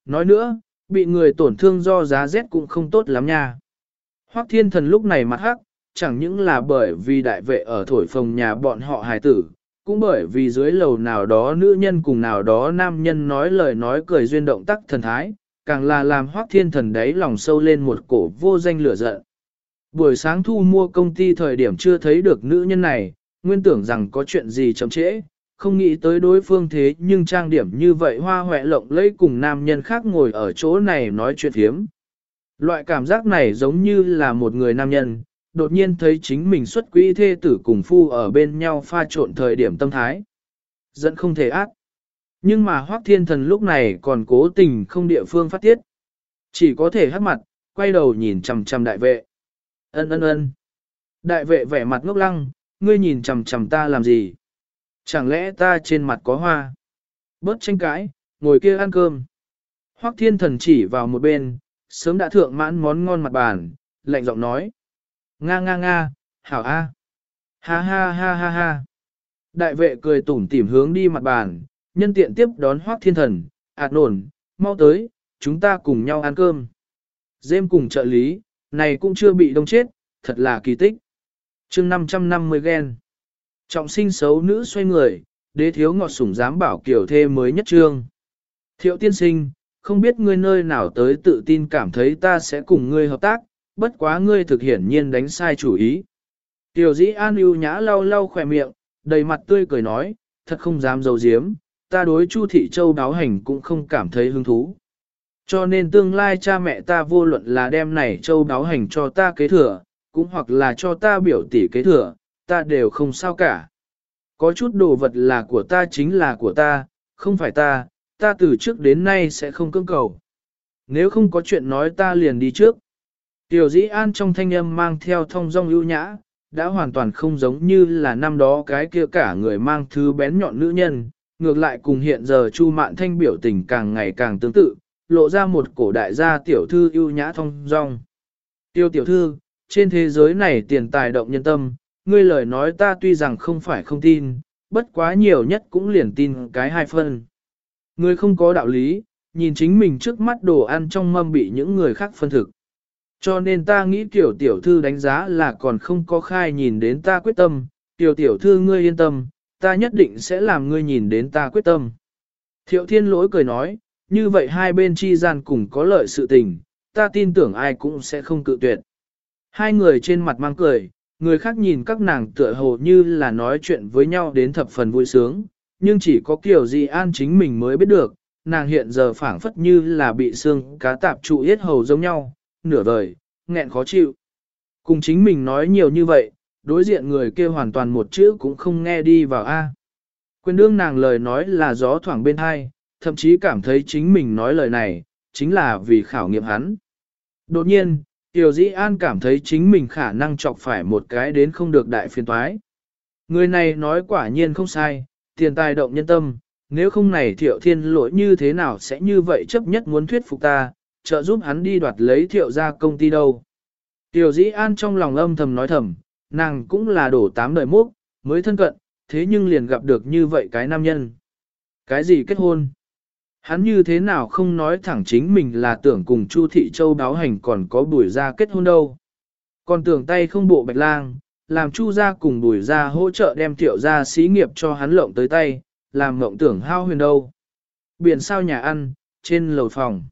Nói nữa, bị người tổn thương do giá rét cũng không tốt lắm nha. Hoắc Thiên Thần lúc này mặt hắc, chẳng những là bởi vì đại vệ ở thổi phồng nhà bọn họ hài tử, cũng bởi vì dưới lầu nào đó nữ nhân cùng nào đó nam nhân nói lời nói cười duyên động tác thần thái, càng là làm Hoắc Thiên Thần đấy lòng sâu lên một cổ vô danh lửa giận. Buổi sáng thu mua công ty thời điểm chưa thấy được nữ nhân này, nguyên tưởng rằng có chuyện gì chậm trễ, không nghĩ tới đối phương thế nhưng trang điểm như vậy hoa hoẹ lộng lẫy cùng nam nhân khác ngồi ở chỗ này nói chuyện thiếm. Loại cảm giác này giống như là một người nam nhân, đột nhiên thấy chính mình xuất quỹ thê tử cùng phu ở bên nhau pha trộn thời điểm tâm thái. Giận không thể ác. Nhưng mà Hoắc Thiên Thần lúc này còn cố tình không địa phương phát tiết. Chỉ có thể hắc mặt, quay đầu nhìn chằm chằm đại vệ. Ân ân ân. Đại vệ vẻ mặt ngốc lăng, ngươi nhìn chằm chằm ta làm gì? Chẳng lẽ ta trên mặt có hoa? Bớt tranh cãi, ngồi kia ăn cơm. Hoắc Thiên Thần chỉ vào một bên, sớm đã thượng mãn món ngon mặt bàn, lạnh giọng nói. Nga nga nga, hảo a. Ha ha ha ha ha. Đại vệ cười tủm tỉm hướng đi mặt bàn, nhân tiện tiếp đón Hoắc Thiên Thần, nổn, mau tới, chúng ta cùng nhau ăn cơm. Dêm cùng trợ lý, này cũng chưa bị đông chết, thật là kỳ tích. chương 550 ghen. Trọng sinh xấu nữ xoay người, đế thiếu ngọt sủng dám bảo kiểu thê mới nhất trương. Thiệu tiên sinh, không biết ngươi nơi nào tới tự tin cảm thấy ta sẽ cùng ngươi hợp tác, bất quá ngươi thực hiển nhiên đánh sai chủ ý. Tiểu dĩ an ưu nhã lau lau khỏe miệng, đầy mặt tươi cười nói, thật không dám giấu giếm, ta đối Chu Thị Châu đáo hành cũng không cảm thấy hứng thú. Cho nên tương lai cha mẹ ta vô luận là đem này Châu đáo hành cho ta kế thừa, cũng hoặc là cho ta biểu tỷ kế thừa, ta đều không sao cả. Có chút đồ vật là của ta chính là của ta, không phải ta từ trước đến nay sẽ không cưỡng cầu. Nếu không có chuyện nói ta liền đi trước. Tiểu dĩ an trong thanh âm mang theo thông dong ưu nhã, đã hoàn toàn không giống như là năm đó cái kia cả người mang thứ bén nhọn nữ nhân, ngược lại cùng hiện giờ Chu Mạn Thanh biểu tình càng ngày càng tương tự, lộ ra một cổ đại gia tiểu thư ưu nhã thông dong. Tiêu tiểu thư, trên thế giới này tiền tài động nhân tâm, ngươi lời nói ta tuy rằng không phải không tin, bất quá nhiều nhất cũng liền tin cái hai phân. Ngươi không có đạo lý, nhìn chính mình trước mắt đồ ăn trong mâm bị những người khác phân thực. Cho nên ta nghĩ tiểu tiểu thư đánh giá là còn không có khai nhìn đến ta quyết tâm, tiểu tiểu thư ngươi yên tâm, ta nhất định sẽ làm ngươi nhìn đến ta quyết tâm. Thiệu thiên lỗi cười nói, như vậy hai bên chi gian cùng có lợi sự tình, ta tin tưởng ai cũng sẽ không cự tuyệt. Hai người trên mặt mang cười, người khác nhìn các nàng tựa hồ như là nói chuyện với nhau đến thập phần vui sướng, nhưng chỉ có kiểu gì an chính mình mới biết được, nàng hiện giờ phảng phất như là bị xương cá tạp trụ yết hầu giống nhau, nửa vời, nghẹn khó chịu. Cùng chính mình nói nhiều như vậy, đối diện người kia hoàn toàn một chữ cũng không nghe đi vào A. Quyền đương nàng lời nói là gió thoảng bên hai, thậm chí cảm thấy chính mình nói lời này, chính là vì khảo nghiệm hắn. Đột nhiên, Tiểu Dĩ An cảm thấy chính mình khả năng chọc phải một cái đến không được đại phiền toái. Người này nói quả nhiên không sai, tiền tài động nhân tâm, nếu không này Thiệu Thiên Lỗi như thế nào sẽ như vậy chấp nhất muốn thuyết phục ta, trợ giúp hắn đi đoạt lấy Thiệu ra công ty đâu. Tiểu Dĩ An trong lòng âm thầm nói thầm, nàng cũng là đổ 8 đời mốc, mới thân cận, thế nhưng liền gặp được như vậy cái nam nhân. Cái gì kết hôn? Hắn như thế nào không nói thẳng chính mình là tưởng cùng Chu Thị Châu đáo hành còn có Bùi gia kết hôn đâu. Còn tưởng tay không bộ bạch lang, làm Chu gia cùng Bùi gia hỗ trợ đem Thiệu gia xí nghiệp cho hắn lộng tới tay, làm mộng tưởng hao huyền đâu. Biển sao nhà ăn, trên lầu phòng.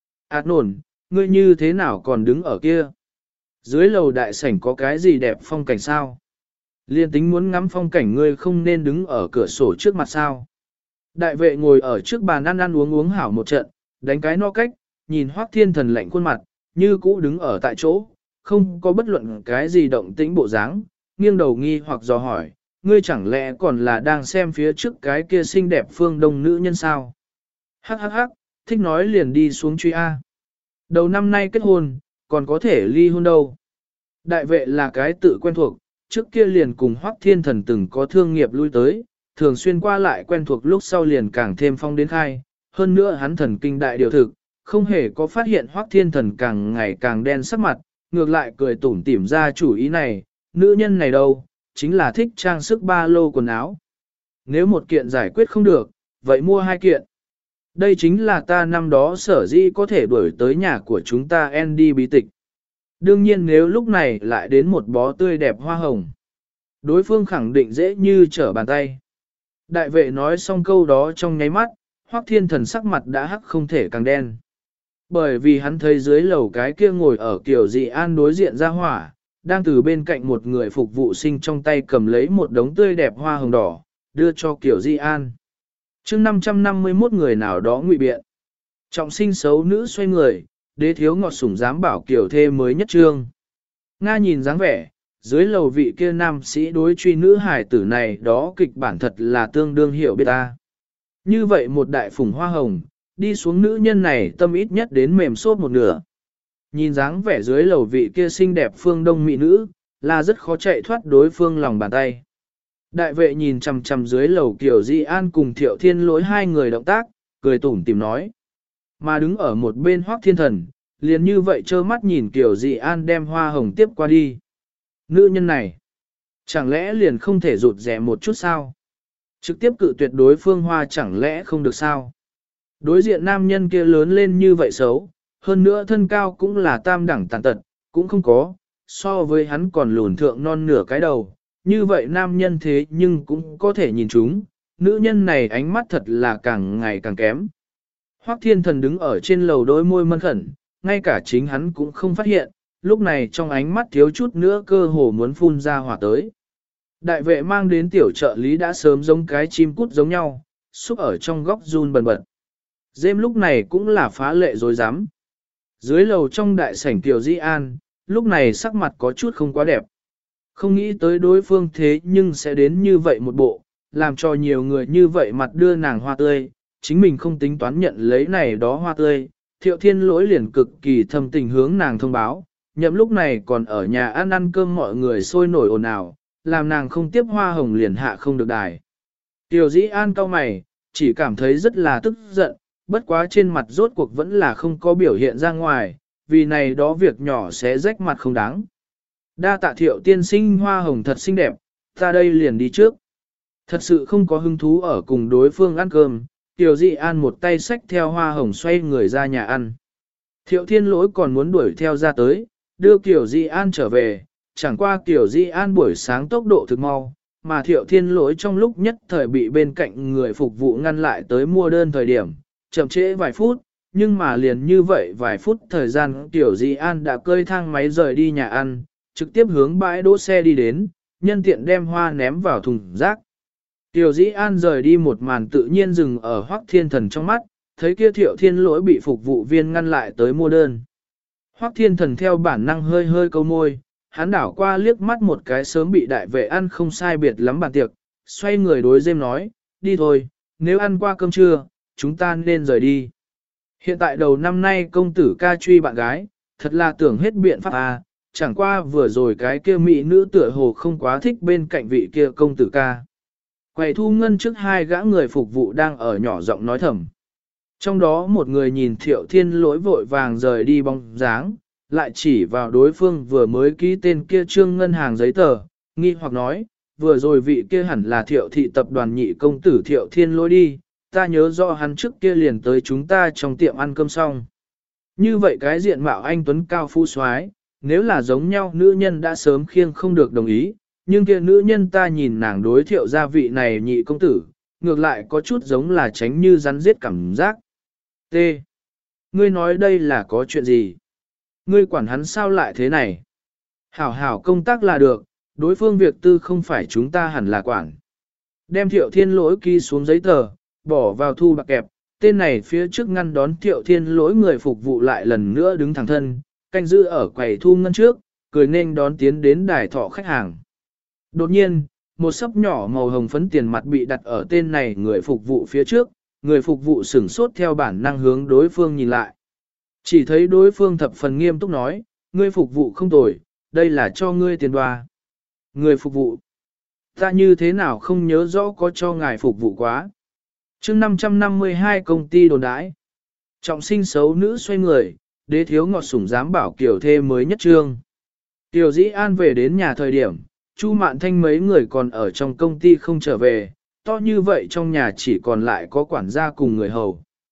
Nổn, ngươi như thế nào còn đứng ở kia? Dưới lầu đại sảnh có cái gì đẹp phong cảnh sao? Liên tính muốn ngắm phong cảnh ngươi không nên đứng ở cửa sổ trước mặt sao? Đại vệ ngồi ở trước bàn ăn uống hảo một trận, đánh cái no cách, nhìn Hoắc Thiên Thần lạnh khuôn mặt, như cũ đứng ở tại chỗ, không có bất luận cái gì động tĩnh bộ dáng, nghiêng đầu nghi hoặc dò hỏi, ngươi chẳng lẽ còn là đang xem phía trước cái kia xinh đẹp phương đông nữ nhân sao? Hắc hắc hắc, thích nói liền đi xuống truy A. Đầu năm nay kết hôn, còn có thể ly hôn đâu. Đại vệ là cái tự quen thuộc, trước kia liền cùng Hoắc Thiên Thần từng có thương nghiệp lui tới, thường xuyên qua lại quen thuộc lúc sau liền càng thêm phong đến khai, hơn nữa hắn thần kinh đại điều thực, không hề có phát hiện Hoắc Thiên Thần càng ngày càng đen sắc mặt, ngược lại cười tủm tỉm ra chủ ý này, nữ nhân này đâu, chính là thích trang sức ba lô quần áo. Nếu một kiện giải quyết không được, vậy mua hai kiện. Đây chính là ta năm đó sở dĩ có thể đuổi tới nhà của chúng ta Andy bí tịch. Đương nhiên nếu lúc này lại đến một bó tươi đẹp hoa hồng, đối phương khẳng định dễ như trở bàn tay. Đại vệ nói xong câu đó trong nháy mắt, Hoắc Thiên Thần sắc mặt đã hắc không thể càng đen. Bởi vì hắn thấy dưới lầu cái kia ngồi ở kiểu dị an đối diện ra hỏa, đang từ bên cạnh một người phục vụ sinh trong tay cầm lấy một đống tươi đẹp hoa hồng đỏ, đưa cho kiểu dị an. Chương 551 người nào đó ngụy biện. Trọng sinh xấu nữ xoay người, đế thiếu ngọt sủng dám bảo kiểu thê mới nhất trương. Nga nhìn dáng vẻ, dưới lầu vị kia nam sĩ đối truy nữ hải tử này đó kịch bản thật là tương đương hiểu biết ta. Như vậy một đại phủng hoa hồng, đi xuống nữ nhân này tâm ít nhất đến mềm xốp một nửa. Nhìn dáng vẻ dưới lầu vị kia xinh đẹp phương đông mỹ nữ, là rất khó chạy thoát đối phương lòng bàn tay. Đại vệ nhìn chằm chằm dưới lầu kiểu Di An cùng Thiệu Thiên Lỗi hai người động tác, cười tủm tìm nói. Mà đứng ở một bên Hoắc Thiên Thần, liền như vậy trơ mắt nhìn kiểu Di An đem hoa hồng tiếp qua đi. Nữ nhân này, chẳng lẽ liền không thể rụt rẻ một chút sao? Trực tiếp cự tuyệt đối phương hoa chẳng lẽ không được sao? Đối diện nam nhân kia lớn lên như vậy xấu, hơn nữa thân cao cũng là tam đẳng tàn tật, cũng không có, so với hắn còn lùn thượng non nửa cái đầu. Như vậy nam nhân thế nhưng cũng có thể nhìn chúng, nữ nhân này ánh mắt thật là càng ngày càng kém. Hoắc Thiên Thần đứng ở trên lầu đôi môi mân khẩn, ngay cả chính hắn cũng không phát hiện, lúc này trong ánh mắt thiếu chút nữa cơ hồ muốn phun ra hỏa tới. Đại vệ mang đến tiểu trợ lý đã sớm giống cái chim cút giống nhau, xúc ở trong góc run bần bật. Dêm lúc này cũng là phá lệ dối rắm. Dưới lầu trong đại sảnh tiểu Di An, lúc này sắc mặt có chút không quá đẹp. Không nghĩ tới đối phương thế nhưng sẽ đến như vậy một bộ, làm cho nhiều người như vậy mặt đưa nàng hoa tươi, chính mình không tính toán nhận lấy này đó hoa tươi. Thiệu Thiên Lỗi liền cực kỳ thâm tình hướng nàng thông báo, nhậm lúc này còn ở nhà ăn cơm mọi người sôi nổi ồn ào, làm nàng không tiếp hoa hồng liền hạ không được đài. Tiểu Dĩ An cau mày, chỉ cảm thấy rất là tức giận, bất quá trên mặt rốt cuộc vẫn là không có biểu hiện ra ngoài, vì này đó việc nhỏ sẽ rách mặt không đáng. Đa tạ Thiệu tiên sinh hoa hồng thật xinh đẹp, ta đây liền đi trước. Thật sự không có hứng thú ở cùng đối phương ăn cơm, Tiểu Dị An một tay xách theo hoa hồng xoay người ra nhà ăn. Thiệu Thiên Lỗi còn muốn đuổi theo ra tới, đưa Tiểu Dị An trở về, chẳng qua Tiểu Dị An buổi sáng tốc độ thực mau, mà Thiệu Thiên Lỗi trong lúc nhất thời bị bên cạnh người phục vụ ngăn lại tới mua đơn thời điểm, chậm trễ vài phút, nhưng mà liền như vậy vài phút thời gian Tiểu Dị An đã cơi thang máy rời đi nhà ăn, trực tiếp hướng bãi đỗ xe đi đến, nhân tiện đem hoa ném vào thùng rác. Tiểu Dĩ An rời đi một màn tự nhiên dừng ở Hoắc Thiên Thần trong mắt, thấy kia Thiệu Thiên Lỗi bị phục vụ viên ngăn lại tới mua đơn. Hoắc Thiên Thần theo bản năng hơi hơi câu môi, hắn đảo qua liếc mắt một cái sớm bị đại vệ ăn không sai biệt lắm bàn tiệc, xoay người đối Dêm nói, đi thôi, nếu ăn qua cơm trưa, chúng ta nên rời đi. Hiện tại đầu năm nay công tử ca truy bạn gái, thật là tưởng hết biện pháp à, chẳng qua vừa rồi cái kia mỹ nữ tựa hồ không quá thích bên cạnh vị kia công tử ca. Quầy thu ngân trước hai gã người phục vụ đang ở nhỏ giọng nói thầm. Trong đó một người nhìn Thiệu Thiên Lỗi vội vàng rời đi bóng dáng, lại chỉ vào đối phương vừa mới ký tên kia trương ngân hàng giấy tờ, nghi hoặc nói, vừa rồi vị kia hẳn là Thiệu thị tập đoàn nhị công tử Thiệu Thiên Lỗi đi, ta nhớ rõ hắn trước kia liền tới chúng ta trong tiệm ăn cơm xong. Như vậy cái diện mạo anh tuấn cao phú soái, nếu là giống nhau nữ nhân đã sớm khiêng không được đồng ý, nhưng kia nữ nhân ta nhìn nàng đối Thiệu gia vị này nhị công tử, ngược lại có chút giống là tránh như rắn giết cảm giác. T. Ngươi nói đây là có chuyện gì? Ngươi quản hắn sao lại thế này? Hảo hảo công tác là được, đối phương việc tư không phải chúng ta hẳn là quản. Đem Thiệu Thiên Lỗi ký xuống giấy tờ, bỏ vào thu bạc kẹp, tên này phía trước ngăn đón Thiệu Thiên Lỗi người phục vụ lại lần nữa đứng thẳng thân, canh giữ ở quầy thu ngân trước, cười nên đón tiến đến đài thọ khách hàng. Đột nhiên, một sấp nhỏ màu hồng phấn tiền mặt bị đặt ở tên này người phục vụ phía trước, người phục vụ sửng sốt theo bản năng hướng đối phương nhìn lại. Chỉ thấy đối phương thập phần nghiêm túc nói, ngươi phục vụ không tồi, đây là cho ngươi tiền đoa. Người phục vụ, ta như thế nào không nhớ rõ có cho ngài phục vụ quá. Chương 552 công ty đồn đãi. Trọng sinh xấu nữ xoay người, đế thiếu ngọt sủng dám bảo kiểu thê mới nhất trương. Tiểu Dĩ An về đến nhà thời điểm, Chu Mạn Thanh mấy người còn ở trong công ty không trở về, to như vậy trong nhà chỉ còn lại có quản gia cùng người hầu.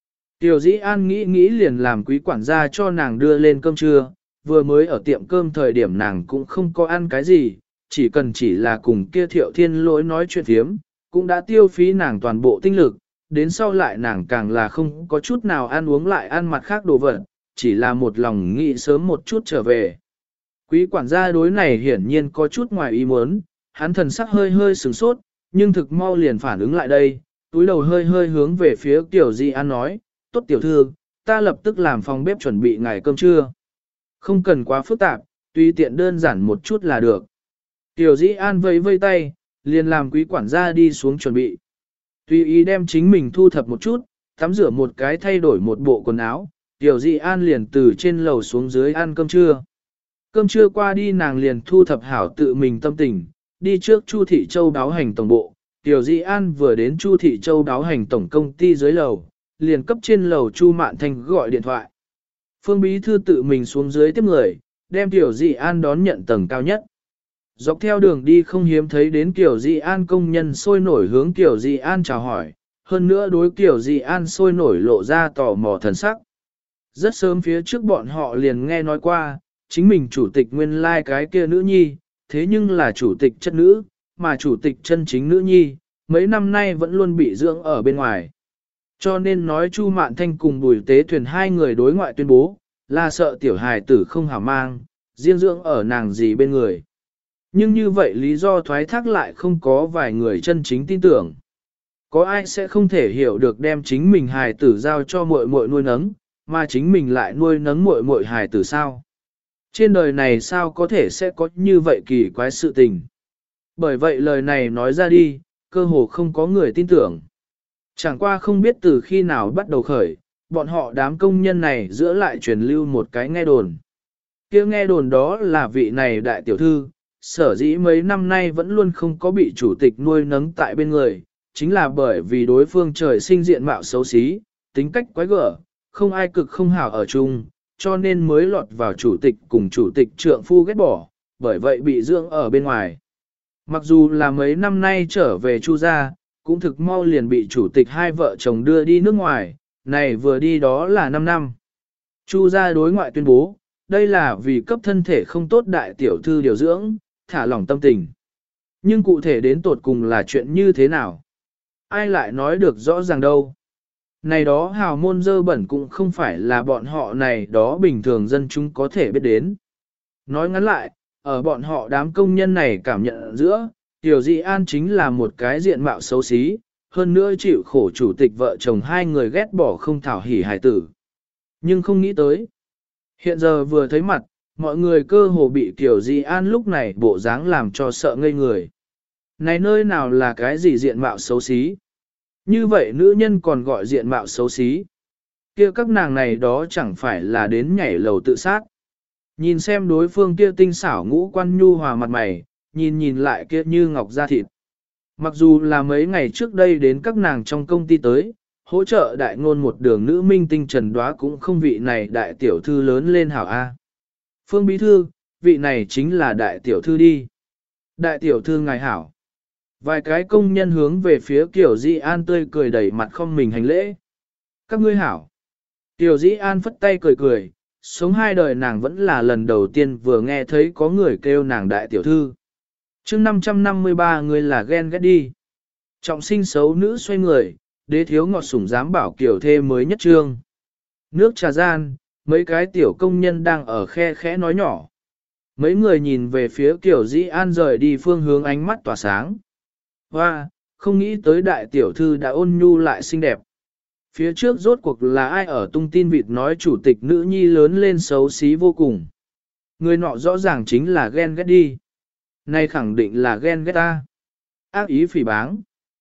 Tiểu Dĩ An nghĩ nghĩ liền làm quý quản gia cho nàng đưa lên cơm trưa, vừa mới ở tiệm cơm thời điểm nàng cũng không có ăn cái gì, chỉ là cùng kia Thiệu Thiên Lỗi nói chuyện phiếm, cũng đã tiêu phí nàng toàn bộ tinh lực, đến sau lại nàng càng là không có chút nào ăn uống lại ăn mặt khác đồ vật, chỉ là một lòng nghĩ sớm một chút trở về. Quý quản gia đối này hiển nhiên có chút ngoài ý muốn, hắn thần sắc hơi hơi sửng sốt, nhưng thực mau liền phản ứng lại đây, túi đầu hơi hơi hướng về phía Tiểu Di An nói, tốt tiểu thư, ta lập tức làm phòng bếp chuẩn bị ngài cơm trưa. Không cần quá phức tạp, tùy tiện đơn giản một chút là được. Tiểu Di An vẫy vây tay, liền làm quý quản gia đi xuống chuẩn bị. Tùy ý đem chính mình thu thập một chút, tắm rửa một cái thay đổi một bộ quần áo, Tiểu Di An liền từ trên lầu xuống dưới ăn cơm trưa. Cơm trưa qua đi nàng liền thu thập hảo tự mình tâm tình, đi trước Chu Thị Châu báo hành tổng bộ. Tiểu Di An vừa đến Chu Thị Châu báo hành tổng công ty dưới lầu, liền cấp trên lầu Chu Mạn Thanh gọi điện thoại. Phương Bí Thư tự mình xuống dưới tiếp người, đem Tiểu Di An đón nhận tầng cao nhất. Dọc theo đường đi không hiếm thấy đến Tiểu Di An công nhân sôi nổi hướng Tiểu Di An chào hỏi, hơn nữa đối Tiểu Di An sôi nổi lộ ra tò mò thần sắc. Rất sớm phía trước bọn họ liền nghe nói qua, chính mình chủ tịch nguyên lai cái kia nữ nhi, thế nhưng là chủ tịch chất nữ, mà chủ tịch chân chính nữ nhi, mấy năm nay vẫn luôn bị dưỡng ở bên ngoài. Cho nên nói Chu Mạn Thanh cùng Bùi Tế Thuyền hai người đối ngoại tuyên bố, là sợ tiểu hài tử không hảo mang, riêng dưỡng ở nàng gì bên người. Nhưng như vậy lý do thoái thác lại không có vài người chân chính tin tưởng. Có ai sẽ không thể hiểu được đem chính mình hài tử giao cho muội muội nuôi nấng, mà chính mình lại nuôi nấng muội muội hài tử sao? Trên đời này sao có thể sẽ có như vậy kỳ quái sự tình? Bởi vậy lời này nói ra đi, cơ hồ không có người tin tưởng. Chẳng qua không biết từ khi nào bắt đầu khởi, bọn họ đám công nhân này giữa lại truyền lưu một cái nghe đồn. Kia nghe đồn đó là vị này đại tiểu thư, sở dĩ mấy năm nay vẫn luôn không có bị chủ tịch nuôi nấng tại bên người, chính là bởi vì đối phương trời sinh diện mạo xấu xí, tính cách quái gở, không ai cực không hảo ở chung, cho nên mới lọt vào chủ tịch cùng chủ tịch trượng phu ghét bỏ, bởi vậy bị dưỡng ở bên ngoài. Mặc dù là mấy năm nay trở về Chu gia, cũng thực mau liền bị chủ tịch hai vợ chồng đưa đi nước ngoài, này vừa đi đó là 5 năm. Chu gia đối ngoại tuyên bố, đây là vì cấp thân thể không tốt đại tiểu thư điều dưỡng, thả lỏng tâm tình. Nhưng cụ thể đến tột cùng là chuyện như thế nào? Ai lại nói được rõ ràng đâu? Này đó hào môn dơ bẩn cũng không phải là bọn họ này đó bình thường dân chúng có thể biết đến. Nói ngắn lại, ở bọn họ đám công nhân này cảm nhận giữa, Tiểu Di An chính là một cái diện mạo xấu xí, hơn nữa chịu khổ chủ tịch vợ chồng hai người ghét bỏ không thảo hỉ hài tử. Nhưng không nghĩ tới. Hiện giờ vừa thấy mặt, mọi người cơ hồ bị Tiểu Di An lúc này bộ dáng làm cho sợ ngây người. Này nơi nào là cái gì diện mạo xấu xí? Như vậy nữ nhân còn gọi diện mạo xấu xí. Kia các nàng này đó chẳng phải là đến nhảy lầu tự sát. Nhìn xem đối phương kia tinh xảo ngũ quan nhu hòa mặt mày, nhìn lại kia như ngọc da thịt. Mặc dù là mấy ngày trước đây đến các nàng trong công ty tới, hỗ trợ đại ngôn một đường nữ minh tinh trần đoá cũng không vị này đại tiểu thư lớn lên hảo A. Phương Bí Thư, vị này chính là đại tiểu thư đi. Đại tiểu thư ngài hảo. Vài cái công nhân hướng về phía Tiểu Di An tươi cười đẩy mặt không mình hành lễ. Các ngươi hảo. Tiểu Di An phất tay cười cười, sống hai đời nàng vẫn là lần đầu tiên vừa nghe thấy có người kêu nàng đại tiểu thư. chương 553 người là ghen ghét đi. Trọng sinh xấu nữ xoay người, đế thiếu ngọt sủng dám bảo kiểu thê mới nhất trương. Nước trà gian, mấy cái tiểu công nhân đang ở khe khẽ nói nhỏ. Mấy người nhìn về phía Tiểu Di An rời đi phương hướng ánh mắt tỏa sáng. Hoa, không nghĩ tới đại tiểu thư đã ôn nhu lại xinh đẹp. Phía trước rốt cuộc là ai ở tung tin vịt nói chủ tịch nữ nhi lớn lên xấu xí vô cùng. Người nọ rõ ràng chính là ghen ghét đi. Này khẳng định là ghen ghét ta. Ác ý phỉ báng.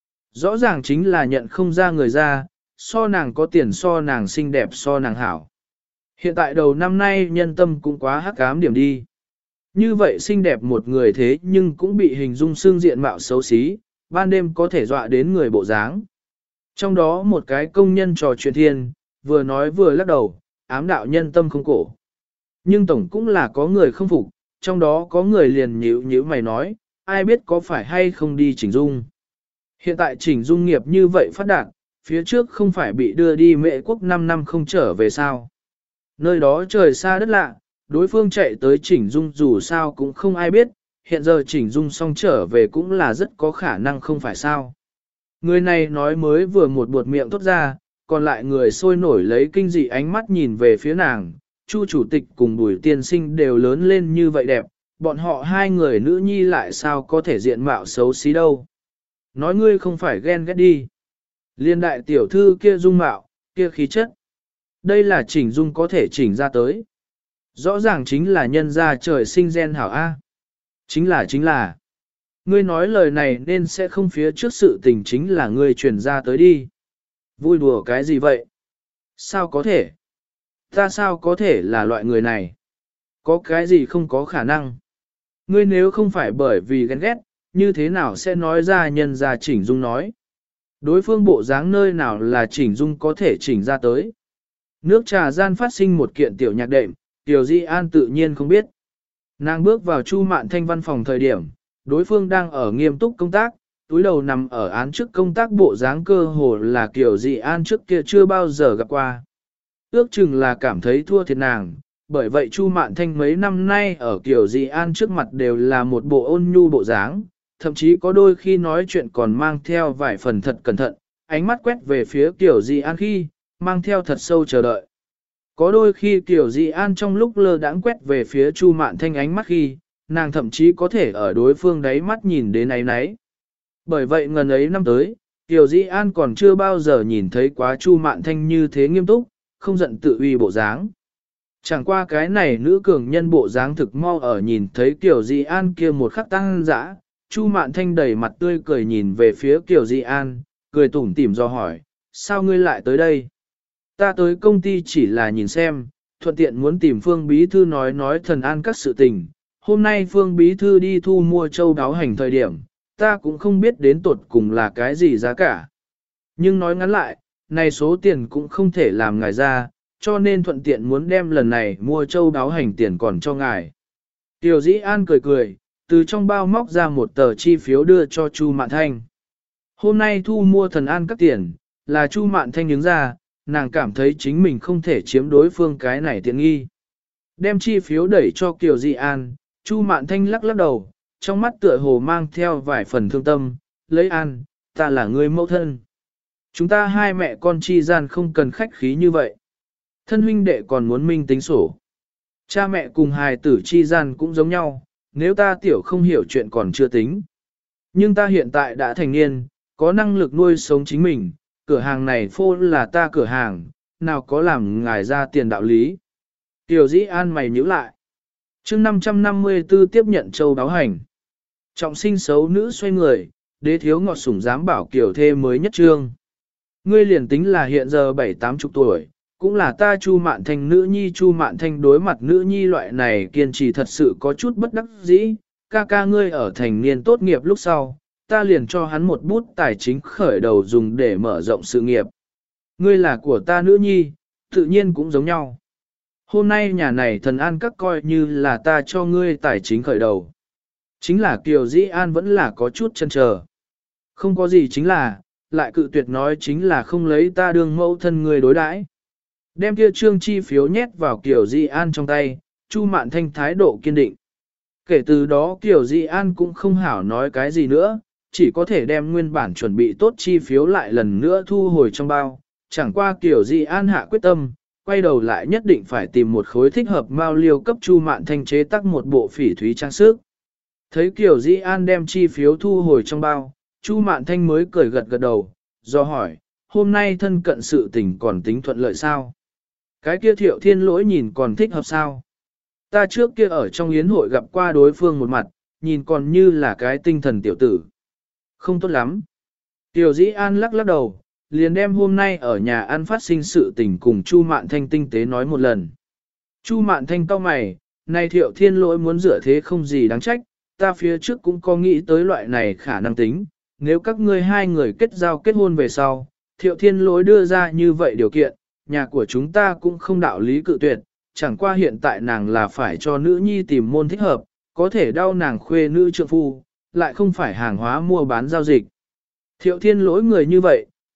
Rõ ràng chính là nhận không ra người ra, so nàng có tiền so nàng xinh đẹp so nàng hảo. Hiện tại đầu năm nay nhân tâm cũng quá hắc ám điểm đi. Như vậy xinh đẹp một người thế nhưng cũng bị hình dung xương diện mạo xấu xí, ban đêm có thể dọa đến người bộ dáng. Trong đó một cái công nhân trò chuyện thiên, vừa nói vừa lắc đầu, ám đạo nhân tâm không cổ. Nhưng tổng cũng là có người không phục, trong đó có người liền nhíu mày nói, ai biết có phải hay không đi chỉnh dung. Hiện tại chỉnh dung nghiệp như vậy phát đạt, Phía trước không phải bị đưa đi Mễ quốc 5 năm không trở về sao. Nơi đó trời xa đất lạ, đối phương chạy tới Chỉnh Dung dù sao cũng không ai biết, hiện giờ Chỉnh Dung xong trở về cũng là rất có khả năng không phải sao. Người này nói mới vừa một buột miệng tốt ra, còn lại người sôi nổi lấy kinh dị ánh mắt nhìn về phía nàng, Chu chủ tịch cùng Bùi tiên sinh đều lớn lên như vậy đẹp, bọn họ hai người nữ nhi lại sao có thể diện mạo xấu xí đâu. Nói ngươi không phải ghen ghét đi. Liên đại tiểu thư kia dung mạo, kia khí chất. Đây là chỉnh dung có thể chỉnh ra tới. Rõ ràng chính là nhân gia trời sinh gen hảo A. Chính là. Ngươi nói lời này nên sẽ không phía trước sự tình chính là ngươi truyền ra tới đi. Vui đùa cái gì vậy? Sao có thể? Ta sao có thể là loại người này? Có cái gì không có khả năng? Ngươi nếu không phải bởi vì ghen ghét, như thế nào sẽ nói ra nhân ra chỉnh dung nói? Đối phương bộ dáng nơi nào là chỉnh dung có thể chỉnh ra tới? Nước trà gian phát sinh một kiện tiểu nhạc đệm, Tiểu Di An tự nhiên không biết. Nàng bước vào Chu Mạn Thanh văn phòng thời điểm, đối phương đang ở nghiêm túc công tác, túi đầu nằm ở án trước công tác bộ dáng cơ hồ là Kiều Di An trước kia chưa bao giờ gặp qua. Ước chừng là cảm thấy thua thiệt nàng, bởi vậy Chu Mạn Thanh mấy năm nay ở Kiều Di An trước mặt đều là một bộ ôn nhu bộ dáng, thậm chí có đôi khi nói chuyện còn mang theo vài phần thật cẩn thận, ánh mắt quét về phía Kiều Di An khi, mang theo thật sâu chờ đợi. Có đôi khi Kiều Di An trong lúc lơ đãng quét về phía Chu Mạn Thanh ánh mắt khi, nàng thậm chí có thể ở đối phương đáy mắt nhìn đến ấy nấy. Bởi vậy ngần ấy năm tới, Kiều Di An còn chưa bao giờ nhìn thấy quá Chu Mạn Thanh như thế nghiêm túc, không giận tự uy bộ dáng. Chẳng qua cái này nữ cường nhân bộ dáng thực mau ở nhìn thấy Kiều Di An kia một khắc tăng dã, Chu Mạn Thanh đầy mặt tươi cười nhìn về phía Kiều Di An, cười tủm tỉm do hỏi, sao ngươi lại tới đây? Ta tới công ty chỉ là nhìn xem, thuận tiện muốn tìm Phương Bí Thư nói thần an các sự tình. Hôm nay Phương Bí Thư đi thu mua châu đáo hành thời điểm, ta cũng không biết đến tột cùng là cái gì giá cả. Nhưng nói ngắn lại, này số tiền cũng không thể làm ngài ra, cho nên thuận tiện muốn đem lần này mua châu đáo hành tiền còn cho ngài. Tiểu Dĩ An cười cười, từ trong bao móc ra một tờ chi phiếu đưa cho Chu Mạn Thanh. Hôm nay thu mua thần an các tiền, là Chu Mạn Thanh đứng ra, nàng cảm thấy chính mình không thể chiếm đối phương cái này tiện nghi. Đem chi phiếu đẩy cho Kiều Di An, Chu Mạn Thanh lắc lắc đầu, trong mắt tựa hồ mang theo vài phần thương tâm, lấy An, ta là người mẫu thân. Chúng ta hai mẹ con chi gian không cần khách khí như vậy. Thân huynh đệ còn muốn minh tính sổ. Cha mẹ cùng hài tử chi gian cũng giống nhau, nếu ta tiểu không hiểu chuyện còn chưa tính. Nhưng ta hiện tại đã thành niên, có năng lực nuôi sống chính mình, cửa hàng này phô là ta cửa hàng, nào có làm ngài ra tiền đạo lý. Tiểu Dĩ An mày nhíu lại. Chương 554 tiếp nhận châu đáo hành. Trọng sinh xấu nữ xoay người, đế thiếu ngọt sủng dám bảo kiểu thê mới nhất trương. Ngươi liền tính là hiện giờ 7-80 tuổi, cũng là ta Chu Mạn Thanh nữ nhi. Chu Mạn Thanh đối mặt nữ nhi loại này kiên trì thật sự có chút bất đắc dĩ, ca ca ngươi ở thành niên tốt nghiệp lúc sau, ta liền cho hắn một bút tài chính khởi đầu dùng để mở rộng sự nghiệp. Ngươi là của ta nữ nhi, tự nhiên cũng giống nhau. Hôm nay nhà này thần an các coi như là ta cho ngươi tài chính khởi đầu. Chính là Kiều Dĩ An vẫn là có chút chần chờ. Không có gì chính là, lại cự tuyệt nói chính là không lấy ta đương mẫu thân người đối đãi. Đem kia trương chi phiếu nhét vào Kiều Di An trong tay, Chu Mạn Thanh thái độ kiên định. Kể từ đó Kiều Di An cũng không hảo nói cái gì nữa, chỉ có thể đem nguyên bản chuẩn bị tốt chi phiếu lại lần nữa thu hồi trong bao. Chẳng qua Kiều Di An hạ quyết tâm, quay đầu lại nhất định phải tìm một khối thích hợp mao liêu cấp Chu Mạn Thanh chế tác một bộ phỉ thúy trang sức. Thấy Kiều Di An đem chi phiếu thu hồi trong bao, Chu Mạn Thanh mới cười gật gật đầu, do hỏi, hôm nay thân cận sự tình còn tính thuận lợi sao? Cái kia Thiệu Thiên Lỗi nhìn còn thích hợp sao? Ta trước kia ở trong yến hội gặp qua đối phương một mặt, nhìn còn như là cái tinh thần tiểu tử. Không tốt lắm. Tiểu Dĩ An lắc lắc đầu, liền đem hôm nay ở nhà ăn phát sinh sự tình cùng Chu Mạn Thanh tinh tế nói một lần. Chu Mạn Thanh cau mày, này Thiệu Thiên Lỗi muốn rửa thế không gì đáng trách, ta phía trước cũng có nghĩ tới loại này khả năng tính, nếu các ngươi hai người kết giao kết hôn về sau, Thiệu Thiên Lỗi đưa ra như vậy điều kiện, nhà của chúng ta cũng không đạo lý cự tuyệt, chẳng qua hiện tại nàng là phải cho nữ nhi tìm môn thích hợp, có thể đau nàng khuê nữ trượng phu, lại không phải hàng hóa mua bán giao dịch. Thiệu Thiên Lỗi người như vậy,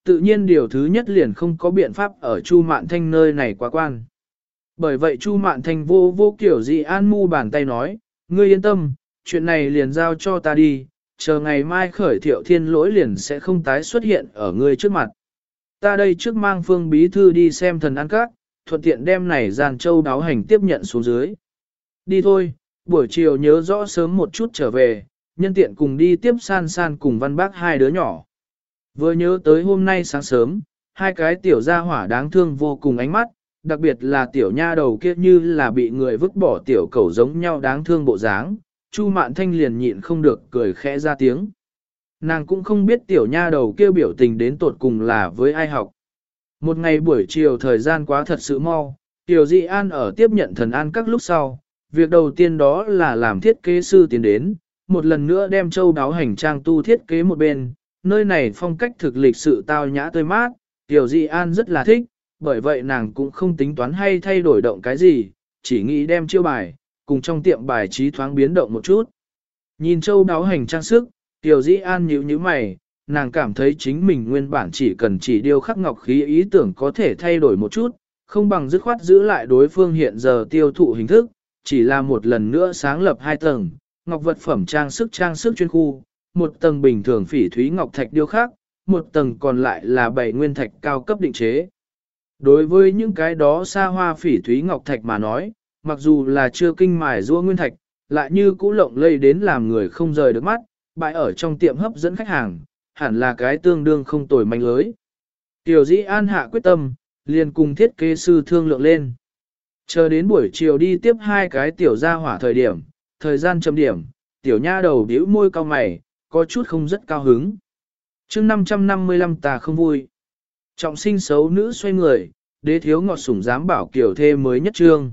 tự nhiên điều thứ nhất liền không có biện pháp ở Chu Mạn Thanh nơi này quá quan. Bởi vậy Chu Mạn Thanh vô vô kiểu gì an mu bàn tay nói, ngươi yên tâm, chuyện này liền giao cho ta đi, chờ ngày mai khởi Thiệu Thiên lỗi liền sẽ không tái xuất hiện ở ngươi trước mặt. Ta đây trước mang Phương bí thư đi xem thần ăn các, thuận tiện đem này Giàn Châu đáo hành tiếp nhận xuống dưới. Đi thôi, buổi chiều nhớ rõ sớm một chút trở về, nhân tiện cùng đi tiếp San San cùng Văn Bác hai đứa nhỏ. Vừa nhớ tới hôm nay sáng sớm, hai cái tiểu gia hỏa đáng thương vô cùng ánh mắt, đặc biệt là tiểu nha đầu kia như là bị người vứt bỏ tiểu cẩu giống nhau đáng thương bộ dáng, Chu Mạn Thanh liền nhịn không được cười khẽ ra tiếng. Nàng cũng không biết tiểu nha đầu kia biểu tình đến tột cùng là với ai học. Một ngày buổi chiều thời gian quá thật sự mau, Tiểu Dị An ở tiếp nhận thần an các lúc sau, việc đầu tiên đó là làm thiết kế sư tiến đến, một lần nữa đem châu đáo hành trang tu thiết kế một bên, nơi này phong cách thực lịch sự tao nhã tươi mát, Tiểu Dị An rất là thích, bởi vậy nàng cũng không tính toán hay thay đổi động cái gì, chỉ nghĩ đem chiêu bài, cùng trong tiệm bài trí thoáng biến động một chút. Nhìn châu đáo hành trang sức, Tiểu Dị An nhíu nhíu mày, nàng cảm thấy chính mình nguyên bản chỉ cần chỉ điêu khắc ngọc khí ý tưởng có thể thay đổi một chút, không bằng dứt khoát giữ lại đối phương hiện giờ tiêu thụ hình thức, chỉ là một lần nữa sáng lập hai tầng, ngọc vật phẩm trang sức chuyên khu, một tầng bình thường phỉ thúy ngọc thạch điêu khắc, một tầng còn lại là bảy nguyên thạch cao cấp định chế. Đối với những cái đó xa hoa phỉ thúy ngọc thạch mà nói, mặc dù là chưa kinh mài rũa nguyên thạch, lại như cũ lộng lây đến làm người không rời được mắt, bãi ở trong tiệm hấp dẫn khách hàng, hẳn là cái tương đương không tồi manh lưới. Tiểu Dĩ An hạ quyết tâm, liền cùng thiết kế sư thương lượng lên. Chờ đến buổi chiều đi tiếp hai cái tiểu gia hỏa thời gian chấm điểm, tiểu nha đầu bĩu môi cau mày, có chút không rất cao hứng. Chương 555 ta không vui. Trọng sinh xấu nữ xoay người, đế thiếu ngọt sủng dám bảo kiểu thê mới nhất trương.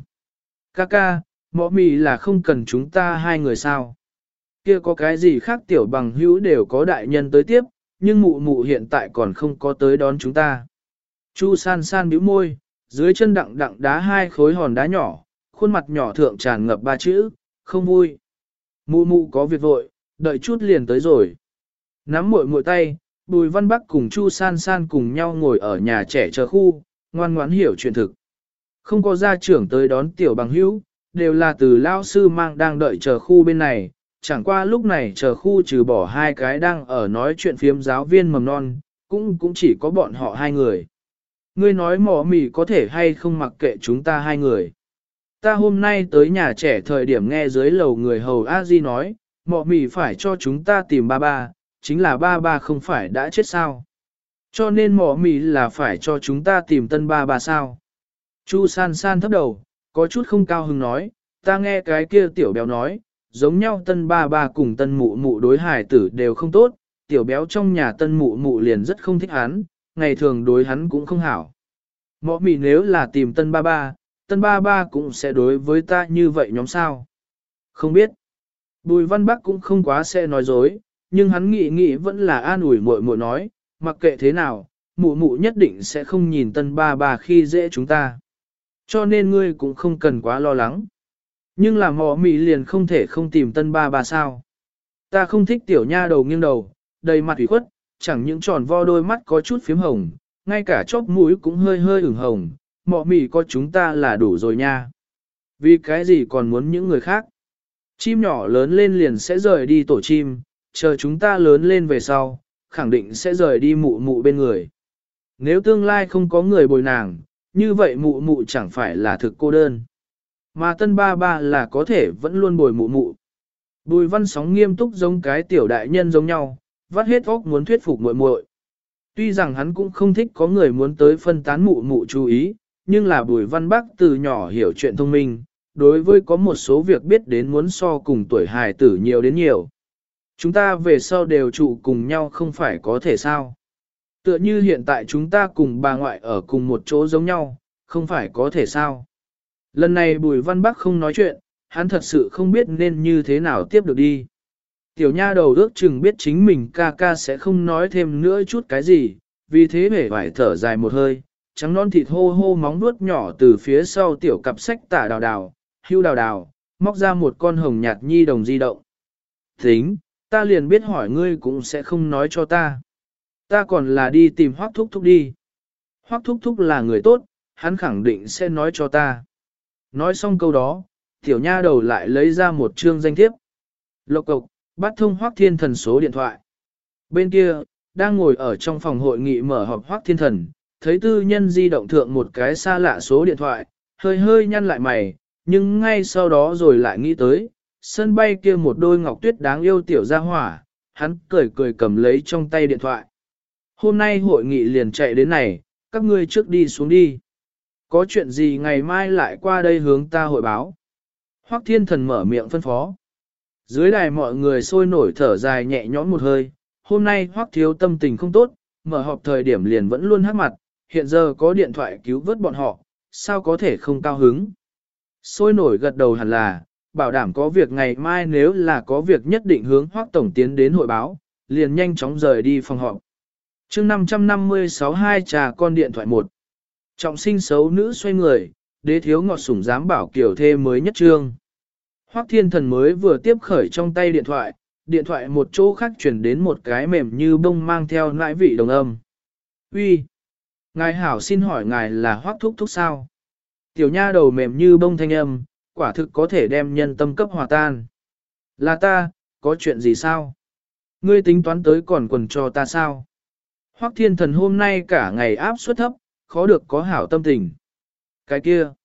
Ca, mọ mì là không cần chúng ta hai người sao. Kia có cái gì khác tiểu bằng hữu đều có đại nhân tới tiếp, nhưng mụ mụ hiện tại còn không có tới đón chúng ta. Chu san san bĩu môi, dưới chân đặng đặng đá hai khối hòn đá nhỏ, khuôn mặt nhỏ thượng tràn ngập ba chữ, không vui. Mụ mụ có việc vội, đợi chút liền tới rồi. Nắm muội muội tay, Bùi Văn Bắc cùng Chu san san cùng nhau ngồi ở nhà trẻ chờ khu, ngoan ngoãn hiểu chuyện thực. Không có gia trưởng tới đón tiểu bằng hữu, đều là từ lao sư mang đang đợi chờ khu bên này. Chẳng qua lúc này chờ khu trừ bỏ hai cái đang ở nói chuyện phiếm giáo viên mầm non, cũng chỉ có bọn họ hai người. Ngươi nói mỏ mì có thể hay không mặc kệ chúng ta hai người. Ta hôm nay tới nhà trẻ thời điểm nghe dưới lầu người hầu a di nói, mỏ mì phải cho chúng ta tìm ba ba, chính là ba ba không phải đã chết sao. Cho nên mỏ mì là phải cho chúng ta tìm tân ba ba sao. Chu san san thấp đầu, có chút không cao hứng nói, ta nghe cái kia tiểu béo nói, giống nhau tân ba ba cùng tân mụ mụ đối hài tử đều không tốt, tiểu béo trong nhà tân mụ mụ liền rất không thích hắn, ngày thường đối hắn cũng không hảo. Mọ mì nếu là tìm tân ba ba cũng sẽ đối với ta như vậy nhóm sao? Không biết. Bùi Văn Bắc cũng không quá sẽ nói dối, nhưng hắn nghĩ vẫn là an ủi muội muội nói, mặc kệ thế nào, mụ mụ nhất định sẽ không nhìn tân ba ba khi dễ chúng ta. Cho nên ngươi cũng không cần quá lo lắng. Nhưng là mọ mì liền không thể không tìm tân ba ba sao. Ta không thích tiểu nha đầu nghiêng đầu, đầy mặt ủy khuất, chẳng những tròn vo đôi mắt có chút phím hồng, ngay cả chóp mũi cũng hơi hơi ửng hồng, mọ mì có chúng ta là đủ rồi nha. Vì cái gì còn muốn những người khác? Chim nhỏ lớn lên liền sẽ rời đi tổ chim, chờ chúng ta lớn lên về sau, khẳng định sẽ rời đi mụ mụ bên người. Nếu tương lai không có người bồi nàng, như vậy mụ mụ chẳng phải là thực cô đơn. Mà tân ba ba là có thể vẫn luôn bồi mụ mụ. Bùi Văn Sóng nghiêm túc giống cái tiểu đại nhân giống nhau, vắt hết óc muốn thuyết phục muội muội. Tuy rằng hắn cũng không thích có người muốn tới phân tán mụ mụ chú ý, nhưng là Bùi Văn Bắc từ nhỏ hiểu chuyện thông minh, đối với có một số việc biết đến muốn so cùng tuổi hài tử nhiều đến nhiều. Chúng ta về sau đều trụ cùng nhau không phải có thể sao. Tựa như hiện tại chúng ta cùng bà ngoại ở cùng một chỗ giống nhau, không phải có thể sao. Lần này Bùi Văn Bắc không nói chuyện, hắn thật sự không biết nên như thế nào tiếp được đi. Tiểu nha đầu ước chừng biết chính mình ca sẽ không nói thêm nữa chút cái gì, vì thế bể vải thở dài một hơi, trắng non thịt hô hô móng vuốt nhỏ từ phía sau tiểu cặp sách tả hưu đào, móc ra một con hồng nhạt nhi đồng di động. Tính, ta liền biết hỏi ngươi cũng sẽ không nói cho ta. ta còn là đi tìm Hoắc Thúc Thúc đi. Hoắc Thúc Thúc là người tốt, hắn khẳng định sẽ nói cho ta. Nói xong câu đó, tiểu nha đầu lại lấy ra một chương danh thiếp. Lộc cộc, bắt thông Hoắc Thiên Thần số điện thoại. Bên kia, đang ngồi ở trong phòng hội nghị mở họp Hoắc Thiên Thần, thấy tư nhân di động thượng một cái xa lạ số điện thoại, hơi hơi nhăn lại mày, nhưng ngay sau đó rồi lại nghĩ tới, sân bay kia một đôi ngọc tuyết đáng yêu tiểu gia hỏa, hắn cười cười cầm lấy trong tay điện thoại. Hôm nay hội nghị liền chạy đến này, các ngươi trước đi xuống đi. Có chuyện gì ngày mai lại qua đây hướng ta hội báo. Hoắc Thiên Thần mở miệng phân phó. Dưới đài mọi người sôi nổi thở dài nhẹ nhõm một hơi, hôm nay Hoắc thiếu tâm tình không tốt, mở họp thời điểm liền vẫn luôn hắc mặt, hiện giờ có điện thoại cứu vớt bọn họ, sao có thể không cao hứng. Sôi nổi gật đầu hẳn là, bảo đảm có việc ngày mai nếu là có việc nhất định hướng Hoắc tổng tiến đến hội báo, liền nhanh chóng rời đi phòng họp. Chương 556 hai trà con điện thoại 1. Trọng sinh xấu nữ xoay người, đế thiếu ngọt sủng dám bảo kiểu thê mới nhất trương. Hoắc Thiên Thần mới vừa tiếp khởi trong tay điện thoại một chỗ khác chuyển đến một cái mềm như bông mang theo nãi vị đồng âm. Uy, ngài hảo, xin hỏi ngài là Hoắc Thúc Thúc sao? Tiểu nha đầu mềm như bông thanh âm, quả thực có thể đem nhân tâm cấp hòa tan. Là ta, có chuyện gì sao? Ngươi tính toán tới còn quần cho ta sao? Hoắc Thiên Thần hôm nay cả ngày áp suất thấp, khó được có hảo tâm tình. Cái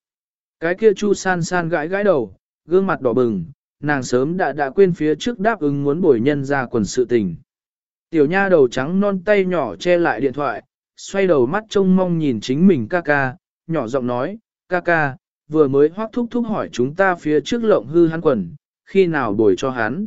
kia Chu San San gãi gãi đầu, gương mặt đỏ bừng, nàng sớm đã quên phía trước đáp ứng muốn bồi nhân ra quần sự tình. Tiểu nha đầu trắng non tay nhỏ che lại điện thoại, xoay đầu mắt trông mong nhìn chính mình ca ca, nhỏ giọng nói, ca ca, vừa mới Hoắc Thúc Thúc hỏi chúng ta phía trước lộng hư hắn quần, khi nào bồi cho hắn.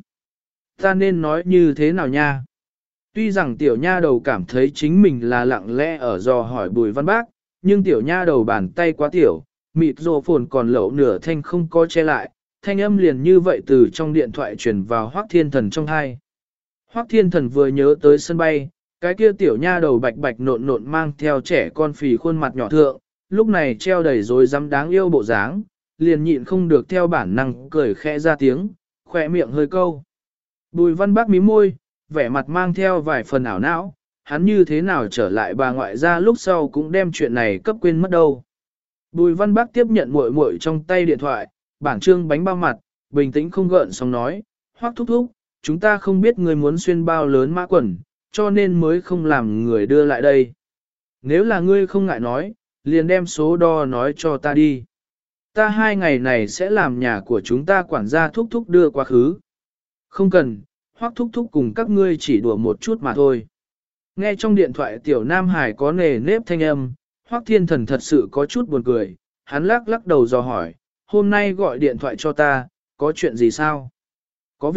Ta nên nói như thế nào nha? Tuy rằng tiểu nha đầu cảm thấy chính mình là lặng lẽ ở dò hỏi Bùi Văn Bác, nhưng tiểu nha đầu bàn tay quá tiểu, mịt rồ phồn còn lẩu nửa thanh không có che lại, thanh âm liền như vậy từ trong điện thoại truyền vào Hoắc Thiên Thần trong hai. Hoắc Thiên Thần vừa nhớ tới sân bay, cái kia tiểu nha đầu bạch bạch nộn nộn mang theo trẻ con phì khuôn mặt nhỏ thượng, lúc này treo đầy rối rắm đáng yêu bộ dáng, liền nhịn không được theo bản năng cười khẽ ra tiếng, khỏe miệng hơi câu. Bùi Văn Bác mím môi, vẻ mặt mang theo vài phần ảo não, hắn như thế nào trở lại bà ngoại ra lúc sau cũng đem chuyện này cấp quên mất đâu. Bùi Văn Bác tiếp nhận muội muội trong tay điện thoại, bảng trương bánh bao mặt, bình tĩnh không gợn sóng nói, Hoắc Thúc Thúc, chúng ta không biết người muốn xuyên bao lớn mã quần, cho nên mới không làm người đưa lại đây. Nếu là ngươi không ngại nói, liền đem số đo nói cho ta đi. Ta 2 ngày này sẽ làm nhà của chúng ta quản gia Thúc Thúc đưa quá khứ. Không cần, Hoắc Thúc Thúc cùng các ngươi chỉ đùa một chút mà thôi. Nghe trong điện thoại tiểu Nam Hải có nề nếp thanh âm, Hoắc Thiên Thần thật sự có chút buồn cười, hắn lắc đầu dò hỏi, hôm nay gọi điện thoại cho ta, có chuyện gì sao? Có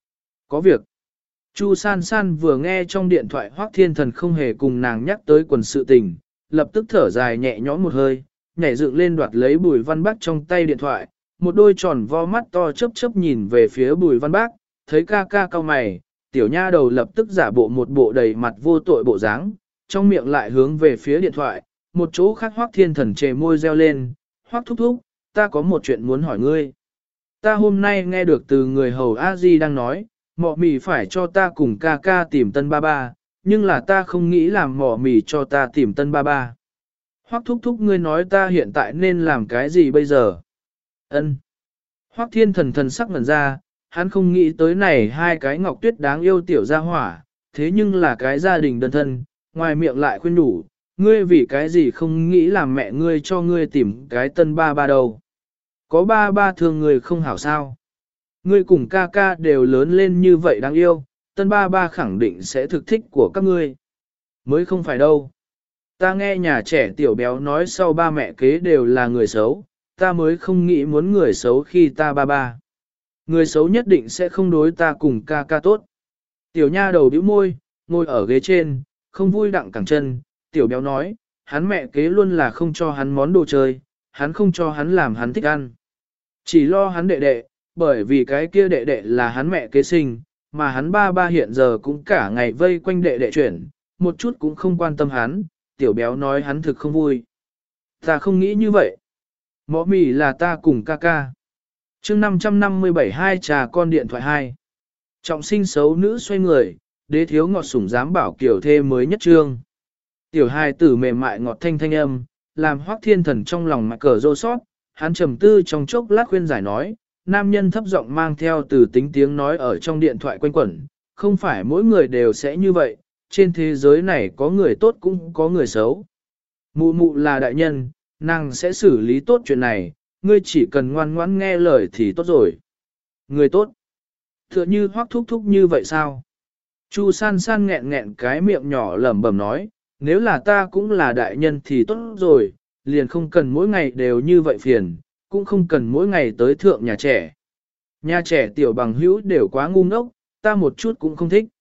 việc. Chu San San vừa nghe trong điện thoại Hoắc Thiên Thần không hề cùng nàng nhắc tới quần sự tình, lập tức thở dài nhẹ nhõm một hơi, nhảy dựng lên đoạt lấy Bùi Văn Bác trong tay điện thoại, một đôi tròn vo mắt to chớp nhìn về phía Bùi Văn Bác, thấy ca ca cau mày, tiểu nha đầu lập tức giả bộ một bộ đầy mặt vô tội bộ dáng, trong miệng lại hướng về phía điện thoại, một chỗ khác Hoắc Thiên Thần chề môi reo lên, Hoắc Thúc Thúc, ta có một chuyện muốn hỏi ngươi. Ta hôm nay nghe được từ người hầu A Di đang nói, mọ mì phải cho ta cùng ca ca tìm tân ba ba, nhưng là ta không nghĩ làm mọ mì cho ta tìm tân ba ba. Hoắc Thúc Thúc, ngươi nói ta hiện tại nên làm cái gì bây giờ? Ân. Hoắc Thiên Thần sắc ngẩn ra, hắn không nghĩ tới này 2 cái ngọc tuyết đáng yêu tiểu gia hỏa, thế nhưng là cái gia đình đơn thân, ngoài miệng lại khuyên đủ, ngươi vì cái gì không nghĩ làm mẹ ngươi cho ngươi tìm cái tân ba ba đâu. Có ba ba thương ngươi không hảo sao. Ngươi cùng ca ca đều lớn lên như vậy đáng yêu, tân ba ba khẳng định sẽ thực thích của các ngươi. Mới không phải đâu. Ta nghe nhà trẻ tiểu béo nói sau ba mẹ kế đều là người xấu, ta mới không nghĩ muốn người xấu khi ta ba ba. Người xấu nhất định sẽ không đối ta cùng ca ca tốt. Tiểu nha đầu bĩu môi, ngồi ở ghế trên, không vui đặng cẳng chân, tiểu béo nói, hắn mẹ kế luôn là không cho hắn món đồ chơi, hắn không cho hắn làm hắn thích ăn. Chỉ lo hắn đệ đệ, bởi vì cái kia đệ đệ là hắn mẹ kế sinh, mà hắn ba ba hiện giờ cũng cả ngày vây quanh đệ đệ chuyển, một chút cũng không quan tâm hắn, tiểu béo nói hắn thực không vui. Ta không nghĩ như vậy. Mọ mì là ta cùng ca ca. Chương 557 hai trà con điện thoại 2. Trọng sinh xấu nữ xoay người, đế thiếu ngọt sủng dám bảo kiểu thê mới nhất trương. Tiểu hài tử mềm mại ngọt thanh thanh âm, làm Hoắc Thiên Thần trong lòng mạc cờ rô sót, hắn trầm tư trong chốc lát khuyên giải nói, nam nhân thấp giọng mang theo từ tính tiếng nói ở trong điện thoại quanh quẩn, không phải mỗi người đều sẽ như vậy, trên thế giới này có người tốt cũng có người xấu. Mụ mụ là đại nhân, nàng sẽ xử lý tốt chuyện này, ngươi chỉ cần ngoan ngoãn nghe lời thì tốt rồi. Người tốt. Tựa như Hoắc thúc thúc như vậy sao? Chu san san nghẹn nghẹn cái miệng nhỏ lẩm bẩm nói, nếu là ta cũng là đại nhân thì tốt rồi, liền không cần mỗi ngày đều như vậy phiền, cũng không cần mỗi ngày tới thượng nhà trẻ. Nhà trẻ tiểu bằng hữu đều quá ngu ngốc, ta một chút cũng không thích.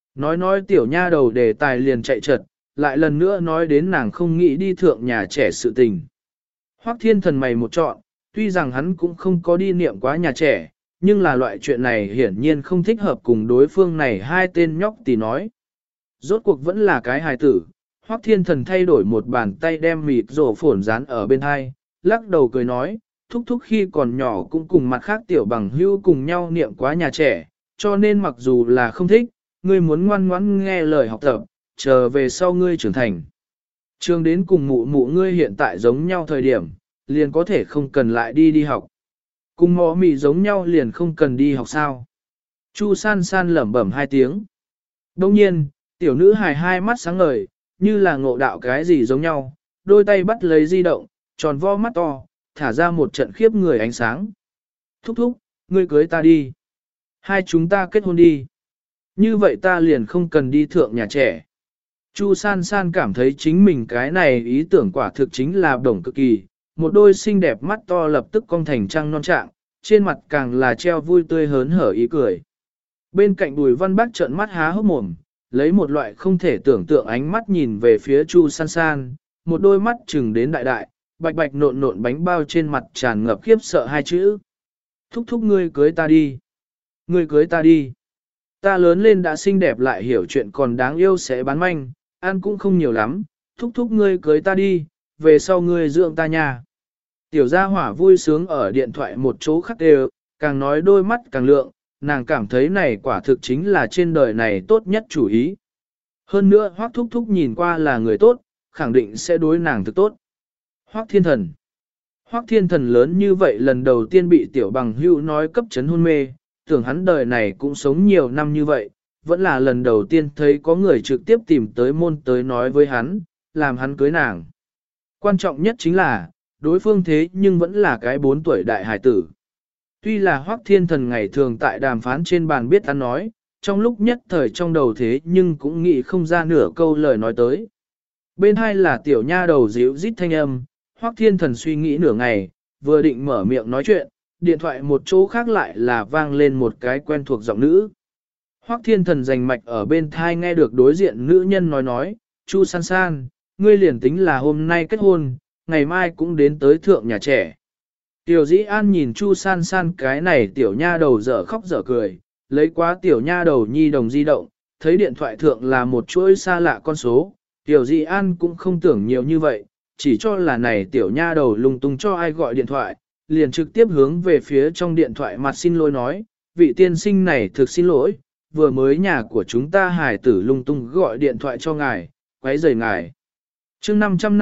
Nói tiểu nha đầu đề tài liền chạy trật, lại lần nữa nói đến nàng không nghĩ đi thượng nhà trẻ sự tình. Hoắc Thiên Thần mày một trọn, tuy rằng hắn cũng không có đi niệm quá nhà trẻ, nhưng là loại chuyện này hiển nhiên không thích hợp cùng đối phương này hai tên nhóc tì nói. Rốt cuộc vẫn là cái hài tử, Hoắc Thiên Thần thay đổi một bàn tay đem mịt rổ phổn dán ở bên hai, lắc đầu cười nói, thúc thúc khi còn nhỏ cũng cùng mặt khác tiểu bằng hữu cùng nhau niệm quá nhà trẻ, cho nên mặc dù là không thích, ngươi muốn ngoan ngoãn nghe lời học tập, chờ về sau ngươi trưởng thành. Trường đến cùng mụ mụ ngươi hiện tại giống nhau thời điểm, liền có thể không cần lại đi học. Cùng mò mị giống nhau liền không cần đi học sao. Chu san san lẩm bẩm hai tiếng. Đông nhiên, tiểu nữ hài hai mắt sáng ngời, như là ngộ đạo cái gì giống nhau, đôi tay bắt lấy di động, tròn vo mắt to, thả ra một trận khiếp người ánh sáng. Thúc thúc, ngươi cưới ta đi. Hai chúng ta kết hôn đi. Như vậy ta liền không cần đi thượng nhà trẻ. Chu san san cảm thấy chính mình cái này ý tưởng quả thực chính là đồng cực kỳ, một đôi xinh đẹp mắt to lập tức cong thành trăng non trạng, trên mặt càng là treo vui tươi hớn hở ý cười. Bên cạnh Bùi Văn Bác trợn mắt há hốc mồm, lấy một loại không thể tưởng tượng ánh mắt nhìn về phía Chu san san, một đôi mắt chừng đến đại đại, bạch bạch nộn nộn bánh bao trên mặt tràn ngập khiếp sợ hai chữ. Thúc thúc ngươi cưới ta đi. Ngươi cưới ta đi. Ta lớn lên đã xinh đẹp lại hiểu chuyện còn đáng yêu sẽ bán manh, ăn cũng không nhiều lắm, thúc thúc ngươi cưới ta đi, về sau ngươi dưỡng ta nha. Tiểu gia hỏa vui sướng ở điện thoại một chỗ khác đều, càng nói đôi mắt càng lượng, nàng cảm thấy này quả thực chính là trên đời này tốt nhất chủ ý. Hơn nữa Hoắc thúc thúc nhìn qua là người tốt, khẳng định sẽ đối nàng thực tốt. Hoắc Thiên Thần. Hoắc Thiên Thần lớn như vậy lần đầu tiên bị tiểu bằng hữu nói cấp chấn hôn mê, tưởng hắn đời này cũng sống nhiều năm như vậy, vẫn là lần đầu tiên thấy có người trực tiếp tìm tới môn tới nói với hắn, làm hắn cưới nàng. Quan trọng nhất chính là, đối phương thế nhưng vẫn là cái 4 tuổi đại hải tử. Tuy là Hoắc Thiên Thần ngày thường tại đàm phán trên bàn biết ăn nói, trong lúc nhất thời trong đầu thế nhưng cũng nghĩ không ra nửa câu lời nói tới. Bên hai là tiểu nha đầu díu rít thanh âm, Hoắc Thiên Thần suy nghĩ nửa ngày, vừa định mở miệng nói chuyện, điện thoại một chỗ khác lại là vang lên một cái quen thuộc giọng nữ. Hoắc Thiên Thần rành mạch ở bên thai nghe được đối diện nữ nhân nói, Chu san san, ngươi liền tính là hôm nay kết hôn, ngày mai cũng đến tới thượng nhà trẻ. Tiểu Dĩ An nhìn Chu san san cái này tiểu nha đầu dở khóc dở cười, lấy quá tiểu nha đầu nhi đồng di động, thấy điện thoại thượng là một chuỗi xa lạ con số, Tiểu Dĩ An cũng không tưởng nhiều như vậy, chỉ cho là này tiểu nha đầu lung tung cho ai gọi điện thoại, liền trực tiếp hướng về phía trong điện thoại mặt xin lỗi nói, vị tiên sinh này thực xin lỗi, vừa mới nhà của chúng ta hài tử lung tung gọi điện thoại cho ngài, quấy rầy ngài. Chương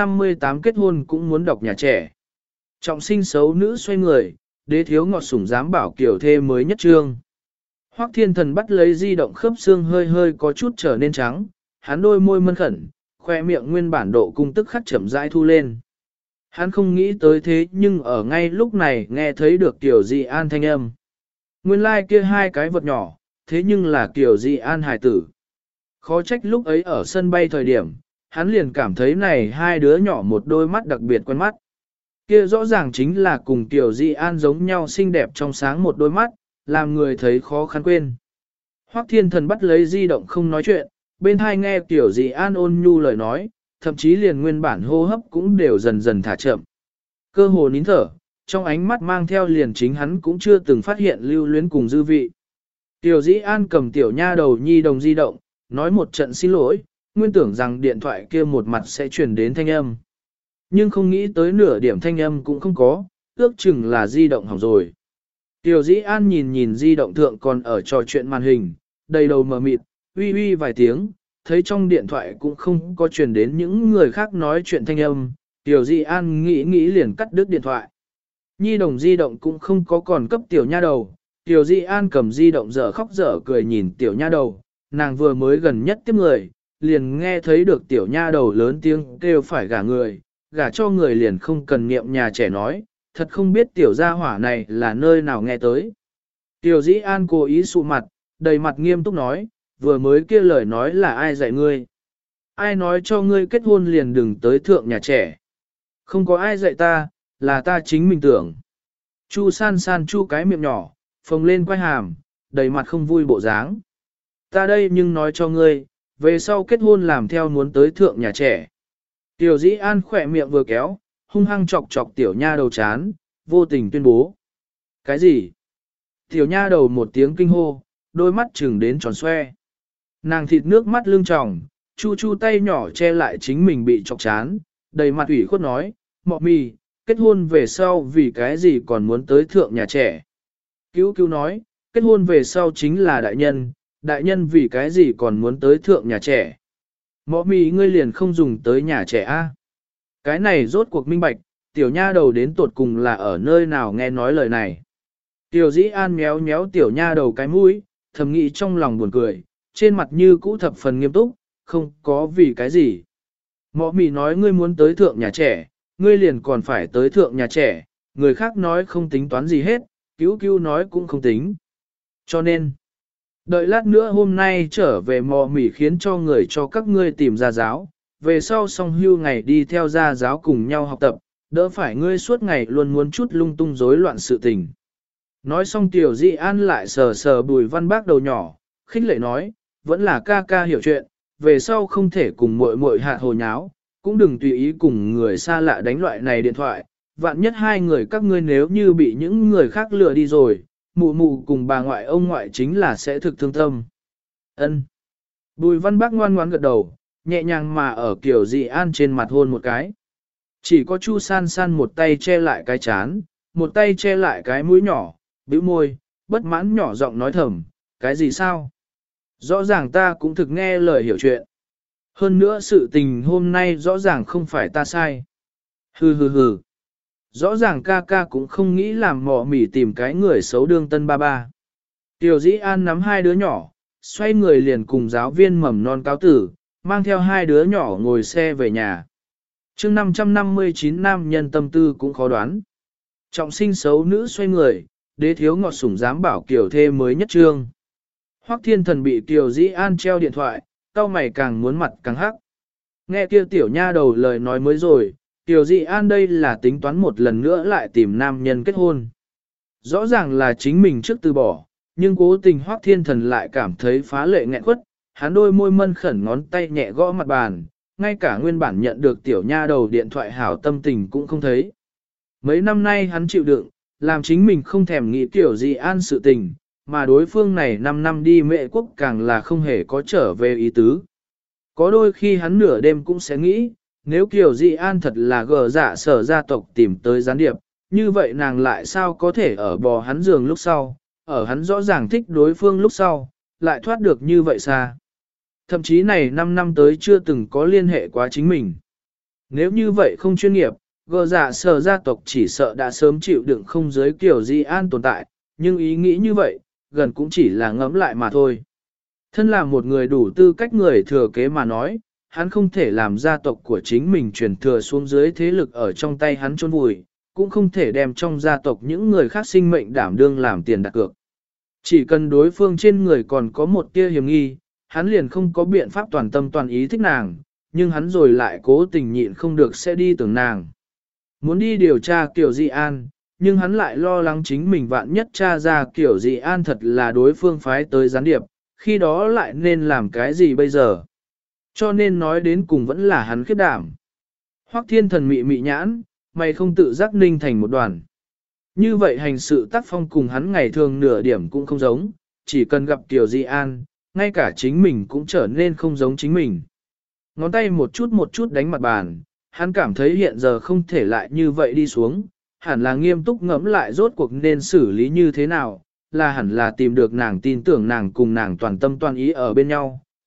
558 kết hôn cũng muốn đọc nhà trẻ. Trọng sinh xấu nữ xoay người, đế thiếu ngọt sủng dám bảo kiểu thê mới nhất trương. Hoắc Thiên Thần bắt lấy di động khớp xương hơi hơi có chút trở nên trắng, hắn đôi môi mân khẩn, khoe miệng nguyên bản độ cung tức khắc chậm rãi thu lên. Hắn không nghĩ tới thế nhưng ở ngay lúc này nghe thấy được Tiểu Dị An thanh âm. Nguyên lai kia hai cái vật nhỏ, thế nhưng là Tiểu Dị An hài tử. Khó trách lúc ấy ở sân bay thời điểm, hắn liền cảm thấy này hai đứa nhỏ một đôi mắt đặc biệt quen mắt. Kia rõ ràng chính là cùng Tiểu Dị An giống nhau xinh đẹp trong sáng một đôi mắt, làm người thấy khó khăn quên. Hoắc Thiên Thần bắt lấy di động không nói chuyện, bên hai nghe Tiểu Dị An ôn nhu lời nói, thậm chí liền nguyên bản hô hấp cũng đều dần dần thả chậm. Cơ hồ nín thở, trong ánh mắt mang theo liền chính hắn cũng chưa từng phát hiện lưu luyến cùng dư vị. Tiểu Dĩ An cầm tiểu nha đầu nhi đồng di động, nói một trận xin lỗi, nguyên tưởng rằng điện thoại kia một mặt sẽ chuyển đến thanh âm. Nhưng không nghĩ tới nửa điểm thanh âm cũng không có, ước chừng là di động hỏng rồi. Tiểu Dĩ An nhìn di động thượng còn ở trò chuyện màn hình, đầy đầu mờ mịt, Uy uy vài tiếng, thấy trong điện thoại cũng không có truyền đến những người khác nói chuyện thanh âm, Tiểu Di An nghĩ nghĩ liền cắt đứt điện thoại. Nhi đồng di động cũng không có còn cấp tiểu nha đầu, Tiểu Di An cầm di động dở khóc dở cười nhìn tiểu nha đầu, nàng vừa mới gần nhất tiếp người, liền nghe thấy được tiểu nha đầu lớn tiếng kêu phải gả người, gả cho người liền không cần niệm nhà trẻ nói, thật không biết tiểu gia hỏa này là nơi nào nghe tới. Tiểu Di An cố ý sụ mặt, đầy mặt nghiêm túc nói, vừa mới kia lời nói là ai dạy ngươi? Ai nói cho ngươi kết hôn liền đừng tới thượng nhà trẻ? Không có ai dạy ta, là ta chính mình tưởng. Chu san san chu cái miệng nhỏ, phồng lên quay hàm, đầy mặt không vui bộ dáng. Ta đây nhưng nói cho ngươi, về sau kết hôn làm theo muốn tới thượng nhà trẻ. Tiểu Dĩ An khỏe miệng vừa kéo, hung hăng chọc chọc tiểu nha đầu chán, vô tình tuyên bố. Cái gì? Tiểu nha đầu một tiếng kinh hô, đôi mắt trừng đến tròn xoe. Nàng thịt nước mắt lưng tròng, chu chu tay nhỏ che lại chính mình bị chọc chán, đầy mặt ủy khuất nói, mọ mì, kết hôn về sau vì cái gì còn muốn tới thượng nhà trẻ. Cứu cứu nói, kết hôn về sau chính là đại nhân vì cái gì còn muốn tới thượng nhà trẻ. Mọ mì ngươi liền không dùng tới nhà trẻ a? Cái này rốt cuộc minh bạch, tiểu nha đầu đến tột cùng là ở nơi nào nghe nói lời này. Tiểu Dĩ An méo méo tiểu nha đầu cái mũi, thầm nghĩ trong lòng buồn cười, trên mặt như cũ thập phần nghiêm túc, không có vì cái gì. Mọ mì nói ngươi muốn tới thượng nhà trẻ, ngươi liền còn phải tới thượng nhà trẻ, người khác nói không tính toán gì hết, cứu cứu nói cũng không tính. Cho nên, đợi lát nữa hôm nay trở về mọ mì khiến cho người cho các ngươi tìm gia giáo, về sau xong hưu ngày đi theo gia giáo cùng nhau học tập, đỡ phải ngươi suốt ngày luôn muốn chút lung tung rối loạn sự tình. Nói xong Tiểu Di An lại sờ sờ Bùi Văn Bác đầu nhỏ, khích lệ nói, vẫn là ca ca hiểu chuyện, về sau không thể cùng muội muội hạ hồ nháo, cũng đừng tùy ý cùng người xa lạ đánh loại này điện thoại, vạn nhất hai người các ngươi nếu như bị những người khác lừa đi rồi, mụ mụ cùng bà ngoại ông ngoại chính là sẽ thực thương tâm. Ân. Bùi Văn Bác ngoan ngoãn gật đầu, nhẹ nhàng mà ở Tiểu Di An trên mặt hôn một cái. Chỉ có Chu San San một tay che lại cái chán, một tay che lại cái mũi nhỏ, bĩu môi, bất mãn nhỏ giọng nói thầm, cái gì sao? Rõ ràng ta cũng thực nghe lời hiểu chuyện. Hơn nữa sự tình hôm nay rõ ràng không phải ta sai. Hừ hừ hừ. Rõ ràng ca ca cũng không nghĩ làm mỏ mỉ tìm cái người xấu đương tân ba ba. Tiểu Dĩ An nắm hai đứa nhỏ, xoay người liền cùng giáo viên mầm non cáo tử, mang theo hai đứa nhỏ ngồi xe về nhà. chương 559 nam nhân tâm tư cũng khó đoán. Trọng sinh xấu nữ xoay người, đế thiếu ngọt sủng dám bảo kiểu thê mới nhất trương. Hoắc Thiên Thần bị Tiểu Dĩ An treo điện thoại, cau mày càng muốn mặt càng hắc. Nghe kia tiểu nha đầu lời nói mới rồi, Tiểu Dĩ An đây là tính toán một lần nữa lại tìm nam nhân kết hôn. Rõ ràng là chính mình trước từ bỏ, nhưng cố tình Hoắc Thiên Thần lại cảm thấy phá lệ nghẹn quất, hắn đôi môi mân khẩn ngón tay nhẹ gõ mặt bàn, ngay cả nguyên bản nhận được tiểu nha đầu điện thoại hảo tâm tình cũng không thấy. Mấy năm nay hắn chịu đựng, làm chính mình không thèm nghĩ Tiểu Dĩ An sự tình, mà đối phương này 5 năm đi Mệ Quốc càng là không hề có trở về ý tứ. Có đôi khi hắn nửa đêm cũng sẽ nghĩ, nếu Kiều Dị An thật là gờ dạ sở gia tộc tìm tới gián điệp, như vậy nàng lại sao có thể ở bò hắn giường lúc sau, ở hắn rõ ràng thích đối phương lúc sau, lại thoát được như vậy xa. Thậm chí này 5 năm tới chưa từng có liên hệ quá chính mình. Nếu như vậy không chuyên nghiệp, gờ dạ sở gia tộc chỉ sợ đã sớm chịu đựng không giới Kiều Dị An tồn tại, nhưng ý nghĩ như vậy, gần cũng chỉ là ngẫm lại mà thôi. Thân là một người đủ tư cách người thừa kế mà nói, hắn không thể làm gia tộc của chính mình truyền thừa xuống dưới thế lực ở trong tay hắn chôn vùi, cũng không thể đem trong gia tộc những người khác sinh mệnh đảm đương làm tiền đặt cược. Chỉ cần đối phương trên người còn có một tia hiểm nghi, hắn liền không có biện pháp toàn tâm toàn ý thích nàng, nhưng hắn rồi lại cố tình nhịn không được sẽ đi tưởng nàng. Muốn đi điều tra Kiều Dị An, nhưng hắn lại lo lắng chính mình vạn nhất tra ra Kiều Dị An thật là đối phương phái tới gián điệp, khi đó lại nên làm cái gì bây giờ? Cho nên nói đến cùng vẫn là hắn khiếp đảm. Hoắc Thiên Thần mị mị nhãn, mày không tự giác ninh thành một đoàn. Như vậy hành sự tác phong cùng hắn ngày thường nửa điểm cũng không giống, chỉ cần gặp Kiều Dị An, ngay cả chính mình cũng trở nên không giống chính mình. Ngón tay một chút đánh mặt bàn, hắn cảm thấy hiện giờ không thể lại như vậy đi xuống, hẳn là nghiêm túc ngẫm lại rốt cuộc nên xử lý như thế nào, là hẳn là tìm được nàng tin tưởng nàng cùng nàng toàn tâm toàn ý ở bên nhau,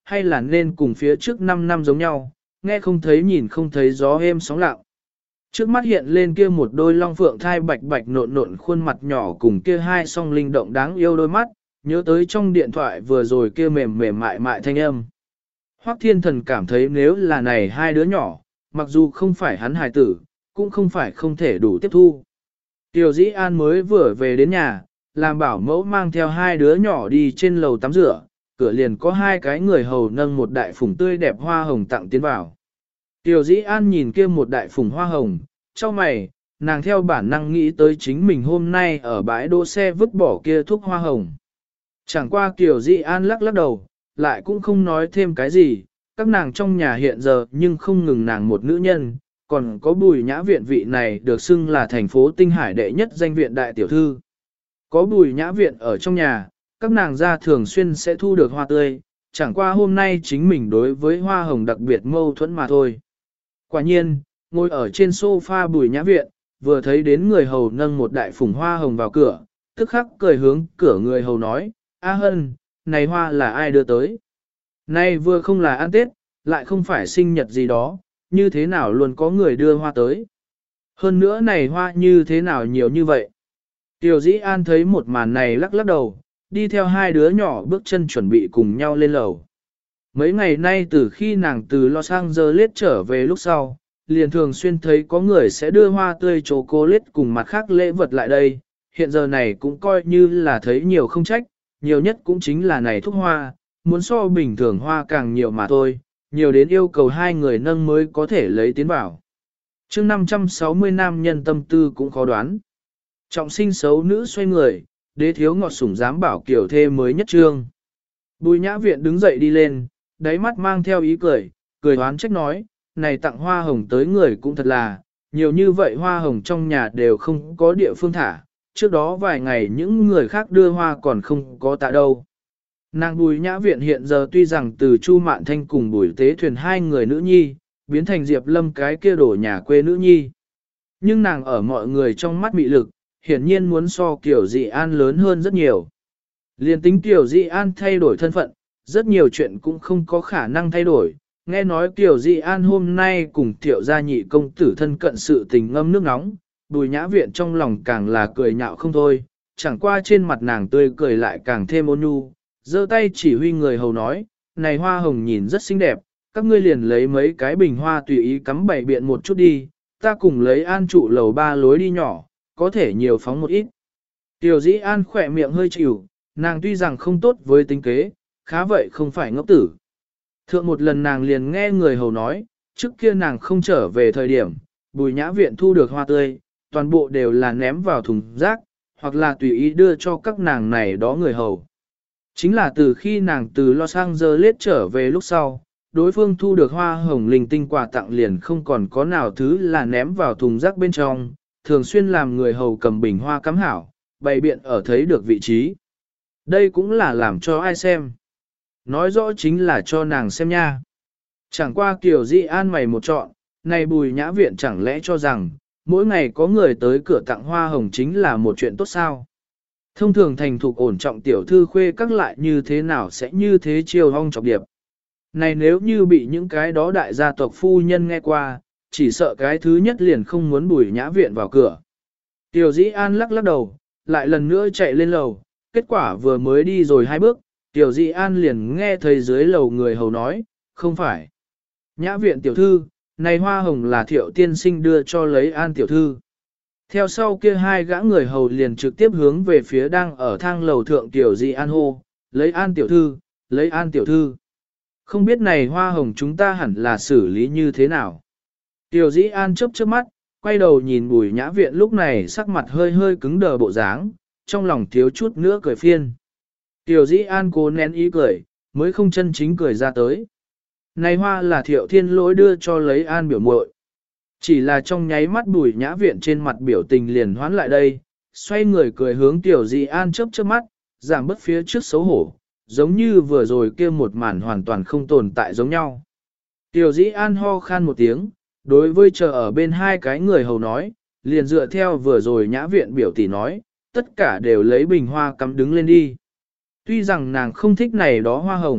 hay là nên cùng phía trước 5 năm giống nhau, nghe không thấy nhìn không thấy gió êm sóng lặng. Trước mắt hiện lên kia một đôi long phượng thai bạch bạch nộn nộn khuôn mặt nhỏ cùng kia hai song linh động đáng yêu đôi mắt, nhớ tới trong điện thoại vừa rồi kia mềm mềm mại mại thanh âm. Hoắc Thiên Thần cảm thấy nếu là này hai đứa nhỏ, mặc dù không phải hắn hài tử, cũng không phải không thể đủ tiếp thu. Tiểu Dĩ An mới vừa về đến nhà, làm bảo mẫu mang theo hai đứa nhỏ đi trên lầu tắm rửa, cửa liền có hai cái người hầu nâng một đại phủng tươi đẹp hoa hồng tặng tiến vào. Tiểu Dĩ An nhìn kia một đại phủng hoa hồng, cho mày, nàng theo bản năng nghĩ tới chính mình hôm nay ở bãi đỗ xe vứt bỏ kia thuốc hoa hồng. Chẳng qua Tiểu Dĩ An lắc lắc đầu, lại cũng không nói thêm cái gì, các nàng trong nhà hiện giờ nhưng không ngừng nàng một nữ nhân, còn có Bùi Nhã Viện vị này được xưng là thành phố Tinh Hải đệ nhất danh viện đại tiểu thư. Có Bùi Nhã Viện ở trong nhà, các nàng ra thường xuyên sẽ thu được hoa tươi, chẳng qua hôm nay chính mình đối với hoa hồng đặc biệt mâu thuẫn mà thôi. Quả nhiên, ngồi ở trên sofa Bùi Nhã Viện, vừa thấy đến người hầu nâng một đại phủng hoa hồng vào cửa, tức khắc cười hướng cửa người hầu nói, A Hân, này hoa là ai đưa tới? Này vừa không là ăn Tết, lại không phải sinh nhật gì đó, như thế nào luôn có người đưa hoa tới? Hơn nữa này hoa như thế nào nhiều như vậy? Tiểu Dĩ An thấy một màn này lắc lắc đầu, đi theo hai đứa nhỏ bước chân chuẩn bị cùng nhau lên lầu. Mấy ngày nay từ khi nàng từ Los Angeles trở về lúc sau, liền thường xuyên thấy có người sẽ đưa hoa tươi chocolate cùng mặt khác lễ vật lại đây, hiện giờ này cũng coi như là thấy nhiều không trách, nhiều nhất cũng chính là này thuốc hoa, muốn so bình thường hoa càng nhiều mà thôi, nhiều đến yêu cầu hai người nâng mới có thể lấy tiến vào. Chương 560 nam nhân tâm tư cũng khó đoán. Trọng sinh xấu nữ xoay người, đế thiếu ngọt sủng dám bảo kiểu thê mới nhất trương. Bùi Nhã Viện đứng dậy đi lên, đáy mắt mang theo ý cười, cười hoán trách nói, này tặng hoa hồng tới người cũng thật là, nhiều như vậy hoa hồng trong nhà đều không có địa phương thả, trước đó vài ngày những người khác đưa hoa còn không có tạ đâu. Nàng Bùi Nhã Viện hiện giờ tuy rằng từ Chu Mạn Thanh cùng Bùi Tế Thuyền hai người nữ nhi, biến thành Diệp Lâm cái kia đổ nhà quê nữ nhi. Nhưng nàng ở mọi người trong mắt mị lực, hiển nhiên muốn so Kiều Dị An lớn hơn rất nhiều. Liên tính Kiều Dị An thay đổi thân phận, rất nhiều chuyện cũng không có khả năng thay đổi. Nghe nói Kiều Dị An hôm nay cùng Thiệu gia nhị công tử thân cận sự tình ngâm nước nóng, Bùi Nhã Viện trong lòng càng là cười nhạo không thôi, chẳng qua trên mặt nàng tươi cười lại càng thêm ôn nhu, giơ tay chỉ huy người hầu nói, này hoa hồng nhìn rất xinh đẹp, các ngươi liền lấy mấy cái bình hoa tùy ý cắm bảy biện một chút đi, ta cùng lấy an trụ lầu 3 lối đi nhỏ, có thể nhiều phóng một ít. Tiểu Dĩ An khỏe miệng hơi chịu, nàng tuy rằng không tốt với tính kế, khá vậy không phải ngốc tử. Thượng một lần nàng liền nghe người hầu nói, trước kia nàng không trở về thời điểm, Bùi Nhã Viện thu được hoa tươi, toàn bộ đều là ném vào thùng rác, hoặc là tùy ý đưa cho các nàng này đó người hầu. Chính là từ khi nàng từ Los Angeles trở về lúc sau, đối phương thu được hoa hồng linh tinh quà tặng liền không còn có nào thứ là ném vào thùng rác bên trong, thường xuyên làm người hầu cầm bình hoa cắm hảo, bày biện ở thấy được vị trí. Đây cũng là làm cho ai xem. Nói rõ chính là cho nàng xem nha. Chẳng qua Kiều Dị An mày một chọn, này Bùi Nhã Viện chẳng lẽ cho rằng, mỗi ngày có người tới cửa tặng hoa hồng chính là một chuyện tốt sao? Thông thường thành thục ổn trọng tiểu thư khuê các lại như thế nào sẽ như thế chiêu hong chọc điệp. Này nếu như bị những cái đó đại gia tộc phu nhân nghe qua, chỉ sợ cái thứ nhất liền không muốn Bùi Nhã Viện vào cửa. Tiểu Dĩ An lắc lắc đầu, lại lần nữa chạy lên lầu, kết quả vừa mới đi rồi 2 bước, Tiểu Dĩ An liền nghe thấy dưới lầu người hầu nói, không phải. Nhã Viện tiểu thư, này hoa hồng là Thiệu tiên sinh đưa cho lấy An tiểu thư. Theo sau kia hai gã người hầu liền trực tiếp hướng về phía đang ở thang lầu thượng Tiểu Dĩ An hô, lấy An tiểu thư, lấy An tiểu thư. Không biết này hoa hồng chúng ta hẳn là xử lý như thế nào. Tiểu Dĩ An chớp chớp mắt, quay đầu nhìn Bùi Nhã Viện lúc này sắc mặt hơi hơi cứng đờ bộ dáng, trong lòng thiếu chút nữa cười phiên. Tiểu Dĩ An cố nén ý cười, mới không chân chính cười ra tới. Này hoa là Thiệu Thiên Lỗi đưa cho lấy An biểu muội. Chỉ là trong nháy mắt Bùi Nhã Viện trên mặt biểu tình liền hoán lại đây, xoay người cười hướng Tiểu Dĩ An chớp chớp mắt, giảm bớt phía trước xấu hổ, giống như vừa rồi kia một màn hoàn toàn không tồn tại giống nhau. Tiểu Dĩ An ho khan một tiếng, đối với chờ ở bên hai cái người hầu nói, liền dựa theo vừa rồi Nhã Viện biểu tỷ nói, tất cả đều lấy bình hoa cắm đứng lên đi. Tuy rằng nàng không thích này đó hoa hồng,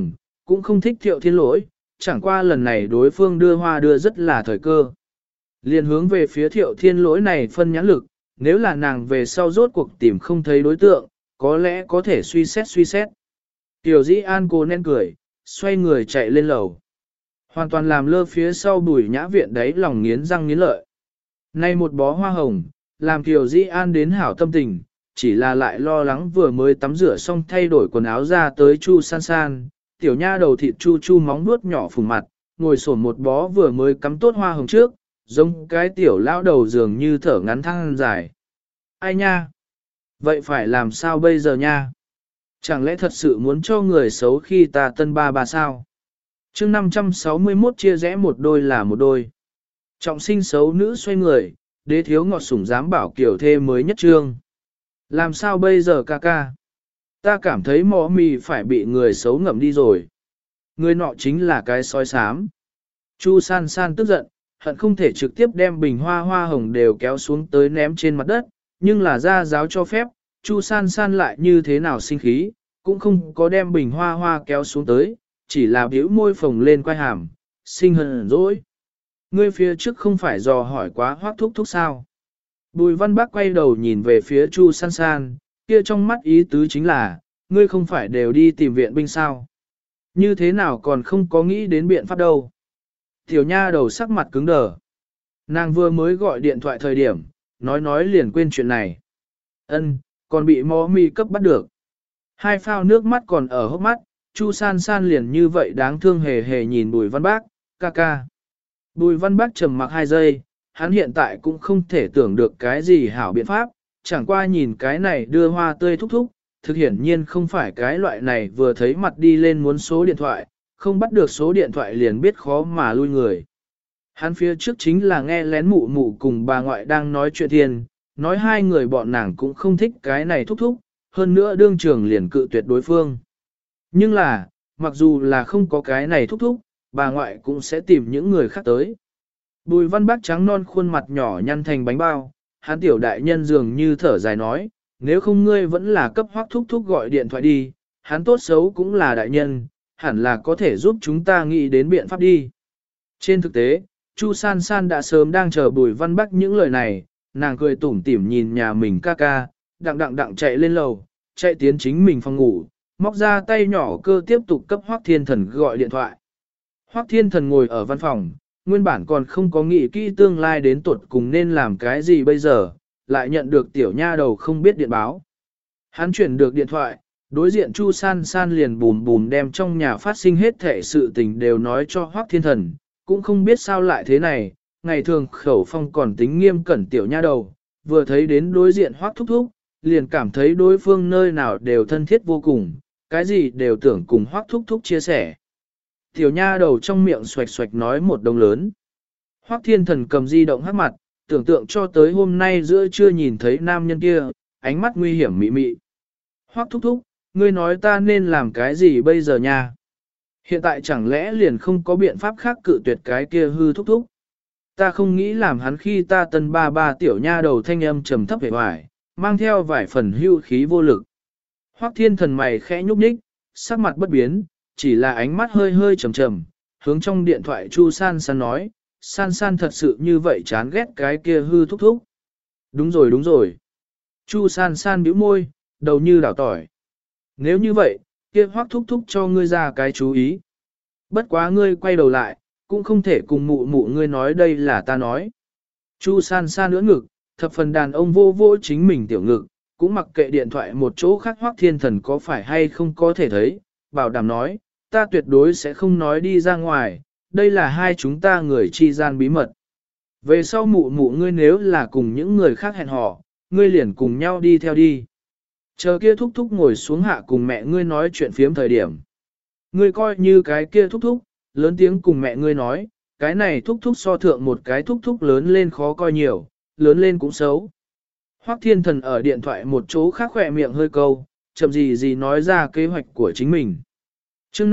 cũng không thích Thiệu Thiên Lỗi, chẳng qua lần này đối phương đưa hoa đưa rất là thời cơ. Liền hướng về phía Thiệu Thiên Lỗi này phân nhãn lực, nếu là nàng về sau rốt cuộc tìm không thấy đối tượng, có lẽ có thể suy xét. Tiểu Dĩ An cô nén cười, xoay người chạy lên lầu. Hoàn toàn làm lơ phía sau Bùi Nhã Viện đấy lòng nghiến răng nghiến lợi. Nay một bó hoa hồng, làm Tiểu Dĩ An đến hảo tâm tình, chỉ là lại lo lắng vừa mới tắm rửa xong thay đổi quần áo ra tới Chu San San, tiểu nha đầu thịt chu chu móng nuốt nhỏ phùng mặt, ngồi sổn một bó vừa mới cắm tốt hoa hồng trước, giống cái tiểu lão đầu dường như thở ngắn thăng dài. Ai nha? Vậy phải làm sao bây giờ nha? Chẳng lẽ thật sự muốn cho người xấu khi ta tân ba sao? Chương 561 chia rẽ một đôi là một đôi. Trọng sinh xấu nữ xoay người, đế thiếu ngọt sủng dám bảo kiểu thê mới nhất trương. Làm sao bây giờ ca ca? Ta cảm thấy mỏ mì phải bị người xấu ngậm đi rồi. Người nọ chính là cái sói xám. Chu San San tức giận, hận không thể trực tiếp đem bình hoa hồng đều kéo xuống tới ném trên mặt đất, nhưng là gia giáo cho phép, Chu San San lại như thế nào sinh khí, cũng không có đem bình hoa kéo xuống tới, chỉ là bĩu môi phồng lên quai hàm, sinh hờn dỗi. Ngươi phía trước không phải dò hỏi quá Hoắc thúc thúc sao? Bùi Văn Bác quay đầu nhìn về phía Chu San San, kia trong mắt ý tứ chính là, ngươi không phải đều đi tìm viện binh sao? Như thế nào còn không có nghĩ đến biện pháp đâu? Tiểu nha đầu sắc mặt cứng đờ. Nàng vừa mới gọi điện thoại thời điểm, nói liền quên chuyện này. Ân, còn bị mó mi cấp bắt được. Hai phao nước mắt còn ở hốc mắt, Chu San San liền như vậy đáng thương hề hề nhìn Bùi Văn Bác, ca ca. Bùi Văn Bác trầm mặc 2 giây, hắn hiện tại cũng không thể tưởng được cái gì hảo biện pháp, chẳng qua nhìn cái này đưa hoa tươi thúc thúc, thực hiển nhiên không phải cái loại này vừa thấy mặt đi lên muốn số điện thoại, không bắt được số điện thoại liền biết khó mà lui người. Hắn phía trước chính là nghe lén mụ mụ cùng bà ngoại đang nói chuyện thiên, nói hai người bọn nàng cũng không thích cái này thúc thúc, hơn nữa đương trường liền cự tuyệt đối phương. Nhưng là, mặc dù là không có cái này thúc thúc, bà ngoại cũng sẽ tìm những người khác tới. Bùi Văn Bác trắng non khuôn mặt nhỏ nhăn thành bánh bao, hắn tiểu đại nhân dường như thở dài nói, nếu không ngươi vẫn là cấp Hoắc thúc thúc gọi điện thoại đi, hắn tốt xấu cũng là đại nhân, hẳn là có thể giúp chúng ta nghĩ đến biện pháp đi. Trên thực tế, Chu San San đã sớm đang chờ Bùi Văn Bác những lời này, nàng cười tủm tỉm nhìn nhà mình ca ca, đặng chạy lên lầu, chạy tiến chính mình phòng ngủ, móc ra tay nhỏ cơ tiếp tục cấp Hoắc Thiên Thần gọi điện thoại. Hoắc Thiên Thần ngồi ở văn phòng, nguyên bản còn không có nghĩ kỹ tương lai đến tuột cùng nên làm cái gì bây giờ, lại nhận được tiểu nha đầu không biết điện báo. Hắn chuyển được điện thoại, đối diện Chu San San liền bùm đem trong nhà phát sinh hết thể sự tình đều nói cho Hoắc Thiên Thần, cũng không biết sao lại thế này, ngày thường khẩu phong còn tính nghiêm cẩn tiểu nha đầu, vừa thấy đến đối diện Hoắc thúc thúc, liền cảm thấy đối phương nơi nào đều thân thiết vô cùng, cái gì đều tưởng cùng Hoắc thúc thúc chia sẻ. Tiểu nha đầu trong miệng xoạch xoạch nói một đồng lớn. Hoắc Thiên Thần cầm di động hắc mặt, tưởng tượng cho tới hôm nay giữa trưa nhìn thấy nam nhân kia, ánh mắt nguy hiểm mị mị. Hoắc thúc thúc, ngươi nói ta nên làm cái gì bây giờ nha? Hiện tại chẳng lẽ liền không có biện pháp khác cự tuyệt cái kia hư thúc thúc? Ta không nghĩ làm hắn khi ta tân ba tiểu nha đầu thanh âm trầm thấp vẻ vải, mang theo vài phần hưu khí vô lực. Hoắc Thiên Thần mày khẽ nhúc nhích, sắc mặt bất biến, chỉ là ánh mắt hơi trầm, hướng trong điện thoại Chu San San nói, San San thật sự như vậy chán ghét cái kia hư thúc thúc. Đúng rồi. Chu San San bĩu môi, đầu như đảo tỏi. Nếu như vậy, kia Hoắc thúc thúc cho ngươi ra cái chú ý. Bất quá ngươi quay đầu lại, cũng không thể cùng mụ ngươi nói đây là ta nói. Chu San San nữa ngực, thập phần đàn ông vô chính mình tiểu ngực, cũng mặc kệ điện thoại một chỗ khác Hoắc Thiên Thần có phải hay không có thể thấy, bảo đảm nói, ta tuyệt đối sẽ không nói đi ra ngoài, đây là hai chúng ta người chi gian bí mật. Về sau mụ ngươi nếu là cùng những người khác hẹn hò, ngươi liền cùng nhau đi theo đi. Chờ kia thúc thúc ngồi xuống hạ cùng mẹ ngươi nói chuyện phiếm thời điểm. Ngươi coi như cái kia thúc thúc, lớn tiếng cùng mẹ ngươi nói, cái này thúc thúc so thượng một cái thúc thúc lớn lên khó coi nhiều, lớn lên cũng xấu. Hoắc Thiên Thần ở điện thoại một chỗ khác khỏe miệng hơi câu, chậm gì nói ra kế hoạch của chính mình. Chương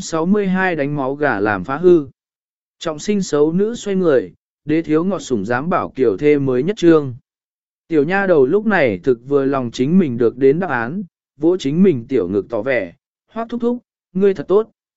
562 đánh máu gà làm phá hư. Trọng sinh xấu nữ xoay người, đế thiếu ngọt sủng dám bảo kiểu thê mới nhất trương. Tiểu nha đầu lúc này thực vừa lòng chính mình được đến đáp án, vỗ chính mình tiểu ngực tỏ vẻ, Hoắc thúc thúc, ngươi thật tốt.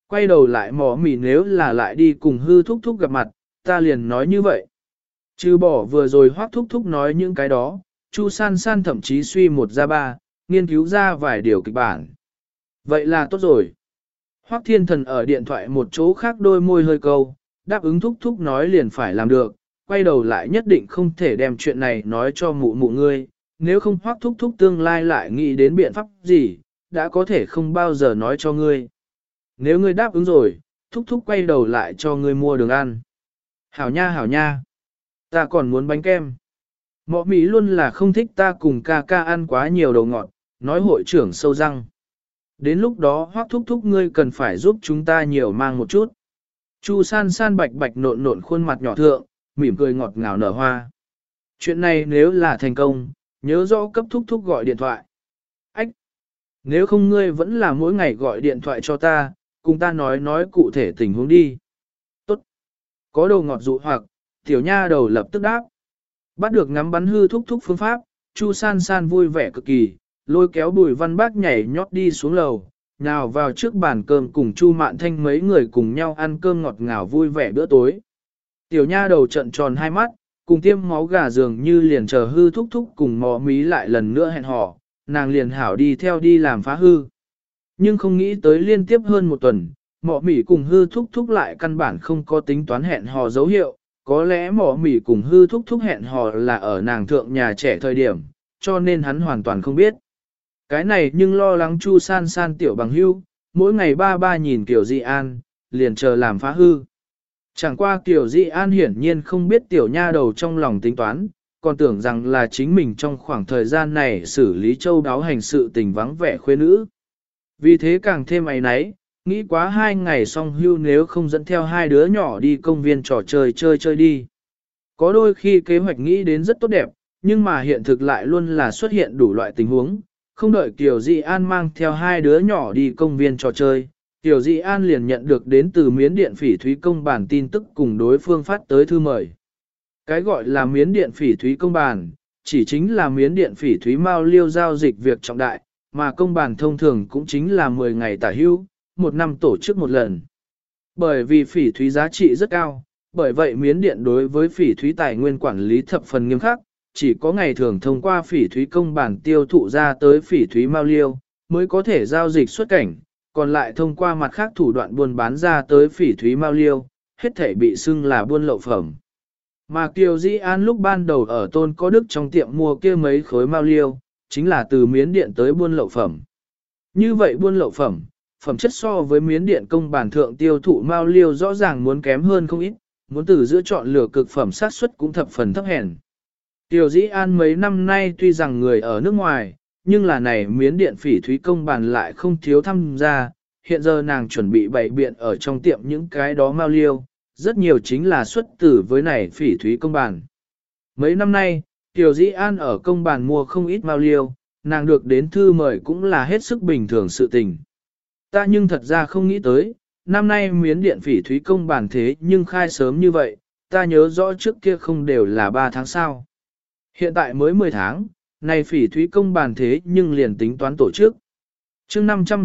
Quay đầu lại mỏ mỉ nếu là lại đi cùng hư thúc thúc gặp mặt, ta liền nói như vậy. Trừ bỏ vừa rồi Hoắc thúc thúc nói những cái đó, Chu San San thậm chí suy một ra ba, nghiên cứu ra vài điều kịch bản. Vậy là tốt rồi. Hoắc Thiên Thần ở điện thoại một chỗ khác đôi môi hơi câu, đáp ứng thúc thúc nói liền phải làm được, quay đầu lại nhất định không thể đem chuyện này nói cho mụ mụ ngươi, nếu không Hoắc thúc thúc tương lai lại nghĩ đến biện pháp gì, đã có thể không bao giờ nói cho ngươi. Nếu ngươi đáp ứng rồi, thúc thúc quay đầu lại cho ngươi mua đường ăn. Hảo nha hảo nha. Ta còn muốn bánh kem. Mọ Mỹ luôn là không thích ta cùng ca ca ăn quá nhiều đồ ngọt, nói hội trưởng sâu răng. Đến lúc đó Hoắc thúc thúc ngươi cần phải giúp chúng ta nhiều mang một chút. Chu San San bạch bạch nộn nộn khuôn mặt nhỏ thượng, mỉm cười ngọt ngào nở hoa. Chuyện này nếu là thành công, nhớ rõ cấp thúc thúc gọi điện thoại. Ách! Nếu không ngươi vẫn là mỗi ngày gọi điện thoại cho ta, cùng ta nói cụ thể tình huống đi. Tốt! Có đồ ngọt dụ hoặc, tiểu nha đầu lập tức đáp. Bắt được ngắm bắn hư thúc thúc phương pháp, Chu San San vui vẻ cực kỳ, lôi kéo Bùi Văn Bác nhảy nhót đi xuống lầu, nào vào trước bàn cơm cùng Chu Mạn Thanh mấy người cùng nhau ăn cơm ngọt ngào vui vẻ bữa tối. Tiểu nha đầu trận tròn hai mắt, cùng tiêm máu gà dường như liền chờ hư thúc thúc cùng mò mí lại lần nữa hẹn hò, nàng liền hảo đi theo đi làm phá hư. Nhưng không nghĩ tới liên tiếp hơn một tuần, mọ mỉ cùng hư thúc thúc lại căn bản không có tính toán hẹn hò dấu hiệu, có lẽ mọ mỉ cùng hư thúc thúc hẹn hò là ở nàng thượng nhà trẻ thời điểm, cho nên hắn hoàn toàn không biết. Cái này nhưng lo lắng Chu San San tiểu bằng hưu, mỗi ngày ba ba nhìn Kiều Di An, liền chờ làm phá hư. Chẳng qua Kiều Di An hiển nhiên không biết tiểu nha đầu trong lòng tính toán, còn tưởng rằng là chính mình trong khoảng thời gian này xử lý châu đáo hành sự tình vắng vẻ khuê nữ. Vì thế càng thêm áy náy, nghĩ quá 2 ngày xong hưu nếu không dẫn theo 2 đứa nhỏ đi công viên trò chơi chơi đi. Có đôi khi kế hoạch nghĩ đến rất tốt đẹp, nhưng mà hiện thực lại luôn là xuất hiện đủ loại tình huống. Không đợi Kiều Di An mang theo 2 đứa nhỏ đi công viên trò chơi, Kiều Di An liền nhận được đến từ Miến Điện Phỉ Thúy Công bản tin tức cùng đối phương phát tới thư mời. Cái gọi là Miến Điện Phỉ Thúy Công bản, chỉ chính là Miến Điện Phỉ Thúy Mao Liêu giao dịch việc trọng đại, mà công bản thông thường cũng chính là 10 ngày tả hưu, 1 năm tổ chức một lần. Bởi vì phỉ thúy giá trị rất cao, bởi vậy Miến Điện đối với phỉ thúy tài nguyên quản lý thập phần nghiêm khắc, chỉ có ngày thường thông qua phỉ thúy công bản tiêu thụ ra tới phỉ thúy mao liêu, mới có thể giao dịch xuất cảnh, còn lại thông qua mặt khác thủ đoạn buôn bán ra tới phỉ thúy mao liêu, hết thể bị xưng là buôn lậu phẩm. Mà Kiều Di An lúc ban đầu ở Tôn Có Đức trong tiệm mua kia mấy khối mao liêu, chính là từ Miến Điện tới buôn lậu phẩm. Như vậy buôn lậu phẩm, phẩm chất so với Miến Điện công bản thượng tiêu thụ mao liêu rõ ràng muốn kém hơn không ít, muốn từ giữa chọn lựa cực phẩm sát suất cũng thập phần thấp hèn. Tiểu Dĩ An mấy năm nay tuy rằng người ở nước ngoài, nhưng là này Miến Điện Phỉ Thúy công bản lại không thiếu tham gia, hiện giờ nàng chuẩn bị bày biện ở trong tiệm những cái đó mao liêu, rất nhiều chính là xuất tử với này Phỉ Thúy công bản. Mấy năm nay, Tiểu Dĩ An ở công bản mua không ít mao liêu, nàng được đến thư mời cũng là hết sức bình thường sự tình. Ta nhưng thật ra không nghĩ tới, năm nay Miến Điện Phỉ Thúy công bản thế nhưng khai sớm như vậy, ta nhớ rõ trước kia không đều là 3 tháng sau. Hiện tại mới 10 tháng, này Phỉ Thúy công bản thế nhưng liền tính toán tổ chức. Chương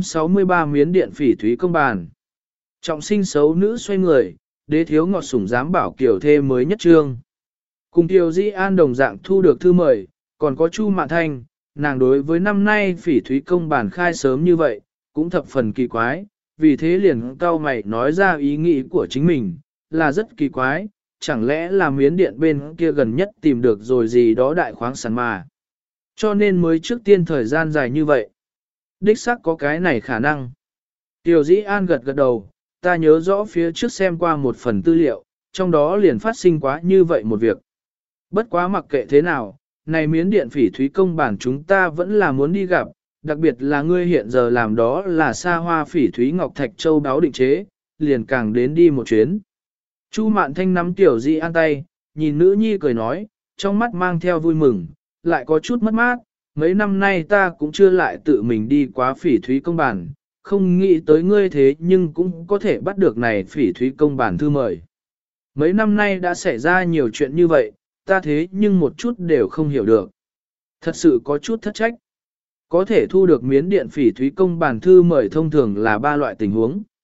563 Miến Điện Phỉ Thúy công bản. Trọng sinh xấu nữ xoay người, đế thiếu ngọt sủng dám bảo kiểu thê mới nhất trương. Cùng Kiều Di An đồng dạng thu được thư mời, còn có Chu Mạn Thanh, nàng đối với năm nay Phỉ Thúy công bản khai sớm như vậy, cũng thập phần kỳ quái, vì thế liền cau mày nói ra ý nghĩ của chính mình, là rất kỳ quái, chẳng lẽ là Miến Điện bên kia gần nhất tìm được rồi gì đó đại khoáng sản mà. Cho nên mới trước tiên thời gian dài như vậy. Đích xác có cái này khả năng. Tiểu Dĩ An gật gật đầu, ta nhớ rõ phía trước xem qua một phần tư liệu, trong đó liền phát sinh quá như vậy một việc. Bất quá mặc kệ thế nào, này Miến Điện Phỉ Thúy công bản chúng ta vẫn là muốn đi gặp, đặc biệt là ngươi hiện giờ làm đó là xa hoa phỉ thúy ngọc thạch châu đáo định chế, liền càng đến đi một chuyến. Chu Mạn Thanh nắm Tiểu Di An tay, nhìn nữ nhi cười nói, trong mắt mang theo vui mừng, lại có chút mất mát, mấy năm nay ta cũng chưa lại tự mình đi quá phỉ thúy công bản, không nghĩ tới ngươi thế nhưng cũng có thể bắt được này phỉ thúy công bản thư mời. Mấy năm nay đã xảy ra nhiều chuyện như vậy, ta thế nhưng một chút đều không hiểu được. Thật sự có chút thất trách. Có thể thu được Miến Điện Phỉ Thúy công bản thư mời thông thường là 3 loại tình huống.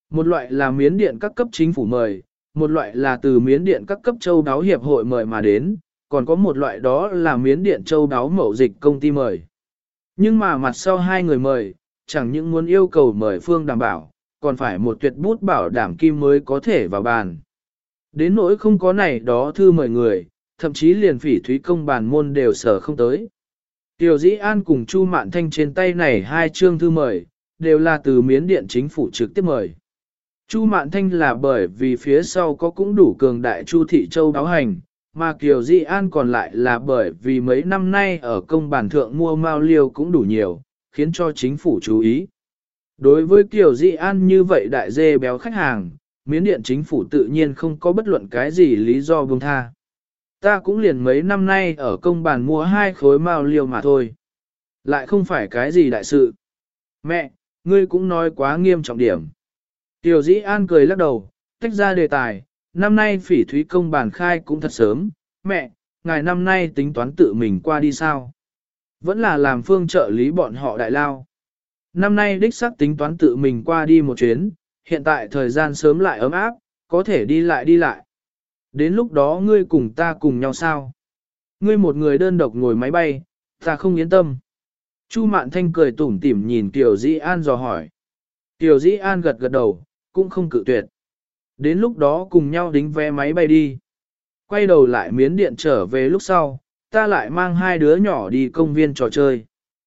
Một loại là Miến Điện các cấp chính phủ mời, một loại là từ Miến Điện các cấp châu đáo hiệp hội mời mà đến, còn có một loại đó là Miến Điện châu đáo mậu dịch công ty mời. Nhưng mà mặt sau hai người mời, chẳng những muốn yêu cầu mời phương đảm bảo, còn phải một tuyệt bút bảo đảm kim mới có thể vào bàn. Đến nỗi không có này đó thư mời người, thậm chí liền Phỉ Thúy công bàn môn đều sở không tới. Tiểu Dĩ An cùng Chu Mạn Thanh trên tay này hai chương thư mời, đều là từ Miến Điện chính phủ trực tiếp mời. Chu Mạn Thanh là bởi vì phía sau có cũng đủ cường đại Chu Thị Châu báo hành, mà Kiều Dĩ An còn lại là bởi vì mấy năm nay ở công bản thượng mua mao liêu cũng đủ nhiều, khiến cho chính phủ chú ý. Đối với Kiều Dĩ An như vậy đại dê béo khách hàng, Miến Điện chính phủ tự nhiên không có bất luận cái gì lý do buông tha. Ta cũng liền mấy năm nay ở công bản mua 2 khối mao liêu mà thôi. Lại không phải cái gì đại sự. Mẹ, ngươi cũng nói quá nghiêm trọng điểm. Tiểu Dĩ An cười lắc đầu, tách ra đề tài, năm nay Phỉ Thúy công bản khai cũng thật sớm, mẹ, ngài năm nay tính toán tự mình qua đi sao? Vẫn là làm phương trợ lý bọn họ đại lao. Năm nay đích xác tính toán tự mình qua đi một chuyến, hiện tại thời gian sớm lại ấm áp, có thể đi lại. Đến lúc đó ngươi cùng ta cùng nhau sao? Ngươi một người đơn độc ngồi máy bay, ta không yên tâm. Chu Mạn Thanh cười tủm tỉm nhìn Tiểu Dĩ An dò hỏi. Tiểu Dĩ An gật gật đầu, cũng không cự tuyệt. Đến lúc đó cùng nhau đính vé máy bay đi. Quay đầu lại Miến Điện trở về lúc sau, ta lại mang hai đứa nhỏ đi công viên trò chơi.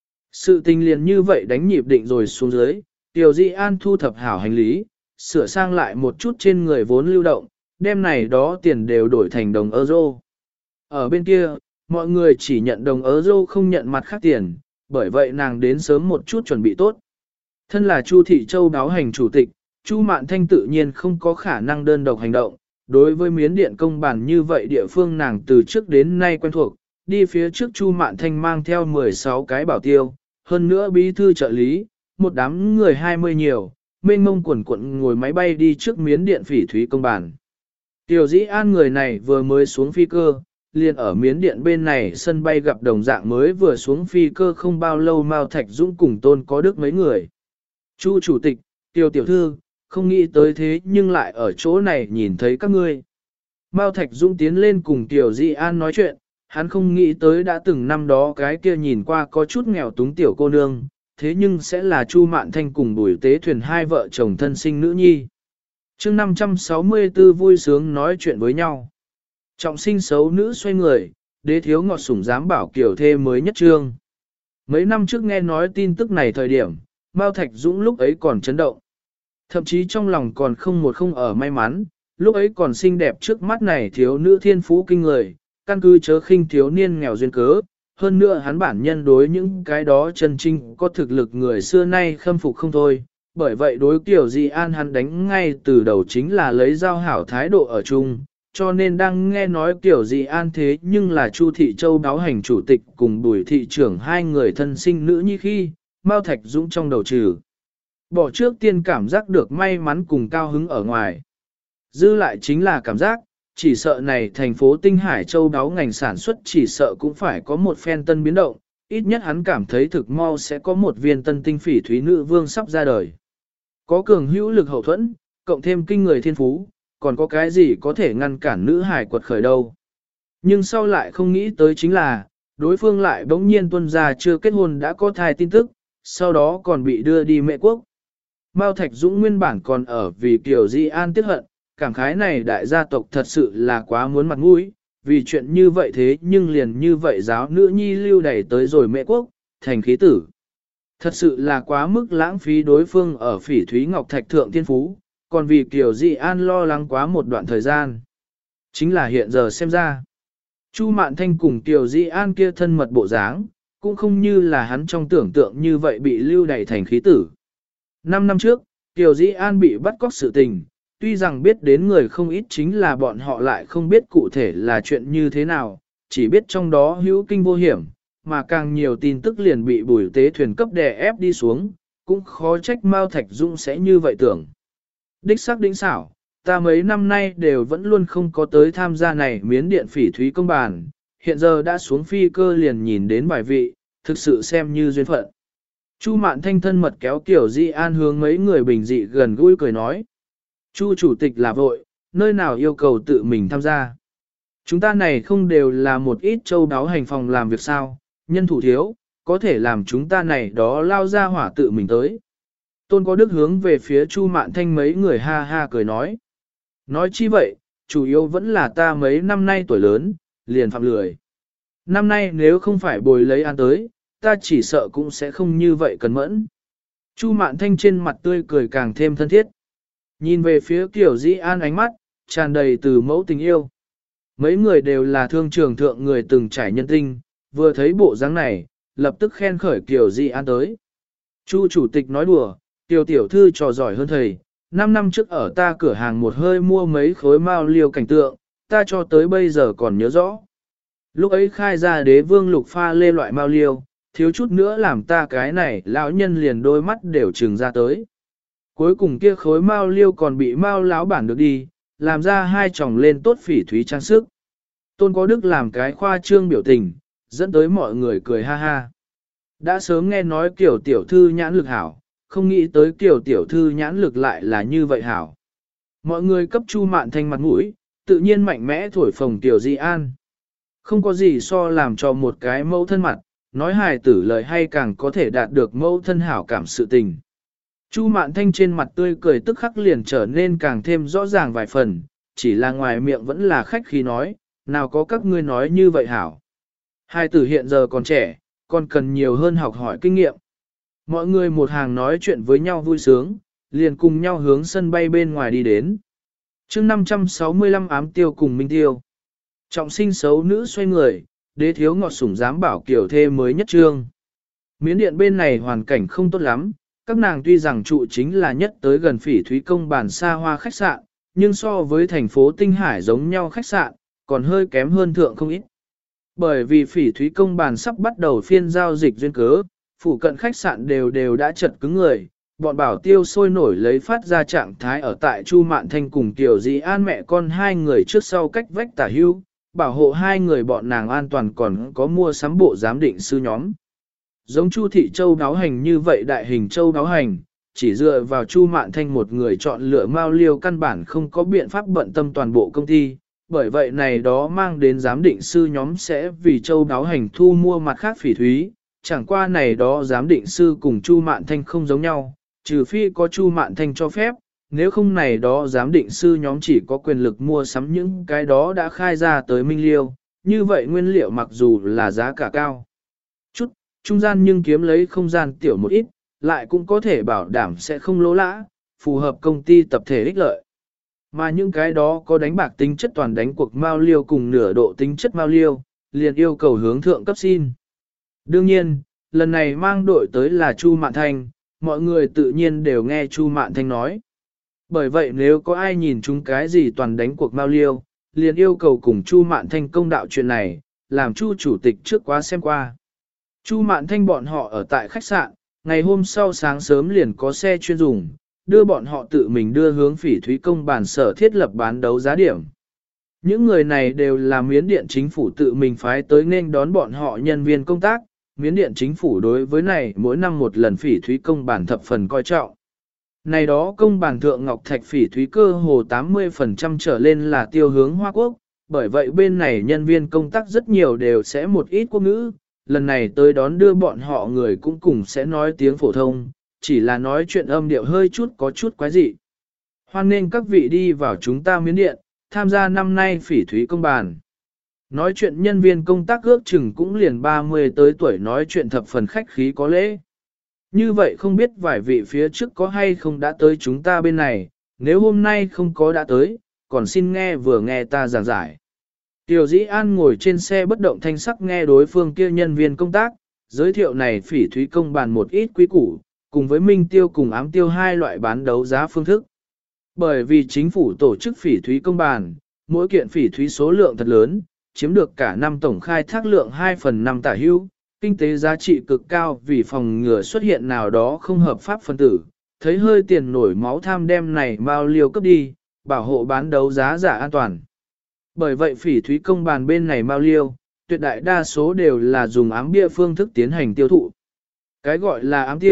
Sự tình liền như vậy đánh nhịp định rồi xuống dưới, Tiểu Dĩ An thu thập hảo hành lý, sửa sang lại một chút trên người vốn lưu động, đem này đó tiền đều đổi thành đồng euro. Ở bên kia, mọi người chỉ nhận đồng euro không nhận mặt khác tiền, bởi vậy nàng đến sớm một chút chuẩn bị tốt. Thân là Chu Thị Châu báo hành chủ tịch, Chu Mạn Thanh tự nhiên không có khả năng đơn độc hành động. Đối với Miến Điện công bản như vậy địa phương nàng từ trước đến nay quen thuộc, đi phía trước Chu Mạn Thanh mang theo 16 cái bảo tiêu, hơn nữa bí thư trợ lý, một đám người 20 nhiều, mênh mông quần quận ngồi máy bay đi trước Miến Điện Phỉ Thúy công bản. Tiểu Dĩ An người này vừa mới xuống phi cơ, liền ở Miến Điện bên này sân bay gặp đồng dạng mới vừa xuống phi cơ không bao lâu Mao Thạch Dũng cùng Tôn Có Đức mấy người. Chu chủ tịch, Tiểu tiểu thư, không nghĩ tới thế nhưng lại ở chỗ này nhìn thấy các ngươi. Mao Thạch Dũng tiến lên cùng Tiểu Dĩ An nói chuyện, hắn không nghĩ tới đã từng năm đó cái kia nhìn qua có chút nghèo túng tiểu cô nương, thế nhưng sẽ là Chu Mạn Thanh cùng Bùi Tế Thuyền hai vợ chồng thân sinh nữ nhi. Chương 564 vui sướng nói chuyện với nhau. Trọng sinh xấu nữ xoay người, đế thiếu ngọt sủng dám bảo kiểu thê mới nhất trương. Mấy năm trước nghe nói tin tức này thời điểm, Mao Thạch Dũng lúc ấy còn chấn động. Thậm chí trong lòng còn không ở may mắn, lúc ấy còn xinh đẹp trước mắt này thiếu nữ thiên phú kinh người, căn cứ chớ khinh thiếu niên nghèo duyên cớ. Hơn nữa hắn bản nhân đối những cái đó chân trinh có thực lực người xưa nay khâm phục không thôi. Bởi vậy đối Tiểu Dĩ An hắn đánh ngay từ đầu chính là lấy giao hảo thái độ ở chung, cho nên đang nghe nói Tiểu Dĩ An thế nhưng là Chu Thị Châu báo hành chủ tịch cùng Bùi thị trưởng hai người thân sinh nữ nhi khi, Mao Thạch Dũng trong đầu trừ. Bỏ trước tiên cảm giác được may mắn cùng cao hứng ở ngoài. Dư lại chính là cảm giác, chỉ sợ này thành phố Tinh Hải Châu báo ngành sản xuất chỉ sợ cũng phải có một phen tân biến động, ít nhất hắn cảm thấy thực mau sẽ có một viên tân tinh phỉ thúy nữ vương sắp ra đời. Có cường hữu lực hậu thuẫn, cộng thêm kinh người thiên phú, còn có cái gì có thể ngăn cản nữ hải quật khởi đâu. Nhưng sau lại không nghĩ tới chính là, đối phương lại bỗng nhiên tuân ra chưa kết hôn đã có thai tin tức, sau đó còn bị đưa đi Mễ Quốc. Mao Thạch Dũng nguyên bản còn ở vì Kiều Dĩ An tiếc hận, cảm khái này đại gia tộc thật sự là quá muốn mặt mũi, vì chuyện như vậy thế nhưng liền như vậy giáo nữ nhi lưu đẩy tới rồi Mễ Quốc, thành khí tử. Thật sự là quá mức lãng phí đối phương ở Phỉ Thúy Ngọc Thạch Thượng Thiên Phú, còn vì Kiều Dĩ An lo lắng quá một đoạn thời gian. Chính là hiện giờ xem ra, Chu Mạn Thanh cùng Kiều Dĩ An kia thân mật bộ dáng, cũng không như là hắn trong tưởng tượng như vậy bị lưu đẩy thành khí tử. 5 năm trước, Kiều Dĩ An bị bắt cóc sự tình, tuy rằng biết đến người không ít chính là bọn họ lại không biết cụ thể là chuyện như thế nào, chỉ biết trong đó hữu kinh vô hiểm, mà càng nhiều tin tức liền bị Bùi Tế Thuyền cấp đè ép đi xuống, cũng khó trách Mao Thạch Dũng sẽ như vậy tưởng. Đích xác đỉnh xảo, ta mấy năm nay đều vẫn luôn không có tới tham gia này Miến Điện Phỉ Thúy công bàn, hiện giờ đã xuống phi cơ liền nhìn đến bài vị, thực sự xem như duyên phận. Chu Mạn Thanh thân mật kéo Tiểu Dĩ An hướng mấy người bình dị gần gũi cười nói. Chu chủ tịch là vội, nơi nào yêu cầu tự mình tham gia. Chúng ta này không đều là một ít châu đáo hành phòng làm việc sao, nhân thủ thiếu, có thể làm chúng ta này đó lao ra hỏa tự mình tới. Tôn có đức hướng về phía Chu Mạn Thanh mấy người ha ha cười nói. Nói chi vậy, chủ yếu vẫn là ta mấy năm nay tuổi lớn, liền phạm lười. Năm nay nếu không phải bồi lấy ăn tới, ta chỉ sợ cũng sẽ không như vậy cần mẫn. Chu Mạn Thanh trên mặt tươi cười càng thêm thân thiết. Nhìn về phía Kiều Dĩ An ánh mắt, tràn đầy từ mẫu tình yêu. Mấy người đều là thương trường thượng người từng trải nhân tinh, vừa thấy bộ dáng này, lập tức khen khởi Kiều Dĩ An tới. Chu chủ tịch nói đùa, Kiều tiểu thư trò giỏi hơn thầy, 5 năm trước ở ta cửa hàng một hơi mua mấy khối mao liêu cảnh tượng, ta cho tới bây giờ còn nhớ rõ. Lúc ấy khai ra đế vương lục pha lê loại mao liêu, thiếu chút nữa làm ta cái này lão nhân liền đôi mắt đều trừng ra tới. Cuối cùng kia khối mao liêu còn bị mao lão bản được đi, làm ra hai chồng lên tốt phỉ thúy trang sức. Tôn có đức làm cái khoa trương biểu tình, dẫn tới mọi người cười ha ha. Đã sớm nghe nói kiểu tiểu thư nhãn lực hảo, không nghĩ tới kiểu tiểu thư nhãn lực lại là như vậy hảo. Mọi người cấp Chu Mạn Thanh mặt mũi, tự nhiên mạnh mẽ thổi phồng Tiểu Di An. Không có gì so làm cho một cái mẫu thân mặt, nói hài tử lời hay càng có thể đạt được mẫu thân hảo cảm sự tình. Chu Mạn Thanh trên mặt tươi cười tức khắc liền trở nên càng thêm rõ ràng vài phần, chỉ là ngoài miệng vẫn là khách khí nói, nào có các ngươi nói như vậy hảo. Hài tử hiện giờ còn trẻ, còn cần nhiều hơn học hỏi kinh nghiệm. Mọi người một hàng nói chuyện với nhau vui sướng, liền cùng nhau hướng sân bay bên ngoài đi đến. chương 565 ám tiêu cùng minh tiêu. Trọng sinh xấu nữ xoay người, đế thiếu ngọt sủng dám bảo kiểu thê mới nhất trương. Miến điện bên này hoàn cảnh không tốt lắm, các nàng tuy rằng trụ chính là nhất tới gần phỉ thúy công bản xa hoa khách sạn, nhưng so với thành phố Tinh Hải giống nhau khách sạn, còn hơi kém hơn thượng không ít. Bởi vì phỉ thúy công bản sắp bắt đầu phiên giao dịch duyên cớ, phủ cận khách sạn đều đã chật cứng người, bọn bảo tiêu sôi nổi lấy phát ra trạng thái ở tại Chu Mạn Thanh cùng Tiểu Dĩ An mẹ con hai người trước sau cách vách tả hưu, bảo hộ hai người bọn nàng an toàn còn có mua sắm bộ giám định sư nhóm. Giống Chu Thị Châu đáo hành như vậy đại hình châu đáo hành, chỉ dựa vào Chu Mạn Thanh một người chọn lựa mao liêu căn bản không có biện pháp bận tâm toàn bộ công ty, bởi vậy này đó mang đến giám định sư nhóm sẽ vì châu đáo hành thu mua mặt khác phỉ thúy, chẳng qua này đó giám định sư cùng Chu Mạn Thanh không giống nhau, trừ phi có Chu Mạn Thanh cho phép, nếu không này đó giám định sư nhóm chỉ có quyền lực mua sắm những cái đó đã khai ra tới minh liêu, như vậy nguyên liệu mặc dù là giá cả cao chút, trung gian nhưng kiếm lấy không gian tiểu một ít, lại cũng có thể bảo đảm sẽ không lỗ lã, phù hợp công ty tập thể ích lợi. Mà những cái đó có đánh bạc tính chất toàn đánh cuộc mao liêu cùng nửa độ tính chất mao liêu, liền yêu cầu hướng thượng cấp xin. Đương nhiên, lần này mang đội tới là Chu Mạn Thanh, mọi người tự nhiên đều nghe Chu Mạn Thanh nói. Bởi vậy nếu có ai nhìn chúng cái gì toàn đánh cuộc mao liêu, liền yêu cầu cùng Chu Mạn Thanh công đạo chuyện này, làm Chu chủ tịch trước quá xem qua. Chu Mạn Thanh bọn họ ở tại khách sạn, ngày hôm sau sáng sớm liền có xe chuyên dùng, đưa bọn họ tự mình đưa hướng phỉ thúy công bản sở thiết lập bán đấu giá điểm. Những người này đều là miến điện chính phủ tự mình phái tới nên đón bọn họ nhân viên công tác, miến điện chính phủ đối với này mỗi năm một lần phỉ thúy công bản thập phần coi trọng. Này đó công bản thượng ngọc thạch phỉ thúy cơ hồ 80% trở lên là tiêu hướng Hoa Quốc, bởi vậy bên này nhân viên công tác rất nhiều đều sẽ một ít quốc ngữ, lần này tới đón đưa bọn họ người cũng cùng sẽ nói tiếng phổ thông, chỉ là nói chuyện âm điệu hơi chút có chút quái dị. Hoan nên các vị đi vào chúng ta miến điện, tham gia năm nay phỉ thúy công bản. Nói chuyện nhân viên công tác ước chừng cũng liền 30 tới tuổi nói chuyện thập phần khách khí có lễ. Như vậy không biết vài vị phía trước có hay không đã tới chúng ta bên này, nếu hôm nay không có đã tới, còn xin nghe vừa nghe ta giảng giải. Tiểu Dĩ An ngồi trên xe bất động thanh sắc nghe đối phương kia nhân viên công tác, giới thiệu này phỉ thúy công bàn một ít quý củ, cùng với minh tiêu cùng ám tiêu hai loại bán đấu giá phương thức. Bởi vì chính phủ tổ chức phỉ thúy công bàn, mỗi kiện phỉ thúy số lượng thật lớn, chiếm được cả năm tổng khai thác lượng 2/5 tả hữu, kinh tế giá trị cực cao vì phòng ngừa xuất hiện nào đó không hợp pháp phân tử, thấy hơi tiền nổi máu tham đem này bao liều cấp đi, bảo hộ bán đấu giá giả an toàn. Bởi vậy phỉ thúy công bàn bên này bao liêu, tuyệt đại đa số đều là dùng ám bia phương thức tiến hành tiêu thụ. Cái gọi là ám tiêu,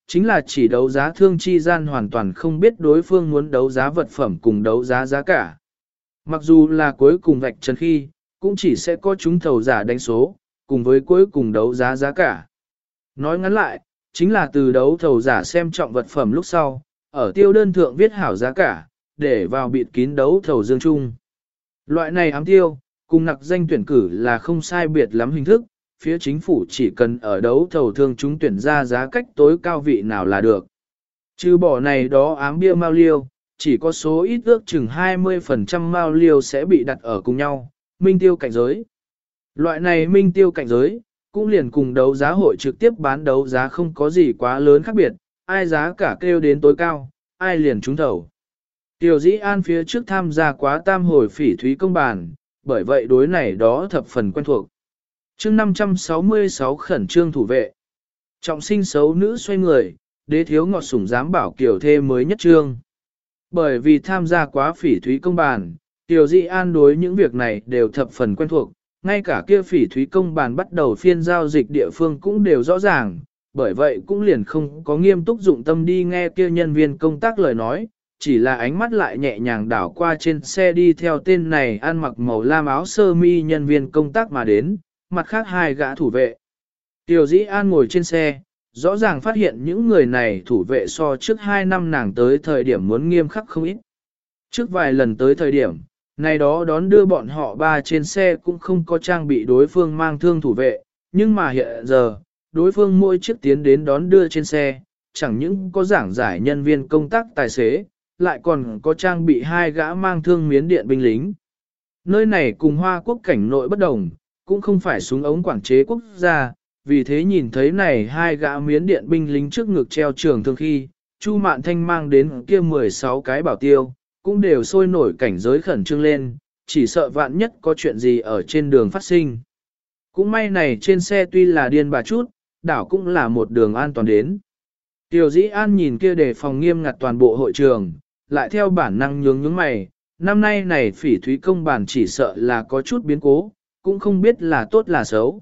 chính là chỉ đấu giá thương chi gian hoàn toàn không biết đối phương muốn đấu giá vật phẩm cùng đấu giá giá cả. Mặc dù là cuối cùng vạch trần khi, cũng chỉ sẽ có chúng thầu giả đánh số, cùng với cuối cùng đấu giá giá cả. Nói ngắn lại, chính là từ đấu thầu giả xem trọng vật phẩm lúc sau, ở tiêu đơn thượng viết hảo giá cả, để vào bịt kín đấu thầu dương chung. Loại này ám tiêu, cùng nặc danh tuyển cử là không sai biệt lắm hình thức, phía chính phủ chỉ cần ở đấu thầu thương chúng tuyển ra giá cách tối cao vị nào là được. Trừ bỏ này đó ám bia mao liêu, chỉ có số ít ước chừng 20% mao liêu sẽ bị đặt ở cùng nhau, minh tiêu cạnh giới. Loại này minh tiêu cạnh giới, cũng liền cùng đấu giá hội trực tiếp bán đấu giá không có gì quá lớn khác biệt, ai giá cả kêu đến tối cao, ai liền trúng thầu. Tiểu Dĩ An phía trước tham gia quá tam hồi phỉ thúy công bàn, bởi vậy đối này đó thập phần quen thuộc. Chương 566 khẩn trương thủ vệ. Trọng sinh xấu nữ xoay người, đế thiếu ngọt sủng dám bảo kiểu thê mới nhất trương. Bởi vì tham gia quá phỉ thúy công bàn, Tiểu Dĩ An đối những việc này đều thập phần quen thuộc, ngay cả kia phỉ thúy công bàn bắt đầu phiên giao dịch địa phương cũng đều rõ ràng, bởi vậy cũng liền không có nghiêm túc dụng tâm đi nghe kia nhân viên công tác lời nói, chỉ là ánh mắt lại nhẹ nhàng đảo qua trên xe đi theo tên này ăn mặc màu lam áo sơ mi nhân viên công tác mà đến, mặt khác hai gã thủ vệ. Tiểu Dĩ An ngồi trên xe, rõ ràng phát hiện những người này thủ vệ so trước 2 năm nàng tới thời điểm muốn nghiêm khắc không ít. Trước vài lần tới thời điểm, này đó đón đưa bọn họ ba trên xe cũng không có trang bị đối phương mang thương thủ vệ, nhưng mà hiện giờ, đối phương mỗi chiếc tiến đến đón đưa trên xe, chẳng những có giảng giải nhân viên công tác tài xế, lại còn có trang bị hai gã mang thương miến điện binh lính. Nơi này cùng Hoa Quốc cảnh nội bất đồng, cũng không phải súng ống quản chế quốc gia, vì thế nhìn thấy này hai gã miến điện binh lính trước ngực treo trường thương khi, Chu Mạn Thanh mang đến kia 16 cái bảo tiêu, cũng đều sôi nổi cảnh giới khẩn trương lên, chỉ sợ vạn nhất có chuyện gì ở trên đường phát sinh. Cũng may này trên xe tuy là điên bà chút, đảo cũng là một đường an toàn đến. Tiểu Dĩ An nhìn kia đề phòng nghiêm ngặt toàn bộ hội trường, lại theo bản năng nhướng mày, năm nay này phỉ thúy công bàn chỉ sợ là có chút biến cố, cũng không biết là tốt là xấu.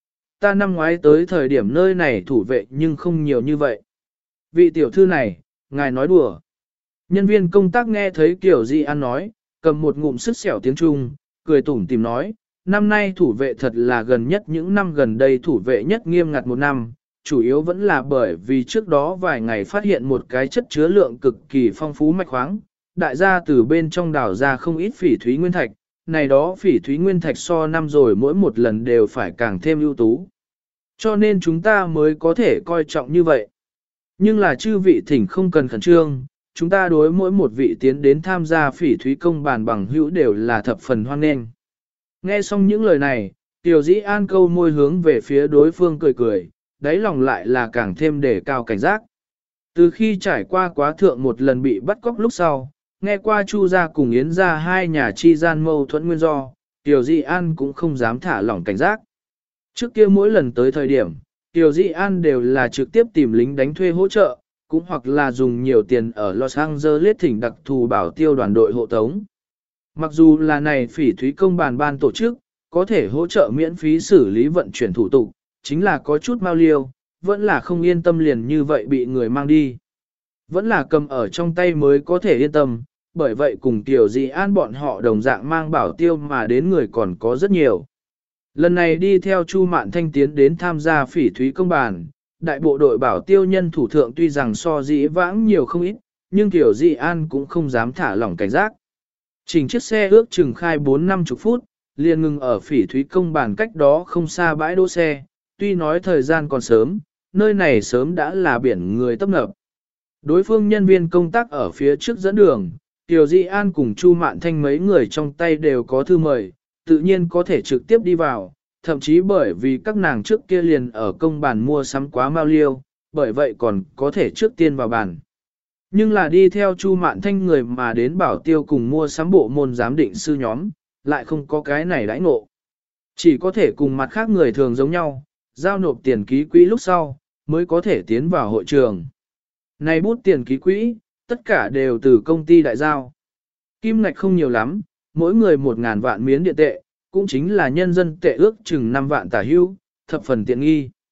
Ta năm ngoái tới thời điểm nơi này thủ vệ nhưng không nhiều như vậy. Vị tiểu thư này, ngài nói đùa. Nhân viên công tác nghe thấy Tiểu Dĩ An nói, cầm một ngụm sứt sẻo tiếng Trung, cười tủm tìm nói, năm nay thủ vệ thật là gần nhất những năm gần đây thủ vệ nhất nghiêm ngặt một năm, chủ yếu vẫn là bởi vì trước đó vài ngày phát hiện một cái chất chứa lượng cực kỳ phong phú mạch khoáng, đại gia từ bên trong đào ra không ít phỉ thúy nguyên thạch, này đó phỉ thúy nguyên thạch so năm rồi mỗi một lần đều phải càng thêm ưu tú. Cho nên chúng ta mới có thể coi trọng như vậy. Nhưng là chư vị thỉnh không cần khẩn trương, chúng ta đối mỗi một vị tiến đến tham gia phỉ thúy công bàn bằng hữu đều là thập phần hoan nghênh. Nghe xong những lời này, Tiểu Dĩ An câu môi hướng về phía đối phương cười cười, đáy lòng lại là càng thêm đề cao cảnh giác. Từ khi trải qua quá thượng một lần bị bắt cóc lúc sau, nghe qua Chu gia cùng Yến gia hai nhà chi gian mâu thuẫn nguyên do, Tiểu Dĩ An cũng không dám thả lỏng cảnh giác. Trước kia mỗi lần tới thời điểm, Tiểu Dĩ An đều là trực tiếp tìm lính đánh thuê hỗ trợ, cũng hoặc là dùng nhiều tiền ở Los Angeles thỉnh đặc thù bảo tiêu đoàn đội hộ tống. Mặc dù là này phỉ thúy công bàn ban tổ chức, có thể hỗ trợ miễn phí xử lý vận chuyển thủ tục, chính là có chút mau liêu, vẫn là không yên tâm liền như vậy bị người mang đi. Vẫn là cầm ở trong tay mới có thể yên tâm, bởi vậy cùng Tiểu Dĩ An bọn họ đồng dạng mang bảo tiêu mà đến người còn có rất nhiều. Lần này đi theo Chu Mạn Thanh tiến đến tham gia phỉ thúy công bàn, đại bộ đội bảo tiêu nhân thủ thượng tuy rằng so dĩ vãng nhiều không ít, nhưng Tiểu Dĩ An cũng không dám thả lỏng cảnh giác. Chỉnh chiếc xe ước chừng khai 4-50 phút, liền ngừng ở phỉ thúy công bàn cách đó không xa bãi đỗ xe, tuy nói thời gian còn sớm, nơi này sớm đã là biển người tấp nập. Đối phương nhân viên công tác ở phía trước dẫn đường, Tiểu Dĩ An cùng Chu Mạn Thanh mấy người trong tay đều có thư mời, tự nhiên có thể trực tiếp đi vào, thậm chí bởi vì các nàng trước kia liền ở công bàn mua sắm quá mao liêu, bởi vậy còn có thể trước tiên vào bàn. Nhưng là đi theo Chu Mạn Thanh người mà đến bảo tiêu cùng mua sắm bộ môn giám định sư nhóm, lại không có cái này đãi ngộ. Chỉ có thể cùng mặt khác người thường giống nhau, giao nộp tiền ký quỹ lúc sau, mới có thể tiến vào hội trường. Này bút tiền ký quỹ, tất cả đều từ công ty đại giao. Kim ngạch không nhiều lắm, mỗi người 1.000 vạn miến điện tệ, cũng chính là nhân dân tệ ước chừng 5 vạn tả hưu, thập phần tiện nghi.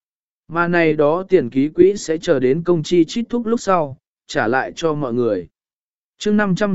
Mà này đó tiền ký quỹ sẽ chờ đến công chi chít thúc lúc sau, trả lại cho mọi người. chương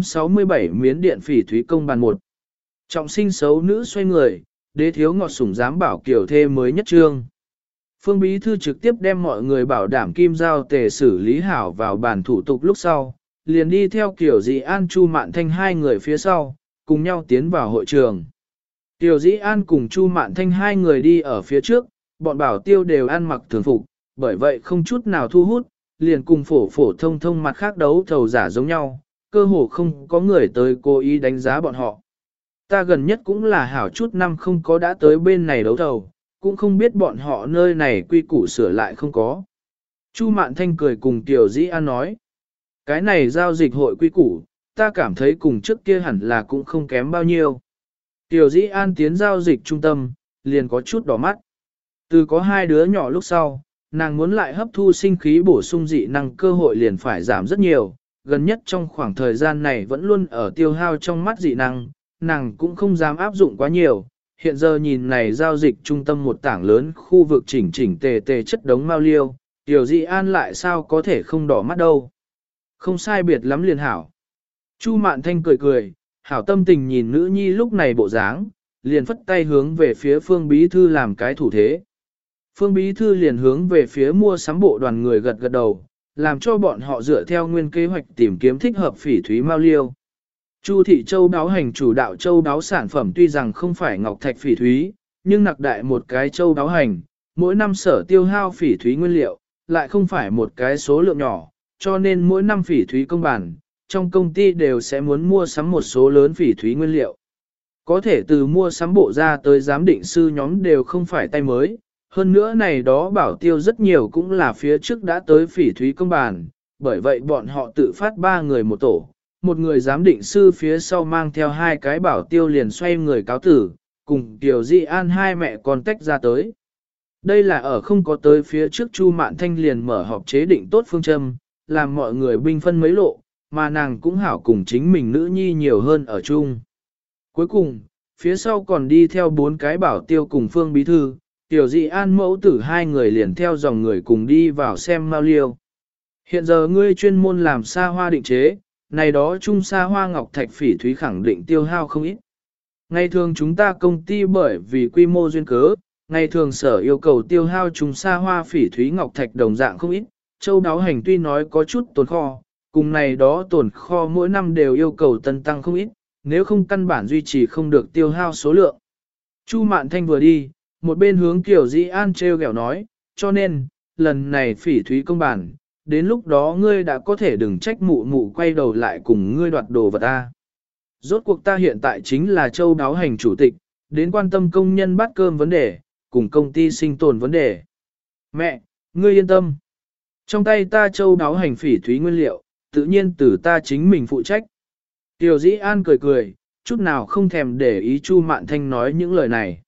567 miến điện phỉ thúy công bàn 1. Trọng sinh xấu nữ xoay người, đế thiếu ngọt sủng dám bảo kiểu thê mới nhất trương. Phương Bí Thư trực tiếp đem mọi người bảo đảm kim giao tề xử lý hảo vào bàn thủ tục lúc sau, liền đi theo kiểu dĩ an Chu Mạn Thanh hai người phía sau, cùng nhau tiến vào hội trường. Tiểu dĩ an cùng Chu Mạn Thanh hai người đi ở phía trước, bọn bảo tiêu đều ăn mặc thường phục, bởi vậy không chút nào thu hút, liền cùng phổ thông thông mặt khác đấu thầu giả giống nhau, cơ hồ không có người tới cố ý đánh giá bọn họ. Ta gần nhất cũng là hảo chút năm không có đã tới bên này đấu thầu, cũng không biết bọn họ nơi này quy củ sửa lại không có. Chu Mạn Thanh cười cùng Tiểu Dĩ An nói, cái này giao dịch hội quy củ, ta cảm thấy cùng trước kia hẳn là cũng không kém bao nhiêu. Tiểu Dĩ An tiến giao dịch trung tâm, liền có chút đỏ mắt. Từ có hai đứa nhỏ lúc sau, nàng muốn lại hấp thu sinh khí bổ sung dị năng cơ hội liền phải giảm rất nhiều, gần nhất trong khoảng thời gian này vẫn luôn ở tiêu hao trong mắt dị năng, nàng cũng không dám áp dụng quá nhiều. Hiện giờ nhìn này giao dịch trung tâm một tảng lớn khu vực chỉnh chỉnh tề tề chất đống mao liêu, Tiểu Dị An lại sao có thể không đỏ mắt đâu. Không sai biệt lắm liền hảo. Chu Mạn Thanh cười cười, hảo tâm tình nhìn nữ nhi lúc này bộ dáng, liền phất tay hướng về phía Phương Bí Thư làm cái thủ thế. Phương Bí Thư liền hướng về phía mua sắm bộ đoàn người gật gật đầu, làm cho bọn họ dựa theo nguyên kế hoạch tìm kiếm thích hợp phỉ thúy mao liêu. Chu thị châu đáo hành chủ đạo châu đáo sản phẩm tuy rằng không phải ngọc thạch phỉ thúy, nhưng nặc đại một cái châu đáo hành, mỗi năm sở tiêu hao phỉ thúy nguyên liệu, lại không phải một cái số lượng nhỏ, cho nên mỗi năm phỉ thúy công bản, trong công ty đều sẽ muốn mua sắm một số lớn phỉ thúy nguyên liệu. Có thể từ mua sắm bộ ra tới giám định sư nhóm đều không phải tay mới, hơn nữa này đó bảo tiêu rất nhiều cũng là phía trước đã tới phỉ thúy công bản, bởi vậy bọn họ tự phát 3 người một tổ, một người giám định sư phía sau mang theo 2 cái bảo tiêu liền xoay người cáo tử, cùng Tiểu Dị An hai mẹ con tách ra tới. Đây là ở không có tới phía trước Chu Mạn Thanh liền mở họp chế định tốt phương châm, làm mọi người binh phân mấy lộ, mà nàng cũng hảo cùng chính mình nữ nhi nhiều hơn ở chung. Cuối cùng, phía sau còn đi theo 4 cái bảo tiêu cùng Phương Bí Thư, Tiểu Dị An mẫu tử 2 người liền theo dòng người cùng đi vào xem mao liêu. Hiện giờ ngươi chuyên môn làm xa hoa định chế, này đó trung xa hoa ngọc thạch phỉ thúy khẳng định tiêu hao không ít. Ngày thường chúng ta công ty bởi vì quy mô duyên cớ, ngày thường sở yêu cầu tiêu hao trung xa hoa phỉ thúy ngọc thạch đồng dạng không ít, châu đáo hành tuy nói có chút tồn kho, cùng này đó tồn kho mỗi năm đều yêu cầu tân tăng không ít, nếu không căn bản duy trì không được tiêu hao số lượng. Chu Mạn Thanh vừa đi, một bên hướng Tiểu Dĩ An treo ghẹo nói, cho nên, lần này phỉ thúy công bản, đến lúc đó ngươi đã có thể đừng trách mụ mụ quay đầu lại cùng ngươi đoạt đồ vật ta. Rốt cuộc ta hiện tại chính là châu đáo hành chủ tịch, đến quan tâm công nhân bát cơm vấn đề, cùng công ty sinh tồn vấn đề. Mẹ, ngươi yên tâm. Trong tay ta châu đáo hành phỉ thúy nguyên liệu, tự nhiên từ ta chính mình phụ trách. Tiểu Dĩ An cười cười, chút nào không thèm để ý Chu Mạn Thanh nói những lời này.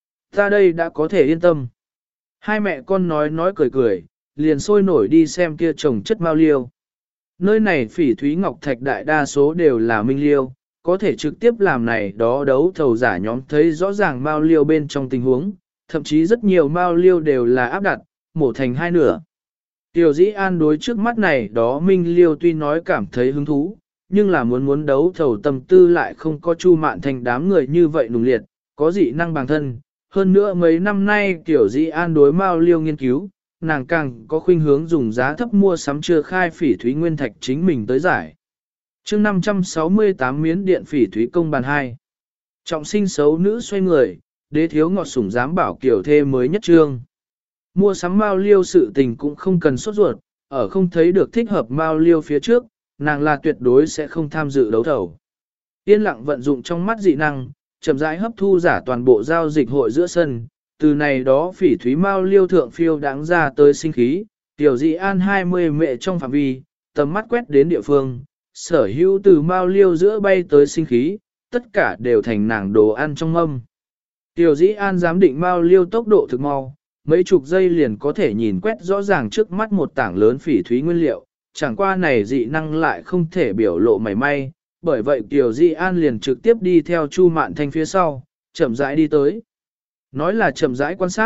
Ta đây đã có thể yên tâm. Hai mẹ con nói cười cười, liền sôi nổi đi xem kia trồng chất mao liêu. Nơi này phỉ thúy ngọc thạch đại đa số đều là minh liêu, có thể trực tiếp làm này đó đấu thầu giả nhóm thấy rõ ràng mao liêu bên trong tình huống, thậm chí rất nhiều mao liêu đều là áp đặt, mổ thành 2 nửa. Tiểu Dĩ An đối trước mắt này đó minh liêu tuy nói cảm thấy hứng thú, nhưng là muốn đấu thầu tâm tư lại không có Chu Mạn Thanh đám người như vậy nùng liệt, có dị năng bằng thân. Hơn nữa mấy năm nay Tiểu Dĩ An đối mao liêu nghiên cứu, nàng càng có khuynh hướng dùng giá thấp mua sắm chưa khai phỉ thúy nguyên thạch chính mình tới giải. chương 568 miến điện phỉ thúy công bàn 2. Trọng sinh xấu nữ xoay người, đế thiếu ngọt sủng dám bảo kiểu thê mới nhất trương. Mua sắm mao liêu sự tình cũng không cần sốt ruột, ở không thấy được thích hợp mao liêu phía trước, nàng là tuyệt đối sẽ không tham dự đấu thầu. Yên lặng vận dụng trong mắt dị năng, chậm rãi hấp thu giả toàn bộ giao dịch hội giữa sân, từ này đó phỉ thúy mao liêu thượng phiêu đáng ra tới sinh khí, Tiểu Dị An 20 mệ trong phạm vi, tầm mắt quét đến địa phương, sở hữu từ mao liêu giữa bay tới sinh khí, tất cả đều thành nàng đồ ăn trong mâm. Tiểu Dĩ An giám định mao liêu tốc độ thực mau, mấy chục giây liền có thể nhìn quét rõ ràng trước mắt một tảng lớn phỉ thúy nguyên liệu, chẳng qua này dị năng lại không thể biểu lộ mảy may, bởi vậy Tiểu Dĩ An liền trực tiếp đi theo Chu Mạn Thanh phía sau, chậm rãi đi tới. Nói là chậm rãi quan sát,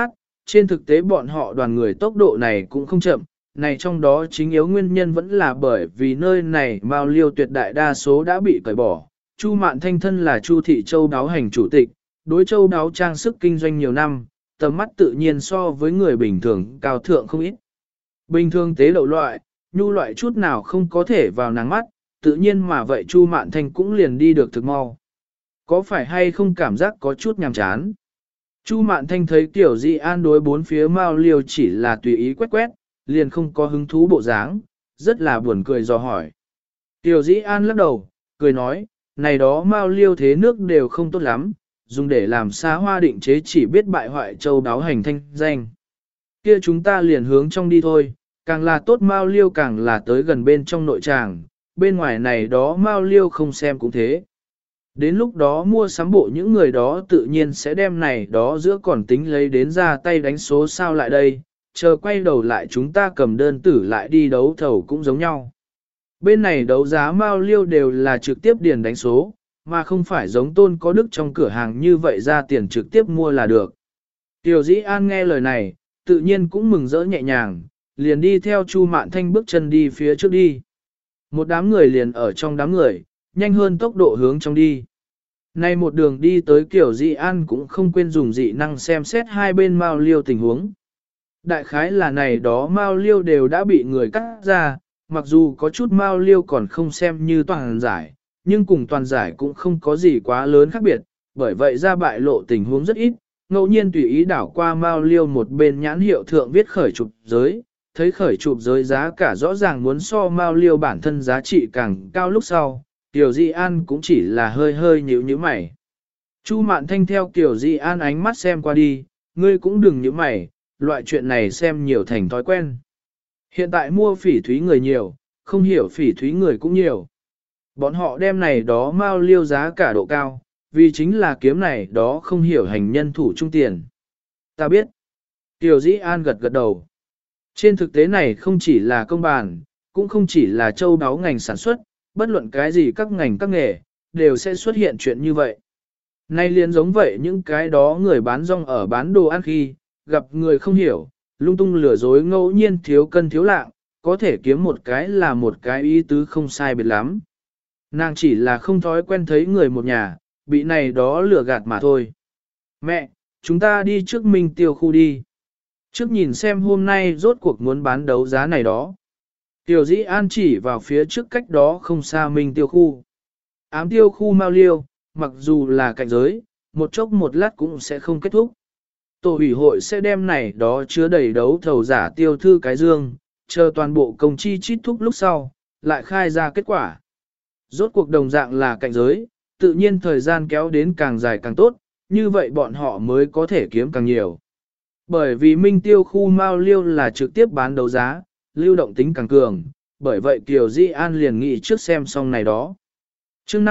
trên thực tế bọn họ đoàn người tốc độ này cũng không chậm, này trong đó chính yếu nguyên nhân vẫn là bởi vì nơi này mao liêu tuyệt đại đa số đã bị cởi bỏ. Chu Mạn Thanh thân là Chu Thị Châu Đáo hành chủ tịch, đối châu đáo trang sức kinh doanh nhiều năm, tầm mắt tự nhiên so với người bình thường cao thượng không ít. Bình thường tế đậu loại, nhu loại chút nào không có thể vào nắng mắt, tự nhiên mà vậy Chu Mạn Thanh cũng liền đi được thực mau. Có phải hay không cảm giác có chút nhàm chán? Chu Mạn Thanh thấy Tiểu Di An đối bốn phía mao liêu chỉ là tùy ý quét quét, liền không có hứng thú bộ dáng, rất là buồn cười dò hỏi. Tiểu Di An lắc đầu, cười nói, này đó mao liêu thế nước đều không tốt lắm, dùng để làm xá hoa định chế chỉ biết bại hoại châu đáo hành thanh danh. Kia chúng ta liền hướng trong đi thôi, càng là tốt mao liêu càng là tới gần bên trong nội tràng, bên ngoài này đó mao liêu không xem cũng thế. Đến lúc đó mua sắm bộ những người đó tự nhiên sẽ đem này đó giữa còn tính lấy đến ra tay đánh số sao lại đây, chờ quay đầu lại chúng ta cầm đơn tử lại đi đấu thầu cũng giống nhau. Bên này đấu giá mao liêu đều là trực tiếp điền đánh số, mà không phải giống Tôn có đức trong cửa hàng như vậy ra tiền trực tiếp mua là được. Tiểu Dĩ An nghe lời này, tự nhiên cũng mừng rỡ nhẹ nhàng, liền đi theo Chu Mạn Thanh bước chân đi phía trước đi. Một đám người liền ở trong đám người, nhanh hơn tốc độ hướng trong đi. Nay một đường đi tới Tiểu Dĩ An cũng không quên dùng dị năng xem xét hai bên mao liêu tình huống. Đại khái là này đó mao liêu đều đã bị người cắt ra, mặc dù có chút mao liêu còn không xem như toàn giải, nhưng cùng toàn giải cũng không có gì quá lớn khác biệt, bởi vậy ra bại lộ tình huống rất ít, ngẫu nhiên tùy ý đảo qua mao liêu một bên nhãn hiệu thượng viết khởi chụp giới, thấy khởi chụp giới giá cả rõ ràng muốn so mao liêu bản thân giá trị càng cao lúc sau, Tiểu Di An cũng chỉ là hơi hơi nhíu nhíu mày. Chu Mạn Thanh theo Tiểu Di An ánh mắt xem qua đi, ngươi cũng đừng nhíu mày, loại chuyện này xem nhiều thành thói quen. Hiện tại mua phỉ thúy người nhiều, không hiểu phỉ thúy người cũng nhiều. Bọn họ đem này đó mao liêu giá cả độ cao, vì chính là kiếm này đó không hiểu hành nhân thủ trung tiền. Ta biết. Tiểu Dĩ An gật gật đầu. Trên thực tế này không chỉ là công bàn, cũng không chỉ là châu đáo ngành sản xuất, bất luận cái gì các ngành các nghề, đều sẽ xuất hiện chuyện như vậy. Nay liền giống vậy những cái đó người bán rong ở bán đồ ăn khi, gặp người không hiểu, lung tung lừa dối ngẫu nhiên thiếu cân thiếu lạng, có thể kiếm một cái là một cái ý tứ không sai biệt lắm. Nàng chỉ là không thói quen thấy người một nhà, bị này đó lừa gạt mà thôi. Mẹ, chúng ta đi trước Minh Tiêu khu đi. Trước nhìn xem hôm nay rốt cuộc muốn bán đấu giá này đó. Tiểu Dĩ An chỉ vào phía trước cách đó không xa Minh Tiêu khu. Ám tiêu khu mao liêu, mặc dù là cạnh giới, một chốc một lát cũng sẽ không kết thúc. Tổ ủy hội sẽ đem này đó chứa đầy đấu thầu giả tiêu thư cái dương, chờ toàn bộ công chi chít thúc lúc sau, lại khai ra kết quả. Rốt cuộc đồng dạng là cạnh giới, tự nhiên thời gian kéo đến càng dài càng tốt, như vậy bọn họ mới có thể kiếm càng nhiều. Bởi vì Minh Tiêu khu mao liêu là trực tiếp bán đấu giá, lưu động tính càng cường, bởi vậy Kiều Di An liền nghĩ trước xem xong này đó. chương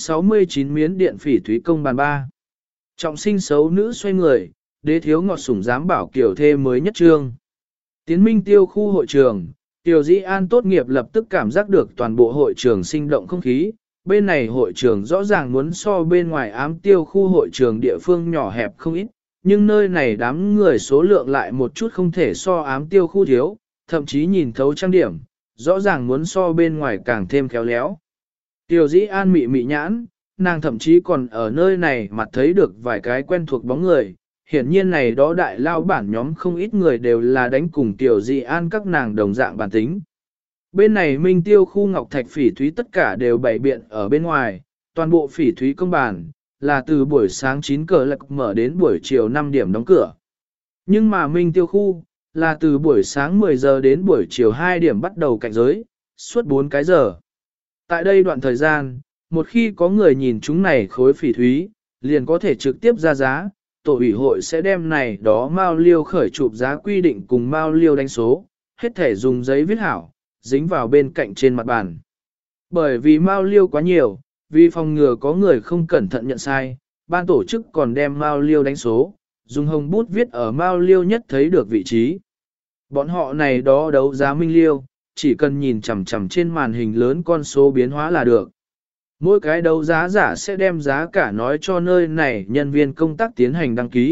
569 miến điện phỉ thúy công bàn 3. Trọng sinh xấu nữ xoay người, đế thiếu ngọt sủng dám bảo Kiều thê mới nhất trương. Tiến Minh Tiêu khu hội trường, Kiều Di An tốt nghiệp lập tức cảm giác được toàn bộ hội trường sinh động không khí. Bên này hội trường rõ ràng muốn so bên ngoài ám tiêu khu hội trường địa phương nhỏ hẹp không ít, nhưng nơi này đám người số lượng lại một chút không thể so ám tiêu khu thiếu, thậm chí nhìn thấu trang điểm, rõ ràng muốn so bên ngoài càng thêm khéo léo. Tiểu Dĩ An mị mị nhãn, nàng thậm chí còn ở nơi này mà thấy được vài cái quen thuộc bóng người, hiển nhiên này đó đại lao bản nhóm không ít người đều là đánh cùng Tiểu Dĩ An các nàng đồng dạng bản tính. Bên này Minh Tiêu khu ngọc thạch phỉ thúy tất cả đều bày biện ở bên ngoài, toàn bộ phỉ thúy công bàn, là từ buổi sáng 9 giờ lạc mở đến buổi chiều 5 điểm đóng cửa. Nhưng mà Minh Tiêu khu, là từ buổi sáng 10 giờ đến buổi chiều 2 điểm bắt đầu cạnh giới, suốt 4 cái giờ. Tại đây đoạn thời gian, một khi có người nhìn chúng này khối phỉ thúy, liền có thể trực tiếp ra giá, tổ ủy hội sẽ đem này đó mao liêu khởi chụp giá quy định cùng mao liêu đánh số, hết thể dùng giấy viết hảo, dính vào bên cạnh trên mặt bàn. Bởi vì mao liêu quá nhiều, vì phòng ngừa có người không cẩn thận nhận sai, ban tổ chức còn đem mao liêu đánh số, dùng hồng bút viết ở mao liêu nhất thấy được vị trí. Bọn họ này đó đấu giá minh liêu, chỉ cần nhìn chằm chằm trên màn hình lớn con số biến hóa là được. Mỗi cái đấu giá giả sẽ đem giá cả nói cho nơi này nhân viên công tác tiến hành đăng ký,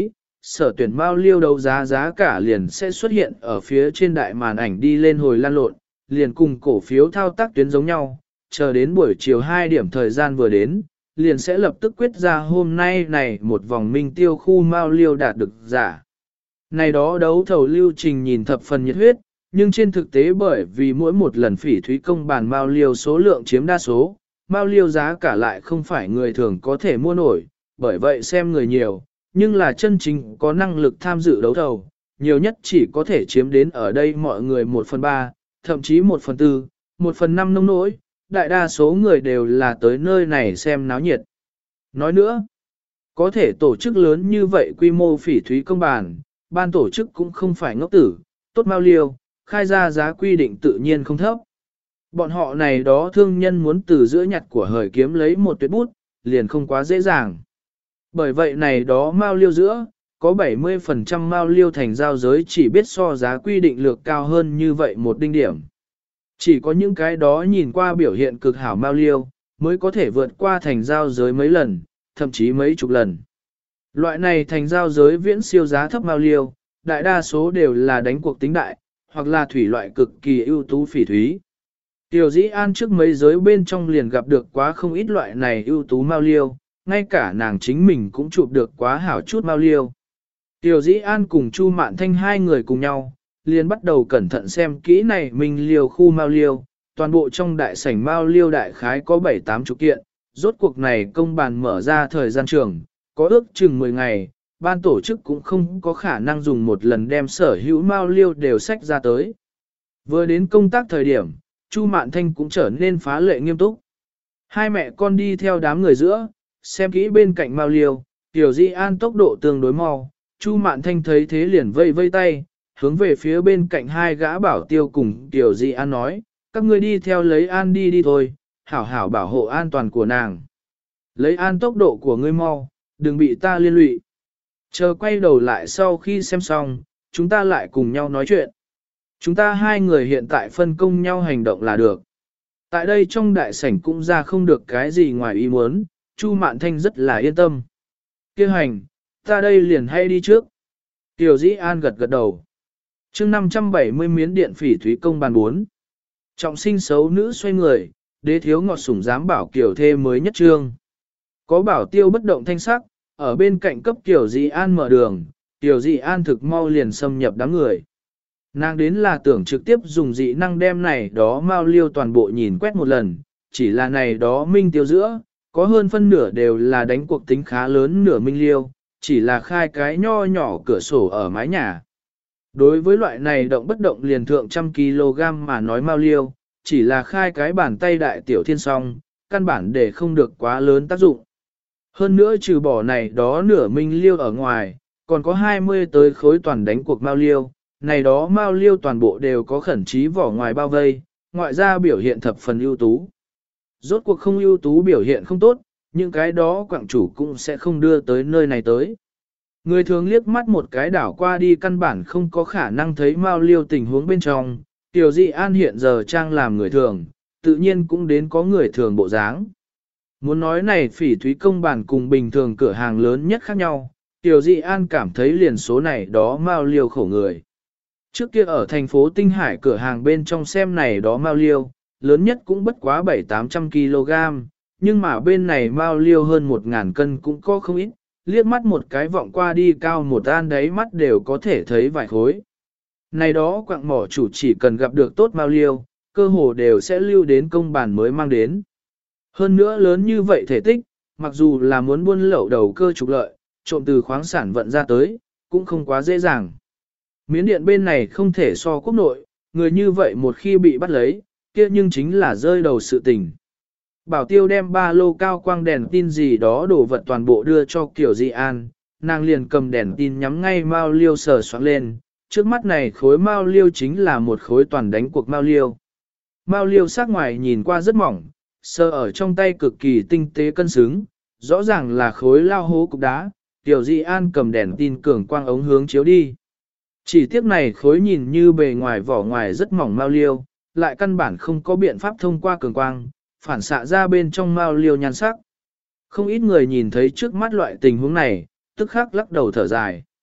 sở tuyển mao liêu đấu giá giá cả liền sẽ xuất hiện ở phía trên đại màn ảnh đi lên hồi lan lộn, liền cùng cổ phiếu thao tác tuyến giống nhau, chờ đến buổi chiều 2 điểm thời gian vừa đến, liền sẽ lập tức quyết ra hôm nay này một vòng minh tiêu khu mao liêu đạt được giả. Này đó đấu thầu lưu trình nhìn thập phần nhiệt huyết, nhưng trên thực tế bởi vì mỗi một lần phỉ thúy công bàn mao liêu số lượng chiếm đa số, mao liêu giá cả lại không phải người thường có thể mua nổi, bởi vậy xem người nhiều, nhưng là chân chính có năng lực tham dự đấu thầu, nhiều nhất chỉ có thể chiếm đến ở đây mọi người 1/3, thậm chí 1/4, 1/5 nông nỗi, đại đa số người đều là tới nơi này xem náo nhiệt. Nói nữa, có thể tổ chức lớn như vậy quy mô phỉ thúy công bàn, ban tổ chức cũng không phải ngốc tử, tốt mao liêu, khai ra giá quy định tự nhiên không thấp. Bọn họ này đó thương nhân muốn từ giữa nhặt của hời kiếm lấy một tuyệt bút, liền không quá dễ dàng. Bởi vậy này đó mao liêu giữa, có 70% mao liêu thành giao giới chỉ biết so giá quy định lược cao hơn như vậy một đinh điểm. Chỉ có những cái đó nhìn qua biểu hiện cực hảo mao liêu, mới có thể vượt qua thành giao giới mấy lần, thậm chí mấy chục lần. Loại này thành giao giới viễn siêu giá thấp mao liêu, đại đa số đều là đánh cuộc tính đại, hoặc là thủy loại cực kỳ ưu tú phỉ thúy. Tiểu Dĩ An trước mấy giới bên trong liền gặp được quá không ít loại này ưu tú mao liêu, ngay cả nàng chính mình cũng chụp được quá hảo chút mao liêu. Tiểu Dĩ An cùng Chu Mạn Thanh hai người cùng nhau, liền bắt đầu cẩn thận xem kỹ này mình liều khu mao liêu, toàn bộ trong đại sảnh mao liêu đại khái có 7-8 chục kiện, rốt cuộc này công bàn mở ra thời gian trường, có ước chừng 10 ngày, ban tổ chức cũng không có khả năng dùng một lần đem sở hữu mao liêu đều sách ra tới. Vừa đến công tác thời điểm, Chu Mạn Thanh cũng trở nên phá lệ nghiêm túc. Hai mẹ con đi theo đám người giữa, xem kỹ bên cạnh mao liêu, Tiểu Dĩ An tốc độ tương đối mau, Chu Mạn Thanh thấy thế liền vây vây tay, hướng về phía bên cạnh hai gã bảo tiêu cùng Tiểu Dĩ An nói, các ngươi đi theo lấy An đi thôi, hảo hảo bảo hộ an toàn của nàng. Lấy An tốc độ của ngươi mau, đừng bị ta liên lụy. Chờ quay đầu lại sau khi xem xong, chúng ta lại cùng nhau nói chuyện. Chúng ta hai người hiện tại phân công nhau hành động là được. Tại đây trong đại sảnh cũng ra không được cái gì ngoài ý muốn, Chu Mạn Thanh rất là yên tâm. Kêu hành, ta đây liền hay đi trước. Tiểu Dĩ An gật gật đầu. Chương 570 miến điện phỉ thúy công bàn 4. Trọng sinh xấu nữ xoay người, đế thiếu ngọt sủng dám bảo kiểu thê mới nhất trương. Có bảo tiêu bất động thanh sắc, ở bên cạnh cấp Tiểu Dĩ An mở đường, Tiểu Dĩ An thực mau liền xâm nhập đám người. Nàng đến là tưởng trực tiếp dùng dị năng đem này đó mao liêu toàn bộ nhìn quét một lần, chỉ là này đó minh tiêu giữa, có hơn phân nửa đều là đánh cuộc tính khá lớn nửa minh liêu, chỉ là khai cái nho nhỏ cửa sổ ở mái nhà. Đối với loại này động bất động liền thượng 100 kg mà nói mao liêu, chỉ là khai cái bàn tay đại tiểu thiên song, căn bản để không được quá lớn tác dụng. Hơn nữa trừ bỏ này đó nửa minh liêu ở ngoài, còn có 20 tới khối toàn đánh cuộc mao liêu, này đó mao liêu toàn bộ đều có khẩn trí vỏ ngoài bao vây, ngoại ra biểu hiện thập phần ưu tú. Rốt cuộc không ưu tú biểu hiện không tốt, những cái đó quảng chủ cũng sẽ không đưa tới nơi này tới. Người thường liếc mắt một cái đảo qua đi căn bản không có khả năng thấy mao liêu tình huống bên trong, Tiểu Dĩ An hiện giờ trang làm người thường, tự nhiên cũng đến có người thường bộ dáng. Muốn nói này phỉ thúy công bản cùng bình thường cửa hàng lớn nhất khác nhau, Tiểu Dĩ An cảm thấy liền số này đó mao liêu khổ người. Trước kia ở thành phố Tinh Hải cửa hàng bên trong xem này đó mao liêu, lớn nhất cũng bất quá 700-800 kg, nhưng mà bên này mao liêu hơn 1.000 cân cũng có không ít, liếc mắt một cái vọng qua đi cao một an đáy mắt đều có thể thấy vài khối. Này đó quạng mỏ chủ chỉ cần gặp được tốt mao liêu, cơ hồ đều sẽ lưu đến công bàn mới mang đến. Hơn nữa lớn như vậy thể tích, mặc dù là muốn buôn lậu đầu cơ trục lợi, trộm từ khoáng sản vận ra tới, cũng không quá dễ dàng. Miến điện bên này không thể so quốc nội, người như vậy một khi bị bắt lấy, kia nhưng chính là rơi đầu sự tình. Bảo tiêu đem ba lô cao quang đèn tin gì đó đổ vật toàn bộ đưa cho Tiểu Dĩ An, nàng liền cầm đèn tin nhắm ngay mao liêu sờ soạn lên, trước mắt này khối mao liêu chính là một khối toàn đánh cuộc mao liêu. Mao liêu sắc ngoài nhìn qua rất mỏng, sờ ở trong tay cực kỳ tinh tế cân xứng, rõ ràng là khối lao hố cục đá, Tiểu Dĩ An cầm đèn tin cường quang ống hướng chiếu đi. Chỉ tiếc này khối nhìn như bề ngoài vỏ ngoài rất mỏng mao liêu, lại căn bản không có biện pháp thông qua cường quang, phản xạ ra bên trong mao liêu nhan sắc. Không ít người nhìn thấy trước mắt loại tình huống này, tức khắc lắc đầu thở dài.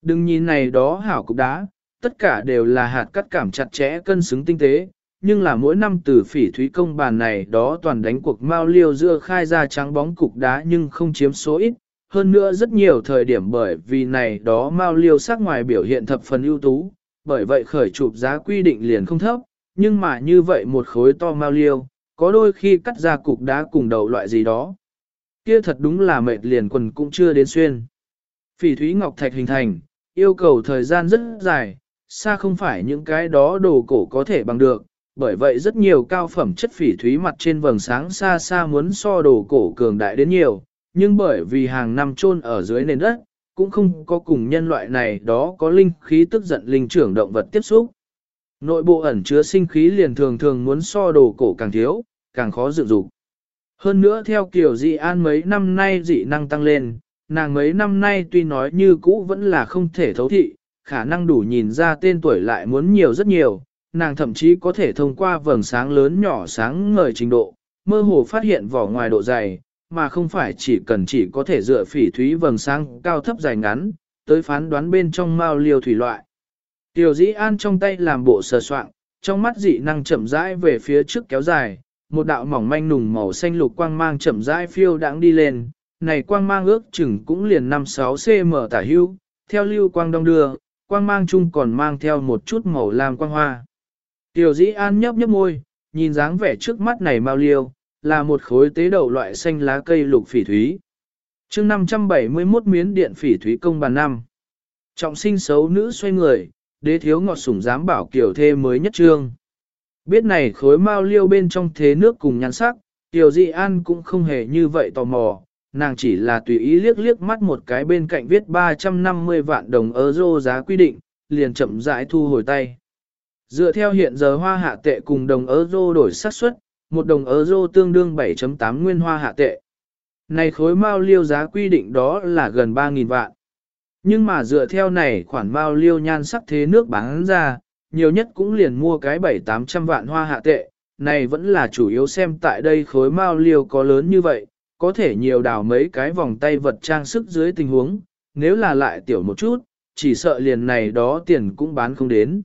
Đừng nhìn này đó hảo cục đá, tất cả đều là hạt cắt cảm chặt chẽ cân xứng tinh tế, nhưng là mỗi năm từ phỉ thúy công bàn này đó toàn đánh cuộc mao liêu giữa khai ra trắng bóng cục đá nhưng không chiếm số ít. Hơn nữa rất nhiều thời điểm bởi vì này đó mao liêu sắc ngoài biểu hiện thập phần ưu tú, bởi vậy khởi chụp giá quy định liền không thấp, nhưng mà như vậy một khối to mao liêu, có đôi khi cắt ra cục đá cùng đầu loại gì đó. Kia thật đúng là mệt liền quần cũng chưa đến xuyên. Phỉ thúy ngọc thạch hình thành, yêu cầu thời gian rất dài, xa không phải những cái đó đồ cổ có thể bằng được, bởi vậy rất nhiều cao phẩm chất phỉ thúy mặt trên vầng sáng xa xa muốn so đồ cổ cường đại đến nhiều, nhưng bởi vì hàng năm chôn ở dưới nền đất, cũng không có cùng nhân loại này đó có linh khí tức giận linh trưởng động vật tiếp xúc. Nội bộ ẩn chứa sinh khí liền thường thường muốn so đồ cổ càng thiếu, càng khó dự dục. Hơn nữa theo kiểu dị an mấy năm nay dị năng tăng lên, nàng mấy năm nay tuy nói như cũ vẫn là không thể thấu thị, khả năng đủ nhìn ra tên tuổi lại muốn nhiều rất nhiều, nàng thậm chí có thể thông qua vầng sáng lớn nhỏ sáng ngời trình độ, mơ hồ phát hiện vỏ ngoài độ dày, mà không phải chỉ có thể dựa phỉ thúy vầng sáng cao thấp dài ngắn, tới phán đoán bên trong mao liêu thủy loại. Tiểu dĩ an trong tay làm bộ sờ soạng, trong mắt dị năng chậm rãi về phía trước kéo dài, một đạo mỏng manh nùng màu xanh lục quang mang chậm rãi phiêu đãng đi lên, này quang mang ước chừng cũng liền 5-6 cm tả hữu, theo lưu quang đông đưa, quang mang chung còn mang theo một chút màu lam quang hoa. Tiểu dĩ an nhấp nhấp môi, nhìn dáng vẻ trước mắt này mao liêu, là một khối tế đậu loại xanh lá cây lục phỉ thúy. chương 571 miến điện phỉ thúy công bàn năm. Trọng sinh xấu nữ xoay người, đế thiếu ngọt sủng dám bảo kiểu thê mới nhất trương. Biết này khối mao liêu bên trong thế nước cùng nhan sắc, Tiểu Dị An cũng không hề như vậy tò mò, nàng chỉ là tùy ý liếc liếc mắt một cái bên cạnh viết 350 vạn đồng euro giá quy định, liền chậm rãi thu hồi tay. Dựa theo hiện giờ hoa hạ tệ cùng đồng euro đổi xác suất, một đồng euro tương đương 7.8 nguyên hoa hạ tệ. Này khối mao liêu giá quy định đó là gần 3.000 vạn. Nhưng mà dựa theo này khoản mao liêu nhan sắc thế nước bán ra, nhiều nhất cũng liền mua cái 7-800 vạn hoa hạ tệ, này vẫn là chủ yếu xem tại đây khối mao liêu có lớn như vậy, có thể nhiều đào mấy cái vòng tay vật trang sức dưới tình huống, nếu là lại tiểu một chút, chỉ sợ liền này đó tiền cũng bán không đến.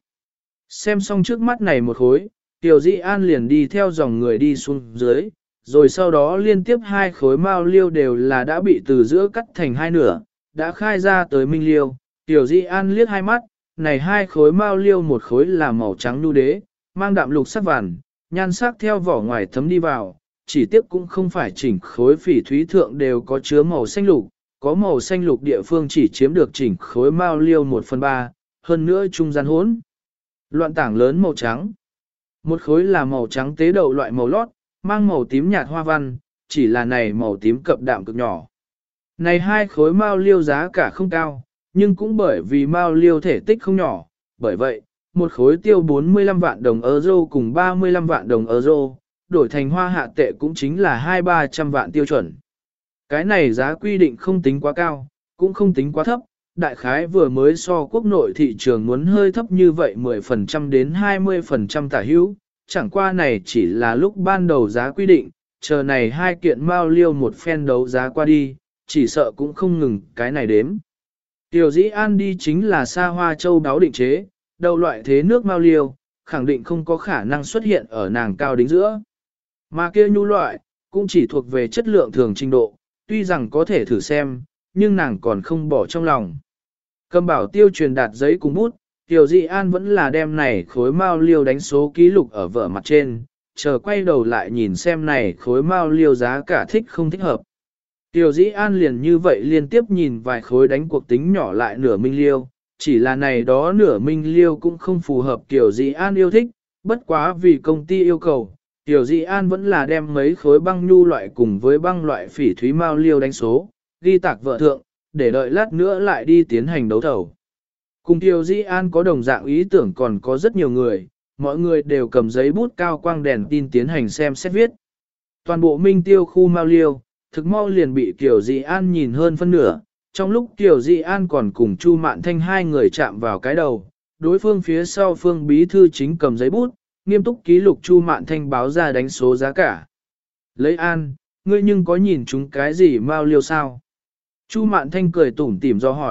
Xem xong trước mắt này một khối, Tiểu Dĩ An liền đi theo dòng người đi xuống dưới, rồi sau đó liên tiếp hai khối mao liêu đều là đã bị từ giữa cắt thành hai nửa, đã khai ra tới minh liêu. Tiểu Dĩ An liếc hai mắt, này hai khối mao liêu một khối là màu trắng nhu đế, mang đạm lục sắc vằn, nhan sắc theo vỏ ngoài thấm đi vào, chỉ tiếc cũng không phải chỉnh khối phỉ thúy thượng đều có chứa màu xanh lục, có màu xanh lục địa phương chỉ chiếm được chỉnh khối mao liêu 1/3, hơn nữa trung gian hỗn. Loạn tảng lớn màu trắng. Một khối là màu trắng tế đậu loại màu lót, mang màu tím nhạt hoa văn, chỉ là này màu tím cập đạm cực nhỏ. Này hai khối mao liêu giá cả không cao, nhưng cũng bởi vì mao liêu thể tích không nhỏ, bởi vậy, một khối tiêu 45 vạn đồng euro cùng 35 vạn đồng euro, đổi thành hoa hạ tệ cũng chính là 200-300 vạn tiêu chuẩn. Cái này giá quy định không tính quá cao, cũng không tính quá thấp, đại khái vừa mới so quốc nội thị trường muốn hơi thấp như vậy 10% đến 20% tả hữu, chẳng qua này chỉ là lúc ban đầu giá quy định, chờ này hai kiện mao liêu một phen đấu giá qua đi, chỉ sợ cũng không ngừng cái này đếm. Tiểu Dĩ An đi chính là xa hoa châu đáo định chế, đầu loại thế nước mao liêu, khẳng định không có khả năng xuất hiện ở nàng cao đính giữa. Mà kia nhu loại, cũng chỉ thuộc về chất lượng thường trình độ, tuy rằng có thể thử xem, nhưng nàng còn không bỏ trong lòng. Cầm bảo tiêu truyền đạt giấy cùng bút, Tiểu Dị An vẫn là đem này khối mao liêu đánh số ký lục ở vở mặt trên, chờ quay đầu lại nhìn xem này khối mao liêu giá cả thích không thích hợp. Tiểu Dĩ An liền như vậy liên tiếp nhìn vài khối đánh cuộc tính nhỏ lại nửa minh liêu, chỉ là này đó nửa minh liêu cũng không phù hợp Tiểu Dĩ An yêu thích, bất quá vì công ty yêu cầu, Tiểu Dĩ An vẫn là đem mấy khối băng nhu loại cùng với băng loại phỉ thúy mao liêu đánh số, ghi tạc vợ thượng, để đợi lát nữa lại đi tiến hành đấu thầu. Cùng Tiểu Dĩ An có đồng dạng ý tưởng còn có rất nhiều người, mọi người đều cầm giấy bút cao quang đèn tin tiến hành xem xét viết. Toàn bộ minh tiêu khu mao liêu, thực mau liền bị Tiểu Dĩ An nhìn hơn phân nửa, trong lúc Tiểu Dĩ An còn cùng Chu Mạn Thanh hai người chạm vào cái đầu, đối phương phía sau Phương bí thư chính cầm giấy bút, nghiêm túc ký lục Chu Mạn Thanh báo ra đánh số giá cả. Lấy An, ngươi nhưng có nhìn chúng cái gì mao liêu sao? Chu Mạn Thanh cười tủm tỉm do hỏi,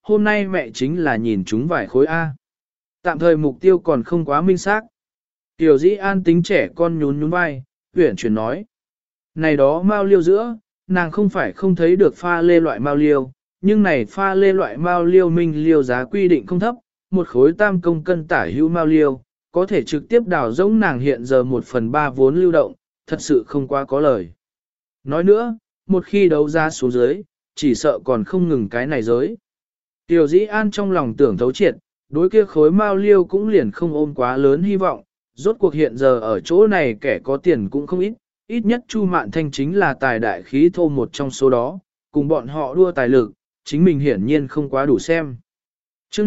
hôm nay mẹ chính là nhìn chúng vài khối A. Tạm thời mục tiêu còn không quá minh xác. Tiểu Dĩ An tính trẻ con nhún nhún vai, huyển chuyển nói. Này đó mao liêu giữa, nàng không phải không thấy được pha lê loại mao liêu, nhưng này pha lê loại mao liêu minh liêu giá quy định không thấp, một khối tam công cân tả hữu mao liêu, có thể trực tiếp đào giống nàng hiện giờ 1/3 vốn lưu động, thật sự không quá có lời. Nói nữa, một khi đấu giá xuống dưới, chỉ sợ còn không ngừng cái này giới. Tiểu Dĩ An trong lòng tưởng thấu triệt, đối kia khối mao liêu cũng liền không ôm quá lớn hy vọng, rốt cuộc hiện giờ ở chỗ này kẻ có tiền cũng không ít, ít nhất Chu Mạn Thanh chính là tài đại khí thô một trong số đó, cùng bọn họ đua tài lực, chính mình hiển nhiên không quá đủ xem. chương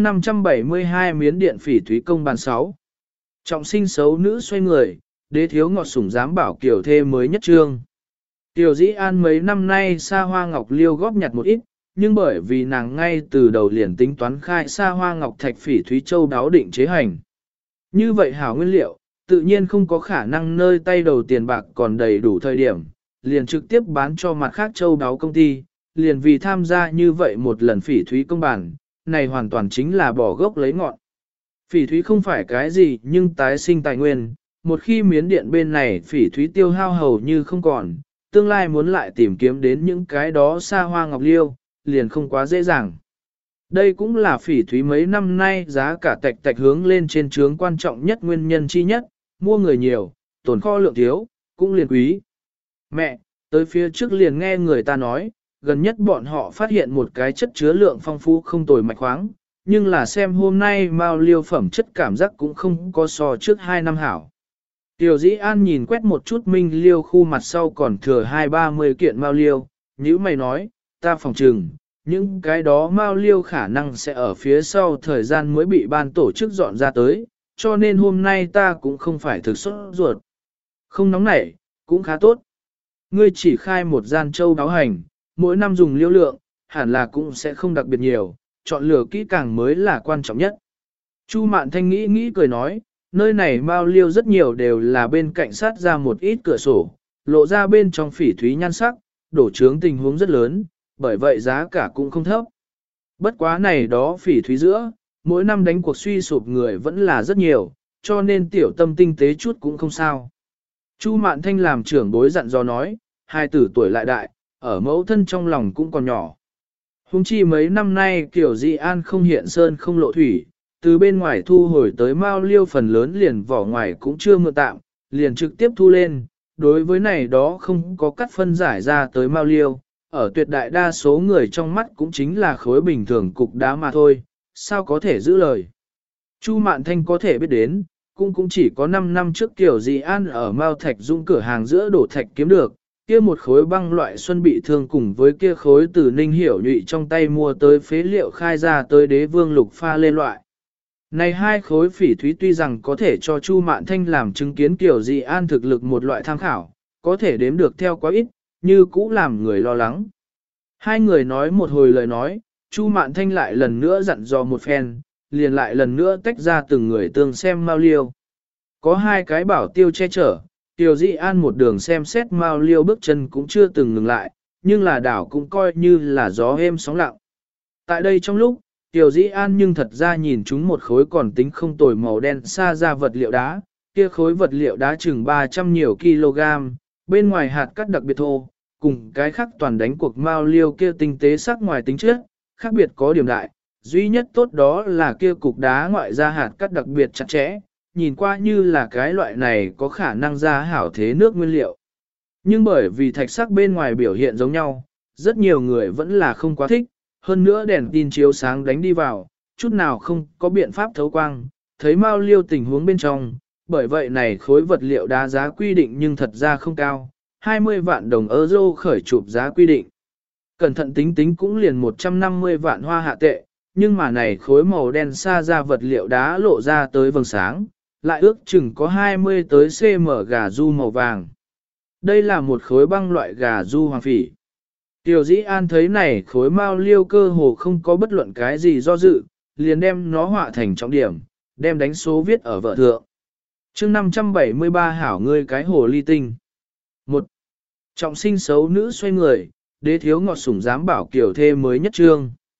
572 Miến Điện Phỉ Thúy Công bàn 6. Trọng sinh xấu nữ xoay người, đế thiếu ngọt sủng dám bảo kiểu thê mới nhất trương. Tiểu Dĩ An mấy năm nay xa hoa ngọc liêu góp nhặt một ít, nhưng bởi vì nàng ngay từ đầu liền tính toán khai xa hoa ngọc thạch phỉ thúy châu đáo định chế hành. Như vậy hảo nguyên liệu, tự nhiên không có khả năng nơi tay đầu tiền bạc còn đầy đủ thời điểm, liền trực tiếp bán cho mặt khác châu đáo công ty, liền vì tham gia như vậy một lần phỉ thúy công bản, này hoàn toàn chính là bỏ gốc lấy ngọn. Phỉ thúy không phải cái gì nhưng tái sinh tài nguyên, một khi miến điện bên này phỉ thúy tiêu hao hầu như không còn, tương lai muốn lại tìm kiếm đến những cái đó xa hoa ngọc liêu, liền không quá dễ dàng. Đây cũng là phỉ thúy mấy năm nay giá cả tạch tạch hướng lên trên trướng quan trọng nhất nguyên nhân chi nhất, mua người nhiều, tồn kho lượng thiếu, cũng liền quý. Mẹ, tới phía trước liền nghe người ta nói, gần nhất bọn họ phát hiện một cái chất chứa lượng phong phú không tồi mạch khoáng, nhưng là xem hôm nay mao liêu phẩm chất cảm giác cũng không có so trước 2 năm hảo. Tiểu Dĩ An nhìn quét một chút minh liêu khu mặt sau còn thừa 20-30 kiện mao liêu, như mày nói, ta phòng trừng, những cái đó mao liêu khả năng sẽ ở phía sau thời gian mới bị ban tổ chức dọn ra tới, cho nên hôm nay ta cũng không phải thực xuất ruột. Không nóng nảy, cũng khá tốt. Ngươi chỉ khai một gian châu báo hành, mỗi năm dùng liêu lượng, hẳn là cũng sẽ không đặc biệt nhiều, chọn lựa kỹ càng mới là quan trọng nhất. Chu Mạn Thanh nghĩ cười nói, nơi này mao liêu rất nhiều đều là bên cạnh sát ra một ít cửa sổ, lộ ra bên trong phỉ thúy nhan sắc, đổ trướng tình huống rất lớn, bởi vậy giá cả cũng không thấp. Bất quá này đó phỉ thúy giữa, mỗi năm đánh cuộc suy sụp người vẫn là rất nhiều, cho nên tiểu tâm tinh tế chút cũng không sao. Chu Mạn Thanh làm trưởng bối dặn dò nói, hai tử tuổi lại đại, ở mẫu thân trong lòng cũng còn nhỏ. Hùng chi mấy năm nay kiểu Dĩ An không hiện sơn không lộ thủy, từ bên ngoài thu hồi tới mao liêu phần lớn liền vỏ ngoài cũng chưa mượn tạm, liền trực tiếp thu lên, đối với này đó không có cắt phân giải ra tới mao liêu, ở tuyệt đại đa số người trong mắt cũng chính là khối bình thường cục đá mà thôi, sao có thể giữ lời. Chu Mạn Thanh có thể biết đến, cũng chỉ có 5 năm trước kiểu Dĩ An ở Mao Thạch Dung cửa hàng giữa đổ thạch kiếm được, kia một khối băng loại xuân bị thương cùng với kia khối từ Ninh Hiểu Nhụy trong tay mua tới phế liệu khai ra tới Đế Vương Lục pha lên loại. Này hai khối phỉ thúy tuy rằng có thể cho Chu Mạn Thanh làm chứng kiến kiểu Dĩ An thực lực một loại tham khảo, có thể đếm được theo quá ít, như cũ làm người lo lắng. Hai người nói một hồi lời nói, Chu Mạn Thanh lại lần nữa dặn dò một phen, liền lại lần nữa tách ra từng người tương xem mao liêu. Có hai cái bảo tiêu che chở, Tiểu Dĩ An một đường xem xét mao liêu bước chân cũng chưa từng ngừng lại, nhưng là đảo cũng coi như là gió êm sóng lặng. Tại đây trong lúc, Tiểu Dĩ An nhưng thật ra nhìn chúng một khối còn tính không tồi màu đen xa ra vật liệu đá, kia khối vật liệu đá chừng 300 nhiều kg, bên ngoài hạt cắt đặc biệt thô, cùng cái khác toàn đánh cuộc mao liêu kia tinh tế sắc ngoài tính chất, khác biệt có điểm đại, duy nhất tốt đó là kia cục đá ngoại ra hạt cắt đặc biệt chặt chẽ, nhìn qua như là cái loại này có khả năng ra hảo thế nước nguyên liệu. Nhưng bởi vì thạch sắc bên ngoài biểu hiện giống nhau, rất nhiều người vẫn là không quá thích, hơn nữa đèn tin chiếu sáng đánh đi vào, chút nào không có biện pháp thấu quang, thấy mao liêu tình huống bên trong, bởi vậy này khối vật liệu đá giá quy định nhưng thật ra không cao, 20 vạn đồng euro khởi chụp giá quy định. Cẩn thận tính tính cũng liền 150 vạn hoa hạ tệ, nhưng mà này khối màu đen xa ra vật liệu đá lộ ra tới vầng sáng, lại ước chừng có 20 tới cm gà du màu vàng. Đây là một khối băng loại gà du hoàng phỉ. Tiểu Dĩ An thấy này khối mao liêu cơ hồ không có bất luận cái gì do dự, liền đem nó họa thành trọng điểm, đem đánh số viết ở vợ thượng. chương 573 hảo ngươi cái hồ ly tinh. 1. Trọng sinh xấu nữ xoay người, đế thiếu ngọt sủng dám bảo kiểu thê mới nhất trương.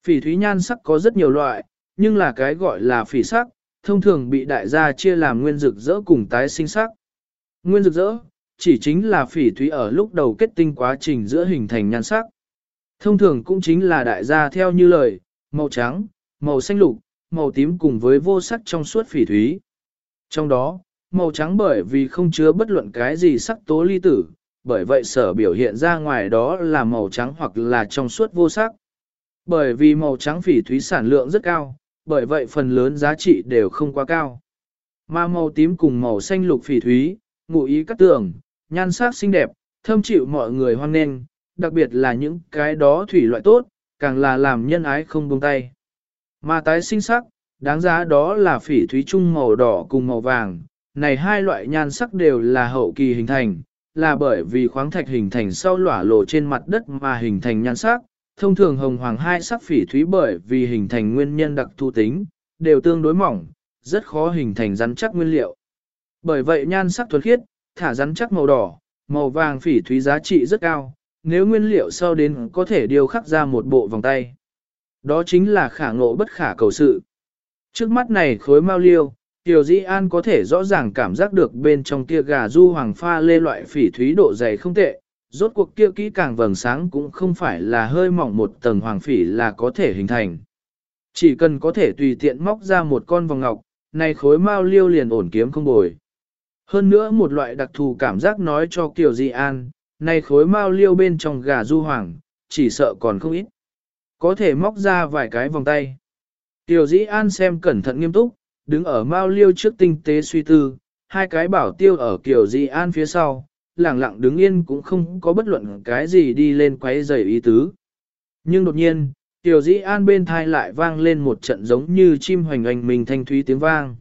Phỉ thúy nhan sắc có rất nhiều loại, nhưng là cái gọi là phỉ sắc, thông thường bị đại gia chia làm nguyên rực rỡ cùng tái sinh sắc. Nguyên rực rỡ, chỉ chính là phỉ thúy ở lúc đầu kết tinh quá trình giữa hình thành nhan sắc. Thông thường cũng chính là đại gia theo như lời, màu trắng, màu xanh lục, màu tím cùng với vô sắc trong suốt phỉ thúy. Trong đó, màu trắng bởi vì không chứa bất luận cái gì sắc tố ly tử, bởi vậy sở biểu hiện ra ngoài đó là màu trắng hoặc là trong suốt vô sắc. Bởi vì màu trắng phỉ thúy sản lượng rất cao, bởi vậy phần lớn giá trị đều không quá cao. Mà màu tím cùng màu xanh lục phỉ thúy, ngụ ý cắt tường, nhan sắc xinh đẹp, thâm chịu mọi người hoan nghênh, đặc biệt là những cái đó thủy loại tốt, càng là làm nhân ái không buông tay. Mà tái sinh sắc, đáng giá đó là phỉ thúy chung màu đỏ cùng màu vàng, này hai loại nhan sắc đều là hậu kỳ hình thành, là bởi vì khoáng thạch hình thành sau lỏa lộ trên mặt đất mà hình thành nhan sắc. Thông thường hồng hoàng hai sắc phỉ thúy bởi vì hình thành nguyên nhân đặc thu tính, đều tương đối mỏng, rất khó hình thành rắn chắc nguyên liệu. Bởi vậy nhan sắc thuần khiết, thả rắn chắc màu đỏ, màu vàng phỉ thúy giá trị rất cao, nếu nguyên liệu sau đến có thể điều khắc ra một bộ vòng tay. Đó chính là khả ngộ bất khả cầu sự. Trước mắt này khối mao liêu, Tiểu Dĩ An có thể rõ ràng cảm giác được bên trong kia gà du hoàng pha lê loại phỉ thúy độ dày không tệ, rốt cuộc kia kỹ càng vầng sáng cũng không phải là hơi mỏng một tầng hoàng phỉ là có thể hình thành. Chỉ cần có thể tùy tiện móc ra một con vòng ngọc, này khối mao liêu liền ổn kiếm không bồi. Hơn nữa một loại đặc thù cảm giác nói cho Kiều Di An, này khối mao liêu bên trong gà du hoàng, chỉ sợ còn không ít. Có thể móc ra vài cái vòng tay. Kiều Di An xem cẩn thận nghiêm túc, đứng ở mao liêu trước tinh tế suy tư, hai cái bảo tiêu ở Kiều Di An phía sau, lặng lặng đứng yên cũng không có bất luận cái gì đi lên quấy rầy ý tứ. Nhưng đột nhiên, Tiểu Dĩ An bên thai lại vang lên một trận giống như chim hoành hành mình thanh thúy tiếng vang.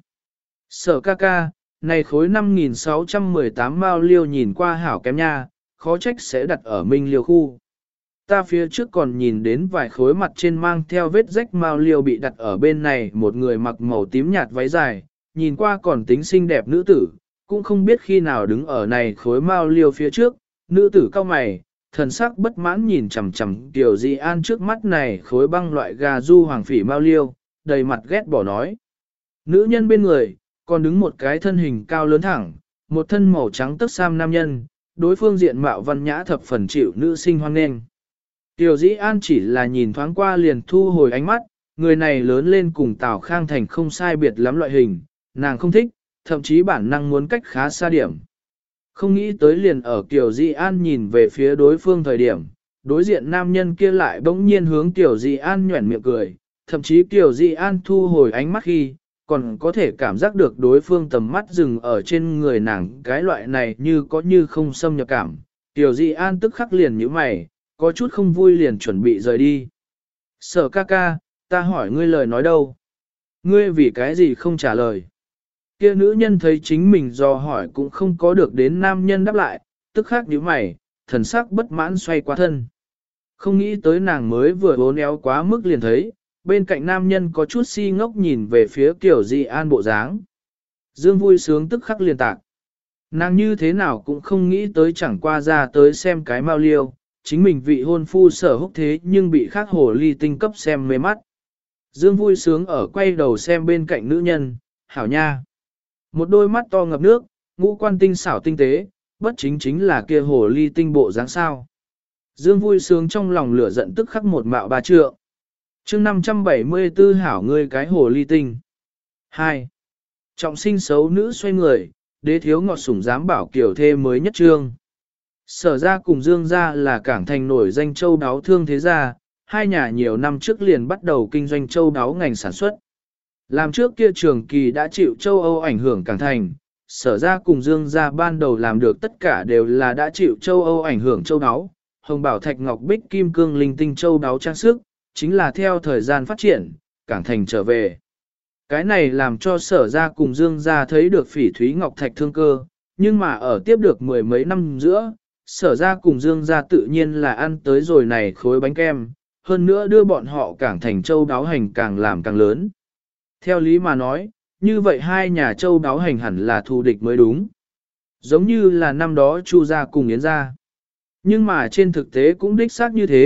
Sở ca ca, này khối 5.618 mao liêu nhìn qua hảo kém nha, khó trách sẽ đặt ở minh liêu khu. Ta phía trước còn nhìn đến vài khối mặt trên mang theo vết rách mao liêu bị đặt ở bên này, một người mặc màu tím nhạt váy dài, nhìn qua còn tính xinh đẹp nữ tử, cũng không biết khi nào đứng ở này khối mao liêu phía trước, nữ tử cao mày, thần sắc bất mãn nhìn chằm chằm Tiểu Di An trước mắt này khối băng loại gà du hoàng phỉ mao liêu, đầy mặt ghét bỏ nói. Nữ nhân bên người, còn đứng một cái thân hình cao lớn thẳng, một thân màu trắng tức sam nam nhân, đối phương diện mạo văn nhã thập phần chịu nữ sinh hoan nghênh. Tiểu Dĩ An chỉ là nhìn thoáng qua liền thu hồi ánh mắt, người này lớn lên cùng Tào Khang Thành không sai biệt lắm loại hình, nàng không thích, thậm chí bản năng muốn cách khá xa điểm. Không nghĩ tới liền ở Kiều Di An nhìn về phía đối phương thời điểm, đối diện nam nhân kia lại bỗng nhiên hướng Kiều Di An nhuẩn miệng cười, thậm chí Kiều Di An thu hồi ánh mắt khi, còn có thể cảm giác được đối phương tầm mắt dừng ở trên người nàng cái loại này như có như không xâm nhập cảm. Kiều Di An tức khắc liền như mày, có chút không vui liền chuẩn bị rời đi. Sở ca ca, ta hỏi ngươi lời nói đâu? Ngươi vì cái gì không trả lời? Kia nữ nhân thấy chính mình do hỏi cũng không có được đến nam nhân đáp lại, tức khắc nhíu mày, thần sắc bất mãn xoay qua thân. Không nghĩ tới nàng mới vừa bốn éo quá mức liền thấy, bên cạnh nam nhân có chút si ngốc nhìn về phía Kiều Di An bộ dáng. Dương vui sướng tức khắc liền tạc. Nàng như thế nào cũng không nghĩ tới chẳng qua ra tới xem cái mao liêu, chính mình vị hôn phu sở húc thế nhưng bị khác hồ ly tinh cấp xem mê mắt. Dương vui sướng ở quay đầu xem bên cạnh nữ nhân, hảo nha. Một đôi mắt to ngập nước, ngũ quan tinh xảo tinh tế, bất chính chính là kia hồ ly tinh bộ dáng sao. Dương vui sướng trong lòng lửa giận tức khắc một mạo ba trượng. Chương 574 hảo ngươi cái hồ ly tinh. 2. Trọng sinh xấu nữ xoay người, đế thiếu ngọt sủng dám bảo kiểu thê mới nhất trương. Sở ra cùng Dương ra là cảng thành nổi danh châu đáo thương thế gia, hai nhà nhiều năm trước liền bắt đầu kinh doanh châu đáo ngành sản xuất. Làm trước kia Trường Kỳ đã chịu châu Âu ảnh hưởng cảng thành, sở ra cùng Dương ra ban đầu làm được tất cả đều là đã chịu châu Âu ảnh hưởng châu đáo, hồng bảo thạch ngọc bích kim cương linh tinh châu đáo trang sức, chính là theo thời gian phát triển, cảng thành trở về. Cái này làm cho sở ra cùng Dương ra thấy được phỉ thúy ngọc thạch thương cơ, nhưng mà ở tiếp được mười mấy năm giữa, sở ra cùng Dương ra tự nhiên là ăn tới rồi này khối bánh kem, hơn nữa đưa bọn họ cảng thành châu đáo hành càng làm càng lớn. Theo lý mà nói, như vậy hai nhà châu đáo hành hẳn là thù địch mới đúng. Giống như là năm đó Chu gia cùng Yến gia. Nhưng mà trên thực tế cũng đích xác như thế,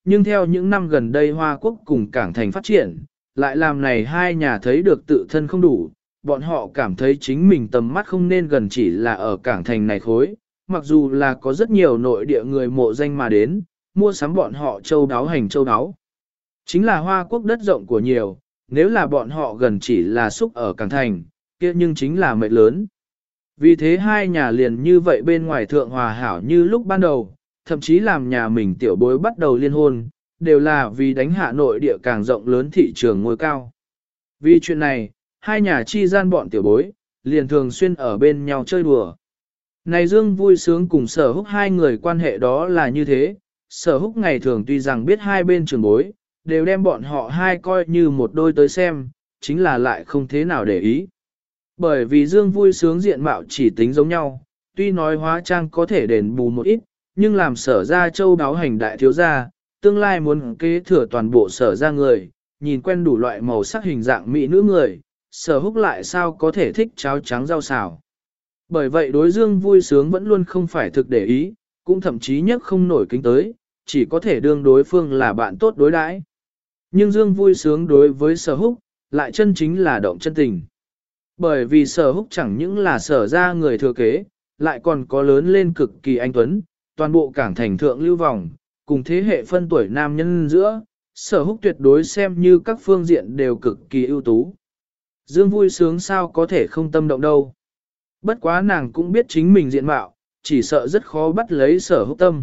nhưng theo những năm gần đây Hoa Quốc cùng Cảng Thành phát triển, lại làm này hai nhà thấy được tự thân không đủ, bọn họ cảm thấy chính mình tầm mắt không nên gần chỉ là ở Cảng Thành này khối, mặc dù là có rất nhiều nội địa người mộ danh mà đến, mua sắm bọn họ châu đáo hành châu đáo. Chính là Hoa Quốc đất rộng của nhiều, nếu là bọn họ gần chỉ là xúc ở Cảng Thành, kia nhưng chính là mệt lớn. Vì thế hai nhà liền như vậy bên ngoài thượng hòa hảo như lúc ban đầu, thậm chí làm nhà mình tiểu bối bắt đầu liên hôn, đều là vì đánh hạ nội địa càng rộng lớn thị trường ngôi cao. Vì chuyện này, hai nhà chi gian bọn tiểu bối, liền thường xuyên ở bên nhau chơi đùa. Này Dương vui sướng cùng Sở Húc hai người quan hệ đó là như thế, Sở Húc ngày thường tuy rằng biết hai bên trường bối, đều đem bọn họ hai coi như một đôi tới xem, chính là lại không thế nào để ý. Bởi vì Dương vui sướng diện mạo chỉ tính giống nhau, tuy nói hóa trang có thể đền bù một ít, nhưng làm Sở ra châu đáo hành đại thiếu gia, tương lai muốn kế thừa toàn bộ Sở ra người, nhìn quen đủ loại màu sắc hình dạng mỹ nữ người, Sở Húc lại sao có thể thích cháo trắng rau xào. Bởi vậy đối Dương vui sướng vẫn luôn không phải thực để ý, cũng thậm chí nhất không nổi kính tới, chỉ có thể đương đối phương là bạn tốt đối đãi. Nhưng Dương vui sướng đối với Sở Húc, lại chân chính là động chân tình. Bởi vì Sở Húc chẳng những là Sở ra người thừa kế, lại còn có lớn lên cực kỳ anh tuấn, toàn bộ Cảng Thành thượng lưu vòng, cùng thế hệ phân tuổi nam nhân giữa, Sở Húc tuyệt đối xem như các phương diện đều cực kỳ ưu tú. Dương vui sướng sao có thể không tâm động đâu. Bất quá nàng cũng biết chính mình diện mạo, chỉ sợ rất khó bắt lấy Sở Húc tâm.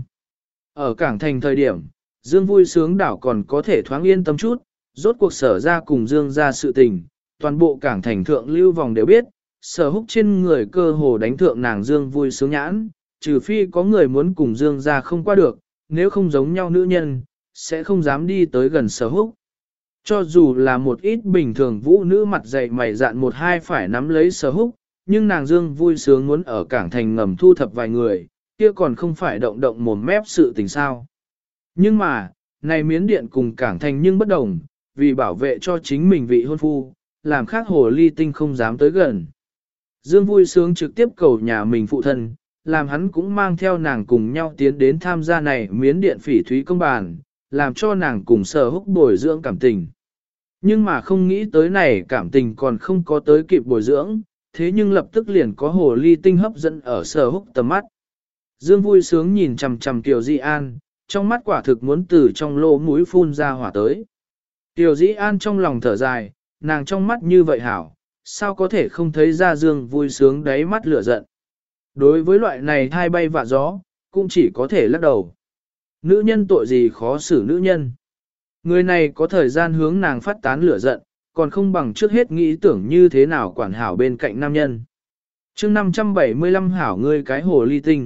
Ở Cảng Thành thời điểm, Dương vui sướng đảo còn có thể thoáng yên tâm chút, rốt cuộc Sở ra cùng Dương ra sự tình, toàn bộ Cảng Thành thượng lưu vòng đều biết, Sở Húc trên người cơ hồ đánh thượng nàng Dương vui sướng nhãn, trừ phi có người muốn cùng Dương ra không qua được, nếu không giống nhau nữ nhân, sẽ không dám đi tới gần Sở Húc. Cho dù là một ít bình thường vũ nữ mặt dày mày dạn một hai phải nắm lấy Sở Húc, nhưng nàng Dương vui sướng muốn ở Cảng Thành ngầm thu thập vài người, kia còn không phải động động mồm mép sự tình sao. Nhưng mà, này Miến Điện cùng Cảng Thành nhưng bất đồng, vì bảo vệ cho chính mình vị hôn phu, làm khác hồ ly tinh không dám tới gần. Dương vui sướng trực tiếp cầu nhà mình phụ thân, làm hắn cũng mang theo nàng cùng nhau tiến đến tham gia này Miến Điện phỉ thúy công bàn, làm cho nàng cùng Sở Húc bồi dưỡng cảm tình. Nhưng mà không nghĩ tới này cảm tình còn không có tới kịp bồi dưỡng, thế nhưng lập tức liền có hồ ly tinh hấp dẫn ở Sở Húc tầm mắt. Dương vui sướng nhìn chằm chằm Kiều Di An, trong mắt quả thực muốn từ trong lỗ mũi phun ra hỏa tới. Kiều Di An trong lòng thở dài, nàng trong mắt như vậy hảo, sao có thể không thấy ra Dương vui sướng đáy mắt lửa giận. Đối với loại này hai bay vạ gió, cũng chỉ có thể lắc đầu. Nữ nhân tội gì khó xử nữ nhân. Người này có thời gian hướng nàng phát tán lửa giận, còn không bằng trước hết nghĩ tưởng như thế nào quản hảo bên cạnh nam nhân. chương 575 hảo ngươi cái hồ ly tinh.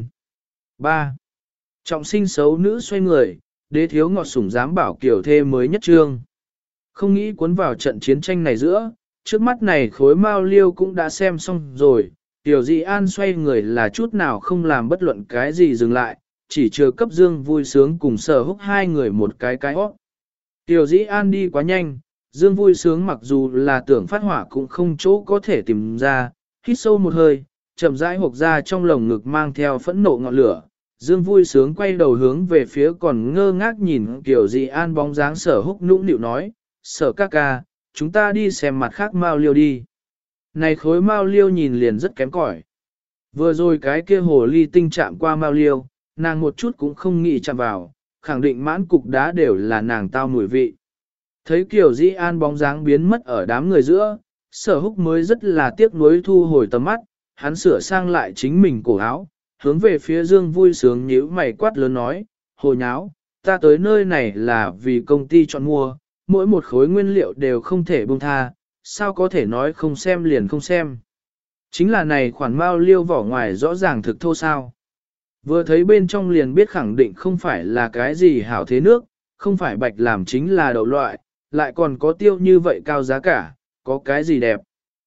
3. Trọng sinh xấu nữ xoay người, đế thiếu ngọt sủng dám bảo kiểu thê mới nhất trương. Không nghĩ cuốn vào trận chiến tranh này giữa, trước mắt này khối mao liêu cũng đã xem xong rồi, Tiểu Di An xoay người là chút nào không làm bất luận cái gì dừng lại, chỉ chờ cấp Dương vui sướng cùng Sở Húc hai người một cái hót. Tiểu Di An đi quá nhanh, Dương vui sướng mặc dù là tưởng phát hỏa cũng không chỗ có thể tìm ra, hít sâu một hơi, chậm rãi hộc ra trong lồng ngực mang theo phẫn nộ ngọn lửa. Dương vui sướng quay đầu hướng về phía còn ngơ ngác nhìn Tiểu Di An bóng dáng Sở Húc nũng nịu nói, Sở ca ca, chúng ta đi xem mặt khác mao liêu đi. Này khối mao liêu nhìn liền rất kém cỏi. Vừa rồi cái kia hồ ly tinh chạm qua mao liêu, nàng một chút cũng không nghĩ chạm vào, khẳng định mãn cục đá đều là nàng tao mùi vị. Thấy Kiều Di An bóng dáng biến mất ở đám người giữa, Sở Húc mới rất là tiếc nuối thu hồi tầm mắt, hắn sửa sang lại chính mình cổ áo, hướng về phía Dương vui sướng nhíu mày quát lớn nói, hồ nháo, ta tới nơi này là vì công ty chọn mua, mỗi một khối nguyên liệu đều không thể buông tha, sao có thể nói không xem liền không xem. Chính là này khoản mao liêu vỏ ngoài rõ ràng thực thô sao. Vừa thấy bên trong liền biết khẳng định không phải là cái gì hảo thế nước, không phải bạch làm chính là đậu loại, lại còn có tiêu như vậy cao giá cả, có cái gì đẹp.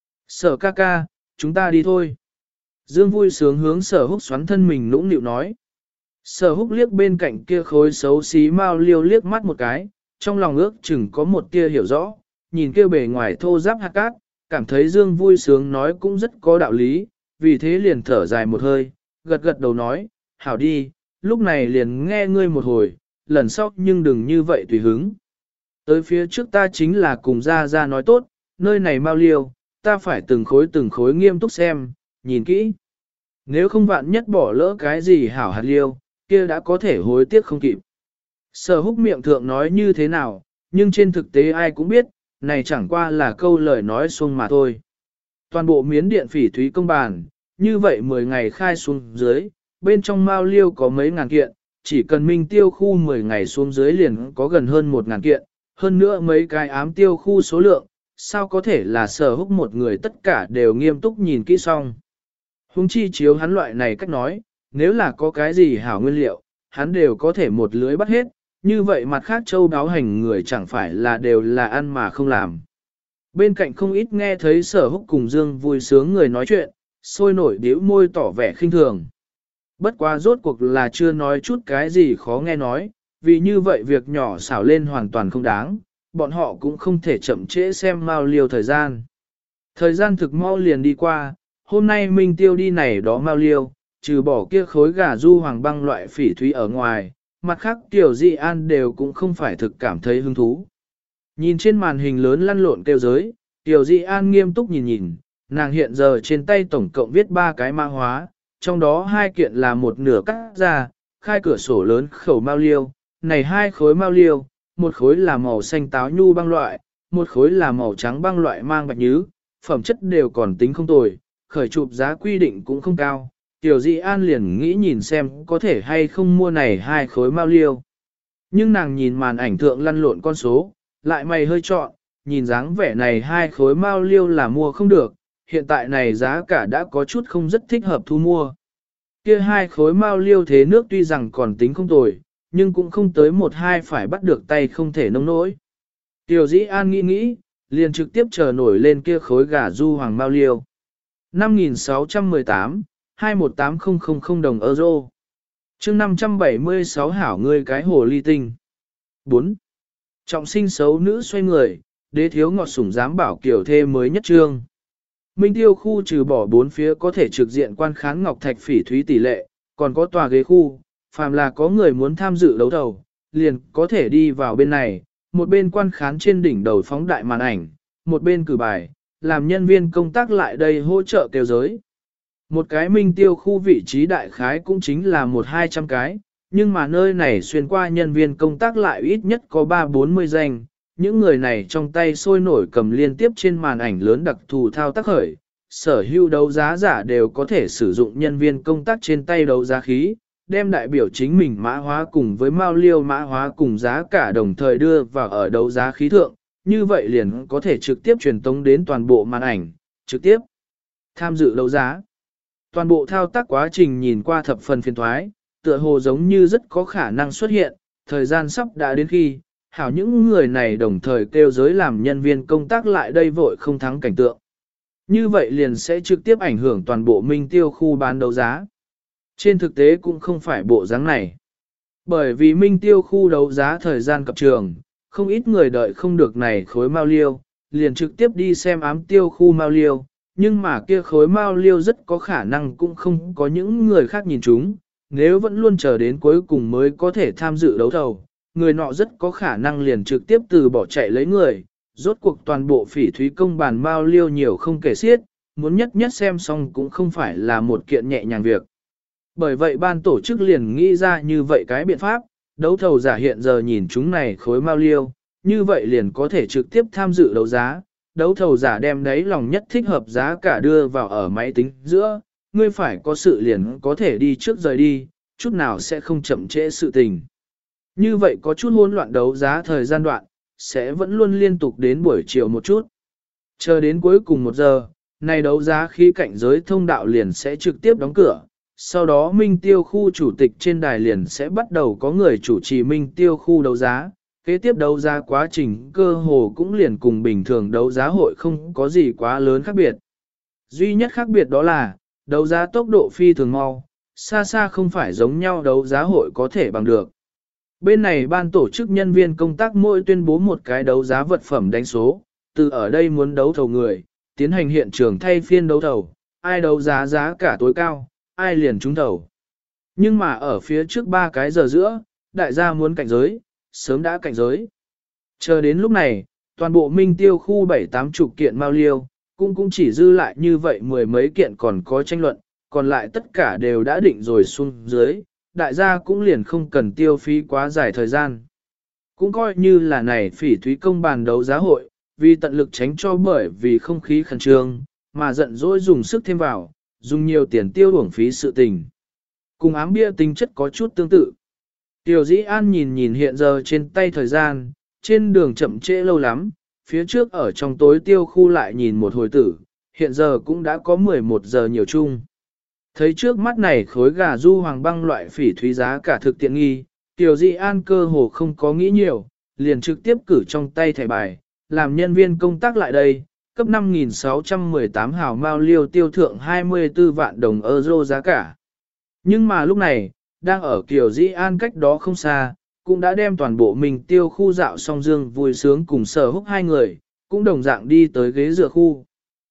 Sở ca ca, chúng ta đi thôi. Dương vui sướng hướng Sở Húc xoắn thân mình nũng nịu nói. Sở Húc liếc bên cạnh kia khối xấu xí mao liêu liếc mắt một cái, trong lòng ước chừng có một tia hiểu rõ, nhìn kia bề ngoài thô ráp hạt cát, cảm thấy Dương vui sướng nói cũng rất có đạo lý, vì thế liền thở dài một hơi, gật gật đầu nói, hảo đi, lúc này liền nghe ngươi một hồi, lần sau nhưng đừng như vậy tùy hứng. Tới phía trước ta chính là cùng ra nói tốt, nơi này mau liêu, ta phải từng khối nghiêm túc xem, nhìn kỹ. Nếu không vạn nhất bỏ lỡ cái gì hảo hạt liêu, kia đã có thể hối tiếc không kịp. Sở Húc miệng thượng nói như thế nào, nhưng trên thực tế ai cũng biết, này chẳng qua là câu lời nói xuông mà thôi. Toàn bộ miến điện phỉ thúy công bàn, như vậy 10 ngày khai xuống dưới, bên trong mao liêu có mấy ngàn kiện, chỉ cần minh tiêu khu 10 ngày xuống dưới liền có gần hơn 1.000 kiện, hơn nữa mấy cái ám tiêu khu số lượng, sao có thể là Sở Húc một người tất cả đều nghiêm túc nhìn kỹ xong. Hùng chi chiếu hắn loại này cách nói, nếu là có cái gì hảo nguyên liệu, hắn đều có thể một lưới bắt hết, như vậy mặt khác châu đáo hành người chẳng phải là đều là ăn mà không làm. Bên cạnh không ít nghe thấy Sở Húc cùng Dương vui sướng người nói chuyện, sôi nổi điếu môi tỏ vẻ khinh thường. Bất quá rốt cuộc là chưa nói chút cái gì khó nghe nói, vì như vậy việc nhỏ xảo lên hoàn toàn không đáng, bọn họ cũng không thể chậm trễ xem mau liều thời gian. Thời gian thực mau liền đi qua, hôm nay Minh Tiêu đi này đó mau liêu, trừ bỏ kia khối gà du hoàng băng loại phỉ thúy ở ngoài, mặt khác Tiểu Dị An đều cũng không phải thực cảm thấy hứng thú. Nhìn trên màn hình lớn lăn lộn kêu giới, Tiểu Dị An nghiêm túc nhìn, nàng hiện giờ trên tay tổng cộng viết 3 cái mã hóa, trong đó 2 kiện là một nửa cắt ra, khai cửa sổ lớn khẩu mao liêu, này 2 khối mao liêu, một khối là màu xanh táo nhu băng loại, một khối là màu trắng băng loại mang bạch nhứ, phẩm chất đều còn tính không tồi, khởi chụp giá quy định cũng không cao. Tiểu Dị An liền nghĩ nhìn xem có thể hay không mua này 2 khối mao liêu. Nhưng nàng nhìn màn ảnh thượng lăn lộn con số, lại mày hơi trọn, nhìn dáng vẻ này 2 khối mao liêu là mua không được, hiện tại này giá cả đã có chút không rất thích hợp thu mua. Kia 2 khối mao liêu thế nước tuy rằng còn tính không tồi, nhưng cũng không tới 1-2 phải bắt được tay không thể nông nỗi. Tiểu Dĩ An nghĩ, liền trực tiếp chờ nổi lên kia khối gà du hoàng mao liêu. 5.618, 218000 đồng euro. Chương 576 hảo ngươi cái hồ ly tinh. 4. Trọng sinh xấu nữ xoay người, đế thiếu ngọt sủng dám bảo kiểu thê mới nhất trương. Minh Tiêu khu trừ bỏ 4 phía có thể trực diện quan khán ngọc thạch phỉ thúy tỷ lệ, còn có tòa ghế khu, phàm là có người muốn tham dự đấu thầu, liền có thể đi vào bên này, một bên quan khán trên đỉnh đầu phóng đại màn ảnh, một bên cử bài, làm nhân viên công tác lại đây hỗ trợ kêu giới. Một cái Minh Tiêu khu vị trí đại khái cũng chính là 100-200 cái, nhưng mà nơi này xuyên qua nhân viên công tác lại ít nhất có 30-40 danh. Những người này trong tay sôi nổi cầm liên tiếp trên màn ảnh lớn đặc thù thao tác khởi, sở hữu đấu giá giả đều có thể sử dụng nhân viên công tác trên tay đấu giá khí, đem đại biểu chính mình mã hóa cùng với mao liêu mã hóa cùng giá cả đồng thời đưa vào ở đấu giá khí thượng, như vậy liền có thể trực tiếp truyền tống đến toàn bộ màn ảnh, trực tiếp tham dự đấu giá. Toàn bộ thao tác quá trình nhìn qua thập phần phiền thoái, tựa hồ giống như rất có khả năng xuất hiện, thời gian sắp đã đến khi hảo những người này đồng thời kêu giới làm nhân viên công tác lại đây vội không thắng cảnh tượng. Như vậy liền sẽ trực tiếp ảnh hưởng toàn bộ Minh Tiêu khu bán đấu giá. Trên thực tế cũng không phải bộ dáng này. Bởi vì Minh Tiêu khu đấu giá thời gian cập trường, không ít người đợi không được này khối mao liêu, liền trực tiếp đi xem ám tiêu khu mao liêu, nhưng mà kia khối mao liêu rất có khả năng cũng không có những người khác nhìn chúng, nếu vẫn luôn chờ đến cuối cùng mới có thể tham dự đấu thầu. Người nọ rất có khả năng liền trực tiếp từ bỏ chạy lấy người, rốt cuộc toàn bộ phỉ thúy công bàn mao liêu nhiều không kể xiết, muốn nhất nhất xem xong cũng không phải là một kiện nhẹ nhàng việc. Bởi vậy ban tổ chức liền nghĩ ra như vậy cái biện pháp, đấu thầu giả hiện giờ nhìn chúng này khối mao liêu, như vậy liền có thể trực tiếp tham dự đấu giá, đấu thầu giả đem đấy lòng nhất thích hợp giá cả đưa vào ở máy tính giữa, ngươi phải có sự liền có thể đi trước rời đi, chút nào sẽ không chậm trễ sự tình. Như vậy có chút hỗn loạn đấu giá thời gian đoạn, sẽ vẫn luôn liên tục đến buổi chiều một chút. Chờ đến cuối cùng 1 giờ, này đấu giá khi cảnh giới thông đạo liền sẽ trực tiếp đóng cửa. Sau đó Minh Tiêu khu chủ tịch trên đài liền sẽ bắt đầu có người chủ trì Minh Tiêu khu đấu giá. Kế tiếp đấu giá quá trình cơ hồ cũng liền cùng bình thường đấu giá hội không có gì quá lớn khác biệt. Duy nhất khác biệt đó là, đấu giá tốc độ phi thường mau, xa xa không phải giống nhau đấu giá hội có thể bằng được. Bên này ban tổ chức nhân viên công tác mỗi tuyên bố một cái đấu giá vật phẩm đánh số, từ ở đây muốn đấu thầu người, tiến hành hiện trường thay phiên đấu thầu, ai đấu giá giá cả tối cao, ai liền trúng thầu. Nhưng mà ở phía trước 3 cái giờ giữa, đại gia muốn cạnh giới, sớm đã cạnh giới. Chờ đến lúc này, toàn bộ minh tiêu khu 7-80 kiện mao liêu, cũng chỉ dư lại như vậy mười mấy kiện còn có tranh luận, còn lại tất cả đều đã định rồi xuống dưới, đại gia cũng liền không cần tiêu phí quá dài thời gian. Cũng coi như là này phỉ thúy công bàn đấu giá hội, vì tận lực tránh cho bởi vì không khí khẩn trương, mà giận dỗi dùng sức thêm vào, dùng nhiều tiền tiêu uổng phí sự tình. Cùng ám bia tính chất có chút tương tự. Tiểu Dĩ An nhìn hiện giờ trên tay thời gian, trên đường chậm trễ lâu lắm, phía trước ở trong tối tiêu khu lại nhìn một hồi tử, hiện giờ cũng đã có 11 giờ nhiều chung. Thấy trước mắt này khối gà du hoàng băng loại phỉ thúy giá cả thực tiện nghi, Tiểu Dĩ An cơ hồ không có nghĩ nhiều, liền trực tiếp cử trong tay thẻ bài, làm nhân viên công tác lại đây, cấp 5.618 hào mao liêu tiêu thượng 24 vạn đồng euro giá cả. Nhưng mà lúc này, đang ở Kiều Dĩ An cách đó không xa, cũng đã đem toàn bộ mình tiêu khu dạo song Dương vui sướng cùng Sở Húc hai người, cũng đồng dạng đi tới ghế dựa khu.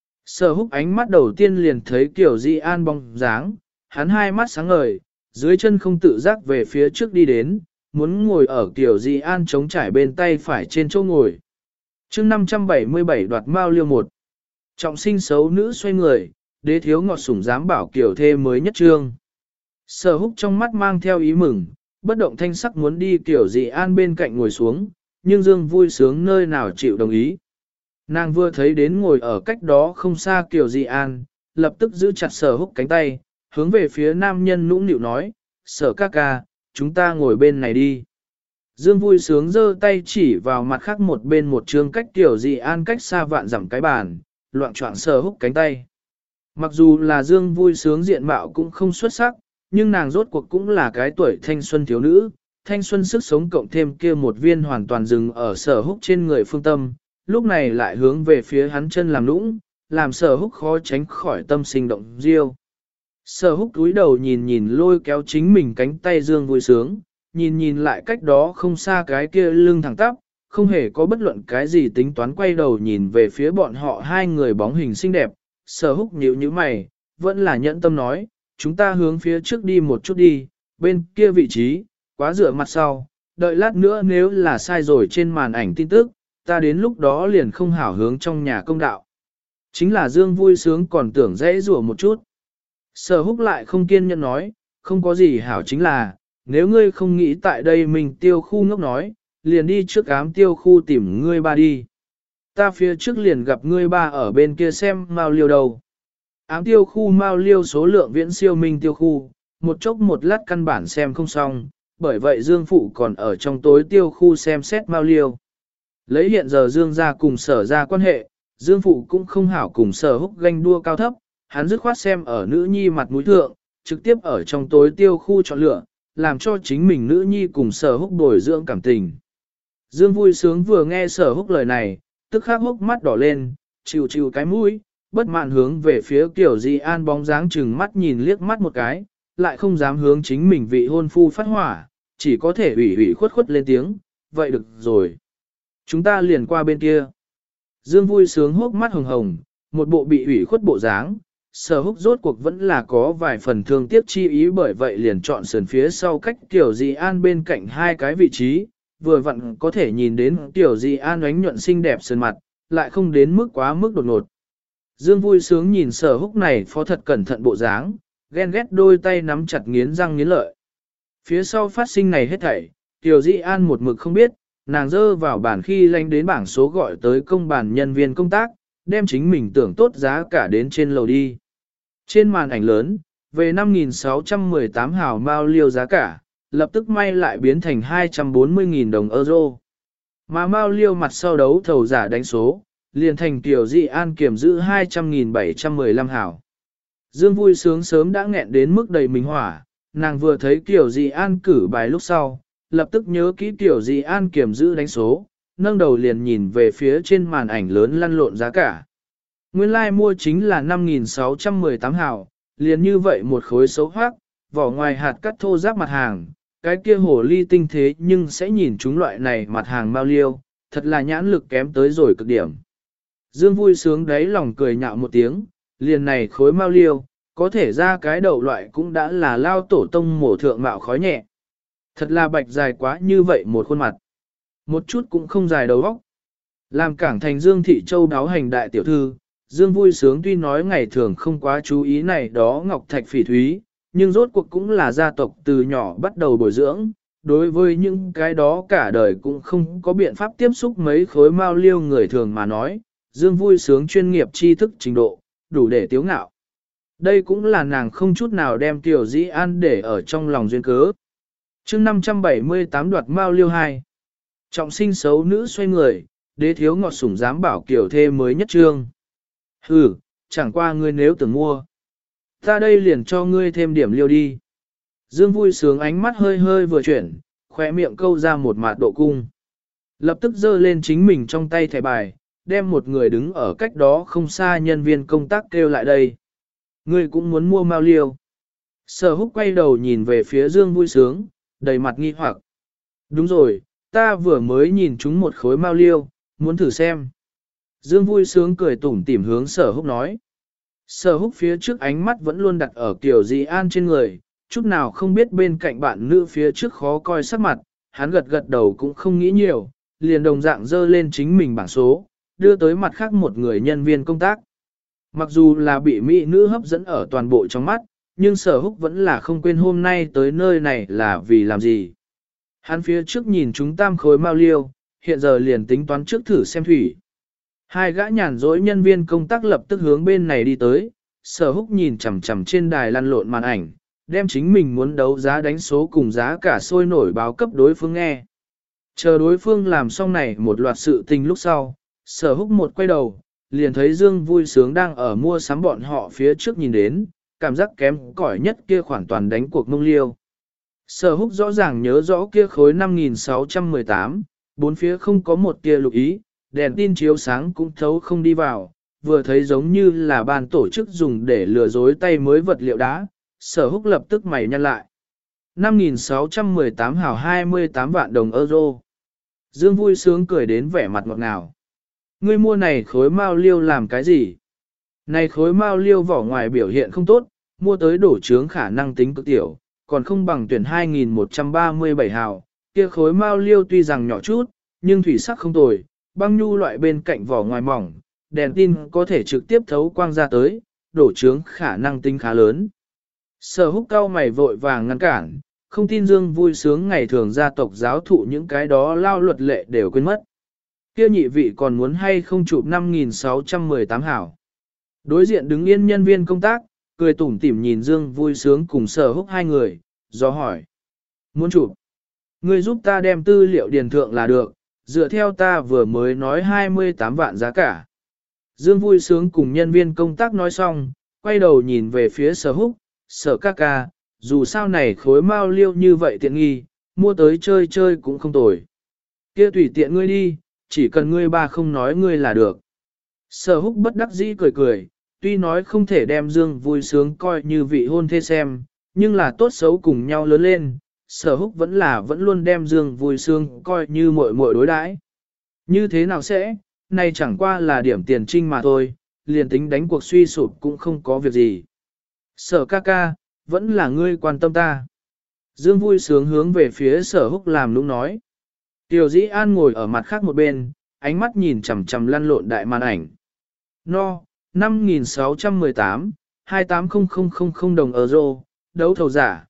Sở Húc ánh mắt đầu tiên liền thấy Kiều Dĩ An bóng dáng, hắn hai mắt sáng ngời, dưới chân không tự giác về phía trước đi đến, muốn ngồi ở Kiều Dĩ An chống trải bên tay phải trên chỗ ngồi. chương 577 đoạt mao liêu 1. Trọng sinh xấu nữ xoay người, đế thiếu ngọt sủng dám bảo Kiều thê mới nhất trương. Sở Húc trong mắt mang theo ý mừng, bất động thanh sắc muốn đi Kiều Dĩ An bên cạnh ngồi xuống, nhưng Dương vui sướng nơi nào chịu đồng ý. Nàng vừa thấy đến ngồi ở cách đó không xa Kiều Dĩ An, lập tức giữ chặt Sở Húc cánh tay, hướng về phía nam nhân nũng nịu nói, Sở ca ca, chúng ta ngồi bên này đi. Dương vui sướng giơ tay chỉ vào mặt khác một bên một trường cách Kiều Dĩ An cách xa vạn dặm cái bàn, loạn choạng Sở Húc cánh tay. Mặc dù là Dương vui sướng diện mạo cũng không xuất sắc, nhưng nàng rốt cuộc cũng là cái tuổi thanh xuân thiếu nữ, thanh xuân sức sống cộng thêm kia một viên hoàn toàn dừng ở Sở Húc trên người phương tâm, lúc này lại hướng về phía hắn chân làm nũng, làm Sở Húc khó tránh khỏi tâm sinh động diêu. Sở Húc cúi đầu nhìn lôi kéo chính mình cánh tay Dương vui sướng, nhìn lại cách đó không xa cái kia lưng thẳng tắp, không hề có bất luận cái gì tính toán, quay đầu nhìn về phía bọn họ hai người bóng hình xinh đẹp. Sở Húc nhíu nhíu mày, vẫn là nhẫn tâm nói, chúng ta hướng phía trước đi một chút đi, bên kia vị trí, quá dựa mặt sau, đợi lát nữa nếu là sai rồi trên màn ảnh tin tức, ta đến lúc đó liền không hảo hướng trong nhà công đạo. Chính là Dương vui sướng còn tưởng dễ rủa một chút. Sở Húc lại không kiên nhẫn nói, không có gì hảo, chính là, nếu ngươi không nghĩ tại đây mình tiêu khu ngốc nói, liền đi trước ám tiêu khu tìm ngươi ba đi. Ta phía trước liền gặp ngươi ba ở bên kia xem mao liêu đầu. Ám tiêu khu mao liêu số lượng viễn siêu minh tiêu khu, một chốc một lát căn bản xem không xong, bởi vậy Dương Phụ còn ở trong tối tiêu khu xem xét mao liêu. Lấy hiện giờ Dương gia cùng Sở gia quan hệ, Dương Phụ cũng không hảo cùng Sở Húc ganh đua cao thấp, hắn dứt khoát xem ở nữ nhi mặt mũi thượng, trực tiếp ở trong tối tiêu khu chọn lựa, làm cho chính mình nữ nhi cùng Sở Húc bồi dưỡng cảm tình. Dương vui sướng vừa nghe Sở Húc lời này, tức khắc hốc mắt đỏ lên, chịu cái mũi, bất mãn hướng về phía Kiều Dĩ An bóng dáng chừng mắt nhìn liếc mắt một cái, lại không dám hướng chính mình vị hôn phu phát hỏa, chỉ có thể ủy khuất lên tiếng, vậy được rồi. Chúng ta liền qua bên kia. Dương vui sướng hốc mắt hồng hồng, một bộ bị ủy khuất bộ dáng, Sở Húc rốt cuộc vẫn là có vài phần thương tiếc chi ý, bởi vậy liền chọn sườn phía sau cách Kiều Dĩ An bên cạnh hai cái vị trí, vừa vặn có thể nhìn đến Kiều Dĩ An ánh nhuận xinh đẹp sườn mặt, lại không đến mức quá mức đột ngột. Dương vui sướng nhìn Sở Húc này phó thật cẩn thận bộ dáng, ghen ghét đôi tay nắm chặt nghiến răng nghiến lợi. Phía sau phát sinh này hết thảy, Kiều Dĩ An một mực không biết, nàng dơ vào bản khi lánh đến bảng số gọi tới công bản nhân viên công tác, đem chính mình tưởng tốt giá cả đến trên lầu đi. Trên màn ảnh lớn, về 5.618 hào mao liêu giá cả, lập tức may lại biến thành 240.000 đồng euro. Mà mao liêu mặt sau đấu thầu giả đánh số, liền thành Kiều Dĩ An kiểm giữ 200.715 hào. Dương vui sướng sớm đã nghẹn đến mức đầy mình hỏa, nàng vừa thấy Kiều Dĩ An cử bài lúc sau, lập tức nhớ kỹ Kiều Dĩ An kiểm giữ đánh số, nâng đầu liền nhìn về phía trên màn ảnh lớn lăn lộn giá cả. Nguyên lai like mua chính là 5.618 hào, liền như vậy một khối xấu hoác, vỏ ngoài hạt cắt thô ráp mặt hàng, cái kia hồ ly tinh thế nhưng sẽ nhìn chúng loại này mặt hàng mao liêu, thật là nhãn lực kém tới rồi cực điểm. Dương vui sướng đấy lòng cười nhạo một tiếng, liền này khối mao liêu, có thể ra cái đầu loại cũng đã là lao tổ tông mổ thượng mạo khói nhẹ. Thật là bạch dài quá như vậy một khuôn mặt. Một chút cũng không dài đầu óc. Làm cảng thành Dương Thị Châu đáo hành đại tiểu thư, Dương vui sướng tuy nói ngày thường không quá chú ý này đó ngọc thạch phỉ thúy, nhưng rốt cuộc cũng là gia tộc từ nhỏ bắt đầu bồi dưỡng, đối với những cái đó cả đời cũng không có biện pháp tiếp xúc mấy khối mao liêu người thường mà nói, Dương vui sướng chuyên nghiệp tri thức trình độ, đủ để tiếu ngạo. Đây cũng là nàng không chút nào đem Tiểu Dĩ An để ở trong lòng duyên cớ. chương 578 đoạt mao liêu 2. Trọng sinh xấu nữ xoay người, đế thiếu ngọt sủng dám bảo kiểu thê mới nhất trương. Hừ, chẳng qua ngươi nếu tưởng mua. Ta đây liền cho ngươi thêm điểm liêu đi. Dương vui sướng ánh mắt hơi hơi vừa chuyển, khỏe miệng câu ra một mạt độ cung. Lập tức giơ lên chính mình trong tay thẻ bài, đem một người đứng ở cách đó không xa nhân viên công tác kêu lại đây. Ngươi cũng muốn mua mao liêu. Sở Húc quay đầu nhìn về phía Dương vui sướng, đầy mặt nghi hoặc. Đúng rồi, ta vừa mới nhìn chúng một khối mao liêu, muốn thử xem. Dương vui sướng cười tủm tỉm hướng Sở Húc nói. Sở Húc phía trước ánh mắt vẫn luôn đặt ở Kiều Dĩ An trên người, chút nào không biết bên cạnh bạn nữ phía trước khó coi sắc mặt, hắn gật gật đầu cũng không nghĩ nhiều, liền đồng dạng dơ lên chính mình bảng số, đưa tới mặt khác một người nhân viên công tác. Mặc dù là bị mỹ nữ hấp dẫn ở toàn bộ trong mắt, nhưng Sở Húc vẫn là không quên hôm nay tới nơi này là vì làm gì. Hắn phía trước nhìn chúng tam khối mao liêu, hiện giờ liền tính toán trước thử xem thủy. Hai gã nhàn rỗi nhân viên công tác lập tức hướng bên này đi tới, Sở Húc nhìn chằm chằm trên đài lăn lộn màn ảnh, đem chính mình muốn đấu giá đánh số cùng giá cả sôi nổi báo cấp đối phương nghe. Chờ đối phương làm xong này một loạt sự tình lúc sau, Sở Húc một quay đầu, liền thấy Dương vui sướng đang ở mua sắm bọn họ phía trước nhìn đến, cảm giác kém cỏi nhất kia khoản toàn đánh cuộc mông liêu. Sở Húc rõ ràng nhớ rõ kia khối 5.618, bốn phía không có một tia lục ý, đèn tin chiếu sáng cũng thấu không đi vào, vừa thấy giống như là ban tổ chức dùng để lừa dối tay mới vật liệu đá, Sở Húc lập tức mày nhăn lại. 5.618 hào 28 vạn đồng euro. Dương vui sướng cười đến vẻ mặt ngọt ngào. Ngươi mua này khối mao liêu làm cái gì? Này khối mao liêu vỏ ngoài biểu hiện không tốt, mua tới đổ trướng khả năng tính cực tiểu, còn không bằng tuyển 2.137 hào. Kia khối mao liêu tuy rằng nhỏ chút, nhưng thủy sắc không tồi, băng nhu loại bên cạnh vỏ ngoài mỏng, đèn tin có thể trực tiếp thấu quang ra tới, đổ trướng khả năng tính khá lớn. Sở Húc cao mày vội vàng ngăn cản, không tin Dương vui sướng ngày thường gia tộc giáo thụ những cái đó lao luật lệ đều quên mất. Kia nhị vị còn muốn hay không chụp 5.618 hảo. Đối diện đứng yên nhân viên công tác, cười tủm tỉm nhìn Dương vui sướng cùng Sở Húc hai người, do hỏi. Muốn chụp? Ngươi giúp ta đem tư liệu điền thượng là được, dựa theo ta vừa mới nói 28 vạn giá cả. Dương vui sướng cùng nhân viên công tác nói xong, quay đầu nhìn về phía Sở Húc, Sở ca ca, dù sao này khối mao liêu như vậy tiện nghi, mua tới chơi chơi cũng không tồi. Kia tùy tiện ngươi đi, chỉ cần ngươi ba không nói ngươi là được. Sở Húc bất đắc dĩ cười cười, tuy nói không thể đem Dương vui sướng coi như vị hôn thê xem, nhưng là tốt xấu cùng nhau lớn lên, Sở Húc vẫn luôn đem Dương vui sướng coi như muội muội đối đãi. Như thế nào sẽ, này chẳng qua là điểm tiền trinh mà thôi, liền tính đánh cuộc suy sụp cũng không có việc gì. Sở ca ca, vẫn là ngươi quan tâm ta. Dương vui sướng hướng về phía Sở Húc làm nũng nói. Tiểu Dĩ An ngồi ở mặt khác một bên, ánh mắt nhìn chằm chằm lăn lộn đại màn ảnh. No, 5.618, 280000 đồng euro, đấu thầu giả,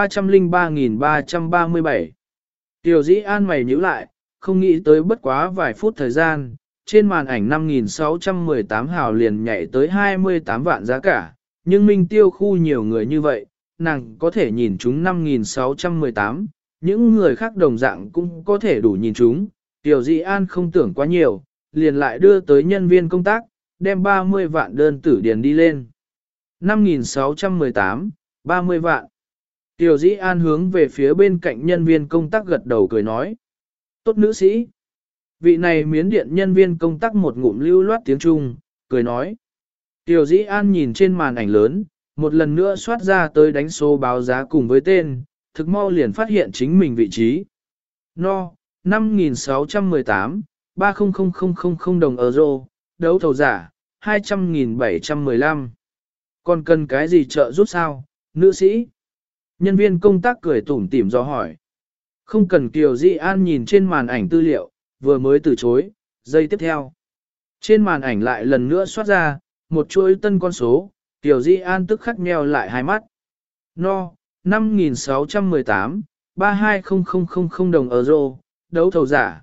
303.337. Tiểu Dĩ An mày nhíu lại, không nghĩ tới bất quá vài phút thời gian, trên màn ảnh 5.618 hào liền nhảy tới 28 vạn giá cả, nhưng Minh Tiêu khu nhiều người như vậy, nàng có thể nhìn chúng 5.618, những người khác đồng dạng cũng có thể đủ nhìn chúng. Tiểu Dĩ An không tưởng quá nhiều, liền lại đưa tới nhân viên công tác, đem 30 vạn đơn tử điền đi lên. 5.618, 30 vạn. Tiểu Dĩ An hướng về phía bên cạnh nhân viên công tác gật đầu cười nói. Tốt nữ sĩ. Vị này miến điện nhân viên công tác một ngụm lưu loát tiếng Trung, cười nói. Tiểu Dĩ An nhìn trên màn ảnh lớn, một lần nữa soát ra tới đánh số báo giá cùng với tên, thực mau liền phát hiện chính mình vị trí. No, 5.618, 30000 đồng euro, đấu thầu giả, 200.715. Còn cần cái gì trợ giúp sao, nữ sĩ? Nhân viên công tác cười tủm tỉm do hỏi. Không cần Kiều Di An nhìn trên màn ảnh tư liệu, vừa mới từ chối, giây tiếp theo. Trên màn ảnh lại lần nữa xoát ra, một chuỗi tân con số, Kiều Di An tức khắc nheo lại hai mắt. No, 5.618, 320000 đồng euro, đấu thầu giả,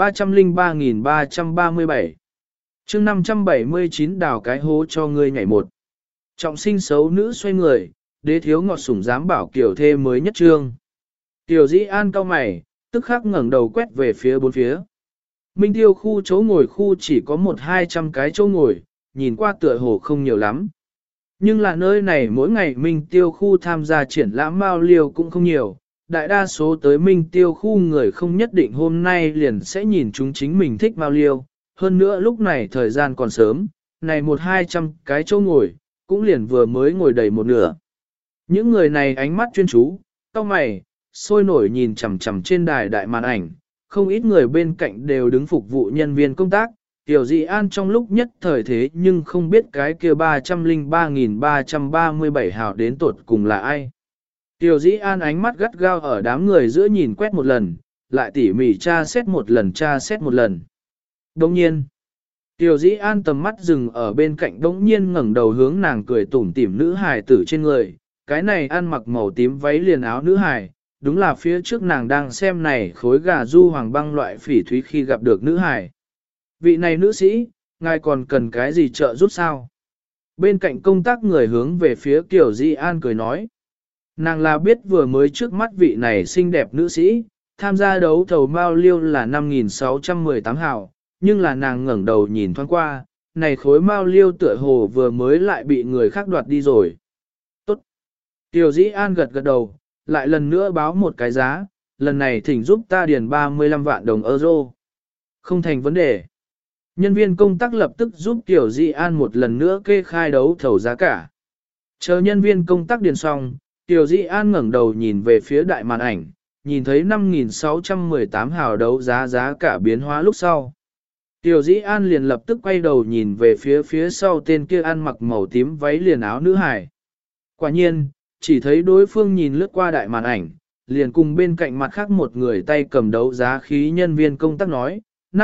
303.337. chương 579 đào cái hố cho ngươi nhảy một. Trọng sinh xấu nữ xoay người, đế thiếu ngọt sủng dám bảo kiểu thê mới nhất trương. Tiểu Dĩ An cau mày, tức khắc ngẩng đầu quét về phía bốn phía. Minh Tiêu khu chỗ ngồi khu chỉ có 100-200 cái chỗ ngồi, nhìn qua tựa hồ không nhiều lắm. Nhưng là nơi này mỗi ngày Minh Tiêu khu tham gia triển lãm mao liêu cũng không nhiều, đại đa số tới Minh Tiêu khu người không nhất định hôm nay liền sẽ nhìn chúng chính mình thích mao liêu. Hơn nữa lúc này thời gian còn sớm, này 100-200 cái chỗ ngồi, cũng liền vừa mới ngồi đầy một nửa. Những người này ánh mắt chuyên chú, cau mày, sôi nổi nhìn chằm chằm trên đài đại màn ảnh, không ít người bên cạnh đều đứng phục vụ nhân viên công tác. Tiểu Dị An trong lúc nhất thời thế nhưng không biết cái kia 303.337 hào đến tột cùng là ai. Tiểu Dĩ An ánh mắt gắt gao ở đám người giữa nhìn quét một lần, lại tỉ mỉ tra xét một lần. Đồng nhiên, Tiểu Dĩ An tầm mắt dừng ở bên cạnh đống nhiên ngẩng đầu hướng nàng cười tủm tỉm nữ hài tử trên người, cái này ăn mặc màu tím váy liền áo nữ hài, đúng là phía trước nàng đang xem này khối gà du hoàng băng loại phỉ thúy khi gặp được nữ hài. Vị này nữ sĩ, ngài còn cần cái gì trợ giúp sao? Bên cạnh công tác người hướng về phía Tiểu Dĩ An cười nói. Nàng là biết vừa mới trước mắt vị này xinh đẹp nữ sĩ, tham gia đấu thầu mao liêu là 5.618 hào, nhưng là nàng ngẩng đầu nhìn thoáng qua, này khối mao liêu tựa hồ vừa mới lại bị người khác đoạt đi rồi. Tốt. Tiểu Dĩ An gật gật đầu, lại lần nữa báo một cái giá, lần này thỉnh giúp ta điền 35 vạn đồng euro. Không thành vấn đề. Nhân viên công tác lập tức giúp Tiểu Dĩ An một lần nữa kê khai đấu thầu giá cả. Chờ nhân viên công tác điền xong, Tiểu Dĩ An ngẩng đầu nhìn về phía đại màn ảnh, nhìn thấy 5.618 hào đấu giá cả biến hóa lúc sau. Tiểu Dĩ An liền lập tức quay đầu nhìn về phía sau tên kia ăn mặc màu tím váy liền áo nữ hải. Quả nhiên, chỉ thấy đối phương nhìn lướt qua đại màn ảnh, liền cùng bên cạnh mặt khác một người tay cầm đấu giá khí nhân viên công tác nói,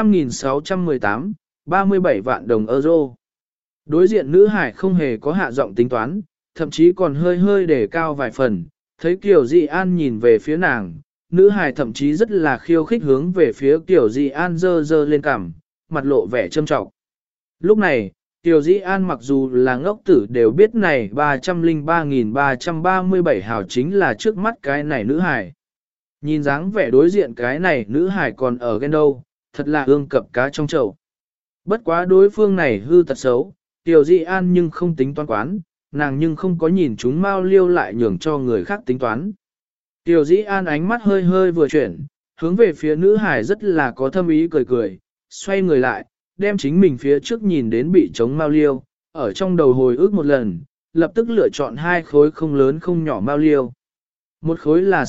5.618, 37 vạn đồng euro. Đối diện nữ hải không hề có hạ giọng tính toán, thậm chí còn hơi để cao vài phần, thấy Tiểu Dĩ An nhìn về phía nàng, nữ hải thậm chí rất là khiêu khích hướng về phía Tiểu Dĩ An dơ lên cằm, mặt lộ vẻ châm trọng. Lúc này, Tiểu Dĩ An mặc dù là ngốc tử đều biết này 303.337 hào chính là trước mắt cái này nữ hải. Nhìn dáng vẻ đối diện cái này nữ hải còn ở ghen đâu, thật là ương cập cá trong chậu. Bất quá đối phương này hư tật xấu, Tiểu Dĩ An nhưng không tính toán quán, nàng nhưng không có nhìn chúng mau liêu lại nhường cho người khác tính toán. Tiểu Dĩ An ánh mắt hơi vừa chuyển, hướng về phía nữ hải rất là có thâm ý cười, xoay người lại, đem chính mình phía trước nhìn đến bị trống mao liêu, ở trong đầu hồi ức một lần, lập tức lựa chọn hai khối không lớn không nhỏ mao liêu. Một khối là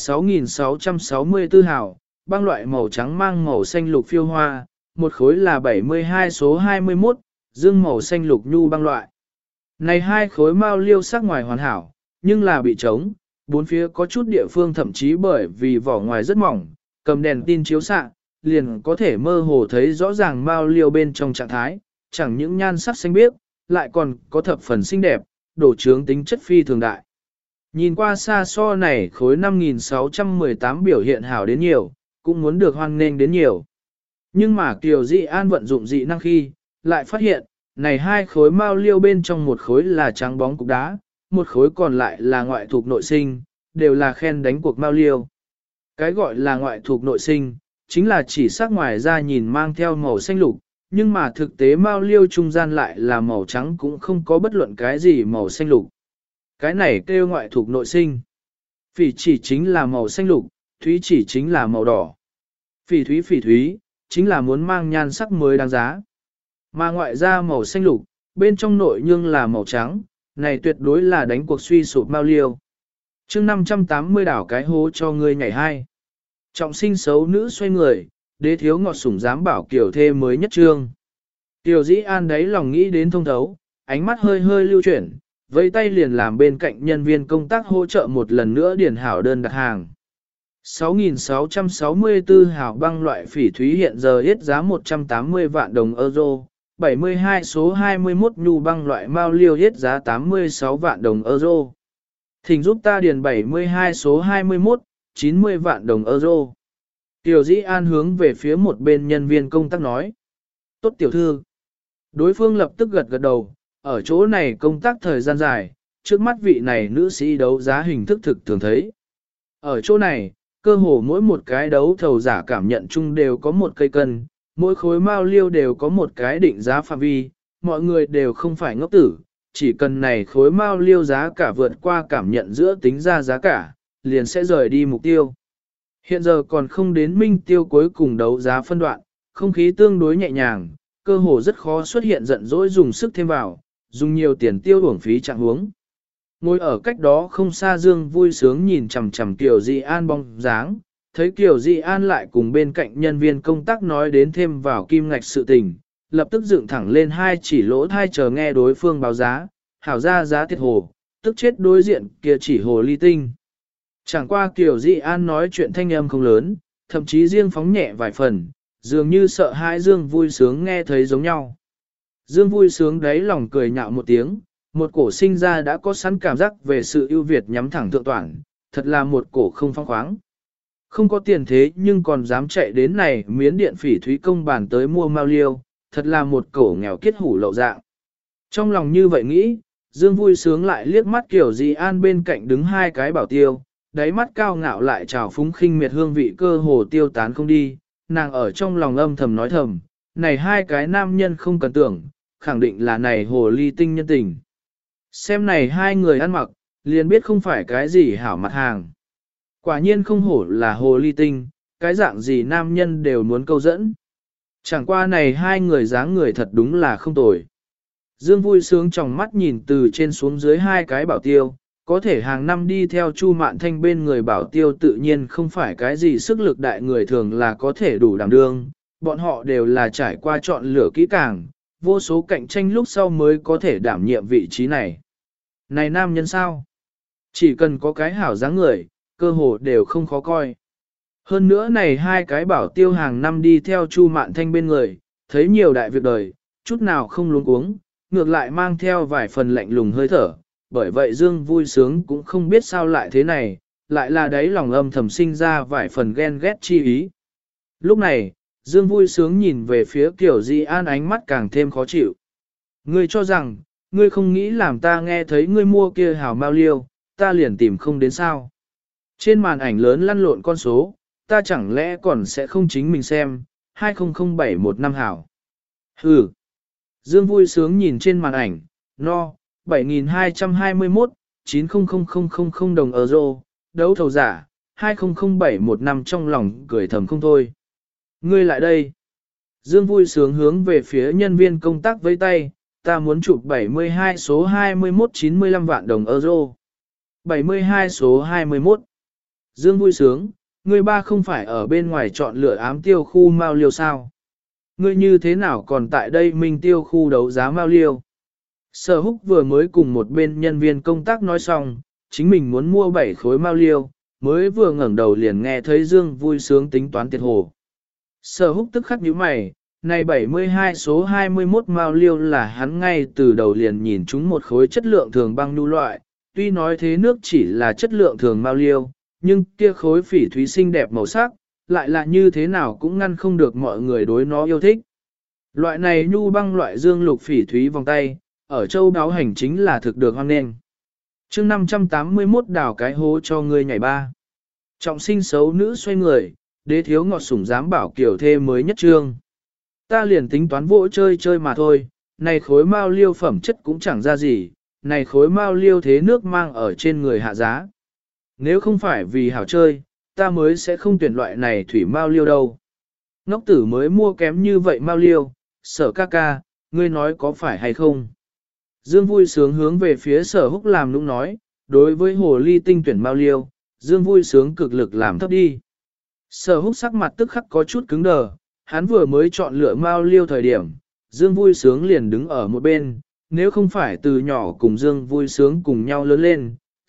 6.664 hào, băng loại màu trắng mang màu xanh lục phiêu hoa, một khối là 72 số 21, dương màu xanh lục nhu băng loại. Này hai khối mao liêu sắc ngoài hoàn hảo, nhưng là bị trống, bốn phía có chút địa phương thậm chí bởi vì vỏ ngoài rất mỏng, cầm đèn tin chiếu xạ, liền có thể mơ hồ thấy rõ ràng mao liêu bên trong trạng thái, chẳng những nhan sắc xanh biếc, lại còn có thập phần xinh đẹp, đổ trướng tính chất phi thường đại. Nhìn qua xa so này khối 5.618 biểu hiện hảo đến nhiều, cũng muốn được hoan nghênh đến nhiều. Nhưng mà Kiều Dĩ An vận dụng dị năng khi, lại phát hiện, này hai khối mao liêu bên trong một khối là trắng bóng cục đá, một khối còn lại là ngoại thuộc nội sinh, đều là khen đánh cuộc mao liêu. Cái gọi là ngoại thuộc nội sinh, chính là chỉ sắc ngoài ra nhìn mang theo màu xanh lục, nhưng mà thực tế mao liêu trung gian lại là màu trắng cũng không có bất luận cái gì màu xanh lục. Cái này kêu ngoại thuộc nội sinh. Phỉ chỉ chính là màu xanh lục, thúy chỉ chính là màu đỏ. Phỉ thúy, chính là muốn mang nhan sắc mới đáng giá. Mà ngoại ra màu xanh lục, bên trong nội nhưng là màu trắng, này tuyệt đối là đánh cuộc suy sụp mao liêu. chương 580 đảo cái hố cho ngươi nhảy hai. Trọng sinh xấu nữ xoay người, đế thiếu ngọt sủng dám bảo kiểu thê mới nhất trương. Tiểu Dĩ An đấy lòng nghĩ đến thông thấu, ánh mắt hơi lưu chuyển, vẫy tay liền làm bên cạnh nhân viên công tác hỗ trợ một lần nữa điền hảo đơn đặt hàng. 6.664 hào băng loại phỉ thúy hiện giờ hết giá 180 vạn đồng euro, 72 số 21 nhu băng loại mao liêu hết giá 86 vạn đồng euro. Thỉnh giúp ta điền 72 số 21, 90 vạn đồng euro. Tiểu Dĩ An hướng về phía một bên nhân viên công tác nói. Tốt tiểu thư. Đối phương lập tức gật gật đầu, ở chỗ này công tác thời gian dài, trước mắt vị này nữ sĩ đấu giá hình thức thực thường thấy. Ở chỗ này, cơ hồ mỗi một cái đấu thầu giả cảm nhận chung đều có một cây cân, mỗi khối mao liêu đều có một cái định giá phạm vi, mọi người đều không phải ngốc tử, chỉ cần này khối mao liêu giá cả vượt qua cảm nhận giữa tính ra giá cả, liền sẽ rời đi mục tiêu. Hiện giờ còn không đến minh tiêu cuối cùng đấu giá phân đoạn, không khí tương đối nhẹ nhàng, cơ hồ rất khó xuất hiện giận dỗi dùng sức thêm vào, dùng nhiều tiền tiêu uổng phí trạng huống. Ngồi ở cách đó không xa Dương vui sướng nhìn chằm chằm Kiều Dị An bóng dáng, thấy Kiều Dị An lại cùng bên cạnh nhân viên công tác nói đến thêm vào kim ngạch sự tình, lập tức dựng thẳng lên hai chỉ lỗ thai chờ nghe đối phương báo giá, hảo ra giá thiệt hồ, tức chết đối diện kia chỉ hồ ly tinh. Chẳng qua Kiều Dị An nói chuyện thanh âm không lớn, thậm chí riêng phóng nhẹ vài phần, dường như sợ hãi Dương vui sướng nghe thấy giống nhau. Dương vui sướng đấy lòng cười nhạo một tiếng, một cổ sinh ra đã có sẵn cảm giác về sự ưu việt nhắm thẳng thượng toản, thật là một cổ không phong khoáng. Không có tiền thế nhưng còn dám chạy đến này miến điện phỉ thúy công bàn tới mua mao liêu, thật là một cổ nghèo kiết hủ lậu dạng. Trong lòng như vậy nghĩ, Dương vui sướng lại liếc mắt Kiều Dị An bên cạnh đứng hai cái bảo tiêu, đáy mắt cao ngạo lại trào phúng khinh miệt hương vị cơ hồ tiêu tán không đi, nàng ở trong lòng âm thầm nói thầm, này hai cái nam nhân không cần tưởng, khẳng định là này hồ ly tinh nhân tình. Xem này hai người ăn mặc, liền biết không phải cái gì hảo mặt hàng. Quả nhiên không hổ là hồ ly tinh, cái dạng gì nam nhân đều muốn câu dẫn. Chẳng qua này hai người dáng người thật đúng là không tồi. Dương vui sướng trong mắt nhìn từ trên xuống dưới hai cái bảo tiêu, có thể hàng năm đi theo Chu Mạn Thanh bên người bảo tiêu tự nhiên không phải cái gì sức lực đại người thường là có thể đủ đảm đương, bọn họ đều là trải qua chọn lựa kỹ càng, vô số cạnh tranh lúc sau mới có thể đảm nhiệm vị trí này. Này nam nhân sao? Chỉ cần có cái hảo dáng người, cơ hồ đều không khó coi. Hơn nữa này hai cái bảo tiêu hàng năm đi theo Chu Mạn Thanh bên người, thấy nhiều đại việc đời, chút nào không luống cuống, ngược lại mang theo vài phần lạnh lùng hơi thở. Bởi vậy Dương vui sướng cũng không biết sao lại thế này, lại là đấy lòng âm thầm sinh ra vài phần ghen ghét chi ý. Lúc này, Dương vui sướng nhìn về phía Kiều Dị An ánh mắt càng thêm khó chịu. Ngươi cho rằng, ngươi không nghĩ làm ta nghe thấy ngươi mua kia hào mao liêu, ta liền tìm không đến sao. Trên màn ảnh lớn lăn lộn con số, ta chẳng lẽ còn sẽ không chính mình xem, 20071 hào. Hừ. Dương vui sướng nhìn trên màn ảnh, no, 7221, 900000 đồng euro, đấu thầu giả, 20071 trong lòng cười thầm không thôi. Ngươi lại đây. Dương vui sướng hướng về phía nhân viên công tác với tay, ta muốn chụp 72 số 21 95 vạn đồng euro. 72 số 21. Dương vui sướng, ngươi ba không phải ở bên ngoài chọn lựa ám tiêu khu mao liêu sao? Ngươi như thế nào còn tại đây minh tiêu khu đấu giá mao liêu? Sở Húc vừa mới cùng một bên nhân viên công tác nói xong, chính mình muốn mua 7 khối mao liêu, mới vừa ngẩng đầu liền nghe thấy Dương vui sướng tính toán tiệt hồ. Sở Húc tức khắc nhíu mày, này 72 số 21 mao liêu là hắn ngay từ đầu liền nhìn chúng một khối chất lượng thường băng nhu loại, tuy nói thế nước chỉ là chất lượng thường mao liêu, nhưng kia khối phỉ thúy xinh đẹp màu sắc, lại là như thế nào cũng ngăn không được mọi người đối nó yêu thích. Loại này nhu băng loại dương lục phỉ thúy vòng tay, ở châu đáo hành chính là thực được hoan nghênh. Chương 581 đào cái hố cho ngươi nhảy ba. Trọng sinh xấu nữ xoay người, đế thiếu ngọt sủng dám bảo kiểu thê mới nhất trương. Ta liền tính toán vỗ chơi chơi mà thôi, này khối mao liêu phẩm chất cũng chẳng ra gì, này khối mao liêu thế nước mang ở trên người hạ giá. Nếu không phải vì hảo chơi, ta mới sẽ không tuyển loại này thủy mao liêu đâu. Ngốc tử mới mua kém như vậy mao liêu, Sở ca ca, ngươi nói có phải hay không? Dương vui sướng hướng về phía Sở Húc làm nũng nói, đối với hồ ly tinh tuyển mao liêu, Dương vui sướng cực lực làm thấp đi. Sở Húc sắc mặt tức khắc có chút cứng đờ, hắn vừa mới chọn lựa mao liêu thời điểm, Dương vui sướng liền đứng ở một bên, nếu không phải từ nhỏ cùng Dương vui sướng cùng nhau lớn lên,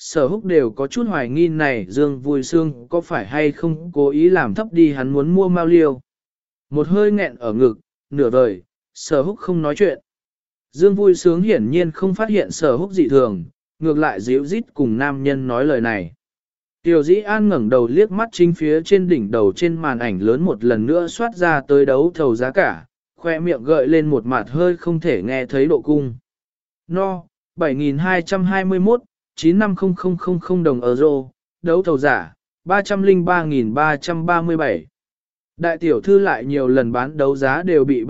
Sở Húc đều có chút hoài nghi này Dương Vui Sướng có phải hay không cố ý làm thấp đi hắn muốn mua mao liêu. Một hơi nghẹn ở ngực, nửa vời, Sở Húc không nói chuyện. Dương Vui Sướng hiển nhiên không phát hiện Sở Húc dị thường, ngược lại díu dít cùng nam nhân nói lời này. Tiểu Dĩ An ngẩng đầu liếc mắt chính phía trên đỉnh đầu trên màn ảnh lớn một lần nữa xoát ra tới đấu thầu giá cả, khoe miệng gợi lên một mặt hơi không thể nghe thấy độ cung. No, 7.221, 950.000 đồng euro, đấu thầu giả, 303.337. Đại tiểu thư lại nhiều lần bán đấu giá đều bị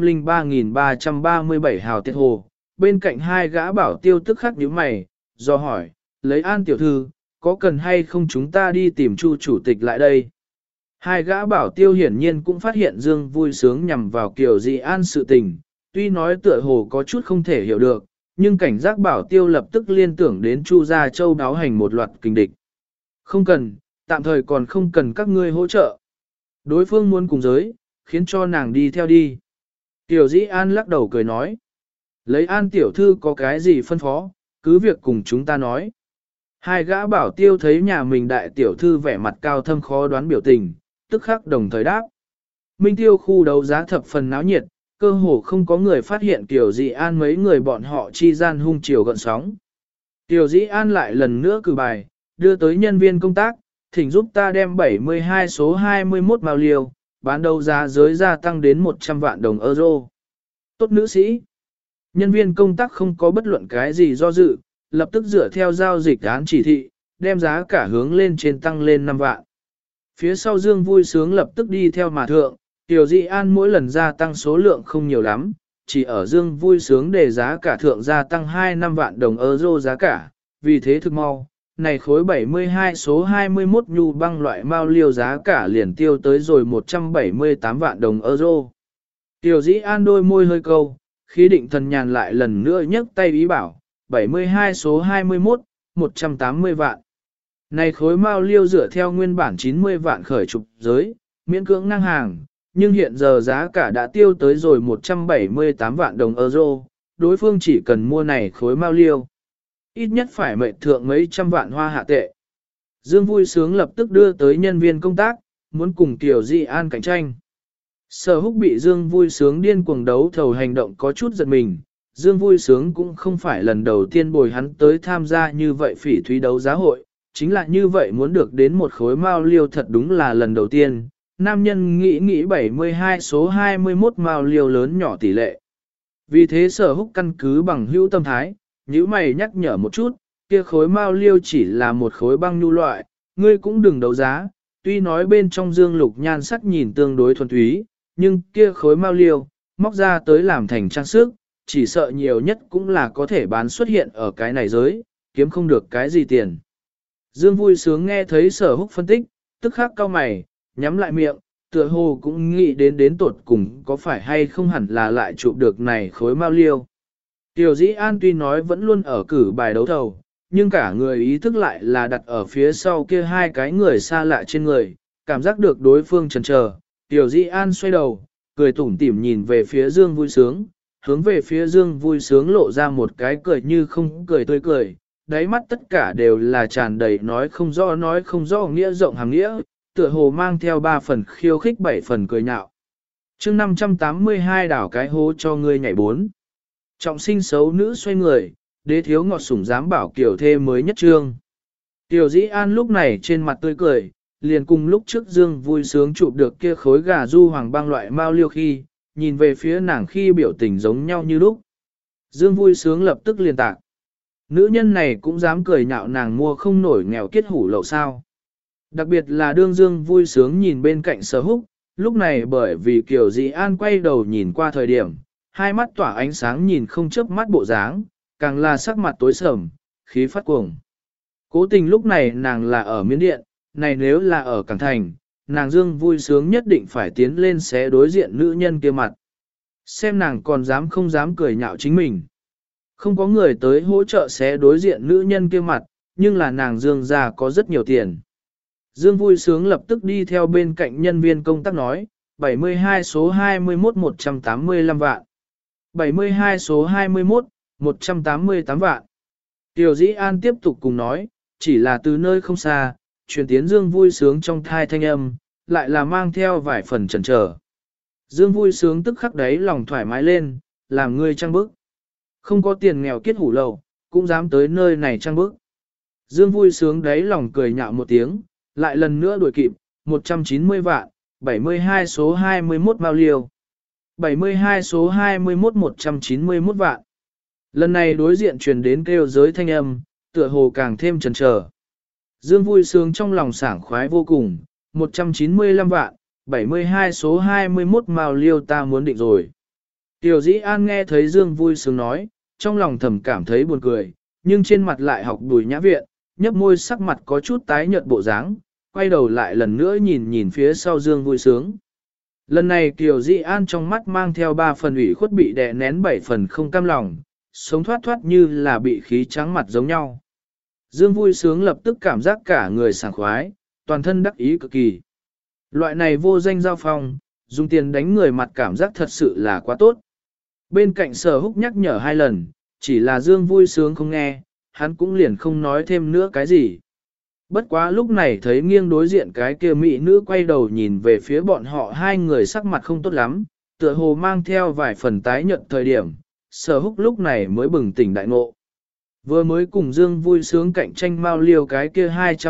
303.337 hào tiết hồ, bên cạnh hai gã bảo tiêu tức khắc nhíu mày, do hỏi, lấy An tiểu thư, có cần hay không chúng ta đi tìm Chu chủ tịch lại đây? Hai gã bảo tiêu hiển nhiên cũng phát hiện Dương Vui Sướng nhằm vào Kiều Dị An sự tình, tuy nói tựa hồ có chút không thể hiểu được, nhưng cảnh giác bảo tiêu lập tức liên tưởng đến Chu Gia Châu đáo hành một loạt kình địch. Không cần, tạm thời còn không cần các ngươi hỗ trợ. Đối phương muốn cùng giới, khiến cho nàng đi theo đi. Tiểu Dĩ An lắc đầu cười nói. Lấy An tiểu thư có cái gì phân phó, cứ việc cùng chúng ta nói. Hai gã bảo tiêu thấy nhà mình đại tiểu thư vẻ mặt cao thâm khó đoán biểu tình, tức khắc đồng thời đáp. Minh Tiêu khu đấu giá thập phần náo nhiệt, cơ hồ không có người phát hiện Tiểu Dĩ An mấy người bọn họ chi gian hung chiều gợn sóng. Tiểu Dĩ An lại lần nữa cử bài, đưa tới nhân viên công tác, thỉnh giúp ta đem 72 số 21 mao liều, bán đấu giá giới gia tăng đến 100 vạn đồng euro. Tốt nữ sĩ. Nhân viên công tác không có bất luận cái gì do dự, lập tức dựa theo giao dịch án chỉ thị, đem giá cả hướng lên trên tăng lên 5 vạn. Phía sau Dương Vui Sướng lập tức đi theo mà thượng, Tiểu Dị An mỗi lần gia tăng số lượng không nhiều lắm, chỉ ở Dương Vui Sướng để giá cả thượng gia tăng 2-5 vạn đồng euro giá cả, vì thế thực mau, này khối 72 số 21 nhu băng loại mao liêu giá cả liền tiêu tới rồi 178 vạn đồng euro. Tiểu Dĩ An đôi môi hơi câu, khí định thần nhàn lại lần nữa nhấc tay ý bảo, 72 số 21, 180 vạn. Này khối mao liêu dựa theo nguyên bản 90 vạn khởi trục giới, miễn cưỡng năng hàng, nhưng hiện giờ giá cả đã tiêu tới rồi 178 vạn đồng euro, đối phương chỉ cần mua này khối mao liêu. Ít nhất phải mệnh thượng mấy trăm vạn hoa hạ tệ. Dương Vui Sướng lập tức đưa tới nhân viên công tác, muốn cùng Tiểu Dị An cạnh tranh. Sở Húc bị Dương Vui Sướng điên cuồng đấu thầu hành động có chút giật mình. Dương Vui Sướng cũng không phải lần đầu tiên bồi hắn tới tham gia như vậy phỉ thúy đấu giá hội, chính là như vậy muốn được đến một khối mao liêu thật đúng là lần đầu tiên. Nam nhân nghĩ 72 số 21 mao liêu lớn nhỏ tỷ lệ. Vì thế Sở Húc căn cứ bằng hữu tâm thái, nhíu mày nhắc nhở một chút, kia khối mao liêu chỉ là một khối băng nhu loại, ngươi cũng đừng đấu giá, tuy nói bên trong dương lục nhan sắc nhìn tương đối thuần túy, nhưng kia khối mao liêu, móc ra tới làm thành trang sức, chỉ sợ nhiều nhất cũng là có thể bán xuất hiện ở cái này giới, kiếm không được cái gì tiền. Dương Vui Sướng nghe thấy Sở Húc phân tích, tức khắc cau mày, nhắm lại miệng, tựa hồ cũng nghĩ đến tột cùng có phải hay không hẳn là lại chụp được này khối mao liêu. Tiểu Dĩ An tuy nói vẫn luôn ở cử bài đấu thầu, nhưng cả người ý thức lại là đặt ở phía sau kia hai cái người xa lạ trên người, cảm giác được đối phương chần chờ. Tiểu Dĩ An xoay đầu, cười tủm tỉm nhìn về phía Dương Vui Sướng, hướng về phía Dương Vui Sướng lộ ra một cái cười như không cười tươi cười, đáy mắt tất cả đều là tràn đầy nói không rõ nghĩa rộng hàng nghĩa, tựa hồ mang theo 3 phần khiêu khích 7 phần cười nhạo. Chương 582 đảo cái hố cho ngươi nhảy 4. Trọng sinh xấu nữ xoay người, đế thiếu ngọt sủng dám bảo kiểu thê mới nhất trương. Tiểu Dĩ An lúc này trên mặt tươi cười, liền cùng lúc trước Dương Vui Sướng chụp được kia khối gà du hoàng băng loại mao liêu khi, nhìn về phía nàng khi biểu tình giống nhau như lúc. Dương Vui Sướng lập tức liền tạc. Nữ nhân này cũng dám cười nhạo nàng mua không nổi nghèo kiết hủ lậu sao. Đặc biệt là đương Dương Vui Sướng nhìn bên cạnh Sở Húc, lúc này bởi vì Kiều Dĩ An quay đầu nhìn qua thời điểm, hai mắt tỏa ánh sáng nhìn không chớp mắt bộ dáng, càng là sắc mặt tối sầm, khí phát cuồng. Cố tình lúc này nàng là ở Miến Điện, này nếu là ở Cảng Thành, nàng Dương Vui Sướng nhất định phải tiến lên xé đối diện nữ nhân kia mặt. Xem nàng còn dám không dám cười nhạo chính mình. Không có người tới hỗ trợ xé đối diện nữ nhân kia mặt, nhưng là nàng Dương gia có rất nhiều tiền. Dương Vui Sướng lập tức đi theo bên cạnh nhân viên công tác nói, 72 số 21 185 vạn. 72 số 21, 188 vạn. Tiểu Dĩ An tiếp tục cùng nói, chỉ là từ nơi không xa, truyền tiến Dương vui sướng trong thai thanh âm, lại là mang theo vài phần chần chờ. Dương vui sướng tức khắc đấy lòng thoải mái lên, làm ngươi trăng bức. Không có tiền nghèo kiết hủ lầu, cũng dám tới nơi này trăng bức. Dương vui sướng đấy lòng cười nhạo một tiếng, lại lần nữa đuổi kịp, 190 vạn, 72 số 21 mao liêu. 72 số 21 191 vạn. Lần này đối diện truyền đến kêu giới thanh âm, tựa hồ càng thêm chần chờ. Dương vui sướng trong lòng sảng khoái vô cùng, 195 vạn, 72 số 21 mao liêu ta muốn định rồi. Tiểu Dĩ An nghe thấy Dương vui sướng nói, trong lòng thầm cảm thấy buồn cười, nhưng trên mặt lại học Bùi Nhã Viện, nhấp môi sắc mặt có chút tái nhợt bộ dáng, quay đầu lại lần nữa nhìn phía sau Dương vui sướng. Lần này Kiều Dĩ An trong mắt mang theo 3 phần ủy khuất bị đè nén 7 phần không cam lòng, sống thoát thoát như là bị khí trắng mặt giống nhau. Dương vui sướng lập tức cảm giác cả người sảng khoái, toàn thân đắc ý cực kỳ. Loại này vô danh giao phong, dùng tiền đánh người mặt cảm giác thật sự là quá tốt. Bên cạnh Sở Húc nhắc nhở 2 lần, chỉ là Dương vui sướng không nghe, hắn cũng liền không nói thêm nữa cái gì. Bất quá lúc này thấy nghiêng đối diện cái kia mỹ nữ quay đầu nhìn về phía bọn họ 2 người sắc mặt không tốt lắm, tựa hồ mang theo vài phần tái nhợt thời điểm, Sở Húc lúc này mới bừng tỉnh đại ngộ. Vừa mới cùng Dương vui sướng cạnh tranh mao liêu cái kia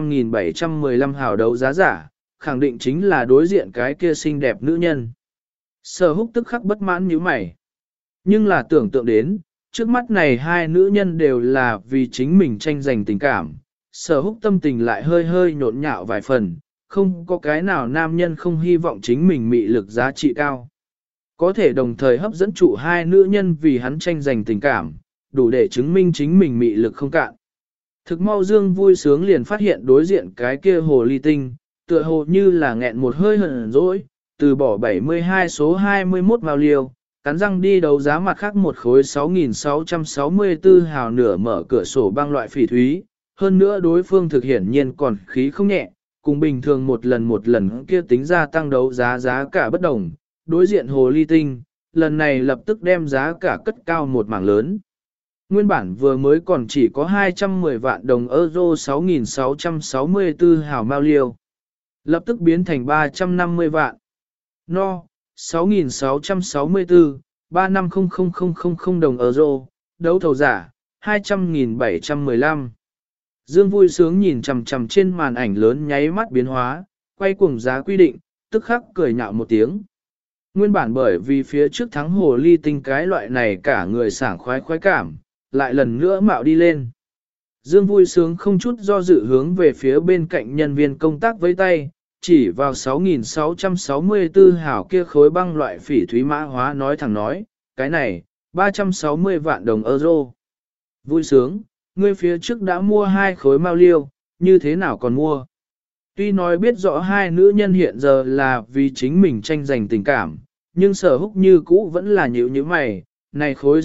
200.715 hào đấu giá giả, khẳng định chính là đối diện cái kia xinh đẹp nữ nhân. Sở Húc tức khắc bất mãn như mày. Nhưng là tưởng tượng đến, trước mắt này 2 nữ nhân đều là vì chính mình tranh giành tình cảm. Sở Húc tâm tình lại hơi hơi nhộn nhạo vài phần, không có cái nào nam nhân không hy vọng chính mình mị lực giá trị cao. Có thể đồng thời hấp dẫn trụ 2 nữ nhân vì hắn tranh giành tình cảm, đủ để chứng minh chính mình mị lực không cạn. Thực mau Dương vui sướng liền phát hiện đối diện cái kia hồ ly tinh, tựa hồ như là nghẹn một hơi hờn dỗi, từ bỏ 72 số 21 mao liêu, cắn răng đi đấu giá mặt khác một khối 6.664 hào nửa mở cửa sổ băng loại phỉ thúy, hơn nữa đối phương thực hiển nhiên còn khí không nhẹ, cùng bình thường một lần kia tính ra tăng đấu giá cả bất đồng, đối diện hồ ly tinh, lần này lập tức đem giá cả cất cao một mảng lớn. Nguyên bản vừa mới còn chỉ có 210 vạn đồng euro 6.664 hào mao liêu, lập tức biến thành 350 vạn. No, 6.664, 350.000 đồng euro, đấu thầu giả, 200.715. Dương vui sướng nhìn chằm chằm trên màn ảnh lớn nháy mắt biến hóa, quay cuồng giá quy định, tức khắc cười nhạo một tiếng. Nguyên bản bởi vì phía trước thắng hồ ly tinh cái loại này cả người sảng khoái cảm, lại lần nữa mạo đi lên. Dương vui sướng không chút do dự hướng về phía bên cạnh nhân viên công tác với tay, chỉ vào 6.664 hảo kia khối băng loại phỉ thúy mã hóa nói thẳng nói, cái này, 360 vạn đồng euro. Vui sướng, ngươi phía trước đã mua 2 khối mao liêu, như thế nào còn mua? Tuy nói biết rõ 2 nữ nhân hiện giờ là vì chính mình tranh giành tình cảm, nhưng Sở Húc như cũ vẫn là nhíu như mày. Này khối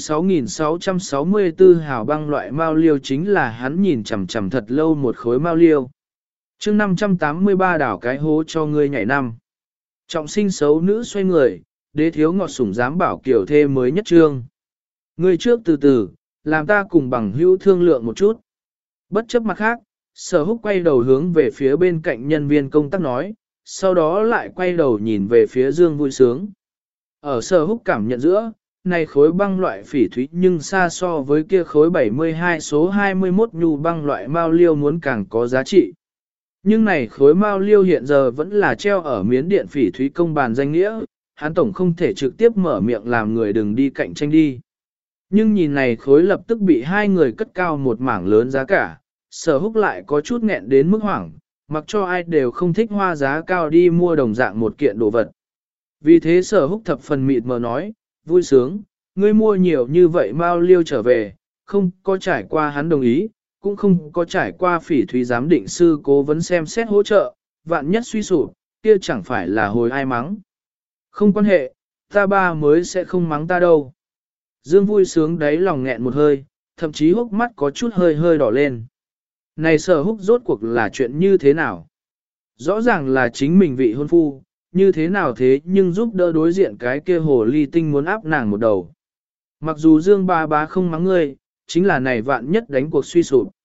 6.664 hào băng loại mao liêu chính là hắn nhìn chằm chằm thật lâu một khối mao liêu. chương 583 đảo cái hố cho ngươi nhảy năm. Trọng sinh xấu nữ xoay người, đế thiếu ngọt sủng dám bảo kiểu thê mới nhất trương. Ngươi trước từ từ, làm ta cùng bằng hữu thương lượng một chút. Bất chấp mặt khác, Sở Húc quay đầu hướng về phía bên cạnh nhân viên công tác nói, sau đó lại quay đầu nhìn về phía Dương vui sướng. Ở Sở Húc cảm nhận giữa, này khối băng loại phỉ thúy nhưng xa so với kia khối 72 số 21 nhu băng loại mao liêu muốn càng có giá trị. Nhưng này khối mao liêu hiện giờ vẫn là treo ở miến điện phỉ thúy công bàn danh nghĩa, hắn tổng không thể trực tiếp mở miệng làm người đừng đi cạnh tranh đi. Nhưng nhìn này khối lập tức bị 2 người cất cao một mảng lớn giá cả, Sở Húc lại có chút nghẹn đến mức hoảng, mặc cho ai đều không thích hoa giá cao đi mua đồng dạng một kiện đồ vật. Vì thế Sở Húc thập phần mịt mờ nói, vui sướng, ngươi mua nhiều như vậy mao liêu trở về, không có trải qua hắn đồng ý, cũng không có trải qua phỉ thúy giám định sư cố vấn xem xét hỗ trợ, vạn nhất suy sụp, kia chẳng phải là hồi ai mắng. Không quan hệ, ta ba mới sẽ không mắng ta đâu. Dương vui sướng đáy lòng nghẹn một hơi, thậm chí hốc mắt có chút hơi hơi đỏ lên. Này Sở Húc rốt cuộc là chuyện như thế nào? Rõ ràng là chính mình vị hôn phu, như thế nào thế nhưng giúp đỡ đối diện cái kia hồ ly tinh muốn áp nàng một đầu. Mặc dù Dương ba bá không mắng ngươi, chính là này vạn nhất đánh cuộc suy sụp.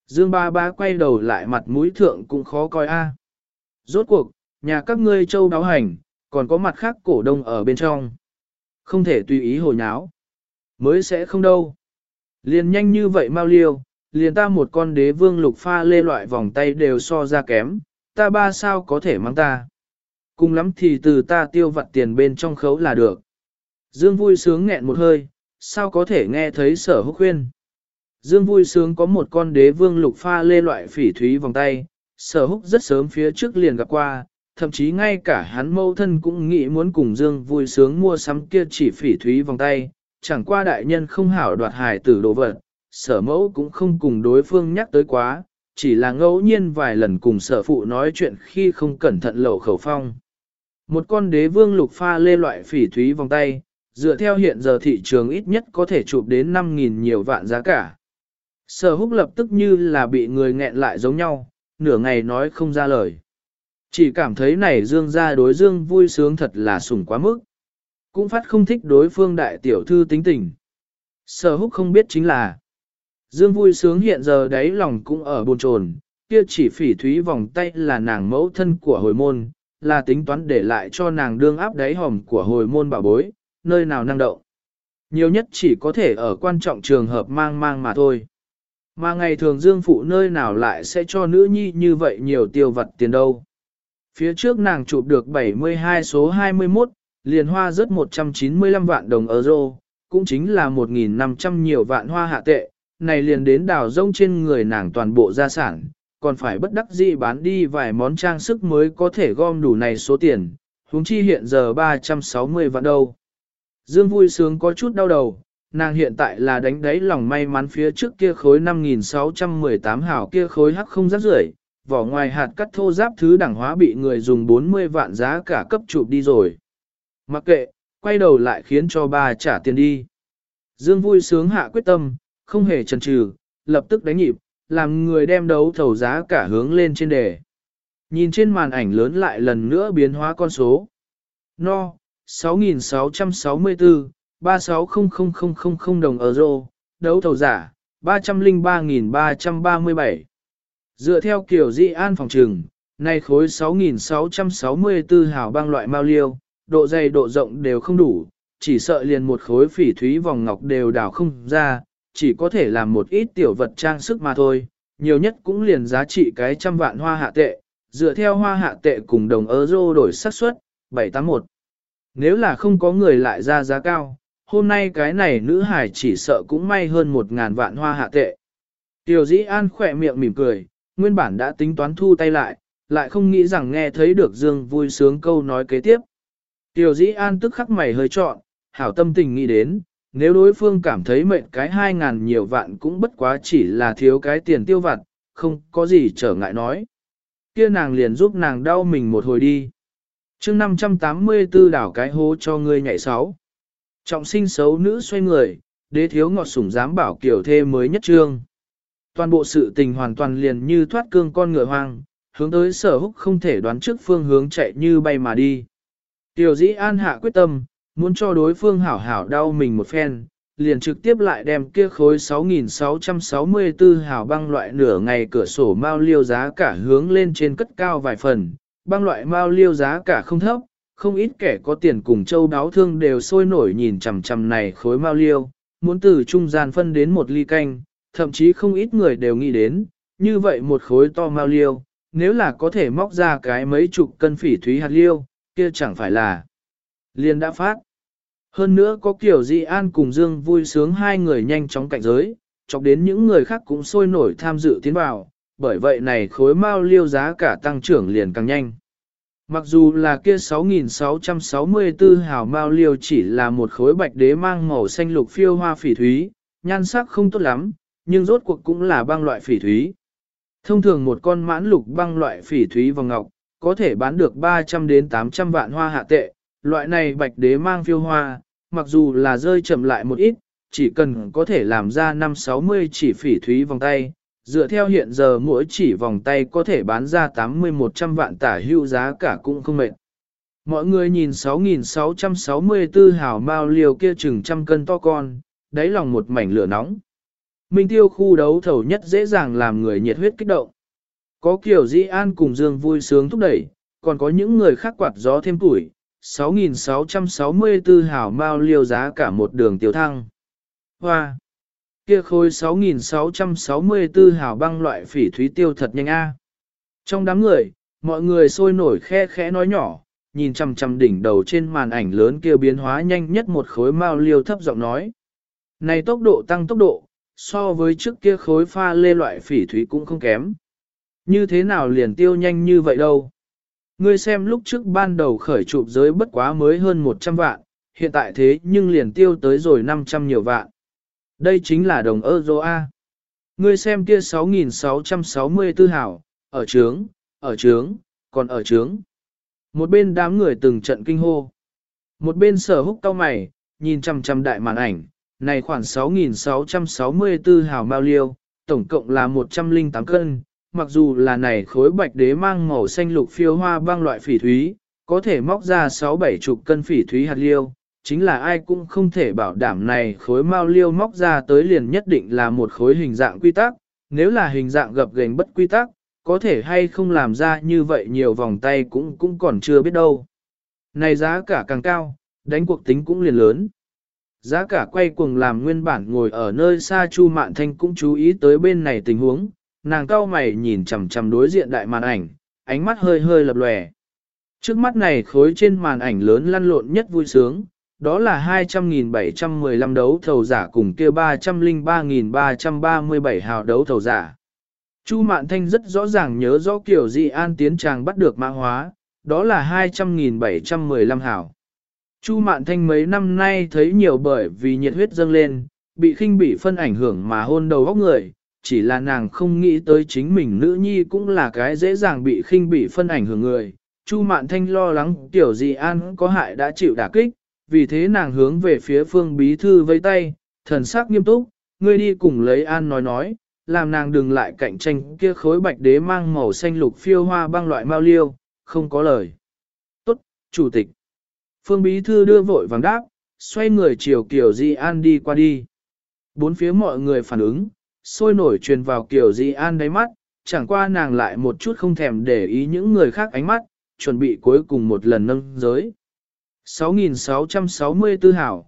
Dương ba ba quay đầu lại mặt mũi thượng cũng khó coi a. Rốt cuộc, nhà các ngươi châu đáo hành, còn có mặt khác cổ đông ở bên trong. Không thể tùy ý hồ nháo. Mới sẽ không đâu. Liền nhanh như vậy mau liêu, liền ta một con đế vương lục pha lê loại vòng tay đều so ra kém, ta ba sao có thể mang ta. Cùng lắm thì từ ta tiêu vặt tiền bên trong khấu là được. Dương vui sướng nghẹn một hơi, sao có thể nghe thấy Sở Húc khuyên. Dương vui sướng có một con đế vương lục pha lê loại phỉ thúy vòng tay, Sở Húc rất sớm phía trước liền gặp qua, thậm chí ngay cả hắn mâu thân cũng nghĩ muốn cùng Dương vui sướng mua sắm kia chỉ phỉ thúy vòng tay, chẳng qua đại nhân không hảo đoạt hài tử đồ vật, Sở mẫu cũng không cùng đối phương nhắc tới quá, chỉ là ngẫu nhiên vài lần cùng Sở phụ nói chuyện khi không cẩn thận lẩu khẩu phong. Một con đế vương lục pha lê loại phỉ thúy vòng tay, dựa theo hiện giờ thị trường ít nhất có thể chụp đến 5.000 nhiều vạn giá cả. Sở Húc lập tức như là bị người nghẹn lại giống nhau, nửa ngày nói không ra lời. Chỉ cảm thấy này Dương gia đối Dương vui sướng thật là sủng quá mức. Cũng phát không thích đối phương đại tiểu thư tính tình. Sở Húc không biết chính là Dương vui sướng hiện giờ đáy lòng cũng ở bồn chồn, kia chỉ phỉ thúy vòng tay là nàng mẫu thân của hồi môn, là tính toán để lại cho nàng đương áp đáy hòm của hồi môn bảo bối, nơi nào năng động. Nhiều nhất chỉ có thể ở quan trọng trường hợp mang mà thôi. Mà ngày thường Dương phụ nơi nào lại sẽ cho nữ nhi như vậy nhiều tiêu vặt tiền đâu. Phía trước nàng chụp được 72 số 21, liền hoa rất 195 vạn đồng euro, cũng chính là 1.500 nhiều vạn hoa hạ tệ, này liền đến đào rông trên người nàng toàn bộ gia sản, còn phải bất đắc dĩ bán đi vài món trang sức mới có thể gom đủ này số tiền, huống chi hiện giờ 360 vạn đâu. Dương vui sướng có chút đau đầu, nàng hiện tại là đánh đáy lòng may mắn phía trước kia khối 5.618 hảo kia khối hắc không rác rưởi, vỏ ngoài hạt cắt thô giáp thứ đẳng hóa bị người dùng 40 vạn giá cả cấp chụp đi rồi. Mặc kệ, quay đầu lại khiến cho bà trả tiền đi. Dương vui sướng hạ quyết tâm, không hề chần chừ, lập tức đánh nhịp, làm người đem đấu thầu giá cả hướng lên trên đề. Nhìn trên màn ảnh lớn lại lần nữa biến hóa con số. No, 6.664, 360000 đồng euro, đấu thầu giả, 303.337. Dựa theo kiểu dị an phòng trừng, nay khối 6.664 hào băng loại mao liêu, độ dày độ rộng đều không đủ, chỉ sợ liền một khối phỉ thúy vòng ngọc đều đào không ra, chỉ có thể làm một ít tiểu vật trang sức mà thôi, nhiều nhất cũng liền giá trị cái 100 vạn hoa hạ tệ, dựa theo hoa hạ tệ cùng đồng euro đổi xác suất, 781. Nếu là không có người lại ra giá cao, hôm nay cái này nữ hải chỉ sợ cũng may hơn 1.000 vạn hoa hạ tệ. Tiểu dĩ an khỏe miệng mỉm cười, nguyên bản đã tính toán thu tay lại, lại không nghĩ rằng nghe thấy được Dương vui sướng câu nói kế tiếp. Tiểu dĩ an tức khắc mày hơi trọn, hảo tâm tình nghĩ đến, nếu đối phương cảm thấy mệnh cái 2.000 nhiều vạn cũng bất quá chỉ là thiếu cái tiền tiêu vặt, không có gì trở ngại nói. Kia nàng liền giúp nàng đau mình một hồi đi. chương 584 đảo cái hố cho ngươi nhảy 6. Trọng sinh xấu nữ xoay người, đế thiếu ngọt sủng dám bảo kiểu thê mới nhất trương. Toàn bộ sự tình hoàn toàn liền như thoát cương con ngựa hoang, hướng tới Sở Húc không thể đoán trước phương hướng chạy như bay mà đi. Tiểu dĩ an hạ quyết tâm, muốn cho đối phương hảo hảo đau mình một phen, liền trực tiếp lại đem kia khối 6.664 hảo băng loại nửa ngày cửa sổ mao liêu giá cả hướng lên trên cất cao vài phần, băng loại mao liêu giá cả không thấp, không ít kẻ có tiền cùng châu đáo thương đều sôi nổi nhìn chằm chằm này khối mao liêu, muốn từ trung gian phân đến một ly canh, thậm chí không ít người đều nghĩ đến, như vậy một khối to mao liêu, nếu là có thể móc ra cái mấy chục cân phỉ thúy hạt liêu, kia chẳng phải là liền đã phát. Hơn nữa có kiểu Dị An cùng Dương vui sướng hai người nhanh chóng cạnh giới, chọc đến những người khác cũng sôi nổi tham dự tiến vào, bởi vậy này khối mao liêu giá cả tăng trưởng liền càng nhanh. Mặc dù là kia 6.664 hào mao liêu chỉ là một khối bạch đế mang màu xanh lục phiêu hoa phỉ thúy, nhan sắc không tốt lắm, nhưng rốt cuộc cũng là băng loại phỉ thúy. Thông thường một con mãn lục băng loại phỉ thúy vòng ngọc, có thể bán được 300 đến 800 vạn hoa hạ tệ, loại này bạch đế mang phiêu hoa, mặc dù là rơi chậm lại một ít, chỉ cần có thể làm ra 5-60 chỉ phỉ thúy vòng tay, dựa theo hiện giờ mỗi chỉ vòng tay có thể bán ra 80-100 vạn tả hữu giá cả cũng không mệt. Mọi người nhìn 6.664 hào mao liều kia chừng trăm cân to con, đáy lòng một mảnh lửa nóng. Minh Tiêu khu đấu thầu nhất dễ dàng làm người nhiệt huyết kích động. Có Kiều Dĩ An cùng Dương vui sướng thúc đẩy, còn có những người khác quạt gió thêm tuổi, 6.664 hảo mao liêu giá cả một đường tiêu thăng. Hoa! Kia khối 6.664 hảo băng loại phỉ thúy tiêu thật nhanh a. Trong đám người, mọi người sôi nổi khe khẽ nói nhỏ, nhìn chằm chằm đỉnh đầu trên màn ảnh lớn kia biến hóa nhanh nhất một khối mao liêu thấp giọng nói. Này tốc độ tăng tốc độ, so với trước kia khối pha lê loại phỉ thúy cũng không kém. Như thế nào liền tiêu nhanh như vậy đâu? Ngươi xem lúc trước ban đầu khởi chụp giới bất quá mới hơn 100 vạn, hiện tại thế nhưng liền tiêu tới rồi 500 nhiều vạn. Đây chính là đồng euro A. Ngươi xem kia 6.664 hảo, ở trướng, còn ở trướng. Một bên đám người từng trận kinh hô. Một bên Sở Húc cau mày, nhìn chằm chằm đại màn ảnh, này khoảng 6.664 hảo mao liêu, tổng cộng là 108 cân. Mặc dù là này khối bạch đế mang màu xanh lục phiêu hoa băng loại phỉ thúy, có thể móc ra 6-7 chục cân phỉ thúy hạt liêu, chính là ai cũng không thể bảo đảm này khối mao liêu móc ra tới liền nhất định là một khối hình dạng quy tắc, nếu là hình dạng gập ghềnh bất quy tắc, có thể hay không làm ra như vậy nhiều vòng tay cũng còn chưa biết đâu. Này giá cả càng cao, đánh cuộc tính cũng liền lớn. Giá cả quay cuồng làm nguyên bản ngồi ở nơi xa Chu Mạn Thanh cũng chú ý tới bên này tình huống, nàng cau mày nhìn chằm chằm đối diện đại màn ảnh, ánh mắt hơi hơi lập lòe. Trước mắt này khối trên màn ảnh lớn lăn lộn nhất vui sướng, đó là 200.715 đấu thầu giả cùng kia 303.337 hào đấu thầu giả. Chu Mạn Thanh rất rõ ràng nhớ rõ kiểu gì An Tiến Tràng bắt được mã hóa, đó là 200.715 hào. Chu Mạn Thanh mấy năm nay thấy nhiều bởi vì nhiệt huyết dâng lên, bị khinh bỉ phân ảnh hưởng mà hôn đầu góc người, chỉ là nàng không nghĩ tới chính mình nữ nhi cũng là cái dễ dàng bị khinh bỉ phân ảnh hưởng người. Chu Mạn Thanh lo lắng tiểu gì An có hại đã chịu đả kích, vì thế nàng hướng về phía Phương Bí Thư vẫy tay, thần sắc nghiêm túc, ngươi đi cùng lấy An nói, làm nàng đừng lại cạnh tranh kia khối bạch đế mang màu xanh lục phiêu hoa băng loại mao liêu, không có lời. Tốt, Chủ tịch. Phương Bí Thư đưa vội vàng đáp, xoay người chiều Kiều Di An đi qua đi. Bốn phía mọi người phản ứng, sôi nổi truyền vào Kiều Di An đáy mắt, chẳng qua nàng lại một chút không thèm để ý những người khác ánh mắt, chuẩn bị cuối cùng một lần nâng giới. 6.664 hảo,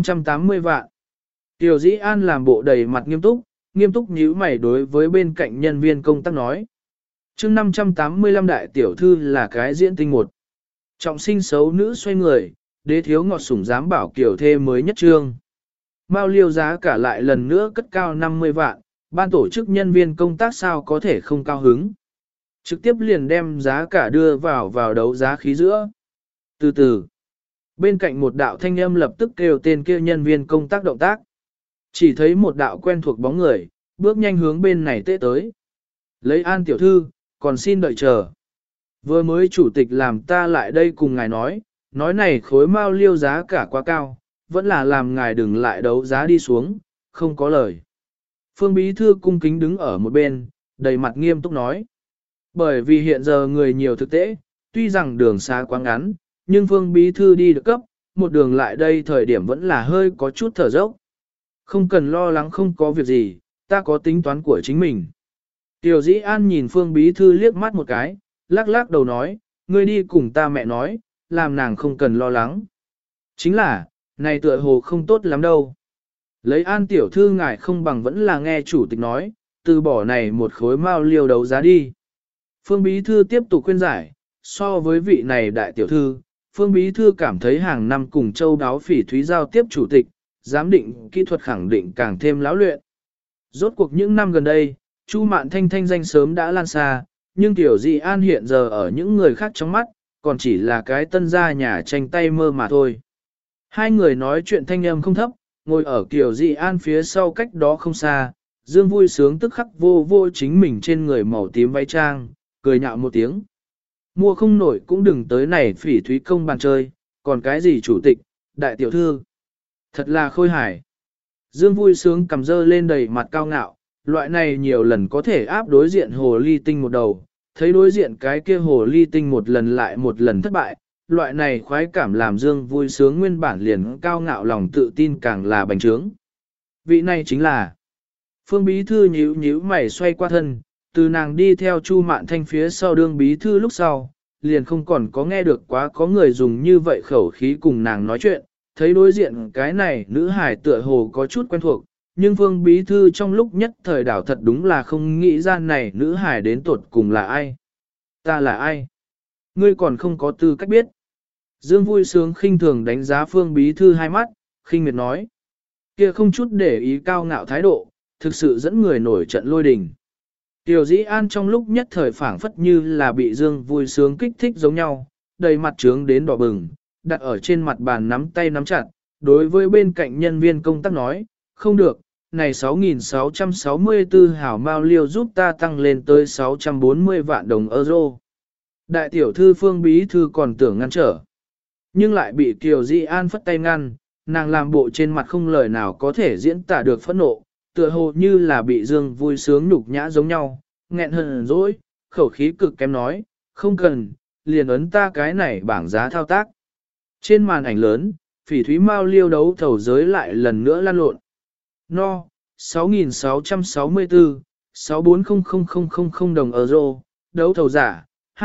580 vạn. Kiều Di An làm bộ đầy mặt nghiêm túc nhíu mày đối với bên cạnh nhân viên công tác nói. Chương 585 đại tiểu thư là cái diễn tinh một. Trọng sinh xấu nữ xoay người, đế thiếu ngọt sủng dám bảo Kiều thê mới nhất trương. Mao liêu giá cả lại lần nữa cất cao 50 vạn, ban tổ chức nhân viên công tác sao có thể không cao hứng. Trực tiếp liền đem giá cả đưa vào đấu giá khí giữa. Từ từ, bên cạnh một đạo thanh âm lập tức kêu tên kia nhân viên công tác động tác. Chỉ thấy một đạo quen thuộc bóng người, bước nhanh hướng bên này tế tới. Lấy An tiểu thư, còn xin đợi chờ. Vừa mới chủ tịch làm ta lại đây cùng ngài nói này khối mao liêu giá cả quá cao, vẫn là làm ngài đừng lại đấu giá đi xuống, không có lời. Phương Bí Thư cung kính đứng ở một bên, đầy mặt nghiêm túc nói. Bởi vì hiện giờ người nhiều thực tế, tuy rằng đường xa quá ngắn, nhưng Phương Bí Thư đi được cấp, một đường lại đây thời điểm vẫn là hơi có chút thở dốc. Không cần lo lắng không có việc gì, ta có tính toán của chính mình. Tiểu Dĩ An nhìn Phương Bí Thư liếc mắt một cái, lắc lắc đầu nói, ngươi đi cùng ta mẹ nói, làm nàng không cần lo lắng. Chính là, này tựa hồ không tốt lắm đâu. Lấy An tiểu thư ngài không bằng vẫn là nghe chủ tịch nói, từ bỏ này một khối mao liêu đấu giá đi. Phương Bí Thư tiếp tục khuyên giải, so với vị này đại tiểu thư, Phương Bí Thư cảm thấy hàng năm cùng châu đáo phỉ thúy giao tiếp chủ tịch, giám định kỹ thuật khẳng định càng thêm lão luyện. Rốt cuộc những năm gần đây, Chu Mạn Thanh thanh danh sớm đã lan xa, nhưng Tiểu Dị An hiện giờ ở những người khác trong mắt, còn chỉ là cái tân gia nhà tranh tay mơ mà thôi. Hai người nói chuyện thanh âm không thấp, ngồi ở Tiểu Dị An phía sau cách đó không xa, Dương vui sướng tức khắc vô chính mình trên người màu tím váy trang, cười nhạo một tiếng. Mua không nổi cũng đừng tới này phỉ thúy công bàn chơi, còn cái gì chủ tịch, đại tiểu thư. Thật là khôi hài. Dương vui sướng cầm dơ lên đầy mặt cao ngạo, loại này nhiều lần có thể áp đối diện hồ ly tinh một đầu, thấy đối diện cái kia hồ ly tinh một lần lại một lần thất bại, loại này khoái cảm làm Dương vui sướng nguyên bản liền cao ngạo lòng tự tin càng là bành trướng. Vị này chính là Phương bí thư nhíu nhíu mày xoay qua thân, từ nàng đi theo Chu Mạn Thanh phía sau đương bí thư lúc sau, liền không còn có nghe được quá có người dùng như vậy khẩu khí cùng nàng nói chuyện, thấy đối diện cái này nữ hài tựa hồ có chút quen thuộc, nhưng Phương bí thư trong lúc nhất thời đảo thật đúng là không nghĩ ra này nữ hài đến tột cùng là ai. Ta là ai? Ngươi còn không có tư cách biết. Dương vui sướng khinh thường đánh giá Phương bí thư hai mắt, khinh miệt nói. Kia không chút để ý cao ngạo thái độ, thực sự dẫn người nổi trận lôi đình. Tiểu Dĩ An trong lúc nhất thời phảng phất như là bị Dương vui sướng kích thích giống nhau, đầy mặt trướng đến đỏ bừng, đặt ở trên mặt bàn nắm tay nắm chặt, đối với bên cạnh nhân viên công tác nói, không được, này 6.664 hảo mao liêu giúp ta tăng lên tới 640 vạn đồng euro. Đại tiểu thư Phương bí thư còn tưởng ngăn trở, nhưng lại bị Kiều Dĩ An phất tay ngăn, nàng làm bộ trên mặt không lời nào có thể diễn tả được phẫn nộ, tựa hồ như là bị Dương vui sướng nhục nhã giống nhau, nghẹn hờn dỗi, khẩu khí cực kém nói, không cần, liền ấn ta cái này bảng giá thao tác. Trên màn ảnh lớn, Phỉ Thúy Mao liêu đấu thầu giới lại lần nữa lan lộn. No, 6.664, 6400000 đồng euro, đấu thầu giả,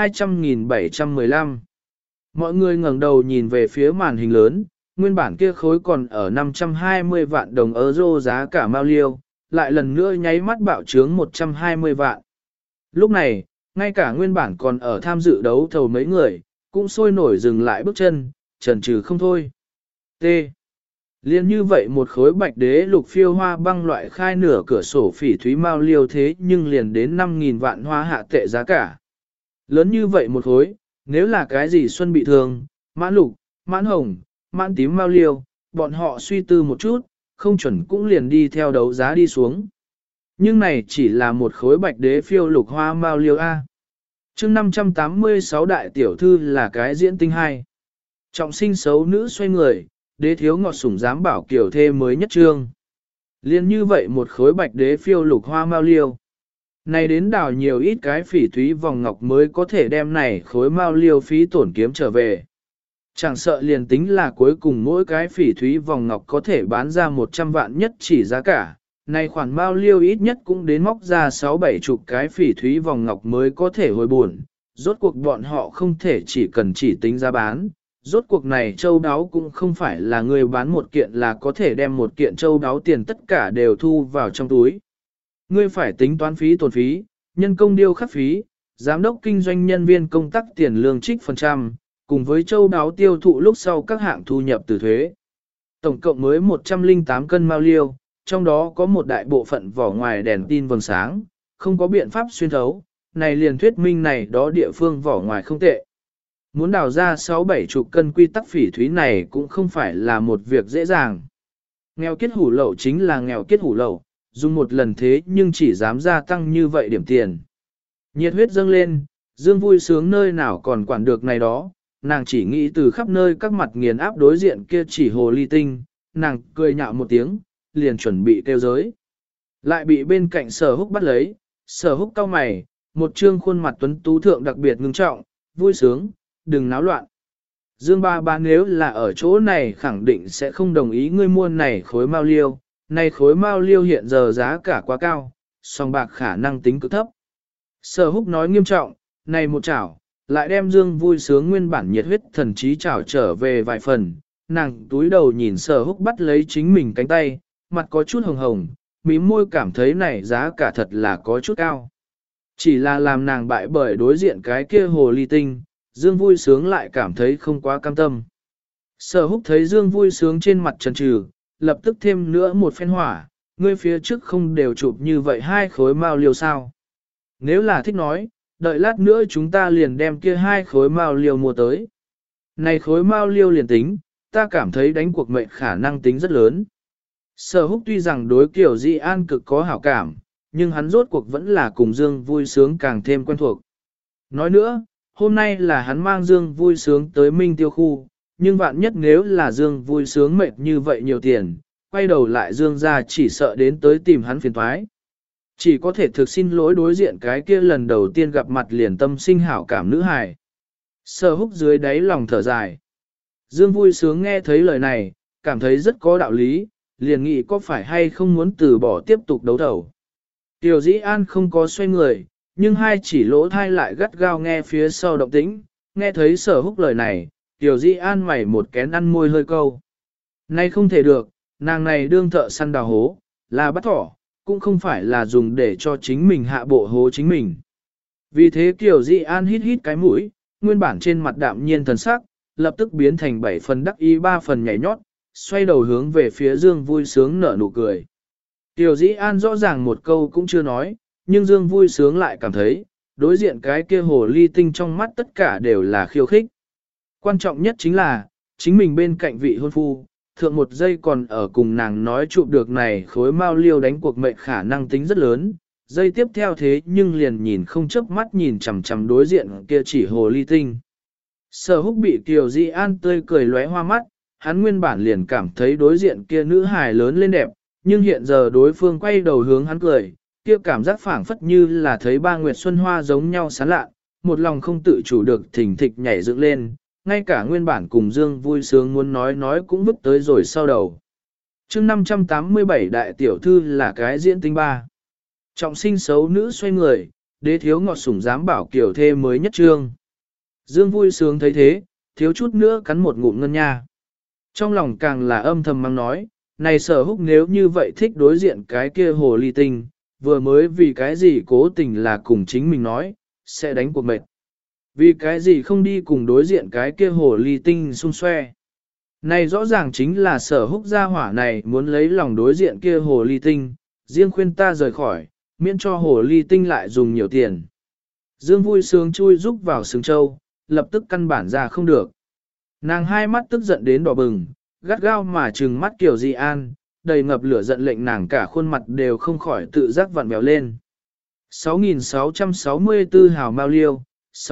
200.715. Mọi người ngẩng đầu nhìn về phía màn hình lớn, nguyên bản kia khối còn ở 520 vạn đồng euro giá cả mao liêu, lại lần nữa nháy mắt bạo trướng 120 vạn. Lúc này, ngay cả nguyên bản còn ở tham dự đấu thầu mấy người, cũng sôi nổi dừng lại bước chân, chần chừ không thôi. T. Liên như vậy một khối bạch đế lục phiêu hoa băng loại khai nửa cửa sổ Phỉ Thúy Mao liêu thế nhưng liền đến 5.000 vạn hoa hạ tệ giá cả. Lớn như vậy một khối, nếu là cái gì xuân bị thương, mãn lục, mãn hồng, mãn tím Mao liêu, bọn họ suy tư một chút, không chuẩn cũng liền đi theo đấu giá đi xuống. Nhưng này chỉ là một khối bạch đế phiêu lục hoa Mao liêu A. Chương 586 đại tiểu thư là cái diễn tinh hai. Trọng sinh xấu nữ xoay người, đế thiếu ngọt sủng dám bảo kiểu thê mới nhất trương. Liên như vậy một khối bạch đế phiêu lục hoa Mao liêu. Này đến đào nhiều ít cái phỉ thúy vòng ngọc mới có thể đem này khối Mao liêu phí tổn kiếm trở về. Chẳng sợ liền tính là cuối cùng mỗi cái phỉ thúy vòng ngọc có thể bán ra 100 vạn nhất chỉ giá cả. Này khoản Mao liêu ít nhất cũng đến móc ra 6-7 chục cái phỉ thúy vòng ngọc mới có thể hồi buồn. Rốt cuộc bọn họ không thể chỉ cần chỉ tính giá bán. Rốt cuộc này châu đáo cũng không phải là người bán một kiện là có thể đem một kiện châu đáo tiền tất cả đều thu vào trong túi. Ngươi phải tính toán phí tổn phí, nhân công điêu khắc phí, giám đốc kinh doanh nhân viên công tác tiền lương trích phần trăm, cùng với châu đáo tiêu thụ lúc sau các hạng thu nhập từ thuế. Tổng cộng mới 108 cân mao liêu, trong đó có một đại bộ phận vỏ ngoài đèn tin vầng sáng, không có biện pháp xuyên thấu, này liền thuyết minh này đó địa phương vỏ ngoài không tệ. Muốn đào ra 6-7 chục cân quy tắc phỉ thúy này cũng không phải là một việc dễ dàng. Nghèo kiết hủ lậu chính là nghèo kiết hủ lậu, dùng một lần thế nhưng chỉ dám gia tăng như vậy điểm tiền. Nhiệt huyết dâng lên, Dương vui sướng nơi nào còn quản được này đó, nàng chỉ nghĩ từ khắp nơi các mặt nghiền áp đối diện kia chỉ hồ ly tinh, nàng cười nhạo một tiếng, liền chuẩn bị kêu giới. Lại bị bên cạnh Sở Húc bắt lấy, Sở Húc cau mày, một trương khuôn mặt tuấn tú thượng đặc biệt ngưng trọng, vui sướng, đừng náo loạn. Dương ba ba nếu là ở chỗ này khẳng định sẽ không đồng ý ngươi mua này khối mao liêu, này khối mao liêu hiện giờ giá cả quá cao, song bạc khả năng tính cực thấp. Sở Húc nói nghiêm trọng, này một chảo, lại đem Dương vui sướng nguyên bản nhiệt huyết thần trí chảo trở về vài phần, nàng túi đầu nhìn Sở Húc bắt lấy chính mình cánh tay, mặt có chút hồng hồng, mím môi cảm thấy này giá cả thật là có chút cao. Chỉ là làm nàng bại bởi đối diện cái kia hồ ly tinh, Dương vui sướng lại cảm thấy không quá cam tâm. Sở Húc thấy Dương vui sướng trên mặt chần chừ, lập tức thêm nữa một phen hỏa, ngươi phía trước không đều chụp như vậy hai khối mao liêu sao. Nếu là thích nói, đợi lát nữa chúng ta liền đem kia hai khối mao liêu mua tới. Này khối mao liêu liền tính, ta cảm thấy đánh cuộc mệnh khả năng tính rất lớn. Sở Húc tuy rằng đối Kiều Di An cực có hảo cảm, nhưng hắn rốt cuộc vẫn là cùng Dương vui sướng càng thêm quen thuộc. Nói nữa, hôm nay là hắn mang Dương vui sướng tới Minh Tiêu khu, nhưng vạn nhất nếu là Dương vui sướng mệt như vậy nhiều tiền, quay đầu lại Dương ra chỉ sợ đến tới tìm hắn phiền toái. Chỉ có thể thực xin lỗi đối diện cái kia lần đầu tiên gặp mặt liền tâm sinh hảo cảm nữ hài. Sở Húc dưới đáy lòng thở dài. Dương vui sướng nghe thấy lời này, cảm thấy rất có đạo lý, liền nghĩ có phải hay không muốn từ bỏ tiếp tục đấu thầu. Tiểu Dĩ An không có xoay người, nhưng hai chỉ lỗ thai lại gắt gao nghe phía sau động tĩnh, nghe thấy Sở Húc lời này, Tiểu Dĩ An mày một kén ăn môi hơi câu. Nay không thể được, nàng này đương thợ săn đào hố, là bắt thỏ, cũng không phải là dùng để cho chính mình hạ bộ hố chính mình. Vì thế Tiểu Dĩ An hít hít cái mũi, nguyên bản trên mặt đạm nhiên thần sắc, lập tức biến thành 7 phần đắc ý 3 phần nhảy nhót, xoay đầu hướng về phía Dương vui sướng nở nụ cười. Tiểu Dĩ An rõ ràng một câu cũng chưa nói, nhưng Dương vui sướng lại cảm thấy, đối diện cái kia hồ ly tinh trong mắt tất cả đều là khiêu khích. Quan trọng nhất chính là, chính mình bên cạnh vị hôn phu, thượng một giây còn ở cùng nàng nói chụp được này khối mao liêu đánh cuộc mệnh khả năng tính rất lớn, giây tiếp theo thế nhưng liền nhìn không chớp mắt nhìn chằm chằm đối diện kia chỉ hồ ly tinh. Sở Húc bị Kiều Di An tươi cười lóe hoa mắt, hắn nguyên bản liền cảm thấy đối diện kia nữ hài lớn lên đẹp, nhưng hiện giờ đối phương quay đầu hướng hắn cười, kia cảm giác phảng phất như là thấy ba nguyệt xuân hoa giống nhau sán lạ, một lòng không tự chủ được thỉnh thịch nhảy dựng lên, ngay cả nguyên bản cùng Dương vui sướng muốn nói cũng vứt tới rồi sau đầu. Chương 587 đại tiểu thư là cái diễn tinh ba. Trọng sinh xấu nữ xoay người, đế thiếu ngọt sủng dám bảo kiểu thê mới nhất trương. Dương vui sướng thấy thế, thiếu chút nữa cắn một ngụm ngân nha. Trong lòng càng là âm thầm mang nói, này Sở Húc nếu như vậy thích đối diện cái kia hồ ly tinh, vừa mới vì cái gì cố tình là cùng chính mình nói, sẽ đánh cuộc mệt. Vì cái gì không đi cùng đối diện cái kia hồ ly tinh xung xoe. Này rõ ràng chính là Sở Húc gia hỏa này muốn lấy lòng đối diện kia hồ ly tinh, riêng khuyên ta rời khỏi, miễn cho hồ ly tinh lại dùng nhiều tiền. Dương vui sướng chui rúc vào sừng châu, lập tức căn bản ra không được. Nàng hai mắt tức giận đến đỏ bừng, gắt gao mà trừng mắt Kiều Di An, đầy ngập lửa giận lệnh nàng cả khuôn mặt đều không khỏi tự giác vặn vẹo lên. 6.664 hào mao liêu,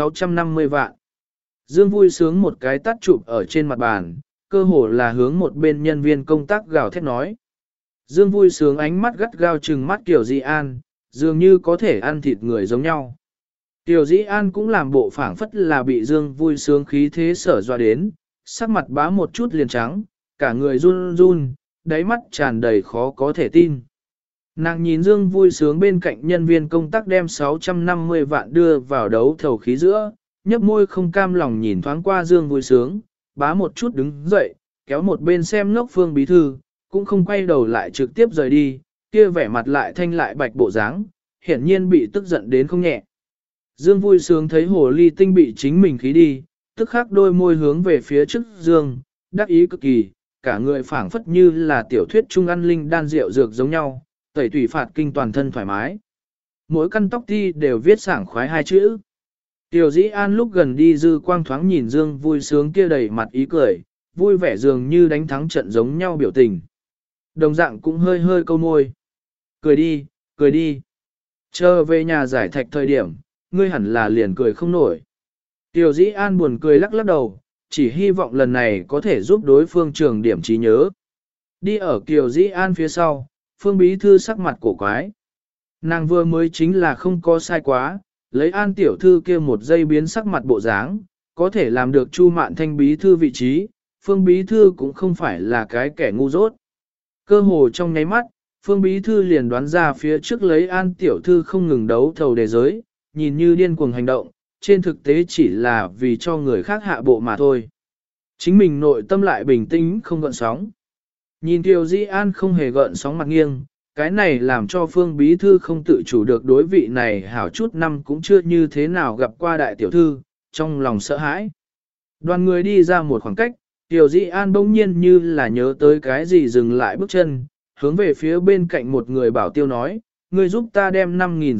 650 vạn. Dương vui sướng một cái tắt chụp ở trên mặt bàn, cơ hồ là hướng một bên nhân viên công tác gào thét nói. Dương vui sướng ánh mắt gắt gao trừng mắt Kiều Di An, dường như có thể ăn thịt người giống nhau. Kiều Di An cũng làm bộ phảng phất là bị Dương vui sướng khí thế sở dọa đến, sắc mặt bá một chút liền trắng, cả người run run, đáy mắt tràn đầy khó có thể tin. Nàng nhìn Dương vui sướng bên cạnh nhân viên công tác đem 650 vạn đưa vào đấu thầu khí giữa, nhấp môi không cam lòng nhìn thoáng qua Dương vui sướng, bá một chút đứng dậy, kéo một bên xem ngốc Phương bí thư, cũng không quay đầu lại trực tiếp rời đi, kia vẻ mặt lại thanh lại bạch bộ dáng, hiển nhiên bị tức giận đến không nhẹ. Dương vui sướng thấy hồ ly tinh bị chính mình khí đi, tức khắc đôi môi hướng về phía trước Dương, đắc ý cực kỳ, cả người phảng phất như là tiểu thuyết trung ăn linh đan rượu dược giống nhau, tẩy tủy phạt kinh toàn thân thoải mái. Mỗi căn tóc ti đều viết sảng khoái hai chữ. Tiểu Dĩ An lúc gần đi dư quang thoáng nhìn Dương vui sướng kia đầy mặt ý cười, vui vẻ dường như đánh thắng trận giống nhau biểu tình. Đồng dạng cũng hơi hơi câu môi. Cười đi, cười đi. Chờ về nhà giải thạch thời điểm, ngươi hẳn là liền cười không nổi. Tiểu Dĩ An buồn cười lắc lắc đầu, chỉ hy vọng lần này có thể giúp đối phương trường điểm trí nhớ. Đi ở Kiều Dĩ An phía sau, Phương bí thư sắc mặt cổ quái. Nàng vừa mới chính là không có sai quá, lấy An tiểu thư kia một giây biến sắc mặt bộ dáng, có thể làm được Chu Mạn Thanh bí thư vị trí, Phương bí thư cũng không phải là cái kẻ ngu dốt. Cơ hồ trong nháy mắt, Phương bí thư liền đoán ra phía trước lấy An tiểu thư không ngừng đấu thầu đề giới, nhìn như điên cuồng hành động, trên thực tế chỉ là vì cho người khác hạ bộ mà thôi. Chính mình nội tâm lại bình tĩnh không gợn sóng. Nhìn Kiều Di An không hề gợn sóng mặt nghiêng, cái này làm cho Phương bí thư không tự chủ được đối vị này hảo chút năm cũng chưa như thế nào gặp qua đại tiểu thư, trong lòng sợ hãi. Đoàn người đi ra một khoảng cách, Kiều Di An bỗng nhiên như là nhớ tới cái gì dừng lại bước chân, hướng về phía bên cạnh một người bảo tiêu nói, ngươi giúp ta đem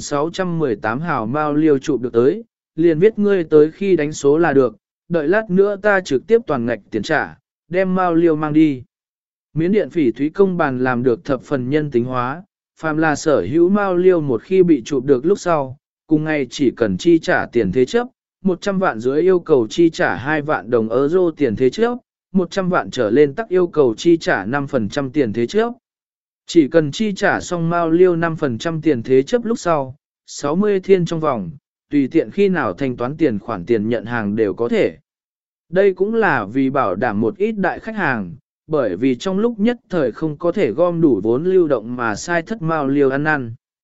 5.618 hào mao liêu chụp được tới, liền viết ngươi tới khi đánh số là được, đợi lát nữa ta trực tiếp toàn ngạch tiền trả, đem mao liêu mang đi. Miến điện phỉ thúy công bàn làm được thập phần nhân tính hóa, phàm là sở hữu mao liêu một khi bị chụp được lúc sau, cùng ngày chỉ cần chi trả tiền thế chấp, 100 vạn dưới yêu cầu chi trả 2 vạn đồng euro tiền thế chấp, 100 vạn trở lên tắc yêu cầu chi trả 5% tiền thế chấp. Chỉ cần chi trả xong mao liêu 5% tiền thế chấp lúc sau, 60 thiên trong vòng, tùy tiện khi nào thanh toán tiền khoản tiền nhận hàng đều có thể. Đây cũng là vì bảo đảm một ít đại khách hàng, bởi vì trong lúc nhất thời không có thể gom đủ vốn lưu động mà sai thất mao liêu ăn năn.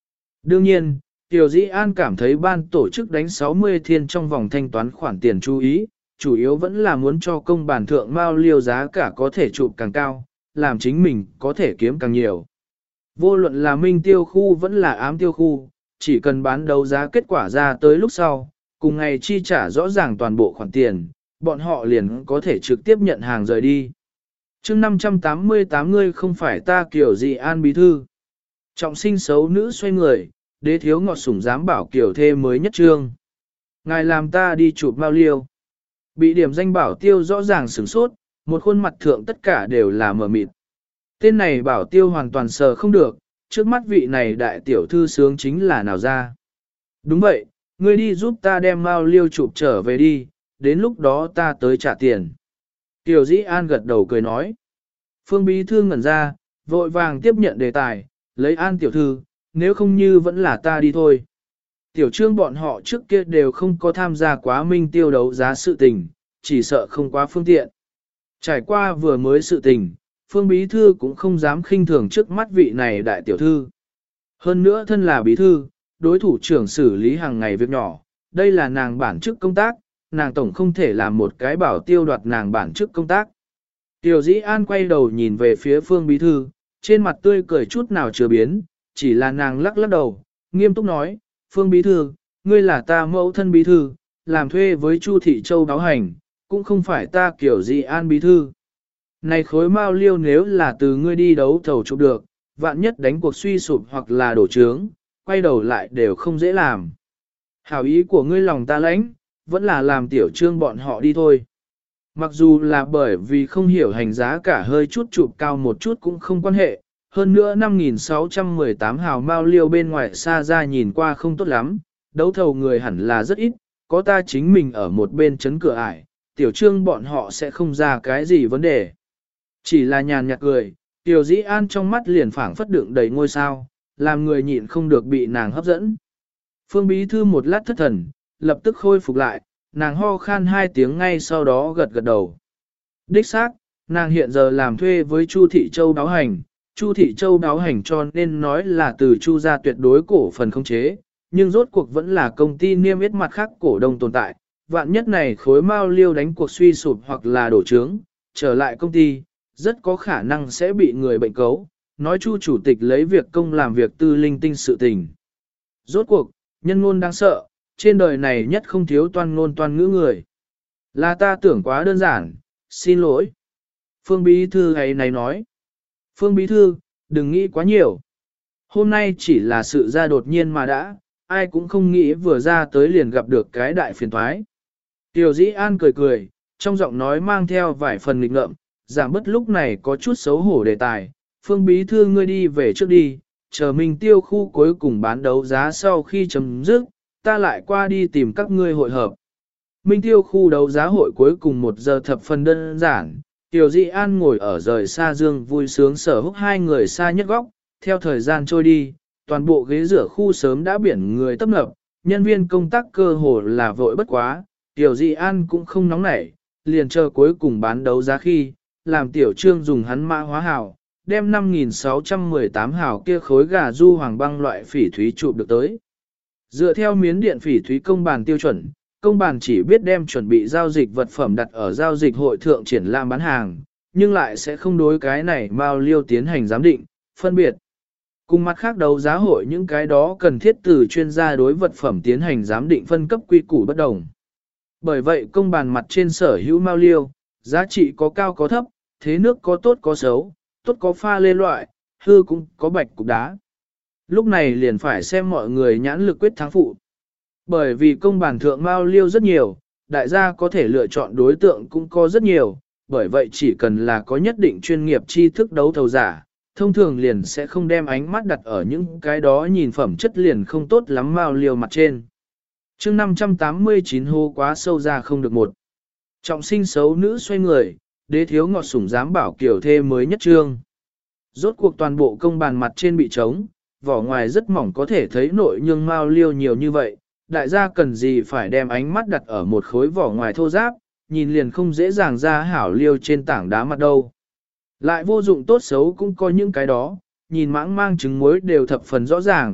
Đương nhiên, Tiểu Dĩ An cảm thấy ban tổ chức đánh 60 thiên trong vòng thanh toán khoản tiền chú ý, chủ yếu vẫn là muốn cho công bản thượng mao liêu giá cả có thể chụp càng cao, làm chính mình có thể kiếm càng nhiều. Vô luận là minh tiêu khu vẫn là ám tiêu khu, chỉ cần bán đấu giá kết quả ra tới lúc sau, cùng ngày chi trả rõ ràng toàn bộ khoản tiền, bọn họ liền có thể trực tiếp nhận hàng rời đi. chương 588 ngươi không phải ta kiểu gì An bí thư. Trọng sinh xấu nữ xoay người, đế thiếu ngọt sủng dám bảo kiểu thê mới nhất trương. Ngài làm ta đi chụp mao liêu. Bị điểm danh bảo tiêu rõ ràng sửng sốt, một khuôn mặt thượng tất cả đều là mờ mịt. Tên này bảo tiêu hoàn toàn sờ không được, trước mắt vị này đại tiểu thư sướng chính là nào ra. Đúng vậy, ngươi đi giúp ta đem mao liêu chụp trở về đi, đến lúc đó ta tới trả tiền. Tiểu Dĩ An gật đầu cười nói. Phương bí thư ngẩn ra, vội vàng tiếp nhận đề tài, lấy An tiểu thư, nếu không như vẫn là ta đi thôi. Tiểu trương bọn họ trước kia đều không có tham gia quá minh tiêu đấu giá sự tình, chỉ sợ không quá phương tiện. Trải qua vừa mới sự tình, Phương bí thư cũng không dám khinh thường trước mắt vị này đại tiểu thư. Hơn nữa thân là bí thư, đối thủ trưởng xử lý hàng ngày việc nhỏ, đây là nàng bản chức công tác, nàng tổng không thể làm một cái bảo tiêu đoạt nàng bản chức công tác. Tiểu Dĩ An quay đầu nhìn về phía Phương bí thư, trên mặt tươi cười chút nào chưa biến, chỉ là nàng lắc lắc đầu, nghiêm túc nói, Phương bí thư, ngươi là ta mẫu thân bí thư, làm thuê với Chu Thị Châu báo hành, cũng không phải ta kiểu Dĩ An bí thư. Này khối mao liêu nếu là từ ngươi đi đấu thầu chụp được, vạn nhất đánh cuộc suy sụp hoặc là đổ trướng, quay đầu lại đều không dễ làm. Hảo ý của ngươi lòng ta lãnh, vẫn là làm tiểu trương bọn họ đi thôi. Mặc dù là bởi vì không hiểu hành giá cả hơi chút chụp cao một chút cũng không quan hệ, hơn nữa 5.618 hào mao liêu bên ngoài xa ra nhìn qua không tốt lắm, đấu thầu người hẳn là rất ít, có ta chính mình ở một bên chấn cửa ải, tiểu trương bọn họ sẽ không ra cái gì vấn đề. Chỉ là nhàn nhạt cười, Tiểu Dĩ An trong mắt liền phảng phất đựng đầy ngôi sao, làm người nhịn không được bị nàng hấp dẫn. Phương bí thư một lát thất thần, lập tức khôi phục lại, nàng ho khan 2 tiếng ngay sau đó gật gật đầu. Đích xác, nàng hiện giờ làm thuê với Chu Thị Châu báo hành, Chu Thị Châu báo hành cho nên nói là từ Chu gia tuyệt đối cổ phần không chế, nhưng rốt cuộc vẫn là công ty niêm yết mặt khác cổ đông tồn tại, vạn nhất này khối mao liêu đánh cuộc suy sụp hoặc là đổ trướng, trở lại công ty, rất có khả năng sẽ bị người bệnh cấu, nói Chu chủ tịch lấy việc công làm việc tư linh tinh sự tình. Rốt cuộc, nhân ngôn đáng sợ, trên đời này nhất không thiếu toan ngôn toan ngữ người. Là ta tưởng quá đơn giản, xin lỗi. Phương bí thư ấy này nói. Phương bí thư, đừng nghĩ quá nhiều. Hôm nay chỉ là sự ra đột nhiên mà đã, ai cũng không nghĩ vừa ra tới liền gặp được cái đại phiền thoái. Tiểu Dĩ An cười cười, trong giọng nói mang theo vài phần nghịch ngợm, giảm bớt lúc này có chút xấu hổ đề tài. Phương bí thư ngươi đi về trước đi, chờ mình tiêu khu cuối cùng bán đấu giá sau khi chấm dứt, ta lại qua đi tìm các ngươi hội hợp. Minh tiêu khu đấu giá hội cuối cùng 1 giờ thập phần đơn giản, Tiểu Dĩ An ngồi ở rời xa dương vui sướng sở húc 2 người xa nhất góc, theo thời gian trôi đi, toàn bộ ghế rửa khu sớm đã biển người tấp nập, nhân viên công tác cơ hồ là vội bất quá, Tiểu Dĩ An cũng không nóng nảy, liền chờ cuối cùng bán đấu giá khi, làm Tiểu Trương dùng hắn mã hóa hào, đem 5.618 hào kia khối gà du hoàng băng loại phỉ thúy chụp được tới. Dựa theo miến điện phỉ thúy công bàn tiêu chuẩn, công bàn chỉ biết đem chuẩn bị giao dịch vật phẩm đặt ở giao dịch hội thượng triển lãm bán hàng, nhưng lại sẽ không đối cái này mao liêu tiến hành giám định, phân biệt. Cùng mặt khác đấu giá hội những cái đó cần thiết từ chuyên gia đối vật phẩm tiến hành giám định phân cấp quy củ bất đồng. Bởi vậy công bàn mặt trên sở hữu mao liêu, giá trị có cao có thấp, thế nước có tốt có xấu, tốt có pha lê loại, hư cũng có bạch cục đá. Lúc này liền phải xem mọi người nhãn lực quyết thắng phụ. Bởi vì công bản thượng mao liêu rất nhiều, đại gia có thể lựa chọn đối tượng cũng có rất nhiều, bởi vậy chỉ cần là có nhất định chuyên nghiệp tri thức đấu thầu giả, thông thường liền sẽ không đem ánh mắt đặt ở những cái đó nhìn phẩm chất liền không tốt lắm mao liêu mặt trên. chương 589 hô quá sâu ra không được một. Trọng sinh xấu nữ xoay người, đế thiếu ngọt sủng dám bảo kiểu thê mới nhất trương. Rốt cuộc toàn bộ công bàn mặt trên bị trống, vỏ ngoài rất mỏng có thể thấy nội nhưng mao liêu nhiều như vậy, đại gia cần gì phải đem ánh mắt đặt ở một khối vỏ ngoài thô ráp, nhìn liền không dễ dàng ra hảo liêu trên tảng đá mặt đâu. Lại vô dụng tốt xấu cũng có những cái đó, nhìn mãng mang trứng muối đều thập phần rõ ràng,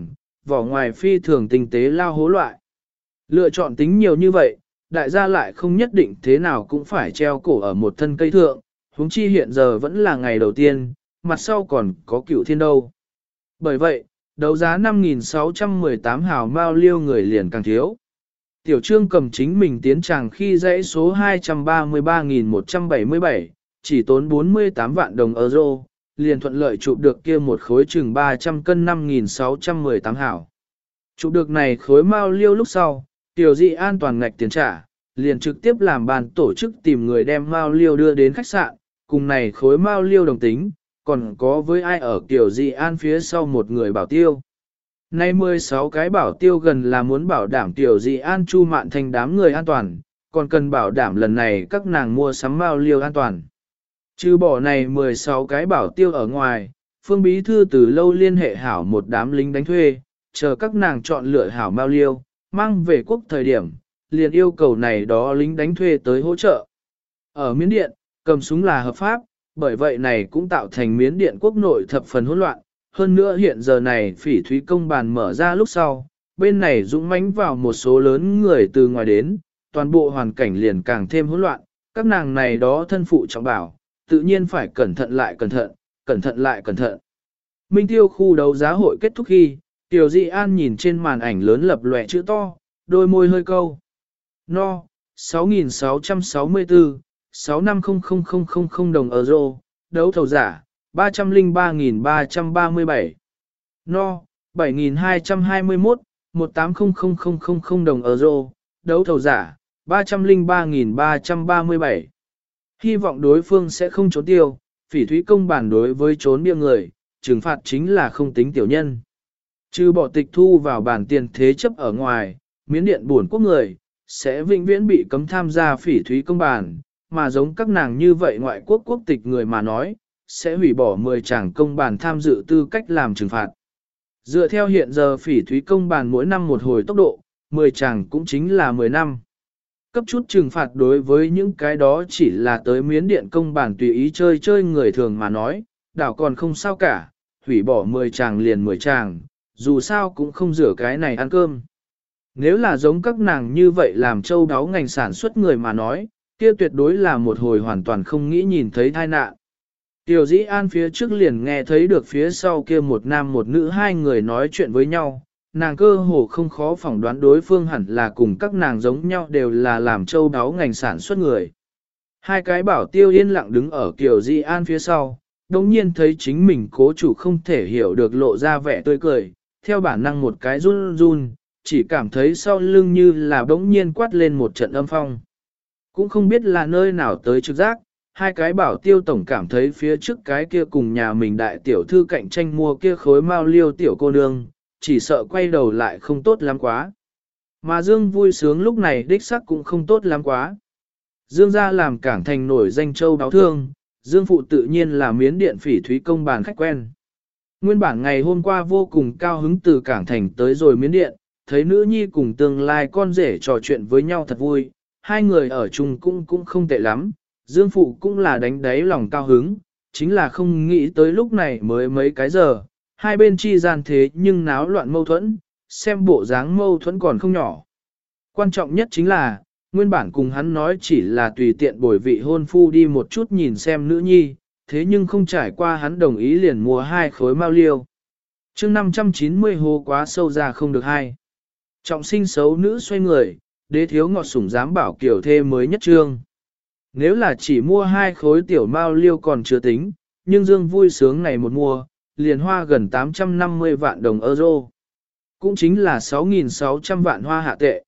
vỏ ngoài phi thường tinh tế lao hố loại. Lựa chọn tính nhiều như vậy, đại gia lại không nhất định thế nào cũng phải treo cổ ở một thân cây thượng, huống chi hiện giờ vẫn là ngày đầu tiên, mặt sau còn có Cửu Thiên đâu. Bởi vậy, đấu giá 5.618 hào mao liêu người liền càng thiếu. Tiểu Trương cầm chính mình tiến tràng khi dãy số 233.177, chỉ tốn 48 vạn đồng euro, liền thuận lợi chụp được kia một khối chừng 300 cân 5.618 hào. Chụp được này khối mao liêu lúc sau, Tiểu Dị an toàn ngạch tiền trả, liền trực tiếp làm bàn tổ chức tìm người đem mao liêu đưa đến khách sạn, cùng này khối mao liêu đồng tính, còn có với ai ở Tiểu Dị an phía sau một người bảo tiêu. Nay 16 cái bảo tiêu gần là muốn bảo đảm Tiểu Dị an chu mạn thành đám người an toàn, còn cần bảo đảm lần này các nàng mua sắm mao liêu an toàn. Trừ bỏ này 16 cái bảo tiêu ở ngoài, Phương Bí Thư từ lâu liên hệ hảo một đám lính đánh thuê, chờ các nàng chọn lựa hảo mao liêu, mang về quốc thời điểm, liền yêu cầu này đó lính đánh thuê tới hỗ trợ. Ở Miến Điện, cầm súng là hợp pháp, bởi vậy này cũng tạo thành Miến Điện quốc nội thập phần hỗn loạn. Hơn nữa hiện giờ này Phỉ Thúy công bàn mở ra lúc sau, bên này dũng mãnh vào một số lớn người từ ngoài đến, toàn bộ hoàn cảnh liền càng thêm hỗn loạn, các nàng này đó thân phụ trọng bảo, tự nhiên phải cẩn thận lại cẩn thận, cẩn thận lại cẩn thận. Minh Tiêu khu đấu giá hội kết thúc khi, Tiểu Dị An nhìn trên màn ảnh lớn lập lòe chữ to, đôi môi hơi câu. No, 6.664, 650.000 đồng euro, đấu thầu giả, 303.337. No, 7.221, 180.000 đồng euro, đấu thầu giả, 303.337. Hy vọng đối phương sẽ không trốn tiêu, Phỉ Thúy công bản đối với trốn bia người, trừng phạt chính là không tính tiểu nhân. Trừ bỏ tịch thu vào bản tiền thế chấp ở ngoài, Miến Điện buồn quốc người, sẽ vĩnh viễn bị cấm tham gia Phỉ Thúy công bản, mà giống các nàng như vậy ngoại quốc quốc tịch người mà nói, sẽ hủy bỏ 10 chàng công bản tham dự tư cách làm trừng phạt. Dựa theo hiện giờ Phỉ Thúy công bản mỗi năm một hồi tốc độ, 10 chàng cũng chính là 10 năm. Cấp chút trừng phạt đối với những cái đó chỉ là tới Miến Điện công bản tùy ý chơi chơi người thường mà nói, đảo còn không sao cả, hủy bỏ 10 chàng liền 10 chàng, dù sao cũng không rửa cái này ăn cơm. Nếu là giống các nàng như vậy làm châu đáo ngành sản xuất người mà nói, kia tuyệt đối là một hồi hoàn toàn không nghĩ nhìn thấy tai nạn. Tiểu Dĩ An phía trước liền nghe thấy được phía sau kia một nam một nữ hai người nói chuyện với nhau, nàng cơ hồ không khó phỏng đoán đối phương hẳn là cùng các nàng giống nhau đều là làm châu đáo ngành sản xuất người. Hai cái bảo tiêu yên lặng đứng ở Tiểu Dĩ An phía sau, đồng nhiên thấy chính mình cố chủ không thể hiểu được lộ ra vẻ tươi cười, theo bản năng một cái run run, chỉ cảm thấy sau lưng như là đống nhiên quát lên một trận âm phong. Cũng không biết là nơi nào tới trực giác, hai cái bảo tiêu tổng cảm thấy phía trước cái kia cùng nhà mình đại tiểu thư cạnh tranh mua kia khối mao liêu tiểu cô nương, chỉ sợ quay đầu lại không tốt lắm quá. Mà Dương vui sướng lúc này đích sắc cũng không tốt lắm quá. Dương gia làm Cảng Thành nổi danh châu đáo thương, Dương phụ tự nhiên là Miến Điện Phỉ Thúy công bàn khách quen. Nguyên bản ngày hôm qua vô cùng cao hứng từ Cảng Thành tới rồi Miến Điện, thấy nữ nhi cùng tương lai con rể trò chuyện với nhau thật vui, hai người ở chung cũng không tệ lắm, Dương phụ cũng là đánh đáy lòng cao hứng, chính là không nghĩ tới lúc này mới mấy cái giờ, hai bên chi gian thế nhưng náo loạn mâu thuẫn, xem bộ dáng mâu thuẫn còn không nhỏ. Quan trọng nhất chính là, nguyên bản cùng hắn nói chỉ là tùy tiện bồi vị hôn phu đi một chút nhìn xem nữ nhi, thế nhưng không trải qua hắn đồng ý liền mua hai khối mao liêu. chương 590 hô quá sâu ra không được hai. Trọng sinh xấu nữ xoay người, đế thiếu ngọt sủng dám bảo kiểu thê mới nhất trương. Nếu là chỉ mua hai khối tiểu mao liêu còn chưa tính, nhưng Dương vui sướng ngày một mua, liền hoa gần 850 vạn đồng euro. Cũng chính là 6.600 vạn hoa hạ tệ.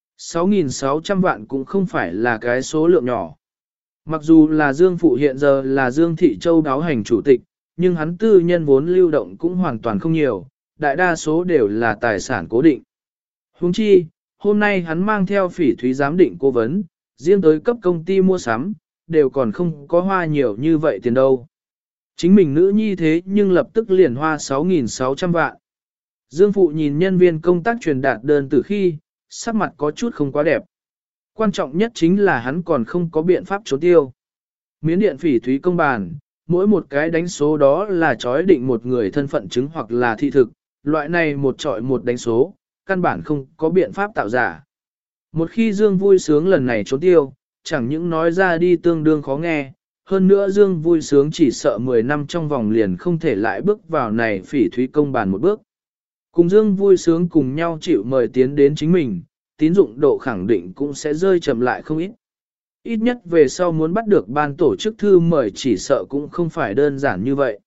6.600 vạn cũng không phải là cái số lượng nhỏ. Mặc dù là Dương phụ hiện giờ là Dương Thị Châu đáo hành chủ tịch, nhưng hắn tư nhân vốn lưu động cũng hoàn toàn không nhiều, đại đa số đều là tài sản cố định. Huống chi, hôm nay hắn mang theo Phỉ Thúy giám định cố vấn, riêng tới cấp công ty mua sắm, đều còn không có hoa nhiều như vậy tiền đâu. Chính mình nữ nhi thế nhưng lập tức liền hoa 6.600 vạn. Dương phụ nhìn nhân viên công tác truyền đạt đơn từ khi, sắc mặt có chút không quá đẹp. Quan trọng nhất chính là hắn còn không có biện pháp trốn tiêu. Miến Điện Phỉ Thúy công bàn, mỗi một cái đánh số đó là chói định một người thân phận chứng hoặc là thị thực, loại này một trọi một đánh số, căn bản không có biện pháp tạo giả. Một khi Dương vui sướng lần này trốn tiêu, chẳng những nói ra đi tương đương khó nghe, hơn nữa Dương vui sướng chỉ sợ 10 năm trong vòng liền không thể lại bước vào này phỉ thúy công bàn một bước. Cùng Dương vui sướng cùng nhau chịu mời tiến đến chính mình, tín dụng độ khẳng định cũng sẽ rơi chậm lại không ít. Ít nhất về sau muốn bắt được ban tổ chức thư mời chỉ sợ cũng không phải đơn giản như vậy.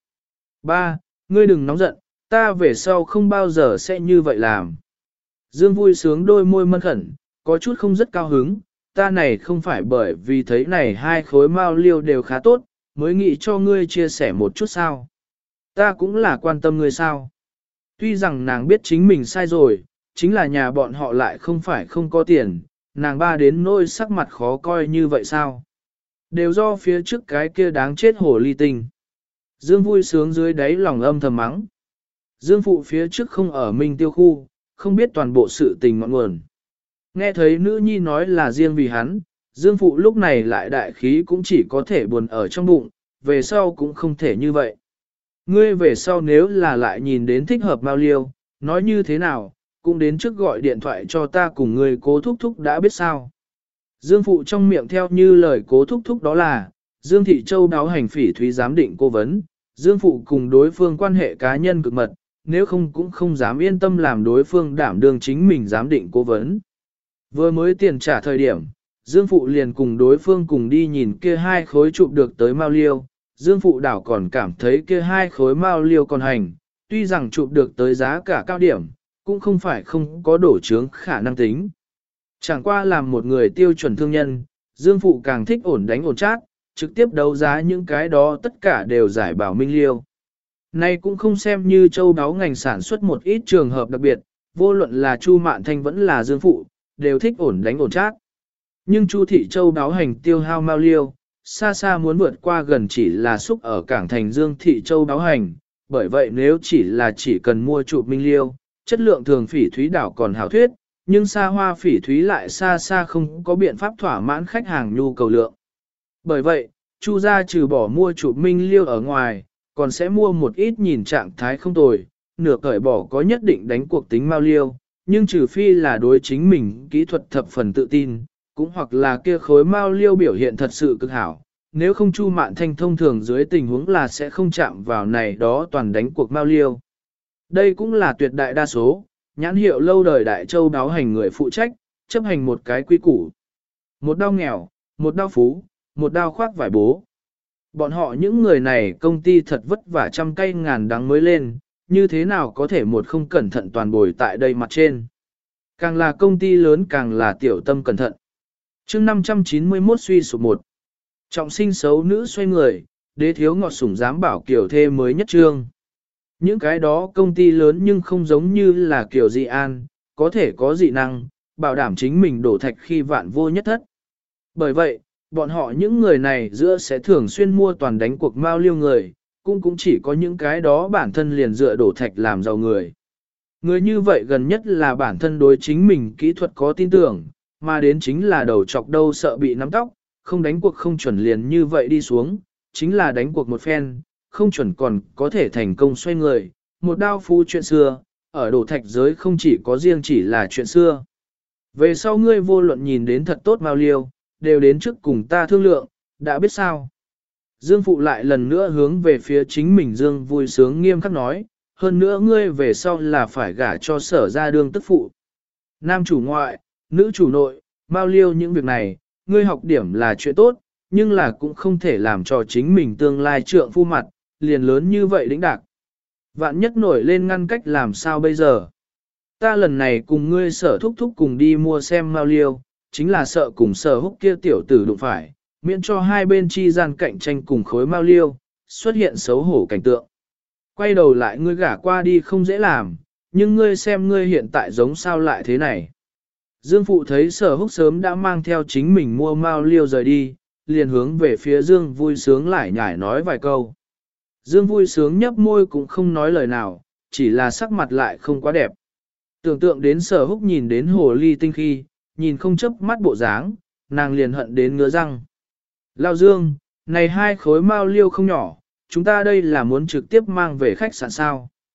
3. Ngươi đừng nóng giận, ta về sau không bao giờ sẽ như vậy làm. Dương vui sướng đôi môi mân khẩn, có chút không rất cao hứng, ta này không phải bởi vì thấy này hai khối mao liêu đều khá tốt, mới nghĩ cho ngươi chia sẻ một chút sao. Ta cũng là quan tâm ngươi sao. Tuy rằng nàng biết chính mình sai rồi, chính là nhà bọn họ lại không phải không có tiền, nàng ba đến nỗi sắc mặt khó coi như vậy sao. Đều do phía trước cái kia đáng chết hồ ly tinh. Dương vui sướng dưới đáy lòng âm thầm mắng. Dương phụ phía trước không ở Minh Tiêu khu, không biết toàn bộ sự tình ngọn nguồn. Nghe thấy nữ nhi nói là riêng vì hắn, Dương phụ lúc này lại đại khí cũng chỉ có thể buồn ở trong bụng, về sau cũng không thể như vậy. Ngươi về sau nếu là lại nhìn đến thích hợp bao liêu, nói như thế nào, cũng đến trước gọi điện thoại cho ta cùng ngươi cố thúc thúc đã biết sao. Dương phụ trong miệng theo như lời cố thúc thúc đó là, Dương Thị Châu đáo hành phỉ thúy giám định cố vấn, Dương phụ cùng đối phương quan hệ cá nhân cực mật, nếu không cũng không dám yên tâm làm đối phương đảm đương chính mình giám định cố vấn. Vừa mới tiền trả thời điểm, Dương phụ liền cùng đối phương cùng đi nhìn kia hai khối chụp được tới mao liêu, Dương phụ đảo còn cảm thấy kia hai khối mao liêu còn hành, tuy rằng chụp được tới giá cả cao điểm, cũng không phải không có đổ chướng khả năng tính. Chẳng qua làm một người tiêu chuẩn thương nhân, Dương phụ càng thích ổn đánh ổn chát, trực tiếp đấu giá những cái đó tất cả đều giải bảo minh liêu. Nay cũng không xem như châu đáo ngành sản xuất một ít trường hợp đặc biệt, vô luận là Chu Mạn Thanh vẫn là Dương phụ, đều thích ổn đánh ổn chát. Nhưng Chu Thị Châu đáo hành tiêu hao mao liêu, xa xa muốn vượt qua gần chỉ là xúc ở cảng thành Dương Thị Châu đáo hành, bởi vậy nếu chỉ cần mua chụp minh liêu, chất lượng thường phỉ thúy đảo còn hảo thuyết, nhưng xa hoa phỉ thúy lại xa xa không có biện pháp thỏa mãn khách hàng nhu cầu lượng. Bởi vậy, Chu gia trừ bỏ mua chụp minh liêu ở ngoài, còn sẽ mua một ít nhìn trạng thái không tồi, nửa cởi bỏ có nhất định đánh cuộc tính mao liêu, nhưng trừ phi là đối chính mình kỹ thuật thập phần tự tin, cũng hoặc là kia khối mao liêu biểu hiện thật sự cực hảo, nếu không Chu Mạn Thanh thông thường dưới tình huống là sẽ không chạm vào này đó toàn đánh cuộc mao liêu. Đây cũng là tuyệt đại đa số, nhãn hiệu lâu đời Đại Châu đáo hành người phụ trách, chấp hành một cái quy củ. Một đao nghèo, một đao phú, một đao khoác vải bố. Bọn họ những người này công ty thật vất vả trăm cây ngàn đắng mới lên, như thế nào có thể một không cẩn thận toàn bồi tại đây mặt trên. Càng là công ty lớn càng là tiểu tâm cẩn thận. chương 591 suy sụp 1. Trọng sinh xấu nữ xoay người, đế thiếu ngọt sủng dám bảo kiểu thê mới nhất trương. Những cái đó công ty lớn nhưng không giống như là kiểu dị an, có thể có dị năng, bảo đảm chính mình đổ thạch khi vạn vô nhất thất. Bởi vậy, bọn họ những người này giữa sẽ thường xuyên mua toàn đánh cuộc mao liêu người, cũng chỉ có những cái đó bản thân liền dựa đổ thạch làm giàu người. Người như vậy gần nhất là bản thân đối chính mình kỹ thuật có tin tưởng, mà đến chính là đầu chọc đâu sợ bị nắm tóc, không đánh cuộc không chuẩn liền như vậy đi xuống, chính là đánh cuộc một phen, không chuẩn còn có thể thành công xoay người, một đao phu chuyện xưa, ở đổ thạch giới không chỉ có riêng chỉ là chuyện xưa. Về sau ngươi vô luận nhìn đến thật tốt mao liêu, đều đến trước cùng ta thương lượng, đã biết sao. Dương phụ lại lần nữa hướng về phía chính mình Dương vui sướng nghiêm khắc nói, hơn nữa ngươi về sau là phải gả cho Sở ra đương tức phụ. Nam chủ ngoại, nữ chủ nội, mao liêu những việc này, ngươi học điểm là chuyện tốt, nhưng là cũng không thể làm cho chính mình tương lai trượng phu mặt, liền lớn như vậy đĩnh đạc. Vạn nhất nổi lên ngăn cách làm sao bây giờ. Ta lần này cùng ngươi Sở thúc thúc cùng đi mua xem mao liêu, chính là sợ cùng Sở húc kia tiểu tử đụng phải, miễn cho hai bên chi gian cạnh tranh cùng khối mao liêu, xuất hiện xấu hổ cảnh tượng. Quay đầu lại ngươi gả qua đi không dễ làm, nhưng ngươi xem ngươi hiện tại giống sao lại thế này. Dương phụ thấy Sở húc sớm đã mang theo chính mình mua mao liêu rời đi, liền hướng về phía Dương vui sướng lại nhải nói vài câu. Dương vui sướng nhấp môi cũng không nói lời nào, chỉ là sắc mặt lại không quá đẹp. Tưởng tượng đến Sở húc nhìn đến hồ ly tinh khi, nhìn không chớp mắt bộ dáng, nàng liền hận đến ngứa răng. Lao Dương, này hai khối mao liêu không nhỏ, chúng ta đây là muốn trực tiếp mang về khách sạn sao.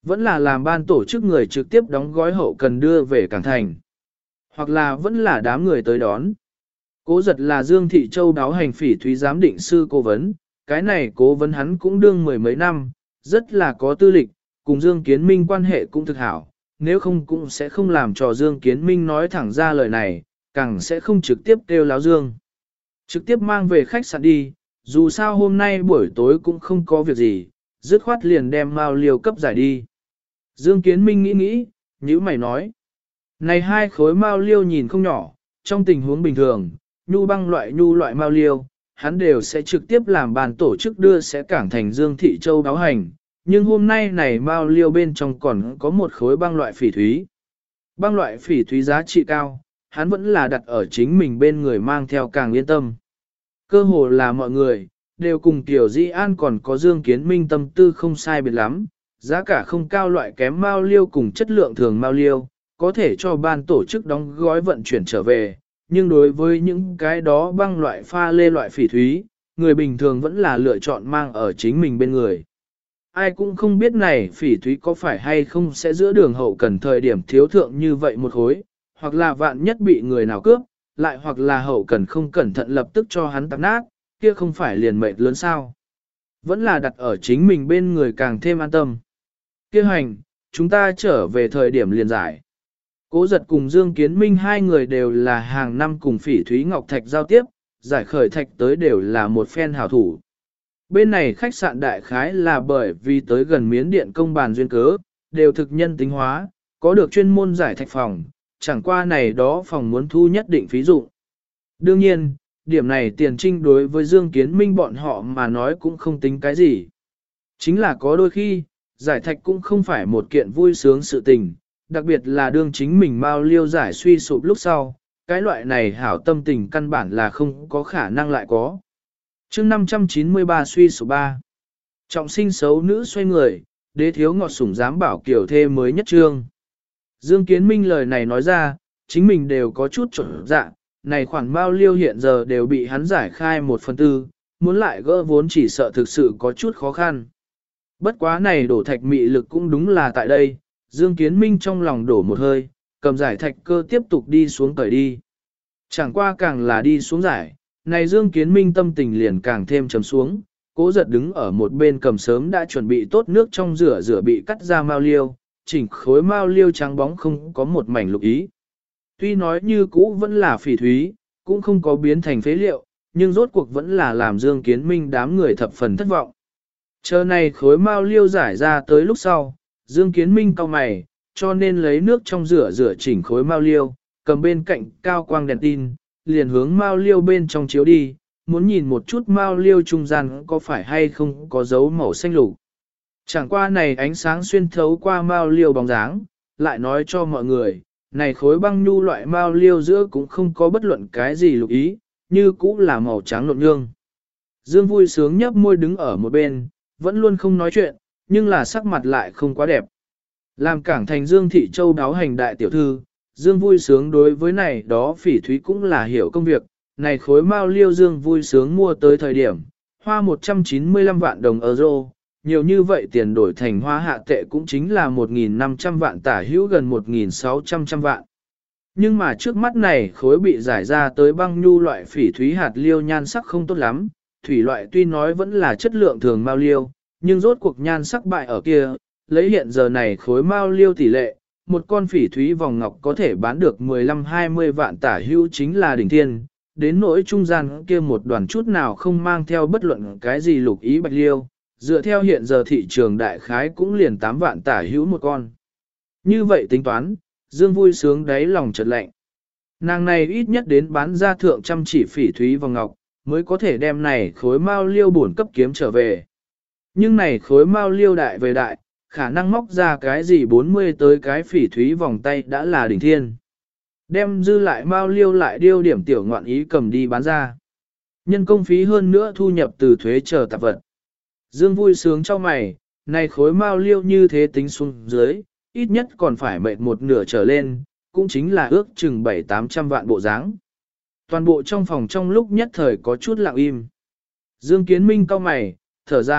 Vẫn là làm ban tổ chức người trực tiếp đóng gói hậu cần đưa về cảng thành. Hoặc là vẫn là đám người tới đón. Cố giật là Dương Thị Châu đáo hành phỉ thúy giám định sư cố vấn, cái này cố vấn hắn cũng đương mười mấy năm, rất là có tư lịch, cùng Dương Kiến Minh quan hệ cũng thực hảo, nếu không cũng sẽ không làm cho Dương Kiến Minh nói thẳng ra lời này, càng sẽ không trực tiếp kêu láo Dương. Trực tiếp mang về khách sạn đi, dù sao hôm nay buổi tối cũng không có việc gì, dứt khoát liền đem Mao Liêu cấp giải đi. Dương Kiến Minh nghĩ, nhữ mày nói. Này hai khối Mao Liêu nhìn không nhỏ, trong tình huống bình thường, nhu loại Mao Liêu, hắn đều sẽ trực tiếp làm bàn tổ chức đưa sẽ cảng thành Dương Thị Châu báo hành. Nhưng hôm nay này Mao Liêu bên trong còn có một khối băng loại phỉ thúy. Băng loại phỉ thúy giá trị cao, hắn vẫn là đặt ở chính mình bên người mang theo càng yên tâm. Cơ hồ là mọi người, đều cùng Tiểu Di An còn có Dương Kiến Minh tâm tư không sai biệt lắm, giá cả không cao loại kém Mao Liêu cùng chất lượng thường Mao Liêu, có thể cho ban tổ chức đóng gói vận chuyển trở về, nhưng đối với những cái đó băng loại pha lê loại phỉ thúy, người bình thường vẫn là lựa chọn mang ở chính mình bên người. Ai cũng không biết này phỉ thúy có phải hay không sẽ giữa đường hậu cần thời điểm thiếu thượng như vậy một khối, hoặc là vạn nhất bị người nào cướp, lại hoặc là hậu cần không cẩn thận lập tức cho hắn tạp nát, kia không phải liền mệt lớn sao. Vẫn là đặt ở chính mình bên người càng thêm an tâm. Kia hành, chúng ta trở về thời điểm liền giải. Cố giật cùng Dương Kiến Minh hai người đều là hàng năm cùng phỉ thúy ngọc thạch giao tiếp, giải khởi thạch tới đều là một phen hảo thủ. Bên này khách sạn đại khái là bởi vì tới gần miến điện công bàn duyên cớ, đều thực nhân tính hóa, có được chuyên môn giải thạch phòng, chẳng qua này đó phòng muốn thu nhất định phí dụng. Đương nhiên, điểm này tiền trinh đối với Dương Kiến Minh bọn họ mà nói cũng không tính cái gì. Chính là có đôi khi, giải thạch cũng không phải một kiện vui sướng sự tình, đặc biệt là đương chính mình Mao Liêu giải suy sụp lúc sau, cái loại này hảo tâm tình căn bản là không có khả năng lại có. chương 593 suy sụp 3. Trọng sinh xấu nữ xoay người, đế thiếu ngọt sủng dám bảo kiểu thê mới nhất trương. Dương Kiến Minh lời này nói ra, chính mình đều có chút trộn dạ, này khoản Mao Liêu hiện giờ đều bị hắn giải khai 1/4, muốn lại gỡ vốn chỉ sợ thực sự có chút khó khăn. Bất quá này đổ thạch mị lực cũng đúng là tại đây, Dương Kiến Minh trong lòng đổ một hơi, cầm giải thạch cơ tiếp tục đi xuống cởi đi. Chẳng qua càng là đi xuống giải, này Dương Kiến Minh tâm tình liền càng thêm trầm xuống, Cố giật đứng ở một bên cầm sớm đã chuẩn bị tốt nước trong rửa bị cắt ra Mao Liêu, chỉnh khối Mao Liêu trắng bóng không có một mảnh lục ý. Tuy nói như cũ vẫn là phỉ thúy, cũng không có biến thành phế liệu, nhưng rốt cuộc vẫn là làm Dương Kiến Minh đám người thập phần thất vọng. Chờ này khối Mao Liêu giải ra tới lúc sau, Dương Kiến Minh cau mày, cho nên lấy nước trong rửa chỉnh khối Mao Liêu, cầm bên cạnh cao quang đèn tin, liền hướng Mao Liêu bên trong chiếu đi, muốn nhìn một chút Mao Liêu trung gian có phải hay không có dấu màu xanh lục. Chẳng qua này ánh sáng xuyên thấu qua Mao Liêu bóng dáng, lại nói cho mọi người, này khối băng nhu loại Mao Liêu giữa cũng không có bất luận cái gì lục ý, như cũ là màu trắng nộn nhương. Dương vui sướng nhấp môi đứng ở một bên, vẫn luôn không nói chuyện, nhưng là sắc mặt lại không quá đẹp. Làm cảng thành Dương Thị Châu đáo hành đại tiểu thư, Dương vui sướng đối với này đó phỉ thúy cũng là hiểu công việc, này khối Mao Liêu Dương vui sướng mua tới thời điểm, hoa 195 vạn đồng euro, nhiều như vậy tiền đổi thành hoa hạ tệ cũng chính là 1.500 vạn tả hữu gần 1.600 vạn. Nhưng mà trước mắt này khối bị giải ra tới băng nhu loại phỉ thúy hạt liêu nhan sắc không tốt lắm, thủy loại tuy nói vẫn là chất lượng thường Mao Liêu, nhưng rốt cuộc nhan sắc bại ở kia, lấy hiện giờ này khối Mao Liêu tỷ lệ, một con phỉ thúy vòng ngọc có thể bán được 15-20 vạn tả hữu chính là đỉnh thiên, đến nỗi trung gian kia một đoàn chút nào không mang theo bất luận cái gì lục ý bạch liêu, dựa theo hiện giờ thị trường đại khái cũng liền 8 vạn tả hữu một con. Như vậy tính toán, Dương vui sướng đáy lòng chợt lạnh. Nàng này ít nhất đến bán ra thượng trăm chỉ phỉ thúy vòng ngọc, mới có thể đem này khối Mao Liêu bổn cấp kiếm trở về. Nhưng này khối Mao Liêu đại về đại, khả năng móc ra cái gì 40 tới cái phỉ thúy vòng tay đã là đỉnh thiên. Đem dư lại Mao Liêu lại điêu điểm tiểu ngoạn ý cầm đi bán ra. Nhân công phí hơn nữa thu nhập từ thuế chờ tạp vật. Dương vui sướng cho mày, này khối Mao Liêu như thế tính xuống dưới, ít nhất còn phải mệt một nửa trở lên, cũng chính là ước chừng 700-800 vạn bộ dáng. Toàn bộ trong phòng trong lúc nhất thời có chút lặng im. Dương Kiến Minh cau mày, thở dài,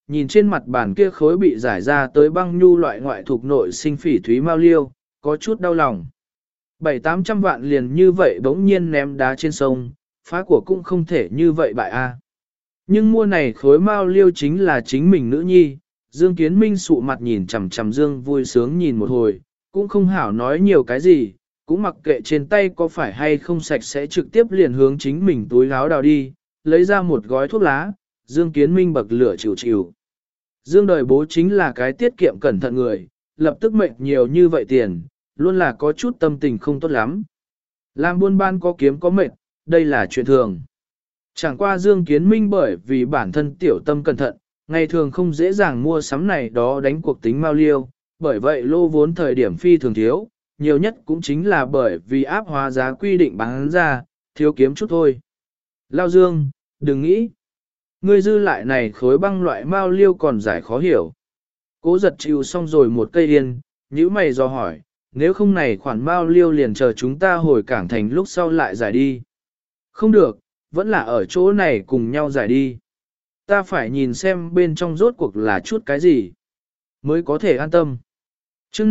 nhìn trên mặt bàn kia khối bị giải ra tới băng nhu loại ngoại thuộc nội sinh phỉ thúy mao liêu, có chút đau lòng. 700-800 vạn liền như vậy bỗng nhiên ném đá trên sông, phá của cũng không thể như vậy bại a. Nhưng mua này khối mao liêu chính là chính mình nữ nhi, Dương Kiến Minh sụ mặt nhìn chằm chằm Dương vui sướng nhìn một hồi, cũng không hảo nói nhiều cái gì, cũng mặc kệ trên tay có phải hay không sạch sẽ trực tiếp liền hướng chính mình túi áo đào đi, lấy ra một gói thuốc lá, Dương Kiến Minh bậc lửa chịu chịu. Dương đời bố chính là cái tiết kiệm cẩn thận người, lập tức mệnh nhiều như vậy tiền, luôn là có chút tâm tình không tốt lắm. Làm buôn ban có kiếm có mệnh, đây là chuyện thường. Chẳng qua Dương Kiến Minh bởi vì bản thân tiểu tâm cẩn thận, ngày thường không dễ dàng mua sắm này đó đánh cuộc tính mao liêu, bởi vậy lô vốn thời điểm phi thường thiếu, nhiều nhất cũng chính là bởi vì áp hóa giá quy định bán ra, thiếu kiếm chút thôi. Lao Dương, đừng nghĩ. Ngươi dư lại này khối băng loại mao liêu còn giải khó hiểu. Cố giật chịu xong rồi một cây yên, nhíu mày do hỏi, nếu không này khoản mao liêu liền chờ chúng ta hồi cảng thành lúc sau lại giải đi. Không được, vẫn là ở chỗ này cùng nhau giải đi. Ta phải nhìn xem bên trong rốt cuộc là chút cái gì, mới có thể an tâm. chương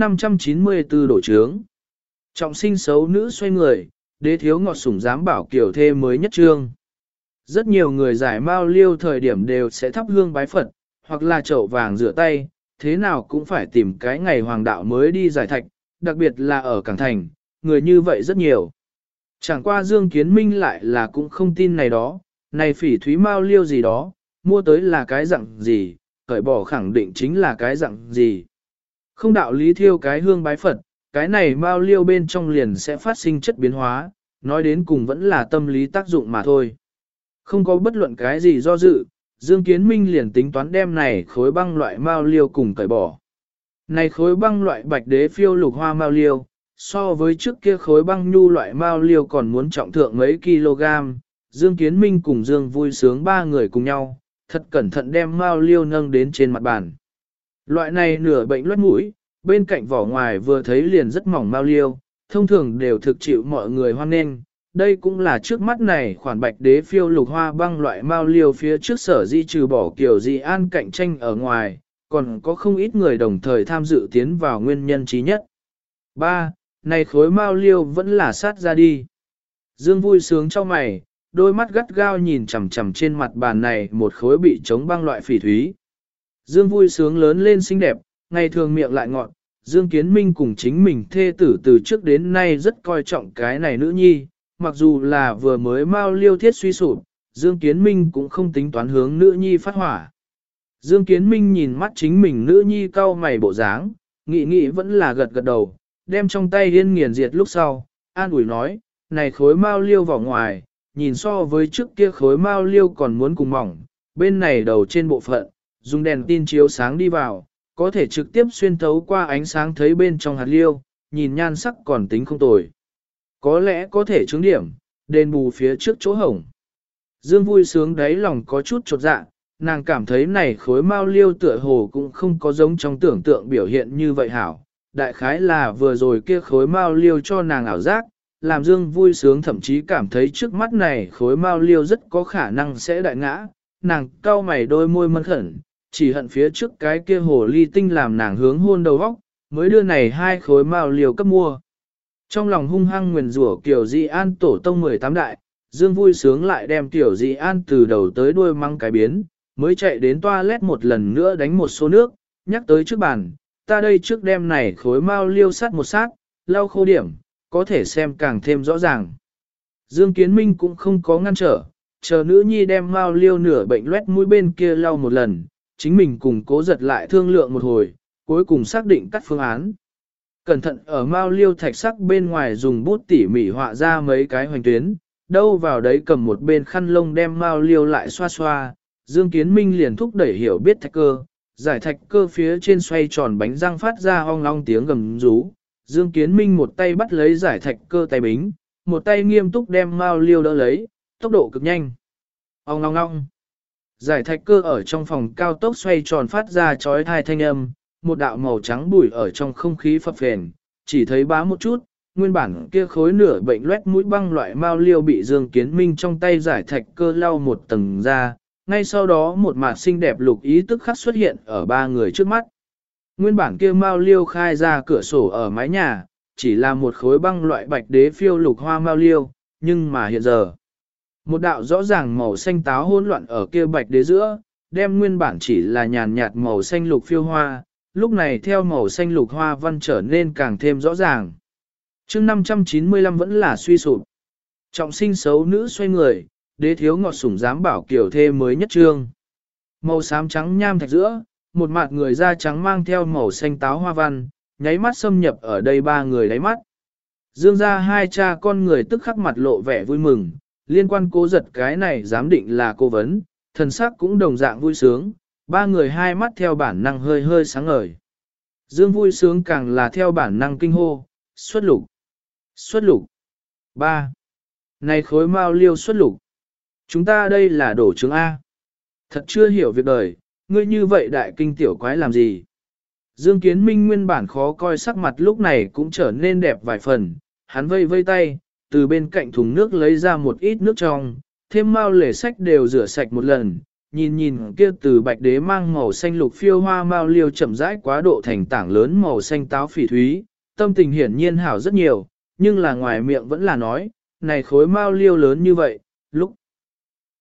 594 đổ trướng. Trọng sinh xấu nữ xoay người, đế thiếu ngọt sủng dám bảo kiểu thê mới nhất trương. Rất nhiều người giải mao liêu thời điểm đều sẽ thắp hương bái Phật, hoặc là chậu vàng rửa tay, thế nào cũng phải tìm cái ngày hoàng đạo mới đi giải thạch, đặc biệt là ở Cảng Thành, người như vậy rất nhiều. Chẳng qua Dương Kiến Minh lại là cũng không tin này đó, này phỉ thúy mao liêu gì đó, mua tới là cái dạng gì, cởi bỏ khẳng định chính là cái dạng gì. Không đạo lý thiêu cái hương bái Phật, cái này mao liêu bên trong liền sẽ phát sinh chất biến hóa, nói đến cùng vẫn là tâm lý tác dụng mà thôi. Không có bất luận cái gì do dự, Dương Kiến Minh liền tính toán đem này khối băng loại mao liêu cùng cởi bỏ. Này khối băng loại bạch đế phiêu lục hoa mao liêu, so với trước kia khối băng nhu loại mao liêu còn muốn trọng thượng mấy kg, Dương Kiến Minh cùng Dương vui sướng ba người cùng nhau, thật cẩn thận đem mao liêu nâng đến trên mặt bàn. Loại này nửa bệnh loét mũi, bên cạnh vỏ ngoài vừa thấy liền rất mỏng mao liêu, thông thường đều thực chịu mọi người hoan nghênh. Đây cũng là trước mắt này khoản bạch đế phiêu lục hoa băng loại mao liêu phía trước sở di trừ bỏ kiểu dị an cạnh tranh ở ngoài, còn có không ít người đồng thời tham dự tiến vào nguyên nhân trí nhất. 3. Này khối mao liêu vẫn là sát ra đi. Dương vui sướng cho mày, đôi mắt gắt gao nhìn chằm chằm trên mặt bàn này một khối bị chống băng loại phỉ thúy. Dương vui sướng lớn lên xinh đẹp, ngày thường miệng lại ngọt, Dương Kiến Minh cùng chính mình thê tử từ trước đến nay rất coi trọng cái này nữ nhi, mặc dù là vừa mới mao liêu thiết suy sụp, Dương Kiến Minh cũng không tính toán hướng nữ nhi phát hỏa. Dương Kiến Minh nhìn mắt chính mình nữ nhi cau mày bộ dáng, nghĩ vẫn là gật gật đầu, đem trong tay yên nghiền diệt lúc sau, an ủi nói, này khối mao liêu vào ngoài, nhìn so với trước kia khối mao liêu còn muốn cùng mỏng, bên này đầu trên bộ phận, dùng đèn tin chiếu sáng đi vào, có thể trực tiếp xuyên thấu qua ánh sáng thấy bên trong hạt liêu, nhìn nhan sắc còn tính không tồi. Có lẽ có thể chứng điểm, đền bù phía trước chỗ hổng. Dương vui sướng đáy lòng có chút chột dạ, nàng cảm thấy này khối mao liêu tựa hồ cũng không có giống trong tưởng tượng biểu hiện như vậy hảo. Đại khái là vừa rồi kia khối mao liêu cho nàng ảo giác, làm Dương vui sướng thậm chí cảm thấy trước mắt này khối mao liêu rất có khả năng sẽ đại ngã. Nàng cau mày đôi môi mân khẩn, chỉ hận phía trước cái kia hồ ly tinh làm nàng hướng hôn đầu góc, mới đưa này hai khối mao liêu cấp mua. Trong lòng hung hăng nguyền rủa Tiểu Dị An tổ tông 18 đại, Dương vui sướng lại đem Tiểu Dị An từ đầu tới đuôi mang cái biến, mới chạy đến toilet một lần nữa đánh một số nước, nhắc tới trước bàn, ta đây trước đem này khối mao liêu sát một sát, lau khô điểm, có thể xem càng thêm rõ ràng. Dương Kiến Minh cũng không có ngăn trở, chờ nữ nhi đem mao liêu nửa bệnh loét mũi bên kia lau một lần, chính mình cùng Cố Giật lại thương lượng một hồi, cuối cùng xác định các phương án. Cẩn thận ở mao liêu thạch sắc bên ngoài dùng bút tỉ mỉ họa ra mấy cái hoành tuyến, đâu vào đấy cầm một bên khăn lông đem mao liêu lại xoa xoa, Dương Kiến Minh liền thúc đẩy hiểu biết thạch cơ, giải thạch cơ phía trên xoay tròn bánh răng phát ra ong long tiếng gầm rú. Dương Kiến Minh một tay bắt lấy giải thạch cơ tay bính, một tay nghiêm túc đem mao liêu đỡ lấy, tốc độ cực nhanh. Ong long long. Giải thạch cơ ở trong phòng cao tốc xoay tròn phát ra chói tai thanh âm, một đạo màu trắng bụi ở trong không khí phập phền, chỉ thấy bá một chút, nguyên bản kia khối nửa bệnh loét mũi băng loại mao liêu bị Dương Kiến Minh trong tay giải thạch cơ lau một tầng ra, ngay sau đó một mạt xinh đẹp lục ý tức khắc xuất hiện ở ba người trước mắt. Nguyên bản kia mao liêu khai ra cửa sổ ở mái nhà, chỉ là một khối băng loại bạch đế phiêu lục hoa mao liêu, nhưng mà hiện giờ, một đạo rõ ràng màu xanh táo hỗn loạn ở kia bạch đế giữa, đem nguyên bản chỉ là nhàn nhạt màu xanh lục phiêu hoa, lúc này theo màu xanh lục hoa văn trở nên càng thêm rõ ràng. chương 595 vẫn là suy sụp. Trọng sinh xấu nữ xoay người, đế thiếu ngọt sủng dám bảo kiểu thê mới nhất trương. Màu xám trắng nham thạch giữa, một mặt người da trắng mang theo màu xanh táo hoa văn, nháy mắt xâm nhập ở đây ba người đáy mắt. Dương ra hai cha con người tức khắc mặt lộ vẻ vui mừng, liên quan cố giật cái này giám định là cô vấn, thần sắc cũng đồng dạng vui sướng, ba người hai mắt theo bản năng hơi hơi sáng ngời. Dương vui sướng càng là theo bản năng kinh hô, xuất lục, xuất lục. 3. Này khối mao liêu xuất lục. Chúng ta đây là đổ trứng A. Thật chưa hiểu việc đời, ngươi như vậy đại kinh tiểu quái làm gì? Dương Kiến Minh nguyên bản khó coi sắc mặt lúc này cũng trở nên đẹp vài phần, hắn vây vây tay, từ bên cạnh thùng nước lấy ra một ít nước trong, thêm mao lể sách đều rửa sạch một lần, nhìn nhìn kia từ bạch đế mang màu xanh lục phiêu hoa mao liêu chậm rãi quá độ thành tảng lớn màu xanh táo phỉ thúy, tâm tình hiển nhiên hảo rất nhiều, nhưng là ngoài miệng vẫn là nói, này khối mao liêu lớn như vậy, lúc